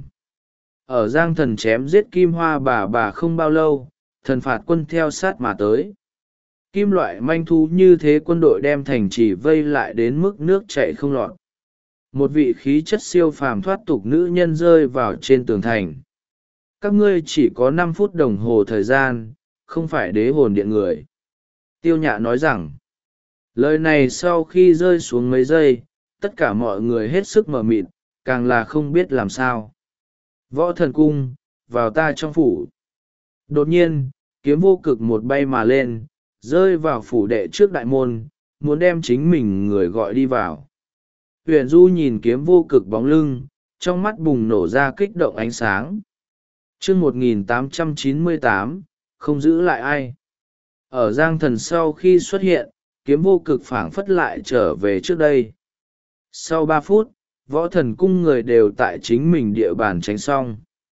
Ở Giang Thần chém giết Kim Hoa bà không bao lâu, thần phạt quân theo sát mà tới. Kim loại manh thú như thế quân đội đem thành trì vây lại đến mức nước chảy không lọt. Một vị khí chất siêu phàm thoát tục nữ nhân rơi vào trên tường thành. Các ngươi chỉ có 5 phút đồng hồ thời gian, không phải Đế Hồn Điện người. Tiêu Nhạ nói rằng, lời này sau khi rơi xuống mấy giây, tất cả mọi người hết sức mờ mịt, càng là không biết làm sao. Võ Thần Cung, vào ta trong phủ. Đột nhiên, Kiếm Vô Cực một bay mà lên, rơi vào phủ đệ trước đại môn, muốn đem chính mình người gọi đi vào. Huyền Du nhìn Kiếm Vô Cực bóng lưng, trong mắt bùng nổ ra kích động ánh sáng. Chương 1898, không giữ lại ai. Ở Giang Thần sau khi xuất hiện, Kiếm Vô Cực phảng phất lại trở về trước đây. Sau 3 phút, Võ Thần Cung người đều tại chính mình địa bàn tránh xong.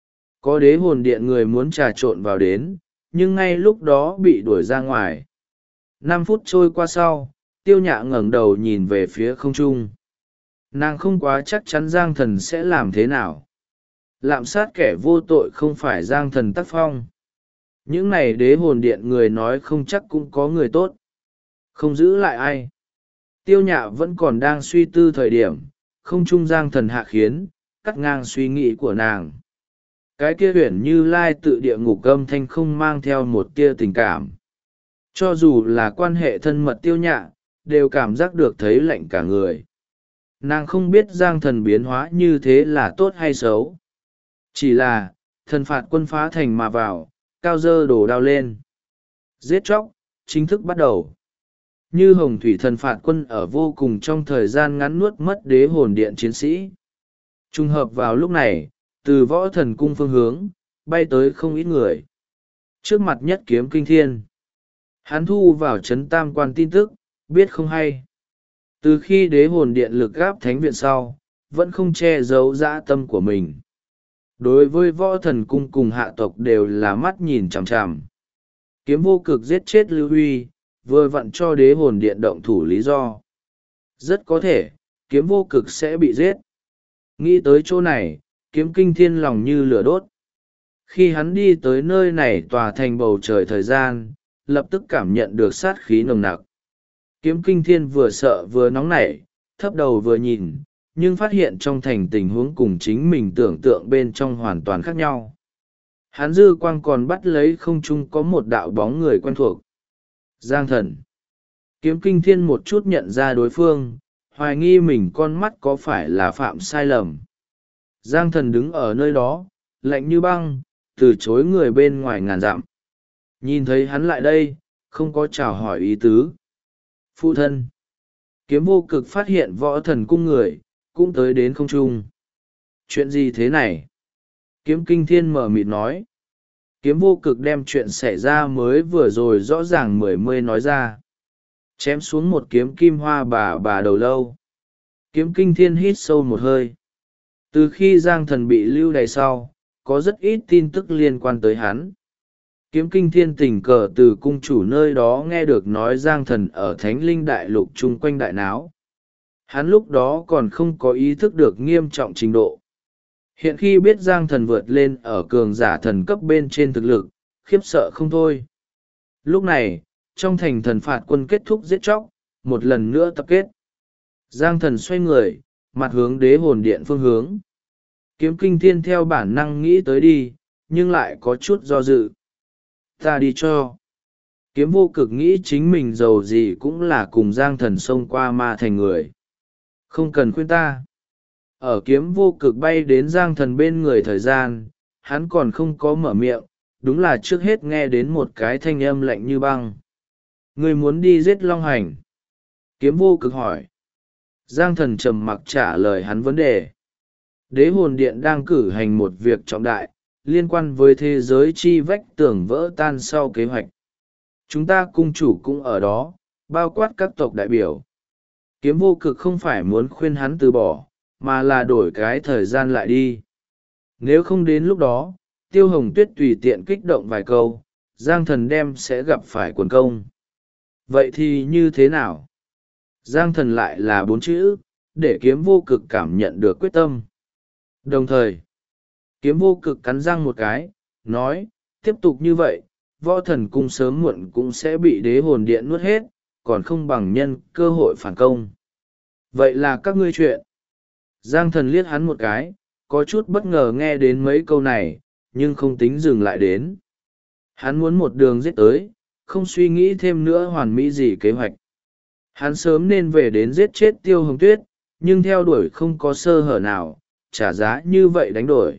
Có đế hồn điện người muốn trà trộn vào đến, nhưng ngay lúc đó bị đuổi ra ngoài. 5 phút trôi qua sau, Tiêu Nhạ ngẩng đầu nhìn về phía không trung. Nàng không quá chắc chắn Giang Thần sẽ làm thế nào. Lạm sát kẻ vô tội không phải Giang Thần tác phong. Những này đế hồn điện người nói không chắc cũng có người tốt. Không giữ lại ai. Tiêu Nhạ vẫn còn đang suy tư thời điểm, không trung Giang Thần hạ khiến, cắt ngang suy nghĩ của nàng. Cái kia huyền như lai tự địa ngục âm thanh không mang theo một tia tình cảm. Cho dù là quan hệ thân mật Tiêu Nhạ, đều cảm giác được thấy lạnh cả người. Nàng không biết Giang Thần biến hóa như thế là tốt hay xấu. Chỉ là, thần phạt quân phá thành mà vào, cao dơ đổ đao lên. Giết chóc, chính thức bắt đầu. Như hồng thủy thần phạt quân ở vô cùng trong thời gian ngắn nuốt mất đế hồn điện chiến sĩ. Trùng hợp vào lúc này, từ võ thần cung phương hướng, bay tới không ít người. Trước mặt nhất Kiếm Kinh Thiên. Hắn thu vào chấn tam quan tin tức, biết không hay. Từ khi đế hồn điện lực gáp thánh viện sau, vẫn không che giấu dã tâm của mình. Đối với võ thần cung cùng hạ tộc đều là mắt nhìn chằm chằm. Kiếm Vô Cực giết chết Lưu Huy, vừa vặn cho đế hồn điện động thủ lý do. Rất có thể, Kiếm Vô Cực sẽ bị giết. Nghĩ tới chỗ này, Kiếm Kinh Thiên lòng như lửa đốt. Khi hắn đi tới nơi này tòa thành bầu trời thời gian, lập tức cảm nhận được sát khí nồng nặc. Kiếm Kinh Thiên vừa sợ vừa nóng nảy, thấp đầu vừa nhìn, nhưng phát hiện trong thành tình huống cùng chính mình tưởng tượng bên trong hoàn toàn khác nhau. Hắn dư quang còn bắt lấy không trung có một đạo bóng người quen thuộc. Giang Thần. Kiếm Kinh Thiên một chút nhận ra đối phương, hoài nghi mình con mắt có phải là phạm sai lầm. Giang Thần đứng ở nơi đó, lạnh như băng, từ chối người bên ngoài ngàn dặm. Nhìn thấy hắn lại đây, không có chào hỏi ý tứ. Phụ thân. Kiếm Vô Cực phát hiện võ thần cung người, cũng tới đến không trung. Chuyện gì thế này? Kiếm Kinh Thiên mở mịt nói. Kiếm Vô Cực đem chuyện xảy ra mới vừa rồi rõ ràng mươi nói ra. Chém xuống một kiếm kim hoa bà đầu lâu. Kiếm Kinh Thiên hít sâu một hơi. Từ khi Giang Thần bị lưu đày sau, có rất ít tin tức liên quan tới hắn. Kiếm Kinh Thiên tình cờ từ cung chủ nơi đó nghe được nói Giang Thần ở Thánh Linh Đại Lục chung quanh đại náo. Hắn lúc đó còn không có ý thức được nghiêm trọng trình độ. Hiện khi biết Giang Thần vượt lên ở cường giả thần cấp bên trên thực lực, khiếp sợ không thôi. Lúc này, trong thành thần phạt quân kết thúc giết chóc, một lần nữa tập kết. Giang Thần xoay người, mặt hướng đế hồn điện phương hướng. Kiếm Kinh Thiên theo bản năng nghĩ tới đi, nhưng lại có chút do dự. Ta đi cho. Kiếm Vô Cực nghĩ chính mình giàu gì cũng là cùng Giang Thần xông qua ma thành người. Không cần khuyên ta. Ở Kiếm Vô Cực bay đến Giang Thần bên người thời gian, hắn còn không có mở miệng, đúng là trước hết nghe đến một cái thanh âm lạnh như băng. Người muốn đi giết Long Hành. Kiếm Vô Cực hỏi. Giang Thần trầm mặc trả lời hắn vấn đề. Đế hồn điện đang cử hành một việc trọng đại, liên quan với thế giới chi vách tường vỡ tan sau kế hoạch. Chúng ta cung chủ cũng ở đó, bao quát các tộc đại biểu. Kiếm Vô Cực không phải muốn khuyên hắn từ bỏ, mà là đổi cái thời gian lại đi. Nếu không đến lúc đó, Tiêu Hồng Tuyết tùy tiện kích động vài câu, Giang Thần đem sẽ gặp phải quần công. Vậy thì như thế nào? Giang Thần lại là 4 chữ, để Kiếm Vô Cực cảm nhận được quyết tâm. Đồng thời, Kiếm Vô Cực cắn răng một cái, nói, tiếp tục như vậy, võ thần cung sớm muộn cũng sẽ bị đế hồn điện nuốt hết, còn không bằng nhân cơ hội phản công. Vậy là các ngươi chuyện. Giang Thần liếc hắn một cái, có chút bất ngờ nghe đến mấy câu này, nhưng không tính dừng lại đến. Hắn muốn một đường giết tới, không suy nghĩ thêm nữa hoàn mỹ gì kế hoạch. Hắn sớm nên về đến giết chết Tiêu Hồng Tuyết, nhưng theo đuổi không có sơ hở nào, trả giá như vậy đánh đổi.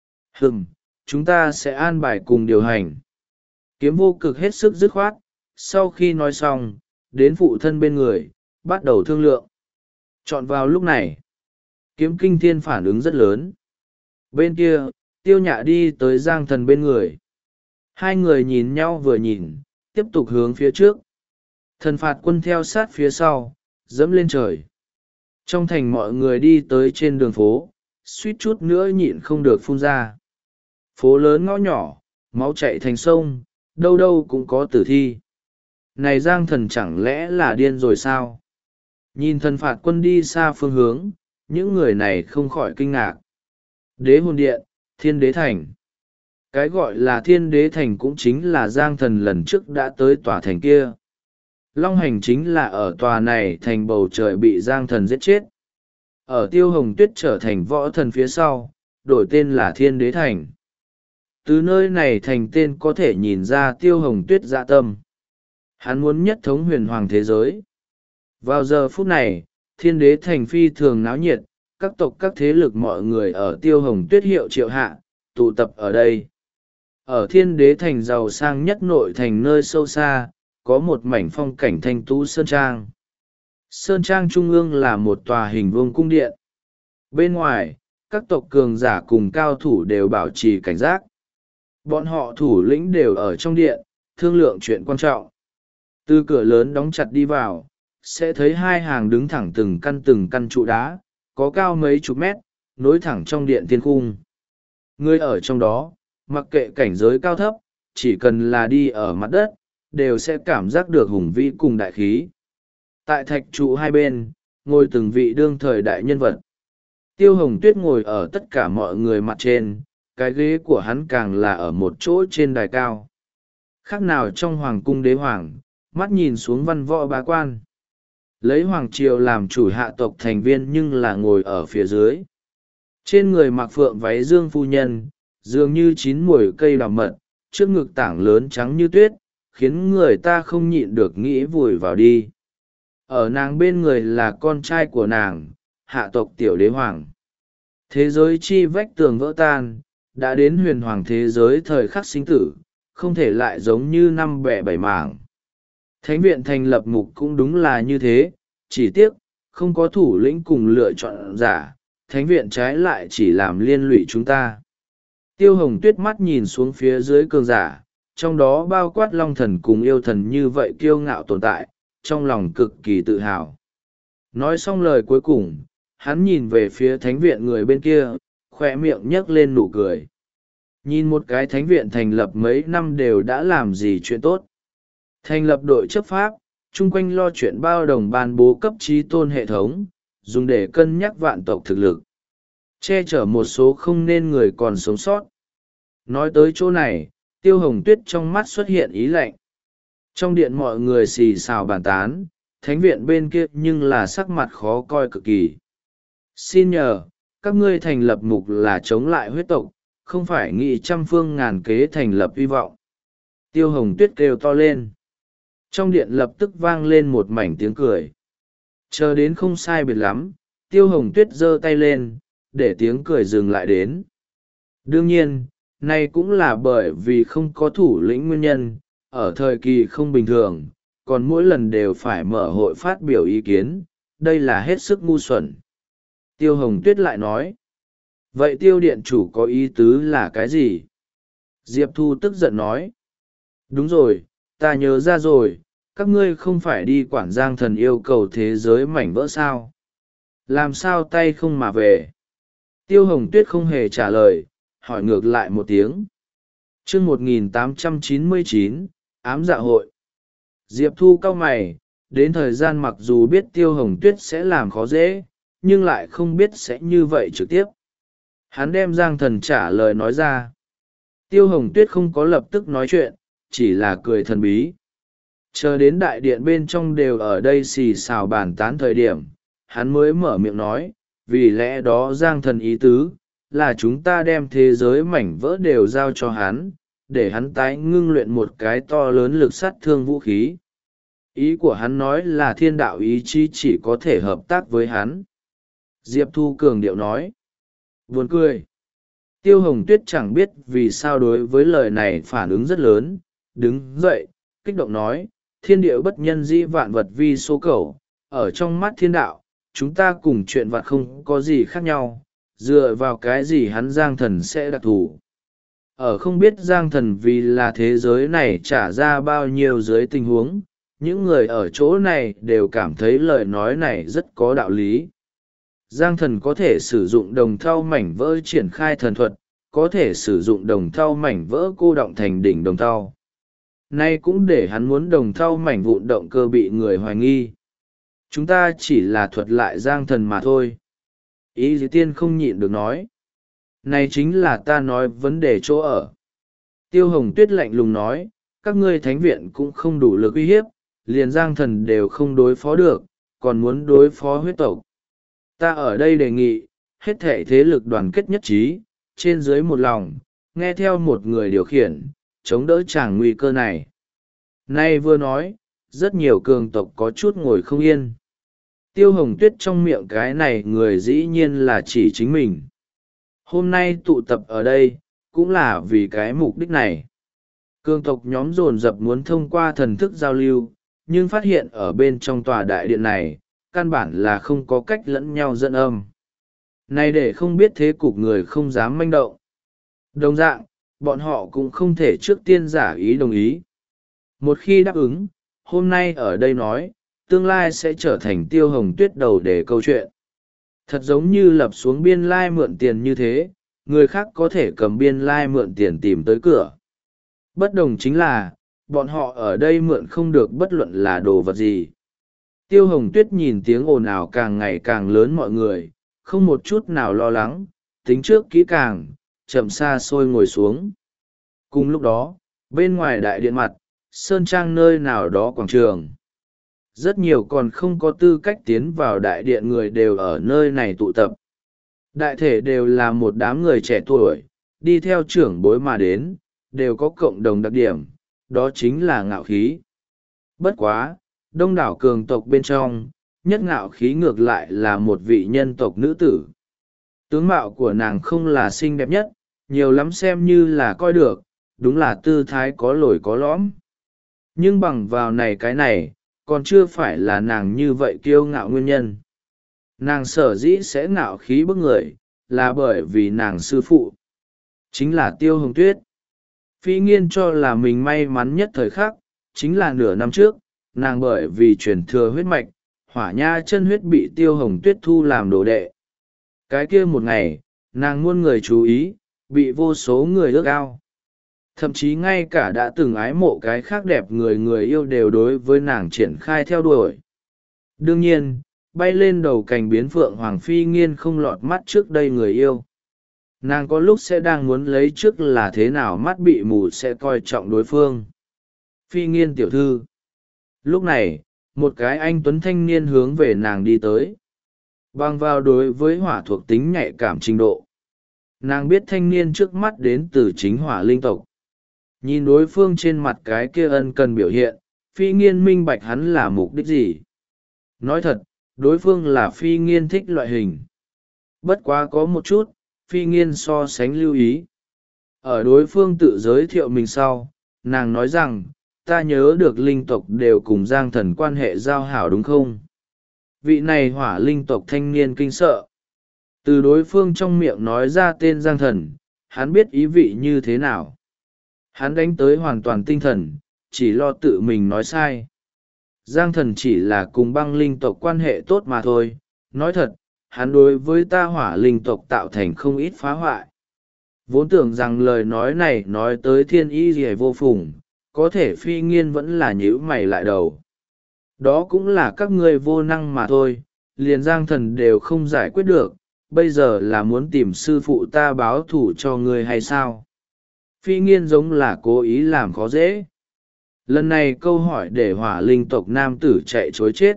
Chúng ta sẽ an bài cùng điều hành. Kiếm Vô Cực hết sức dứt khoát, sau khi nói xong, đến phụ thân bên người, bắt đầu thương lượng. Chọn vào lúc này, Kiếm Kinh Thiên phản ứng rất lớn. Bên kia, Tiêu Nhạ đi tới Giang Thần bên người. Hai người nhìn nhau vừa nhìn, tiếp tục hướng phía trước. Thần phạt quân theo sát phía sau, dẫm lên trời. Trong thành mọi người đi tới trên đường phố, suýt chút nữa nhịn không được phun ra. Phố lớn ngõ nhỏ, máu chảy thành sông, đâu đâu cũng có tử thi. Này Giang Thần chẳng lẽ là điên rồi sao? Nhìn thần phạt quân đi xa phương hướng, những người này không khỏi kinh ngạc. Đế hồn điện, Thiên Đế Thành. Cái gọi là Thiên Đế Thành cũng chính là Giang Thần lần trước đã tới tòa thành kia. Long hành chính là ở tòa này thành bầu trời bị Giang Thần giết chết. Ở Tiêu Hồng Tuyết trở thành võ thần phía sau, đổi tên là Thiên Đế Thành. Từ nơi này thành tên có thể nhìn ra Tiêu Hồng Tuyết dạ tâm. Hắn muốn nhất thống huyền hoàng thế giới. Vào giờ phút này, Thiên Đế Thành phi thường náo nhiệt, các tộc các thế lực mọi người ở Tiêu Hồng Tuyết hiệu triệu hạ, tụ tập ở đây. Ở Thiên Đế Thành giàu sang nhất nội thành nơi sâu xa, có một mảnh phong cảnh thanh tú sơn trang. Sơn trang trung ương là một tòa hình vuông cung điện. Bên ngoài, các tộc cường giả cùng cao thủ đều bảo trì cảnh giác. Bọn họ thủ lĩnh đều ở trong điện, thương lượng chuyện quan trọng. Từ cửa lớn đóng chặt đi vào, sẽ thấy hai hàng đứng thẳng từng căn trụ đá, có cao mấy chục mét, nối thẳng trong điện thiên cung. Người ở trong đó, mặc kệ cảnh giới cao thấp, chỉ cần là đi ở mặt đất, đều sẽ cảm giác được hùng vĩ cùng đại khí. Tại thạch trụ hai bên, ngồi từng vị đương thời đại nhân vật. Tiêu Hồng Tuyết ngồi ở tất cả mọi người mặt trên, cái ghế của hắn càng là ở một chỗ trên đài cao. Khác nào trong hoàng cung đế hoàng, mắt nhìn xuống văn võ bá quan. Lấy hoàng triều làm chủ hạ tộc thành viên nhưng là ngồi ở phía dưới. Trên người mặc phượng váy dương phu nhân, dường như chín muồi cây đào mật, trước ngực tảng lớn trắng như tuyết, khiến người ta không nhịn được nghĩ vùi vào đi. Ở nàng bên người là con trai của nàng, hạ tộc tiểu đế hoàng. Thế giới chi vách tường vỡ tan, đã đến huyền hoàng thế giới thời khắc sinh tử, không thể lại giống như năm bẻ bảy mảng. Thánh viện thành lập mục cũng đúng là như thế, chỉ tiếc, không có thủ lĩnh cùng lựa chọn giả, thánh viện trái lại chỉ làm liên lụy chúng ta. Tiêu Hồng Tuyết mắt nhìn xuống phía dưới cường giả, trong đó bao quát long thần cùng yêu thần như vậy kiêu ngạo tồn tại, trong lòng cực kỳ tự hào. Nói xong lời cuối cùng, hắn nhìn về phía thánh viện người bên kia, khoe miệng nhấc lên nụ cười. Nhìn một cái thánh viện thành lập mấy năm đều đã làm gì chuyện tốt. Thành lập đội chấp pháp, chung quanh lo chuyện bao đồng ban bố cấp trí tôn hệ thống, dùng để cân nhắc vạn tộc thực lực. Che chở một số không nên người còn sống sót. Nói tới chỗ này, Tiêu Hồng Tuyết trong mắt xuất hiện ý lạnh. Trong điện mọi người xì xào bàn tán, thánh viện bên kia nhưng là sắc mặt khó coi cực kỳ. Xin nhờ, các ngươi thành lập mục là chống lại huyết tộc, không phải nghị trăm phương ngàn kế thành lập hy vọng. Tiêu Hồng Tuyết kêu to lên. Trong điện lập tức vang lên một mảnh tiếng cười. Chờ đến không sai biệt lắm, Tiêu Hồng Tuyết giơ tay lên, để tiếng cười dừng lại đến. Đương nhiên, này cũng là bởi vì không có thủ lĩnh nguyên nhân, ở thời kỳ không bình thường, còn mỗi lần đều phải mở hội phát biểu ý kiến, đây là hết sức ngu xuẩn. Tiêu Hồng Tuyết lại nói. Vậy Tiêu điện chủ có ý tứ là cái gì? Diệp Thu tức giận nói. Đúng rồi, ta nhớ ra rồi, các ngươi không phải đi quản Giang Thần yêu cầu thế giới mảnh vỡ sao? Làm sao tay không mà về? Tiêu Hồng Tuyết không hề trả lời, hỏi ngược lại một tiếng. Chương 1899, ám dạ hội. Diệp Thu cau mày, đến thời gian mặc dù biết Tiêu Hồng Tuyết sẽ làm khó dễ, nhưng lại không biết sẽ như vậy trực tiếp. Hắn đem Giang Thần trả lời nói ra. Tiêu Hồng Tuyết không có lập tức nói chuyện, chỉ là cười thần bí. Chờ đến đại điện bên trong đều ở đây xì xào bàn tán thời điểm, hắn mới mở miệng nói, vì lẽ đó Giang Thần ý tứ, là chúng ta đem thế giới mảnh vỡ đều giao cho hắn, để hắn tái ngưng luyện một cái to lớn lực sát thương vũ khí. Ý của hắn nói là thiên đạo ý chí chỉ có thể hợp tác với hắn. Diệp Thu cường điệu nói. Buồn cười. Tiêu Hồng Tuyết chẳng biết vì sao đối với lời này phản ứng rất lớn, đứng dậy, kích động nói, thiên địa bất nhân dĩ vạn vật vi số cầu, ở trong mắt thiên đạo, chúng ta cùng chuyện vặt không có gì khác nhau, dựa vào cái gì hắn Giang Thần sẽ đặc thù. Ở không biết Giang Thần vì là thế giới này trả ra bao nhiêu dưới tình huống, những người ở chỗ này đều cảm thấy lời nói này rất có đạo lý. Giang Thần có thể sử dụng đồng thau mảnh vỡ triển khai thần thuật, có thể sử dụng đồng thau mảnh vỡ cô động thành đỉnh đồng thau. Nay cũng để hắn muốn đồng thau mảnh vụn động cơ bị người hoài nghi. Chúng ta chỉ là thuật lại Giang Thần mà thôi. Ý dĩ tiên không nhịn được nói. Này chính là ta nói vấn đề chỗ ở. Tiêu Hồng Tuyết lạnh lùng nói, các ngươi thánh viện cũng không đủ lực uy hiếp, liền Giang Thần đều không đối phó được, còn muốn đối phó huyết tộc. Ta ở đây đề nghị, hết thảy thế lực đoàn kết nhất trí, trên dưới một lòng, nghe theo một người điều khiển, chống đỡ tràng nguy cơ này. Nay vừa nói, rất nhiều cường tộc có chút ngồi không yên. Tiêu Hồng Tuyết trong miệng cái này người dĩ nhiên là chỉ chính mình. Hôm nay tụ tập ở đây, cũng là vì cái mục đích này. Cường tộc nhóm dồn dập muốn thông qua thần thức giao lưu, nhưng phát hiện ở bên trong tòa đại điện này, căn bản là không có cách lẫn nhau dẫn âm. Này để không biết thế cục người không dám manh động. Đồng dạng, bọn họ cũng không thể trước tiên giả ý đồng ý. Một khi đáp ứng, hôm nay ở đây nói, tương lai sẽ trở thành Tiêu Hồng Tuyết đầu để câu chuyện. Thật giống như lập xuống biên lai mượn tiền như thế, người khác có thể cầm biên lai mượn tiền tìm tới cửa. Bất đồng chính là, bọn họ ở đây mượn không được bất luận là đồ vật gì. Tiêu Hồng Tuyết nhìn tiếng ồn ào càng ngày càng lớn mọi người, không một chút nào lo lắng, tính trước kỹ càng, chậm xa xôi ngồi xuống. Cùng lúc đó, bên ngoài đại điện mặt, sơn trang nơi nào đó quảng trường. Rất nhiều còn không có tư cách tiến vào đại điện người đều ở nơi này tụ tập. Đại thể đều là một đám người trẻ tuổi, đi theo trưởng bối mà đến, đều có cộng đồng đặc điểm, đó chính là ngạo khí. Bất quá, đông đảo cường tộc bên trong, nhất ngạo khí ngược lại là một vị nhân tộc nữ tử. Tướng mạo của nàng không là xinh đẹp nhất, nhiều lắm xem như là coi được, đúng là tư thái có lồi có lõm. Nhưng bằng vào này cái này, còn chưa phải là nàng như vậy kiêu ngạo nguyên nhân. Nàng sở dĩ sẽ ngạo khí bức người, là bởi vì nàng sư phụ. Chính là Tiêu Hồng Tuyết. Phi Nghiên cho là mình may mắn nhất thời khắc, chính là nửa năm trước, nàng bởi vì truyền thừa huyết mạch, hỏa nha chân huyết bị Tiêu Hồng Tuyết thu làm đồ đệ. Cái kia một ngày, nàng muôn người chú ý, bị vô số người ước ao. Thậm chí ngay cả đã từng ái mộ cái khác đẹp người người yêu đều đối với nàng triển khai theo đuổi. Đương nhiên, bay lên đầu cành biến phượng Hoàng Phi Nghiên không lọt mắt trước đây người yêu. Nàng có lúc sẽ đang muốn lấy trước là thế nào mắt bị mù sẽ coi trọng đối phương. Phi Nghiên tiểu thư. Lúc này, một cái anh tuấn thanh niên hướng về nàng đi tới. Bằng vào đối với hỏa thuộc tính nhạy cảm trình độ. Nàng biết thanh niên trước mắt đến từ chính hỏa linh tộc. Nhìn đối phương trên mặt cái kia ân cần biểu hiện, Phi Nghiên minh bạch hắn là mục đích gì. Nói thật, đối phương là Phi Nghiên thích loại hình. Bất quá có một chút, Phi Nghiên so sánh lưu ý. Ở đối phương tự giới thiệu mình sau, nàng nói rằng, ta nhớ được linh tộc đều cùng Giang Thần quan hệ giao hảo đúng không? Vị này hỏa linh tộc thanh niên kinh sợ. Từ đối phương trong miệng nói ra tên Giang Thần, hắn biết ý vị như thế nào. Hắn đánh tới hoàn toàn tinh thần, chỉ lo tự mình nói sai. Giang Thần chỉ là cùng băng linh tộc quan hệ tốt mà thôi. Nói thật, hắn đối với ta hỏa linh tộc tạo thành không ít phá hoại. Vốn tưởng rằng lời nói này nói tới thiên y gì vô phùng, có thể Phi Nghiên vẫn là nhíu mày lại đầu. Đó cũng là các ngươi vô năng mà thôi, liền Giang Thần đều không giải quyết được, bây giờ là muốn tìm sư phụ ta báo thù cho ngươi hay sao? Phi Nghiên giống là cố ý làm khó dễ. Lần này câu hỏi để hỏa linh tộc nam tử chạy chối chết.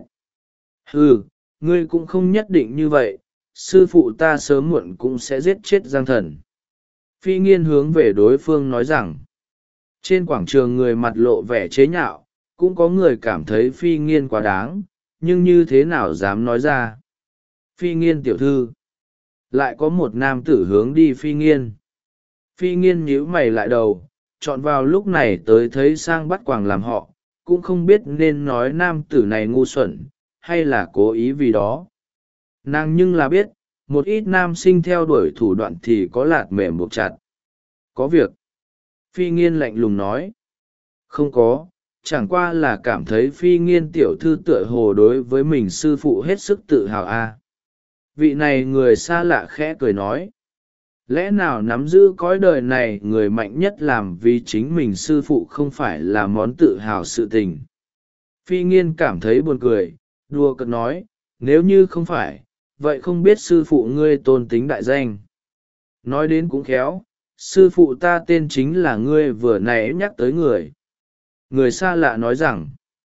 Ừ, ngươi cũng không nhất định như vậy, sư phụ ta sớm muộn cũng sẽ giết chết Giang Thần. Phi Nghiên hướng về đối phương nói rằng, trên quảng trường người mặt lộ vẻ chế nhạo, cũng có người cảm thấy Phi Nghiên quá đáng, nhưng như thế nào dám nói ra. Phi Nghiên tiểu thư. Lại có một nam tử hướng đi Phi Nghiên. Phi Nghiên nhíu mày lại đầu, chọn vào lúc này tới thấy sang bắt quàng làm họ, cũng không biết nên nói nam tử này ngu xuẩn, hay là cố ý vì đó. Nàng nhưng là biết, một ít nam sinh theo đuổi thủ đoạn thì có lạt mềm buộc chặt. Có việc. Phi Nghiên lạnh lùng nói. Không có, chẳng qua là cảm thấy Phi Nghiên tiểu thư tựa hồ đối với mình sư phụ hết sức tự hào a. Vị này người xa lạ khẽ cười nói. Lẽ nào nắm giữ cõi đời này người mạnh nhất làm vì chính mình sư phụ không phải là món tự hào sự tình? Phi Nghiên cảm thấy buồn cười, đùa cợt nói, nếu như không phải, vậy không biết sư phụ ngươi tôn tính đại danh. Nói đến cũng khéo, sư phụ ta tên chính là ngươi vừa nãy nhắc tới người. Người xa lạ nói rằng,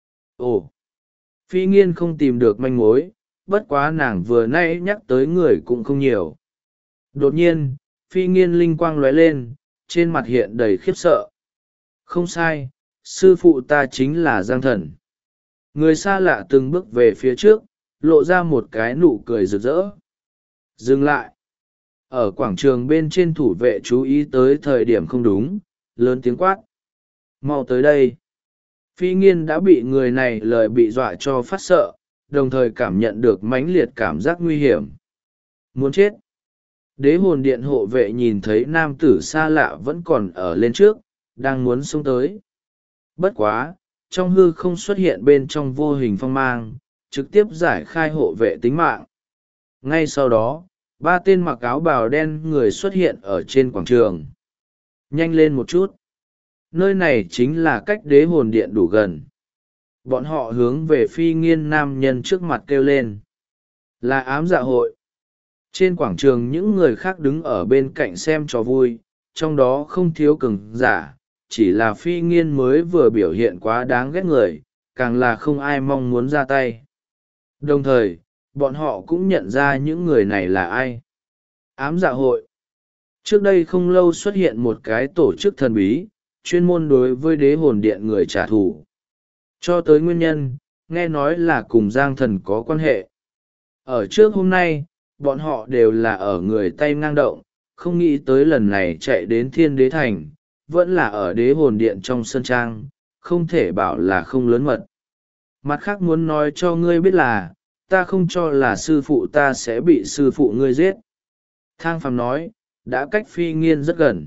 ồ, Phi Nghiên không tìm được manh mối, bất quá nàng vừa nãy nhắc tới người cũng không nhiều. Đột nhiên, Phi Nghiên linh quang lóe lên, trên mặt hiện đầy khiếp sợ. Không sai, sư phụ ta chính là Giang Thần. Người xa lạ từng bước về phía trước, lộ ra một cái nụ cười rực rỡ. Dừng lại. Ở quảng trường bên trên thủ vệ chú ý tới thời điểm không đúng, lớn tiếng quát. Mau tới đây. Phi Nghiên đã bị người này lời bị dọa cho phát sợ, đồng thời cảm nhận được mãnh liệt cảm giác nguy hiểm. Muốn chết. Đế hồn điện hộ vệ nhìn thấy nam tử xa lạ vẫn còn ở lên trước, đang muốn xông tới. Bất quá, trong hư không xuất hiện bên trong vô hình phong mang, trực tiếp giải khai hộ vệ tính mạng. Ngay sau đó, ba tên mặc áo bào đen người xuất hiện ở trên quảng trường. Nhanh lên một chút. Nơi này chính là cách đế hồn điện đủ gần. Bọn họ hướng về Phi Nghiên nam nhân trước mặt kêu lên. Là ám dạ hội. Trên quảng trường những người khác đứng ở bên cạnh xem trò vui, trong đó không thiếu cường giả, chỉ là Phi Nghiên mới vừa biểu hiện quá đáng ghét người, càng là không ai mong muốn ra tay. Đồng thời, bọn họ cũng nhận ra những người này là ai. Ám dạ hội. Trước đây không lâu xuất hiện một cái tổ chức thần bí, chuyên môn đối với đế hồn điện người trả thù. Cho tới nguyên nhân, nghe nói là cùng Giang Thần có quan hệ. Ở trước hôm nay, bọn họ đều là ở người tay ngang động, không nghĩ tới lần này chạy đến Thiên Đế Thành, vẫn là ở đế hồn điện trong sân trang, không thể bảo là không lớn mật. Mặt khác muốn nói cho ngươi biết là, ta không cho là sư phụ ta sẽ bị sư phụ ngươi giết. Thang Phàm nói, đã cách Phi Nghiên rất gần.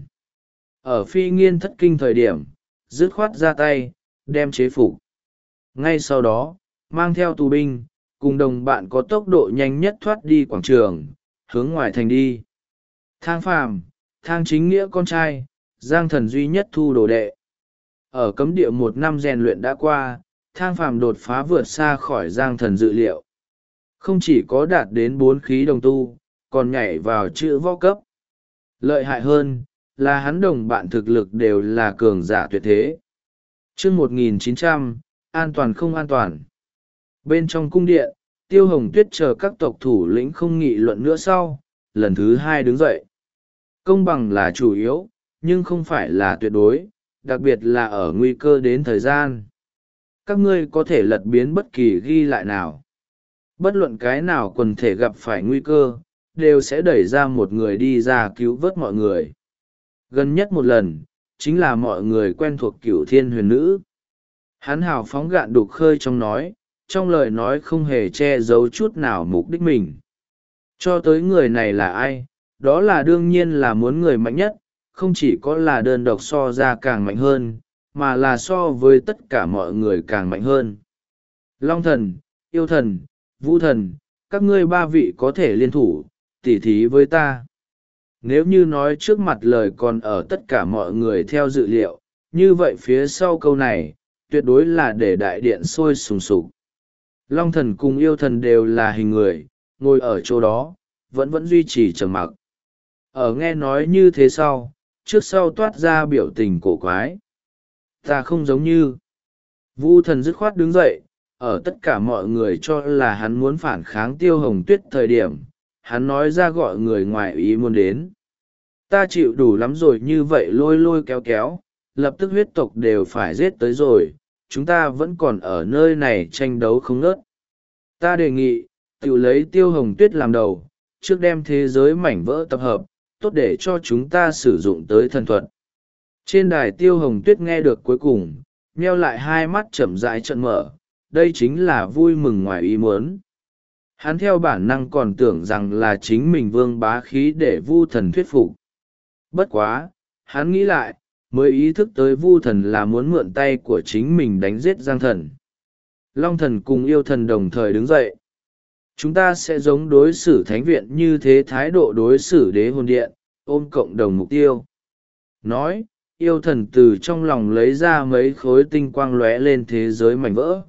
Ở Phi Nghiên thất kinh thời điểm, dứt khoát ra tay, đem chế phục. Ngay sau đó, mang theo tù binh, cùng đồng bạn có tốc độ nhanh nhất thoát đi quảng trường, hướng ngoài thành đi. Thang Phàm, Thang Chính Nghĩa con trai, Giang Thần duy nhất thu đồ đệ. Ở cấm địa 1 năm rèn luyện đã qua, Thang Phàm đột phá vượt xa khỏi Giang Thần dự liệu. Không chỉ có đạt đến 4 khí đồng tu, còn nhảy vào chữ võ cấp. Lợi hại hơn, là hắn đồng bạn thực lực đều là cường giả tuyệt thế. Chương 1900, an toàn không an toàn. Bên trong cung điện, Tiêu Hồng Tuyết chờ các tộc thủ lĩnh không nghị luận nữa sau, lần thứ 2 đứng dậy. Công bằng là chủ yếu, nhưng không phải là tuyệt đối, đặc biệt là ở nguy cơ đến thời gian. Các ngươi có thể lật biến bất kỳ ghi lại nào. Bất luận cái nào quần thể gặp phải nguy cơ, đều sẽ đẩy ra một người đi ra cứu vớt mọi người. Gần nhất một lần, chính là mọi người quen thuộc Cửu Thiên Huyền Nữ. Hắn hào phóng gạn đục khơi trong lời nói không hề che giấu chút nào mục đích mình. Cho tới người này là ai, đó là đương nhiên là muốn người mạnh nhất, không chỉ có là đơn độc so ra càng mạnh hơn, mà là so với tất cả mọi người càng mạnh hơn. Long thần, yêu thần, vũ thần, các ngươi 3 vị có thể liên thủ, tỉ thí với ta. Nếu như nói trước mặt lời còn ở tất cả mọi người theo dự liệu, như vậy phía sau câu này, tuyệt đối là để đại điện sôi sùng sục. Long thần cùng yêu thần đều là hình người, ngồi ở chỗ đó, vẫn duy trì trầm mặc. Ở nghe nói như thế sau, trước sau toát ra biểu tình cổ quái. Ta không giống như. Vu thần dứt khoát đứng dậy, ở tất cả mọi người cho là hắn muốn phản kháng Tiêu Hồng Tuyết thời điểm, hắn nói ra gọi người ngoài ý muốn đến. Ta chịu đủ lắm rồi, như vậy lôi lôi kéo kéo, lập tức huyết tộc đều phải giết tới rồi, chúng ta vẫn còn ở nơi này tranh đấu không ngớt. Ta đề nghị, tự lấy Tiêu Hồng Tuyết làm đầu, trước đem thế giới mảnh vỡ tập hợp, tốt để cho chúng ta sử dụng tới thần thuật. Trên đài Tiêu Hồng Tuyết nghe được cuối cùng, nheo lại hai mắt chậm rãi trợn mở, đây chính là vui mừng ngoài ý muốn. Hắn theo bản năng còn tưởng rằng là chính mình vương bá khí để Vu thần thuyết phục. Bất quá, hắn nghĩ lại, mới ý thức tới vu thần là muốn mượn tay của chính mình đánh giết giang thần. Long thần cùng yêu thần đồng thời đứng dậy. Chúng ta sẽ giống đối xử thánh viện như thế, thái độ đối xử đế hồn điện, ôm cộng đồng mục tiêu. Nói, yêu thần từ trong lòng lấy ra mấy khối tinh quang lóe lên thế giới mảnh vỡ.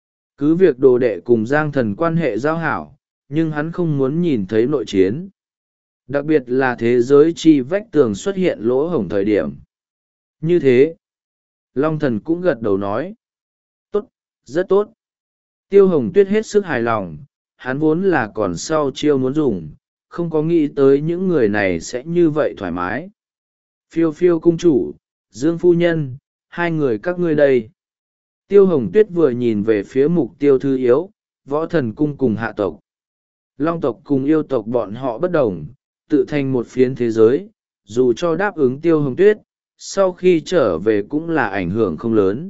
Cứ việc đồ đệ cùng giang thần quan hệ giao hảo, nhưng hắn không muốn nhìn thấy nội chiến. Đặc biệt là thế giới chi vách tường xuất hiện lỗ hổng thời điểm. Như thế, Long thần cũng gật đầu nói. Tốt, rất tốt. Tiêu Hồng Tuyết hết sức hài lòng, hắn vốn là còn sau chiêu muốn dùng, không có nghĩ tới những người này sẽ như vậy thoải mái. Phiêu phiêu cung chủ, Dương phu nhân, hai người các ngươi đây. Tiêu Hồng Tuyết vừa nhìn về phía mục tiêu thứ yếu, võ thần cung cùng hạ tộc. Long tộc cùng yêu tộc bọn họ bất đồng, tự thành một phiến thế giới, dù cho đáp ứng Tiêu Hồng Tuyết, sau khi trở về cũng là ảnh hưởng không lớn.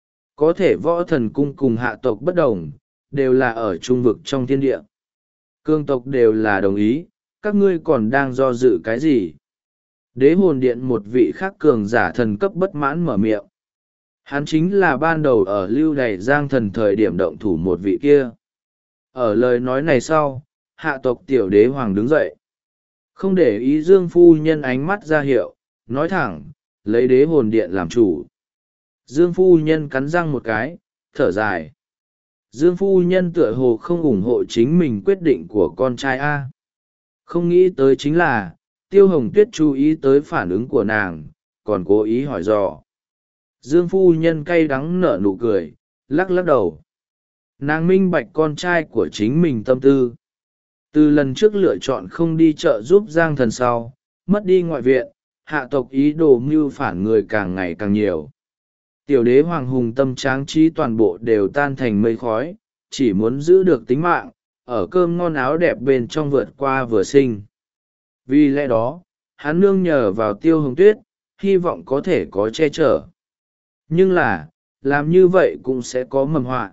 Có thể võ thần cung cùng hạ tộc bất đồng, đều là ở trung vực trong thiên địa. Cương tộc đều là đồng ý, các ngươi còn đang do dự cái gì? Đế hồn điện một vị khác cường giả thần cấp bất mãn mở miệng. Hắn chính là ban đầu ở lưu đày giang thần thời điểm động thủ một vị kia. Ở lời nói này sau, hạ tộc tiểu đế hoàng đứng dậy. Không để ý Dương phu nhân ánh mắt ra hiệu, nói thẳng, lấy đế hồn điện làm chủ. Dương phu nhân cắn răng một cái, thở dài. Dương phu nhân tựa hồ không ủng hộ chính mình quyết định của con trai A. Không nghĩ tới chính là, Tiêu Hồng Tuyết chú ý tới phản ứng của nàng, còn cố ý hỏi dò. Dương phu nhân cay đắng nở nụ cười, lắc lắc đầu. Nàng minh bạch con trai của chính mình tâm tư. Từ lần trước lựa chọn không đi chợ giúp giang thần sau, mất đi ngoại viện, hạ tộc ý đồ mưu phản người càng ngày càng nhiều. Tiểu đế hoàng hùng tâm tráng trí toàn bộ đều tan thành mây khói, chỉ muốn giữ được tính mạng, ở cơm ngon áo đẹp bên trong vượt qua vừa sinh. Vì lẽ đó, hắn nương nhờ vào Tiêu Hồng Tuyết, hy vọng có thể có che chở. Nhưng là, làm như vậy cũng sẽ có mầm họa.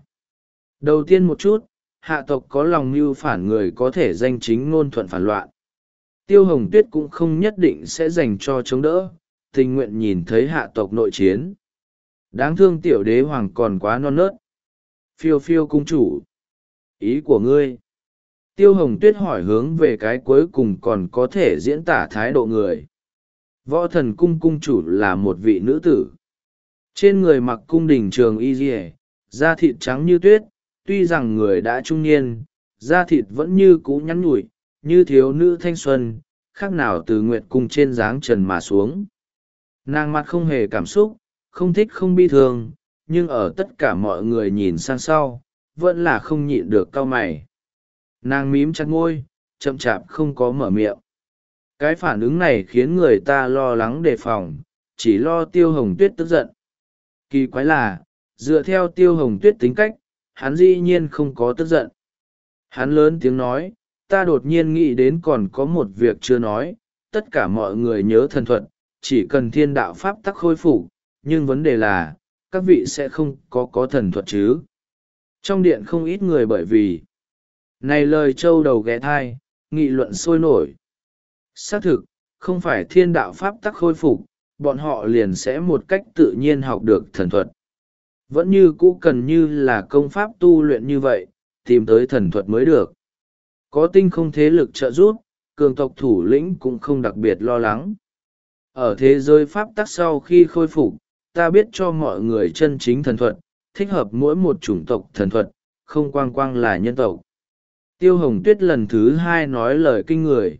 Đầu tiên một chút, hạ tộc có lòng mưu phản người có thể danh chính ngôn thuận phản loạn. Tiêu Hồng Tuyết cũng không nhất định sẽ dành cho chống đỡ, tình nguyện nhìn thấy hạ tộc nội chiến. Đáng thương tiểu đế hoàng còn quá non nớt. Phiêu phiêu cung chủ. Ý của ngươi. Tiêu Hồng Tuyết hỏi hướng về cái cuối cùng còn có thể diễn tả thái độ người. Võ thần cung cung chủ là một vị nữ tử. Trên người mặc cung đình trường y dì, da thịt trắng như tuyết, tuy rằng người đã trung niên, da thịt vẫn như cũ nhắn nhủi, như thiếu nữ thanh xuân, khác nào từ nguyệt cung trên dáng trần mà xuống. Nàng mặt không hề cảm xúc, không thích không bi thương, nhưng ở tất cả mọi người nhìn sang sau, vẫn là không nhịn được cau mày. Nàng mím chặt môi, chậm chạp không có mở miệng. Cái phản ứng này khiến người ta lo lắng đề phòng, chỉ lo Tiêu Hồng Tuyết tức giận. Kỳ quái là, dựa theo Tiêu Hồng Tuyết tính cách, hắn dĩ nhiên không có tức giận. Hắn lớn tiếng nói, ta đột nhiên nghĩ đến còn có một việc chưa nói, tất cả mọi người nhớ thần thuật, chỉ cần thiên đạo pháp tắc khôi phục, nhưng vấn đề là, các vị sẽ không có thần thuật chứ. Trong điện không ít người bởi vì này lời trâu đầu ghé thai, nghị luận sôi nổi. Xác thực, không phải thiên đạo pháp tắc khôi phục, bọn họ liền sẽ một cách tự nhiên học được thần thuật. Vẫn như cũ cần như là công pháp tu luyện như vậy, tìm tới thần thuật mới được. Có tinh không thế lực trợ giúp, cường tộc thủ lĩnh cũng không đặc biệt lo lắng. Ở thế giới pháp tắc sau khi khôi phục, ta biết cho mọi người chân chính thần thuật, thích hợp mỗi một chủng tộc thần thuật, không quang quang là nhân tộc. Tiêu Hồng Tuyết lần thứ hai nói lời kinh người.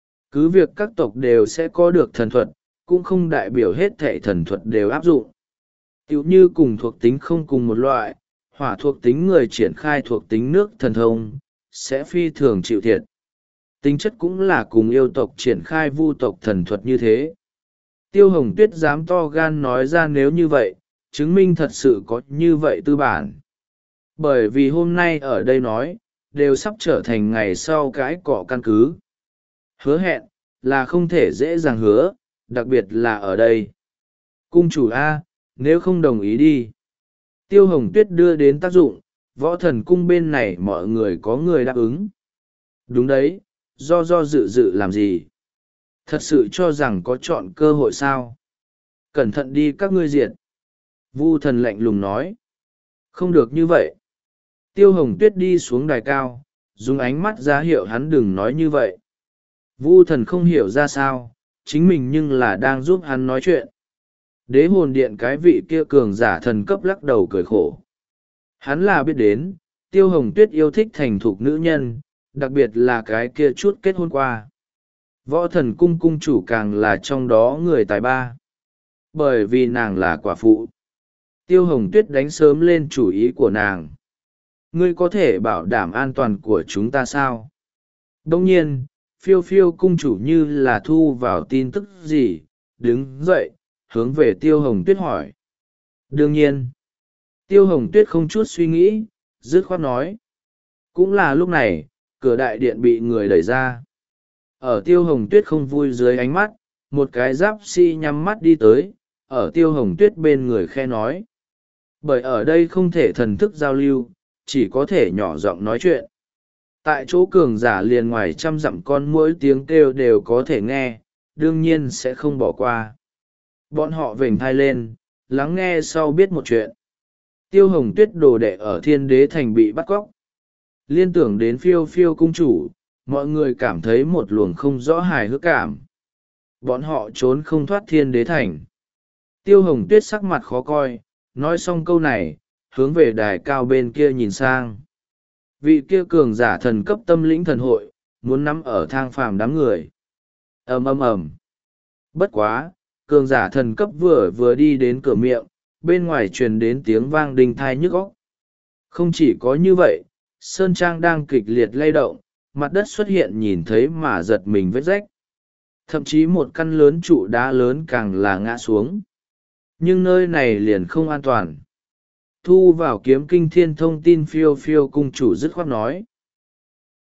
Cứ việc các tộc đều sẽ có được thần thuật, cũng không đại biểu hết thảy thần thuật đều áp dụng. Tiểu như cùng thuộc tính không cùng một loại, hỏa thuộc tính người triển khai thuộc tính nước thần thông, sẽ phi thường chịu thiệt. Tính chất cũng là cùng yêu tộc triển khai vu tộc thần thuật như thế. Tiêu Hồng Tuyết dám to gan nói ra nếu như vậy, chứng minh thật sự có như vậy tư bản. Bởi vì hôm nay ở đây nói, đều sắp trở thành ngày sau cái cọ căn cứ. Hứa hẹn, là không thể dễ dàng hứa, đặc biệt là ở đây. Cung chủ A, nếu không đồng ý đi. Tiêu Hồng Tuyết đưa đến tác dụng, võ thần cung bên này mọi người có người đáp ứng. Đúng đấy, do dự dự làm gì? Thật sự cho rằng có chọn cơ hội sao? Cẩn thận đi các ngươi diệt. Vu thần lạnh lùng nói. Không được như vậy. Tiêu Hồng Tuyết đi xuống đài cao, dùng ánh mắt ra hiệu hắn đừng nói như vậy. Vu thần không hiểu ra sao, chính mình nhưng là đang giúp hắn nói chuyện. Đế hồn điện cái vị kia cường giả thần cấp lắc đầu cười khổ. Hắn là biết đến, Tiêu Hồng Tuyết yêu thích thành thục nữ nhân, đặc biệt là cái kia chút kết hôn qua. Võ thần cung cung chủ càng là trong đó người tài ba. Bởi vì nàng là quả phụ. Tiêu Hồng Tuyết đánh sớm lên chủ ý của nàng. Ngươi có thể bảo đảm an toàn của chúng ta sao? Đông nhiên, phiêu phiêu cung chủ như là thu vào tin tức gì, đứng dậy, hướng về Tiêu Hồng Tuyết hỏi. Đương nhiên. Tiêu Hồng Tuyết không chút suy nghĩ, dứt khoát nói. Cũng là lúc này, cửa đại điện bị người đẩy ra. Ở Tiêu Hồng Tuyết không vui dưới ánh mắt, một cái giáp si nhắm mắt đi tới, ở Tiêu Hồng Tuyết bên người khe nói. Bởi ở đây không thể thần thức giao lưu, chỉ có thể nhỏ giọng nói chuyện. Tại chỗ cường giả liền ngoài trăm dặm con mỗi tiếng kêu đều có thể nghe, đương nhiên sẽ không bỏ qua. Bọn họ vểnh thai lên, lắng nghe sau biết một chuyện. Tiêu Hồng Tuyết đồ đệ ở Thiên Đế Thành bị bắt cóc. Liên tưởng đến phiêu phiêu cung chủ, mọi người cảm thấy một luồng không rõ hài hước cảm. Bọn họ trốn không thoát Thiên Đế Thành. Tiêu Hồng Tuyết sắc mặt khó coi, nói xong câu này, hướng về đài cao bên kia nhìn sang. Vị kia cường giả thần cấp tâm lĩnh thần hội, muốn nắm ở thang phàm đám người. Ầm ầm ầm. Bất quá, cường giả thần cấp vừa đi đến cửa miệng, bên ngoài truyền đến tiếng vang đinh thai nhức óc. Không chỉ có như vậy, sơn trang đang kịch liệt lay động, mặt đất xuất hiện nhìn thấy mà giật mình vết rách. Thậm chí một căn lớn trụ đá lớn càng là ngã xuống. Nhưng nơi này liền không an toàn. Thu vào kiếm kinh thiên thông tin phiêu phiêu cung chủ dứt khoát nói.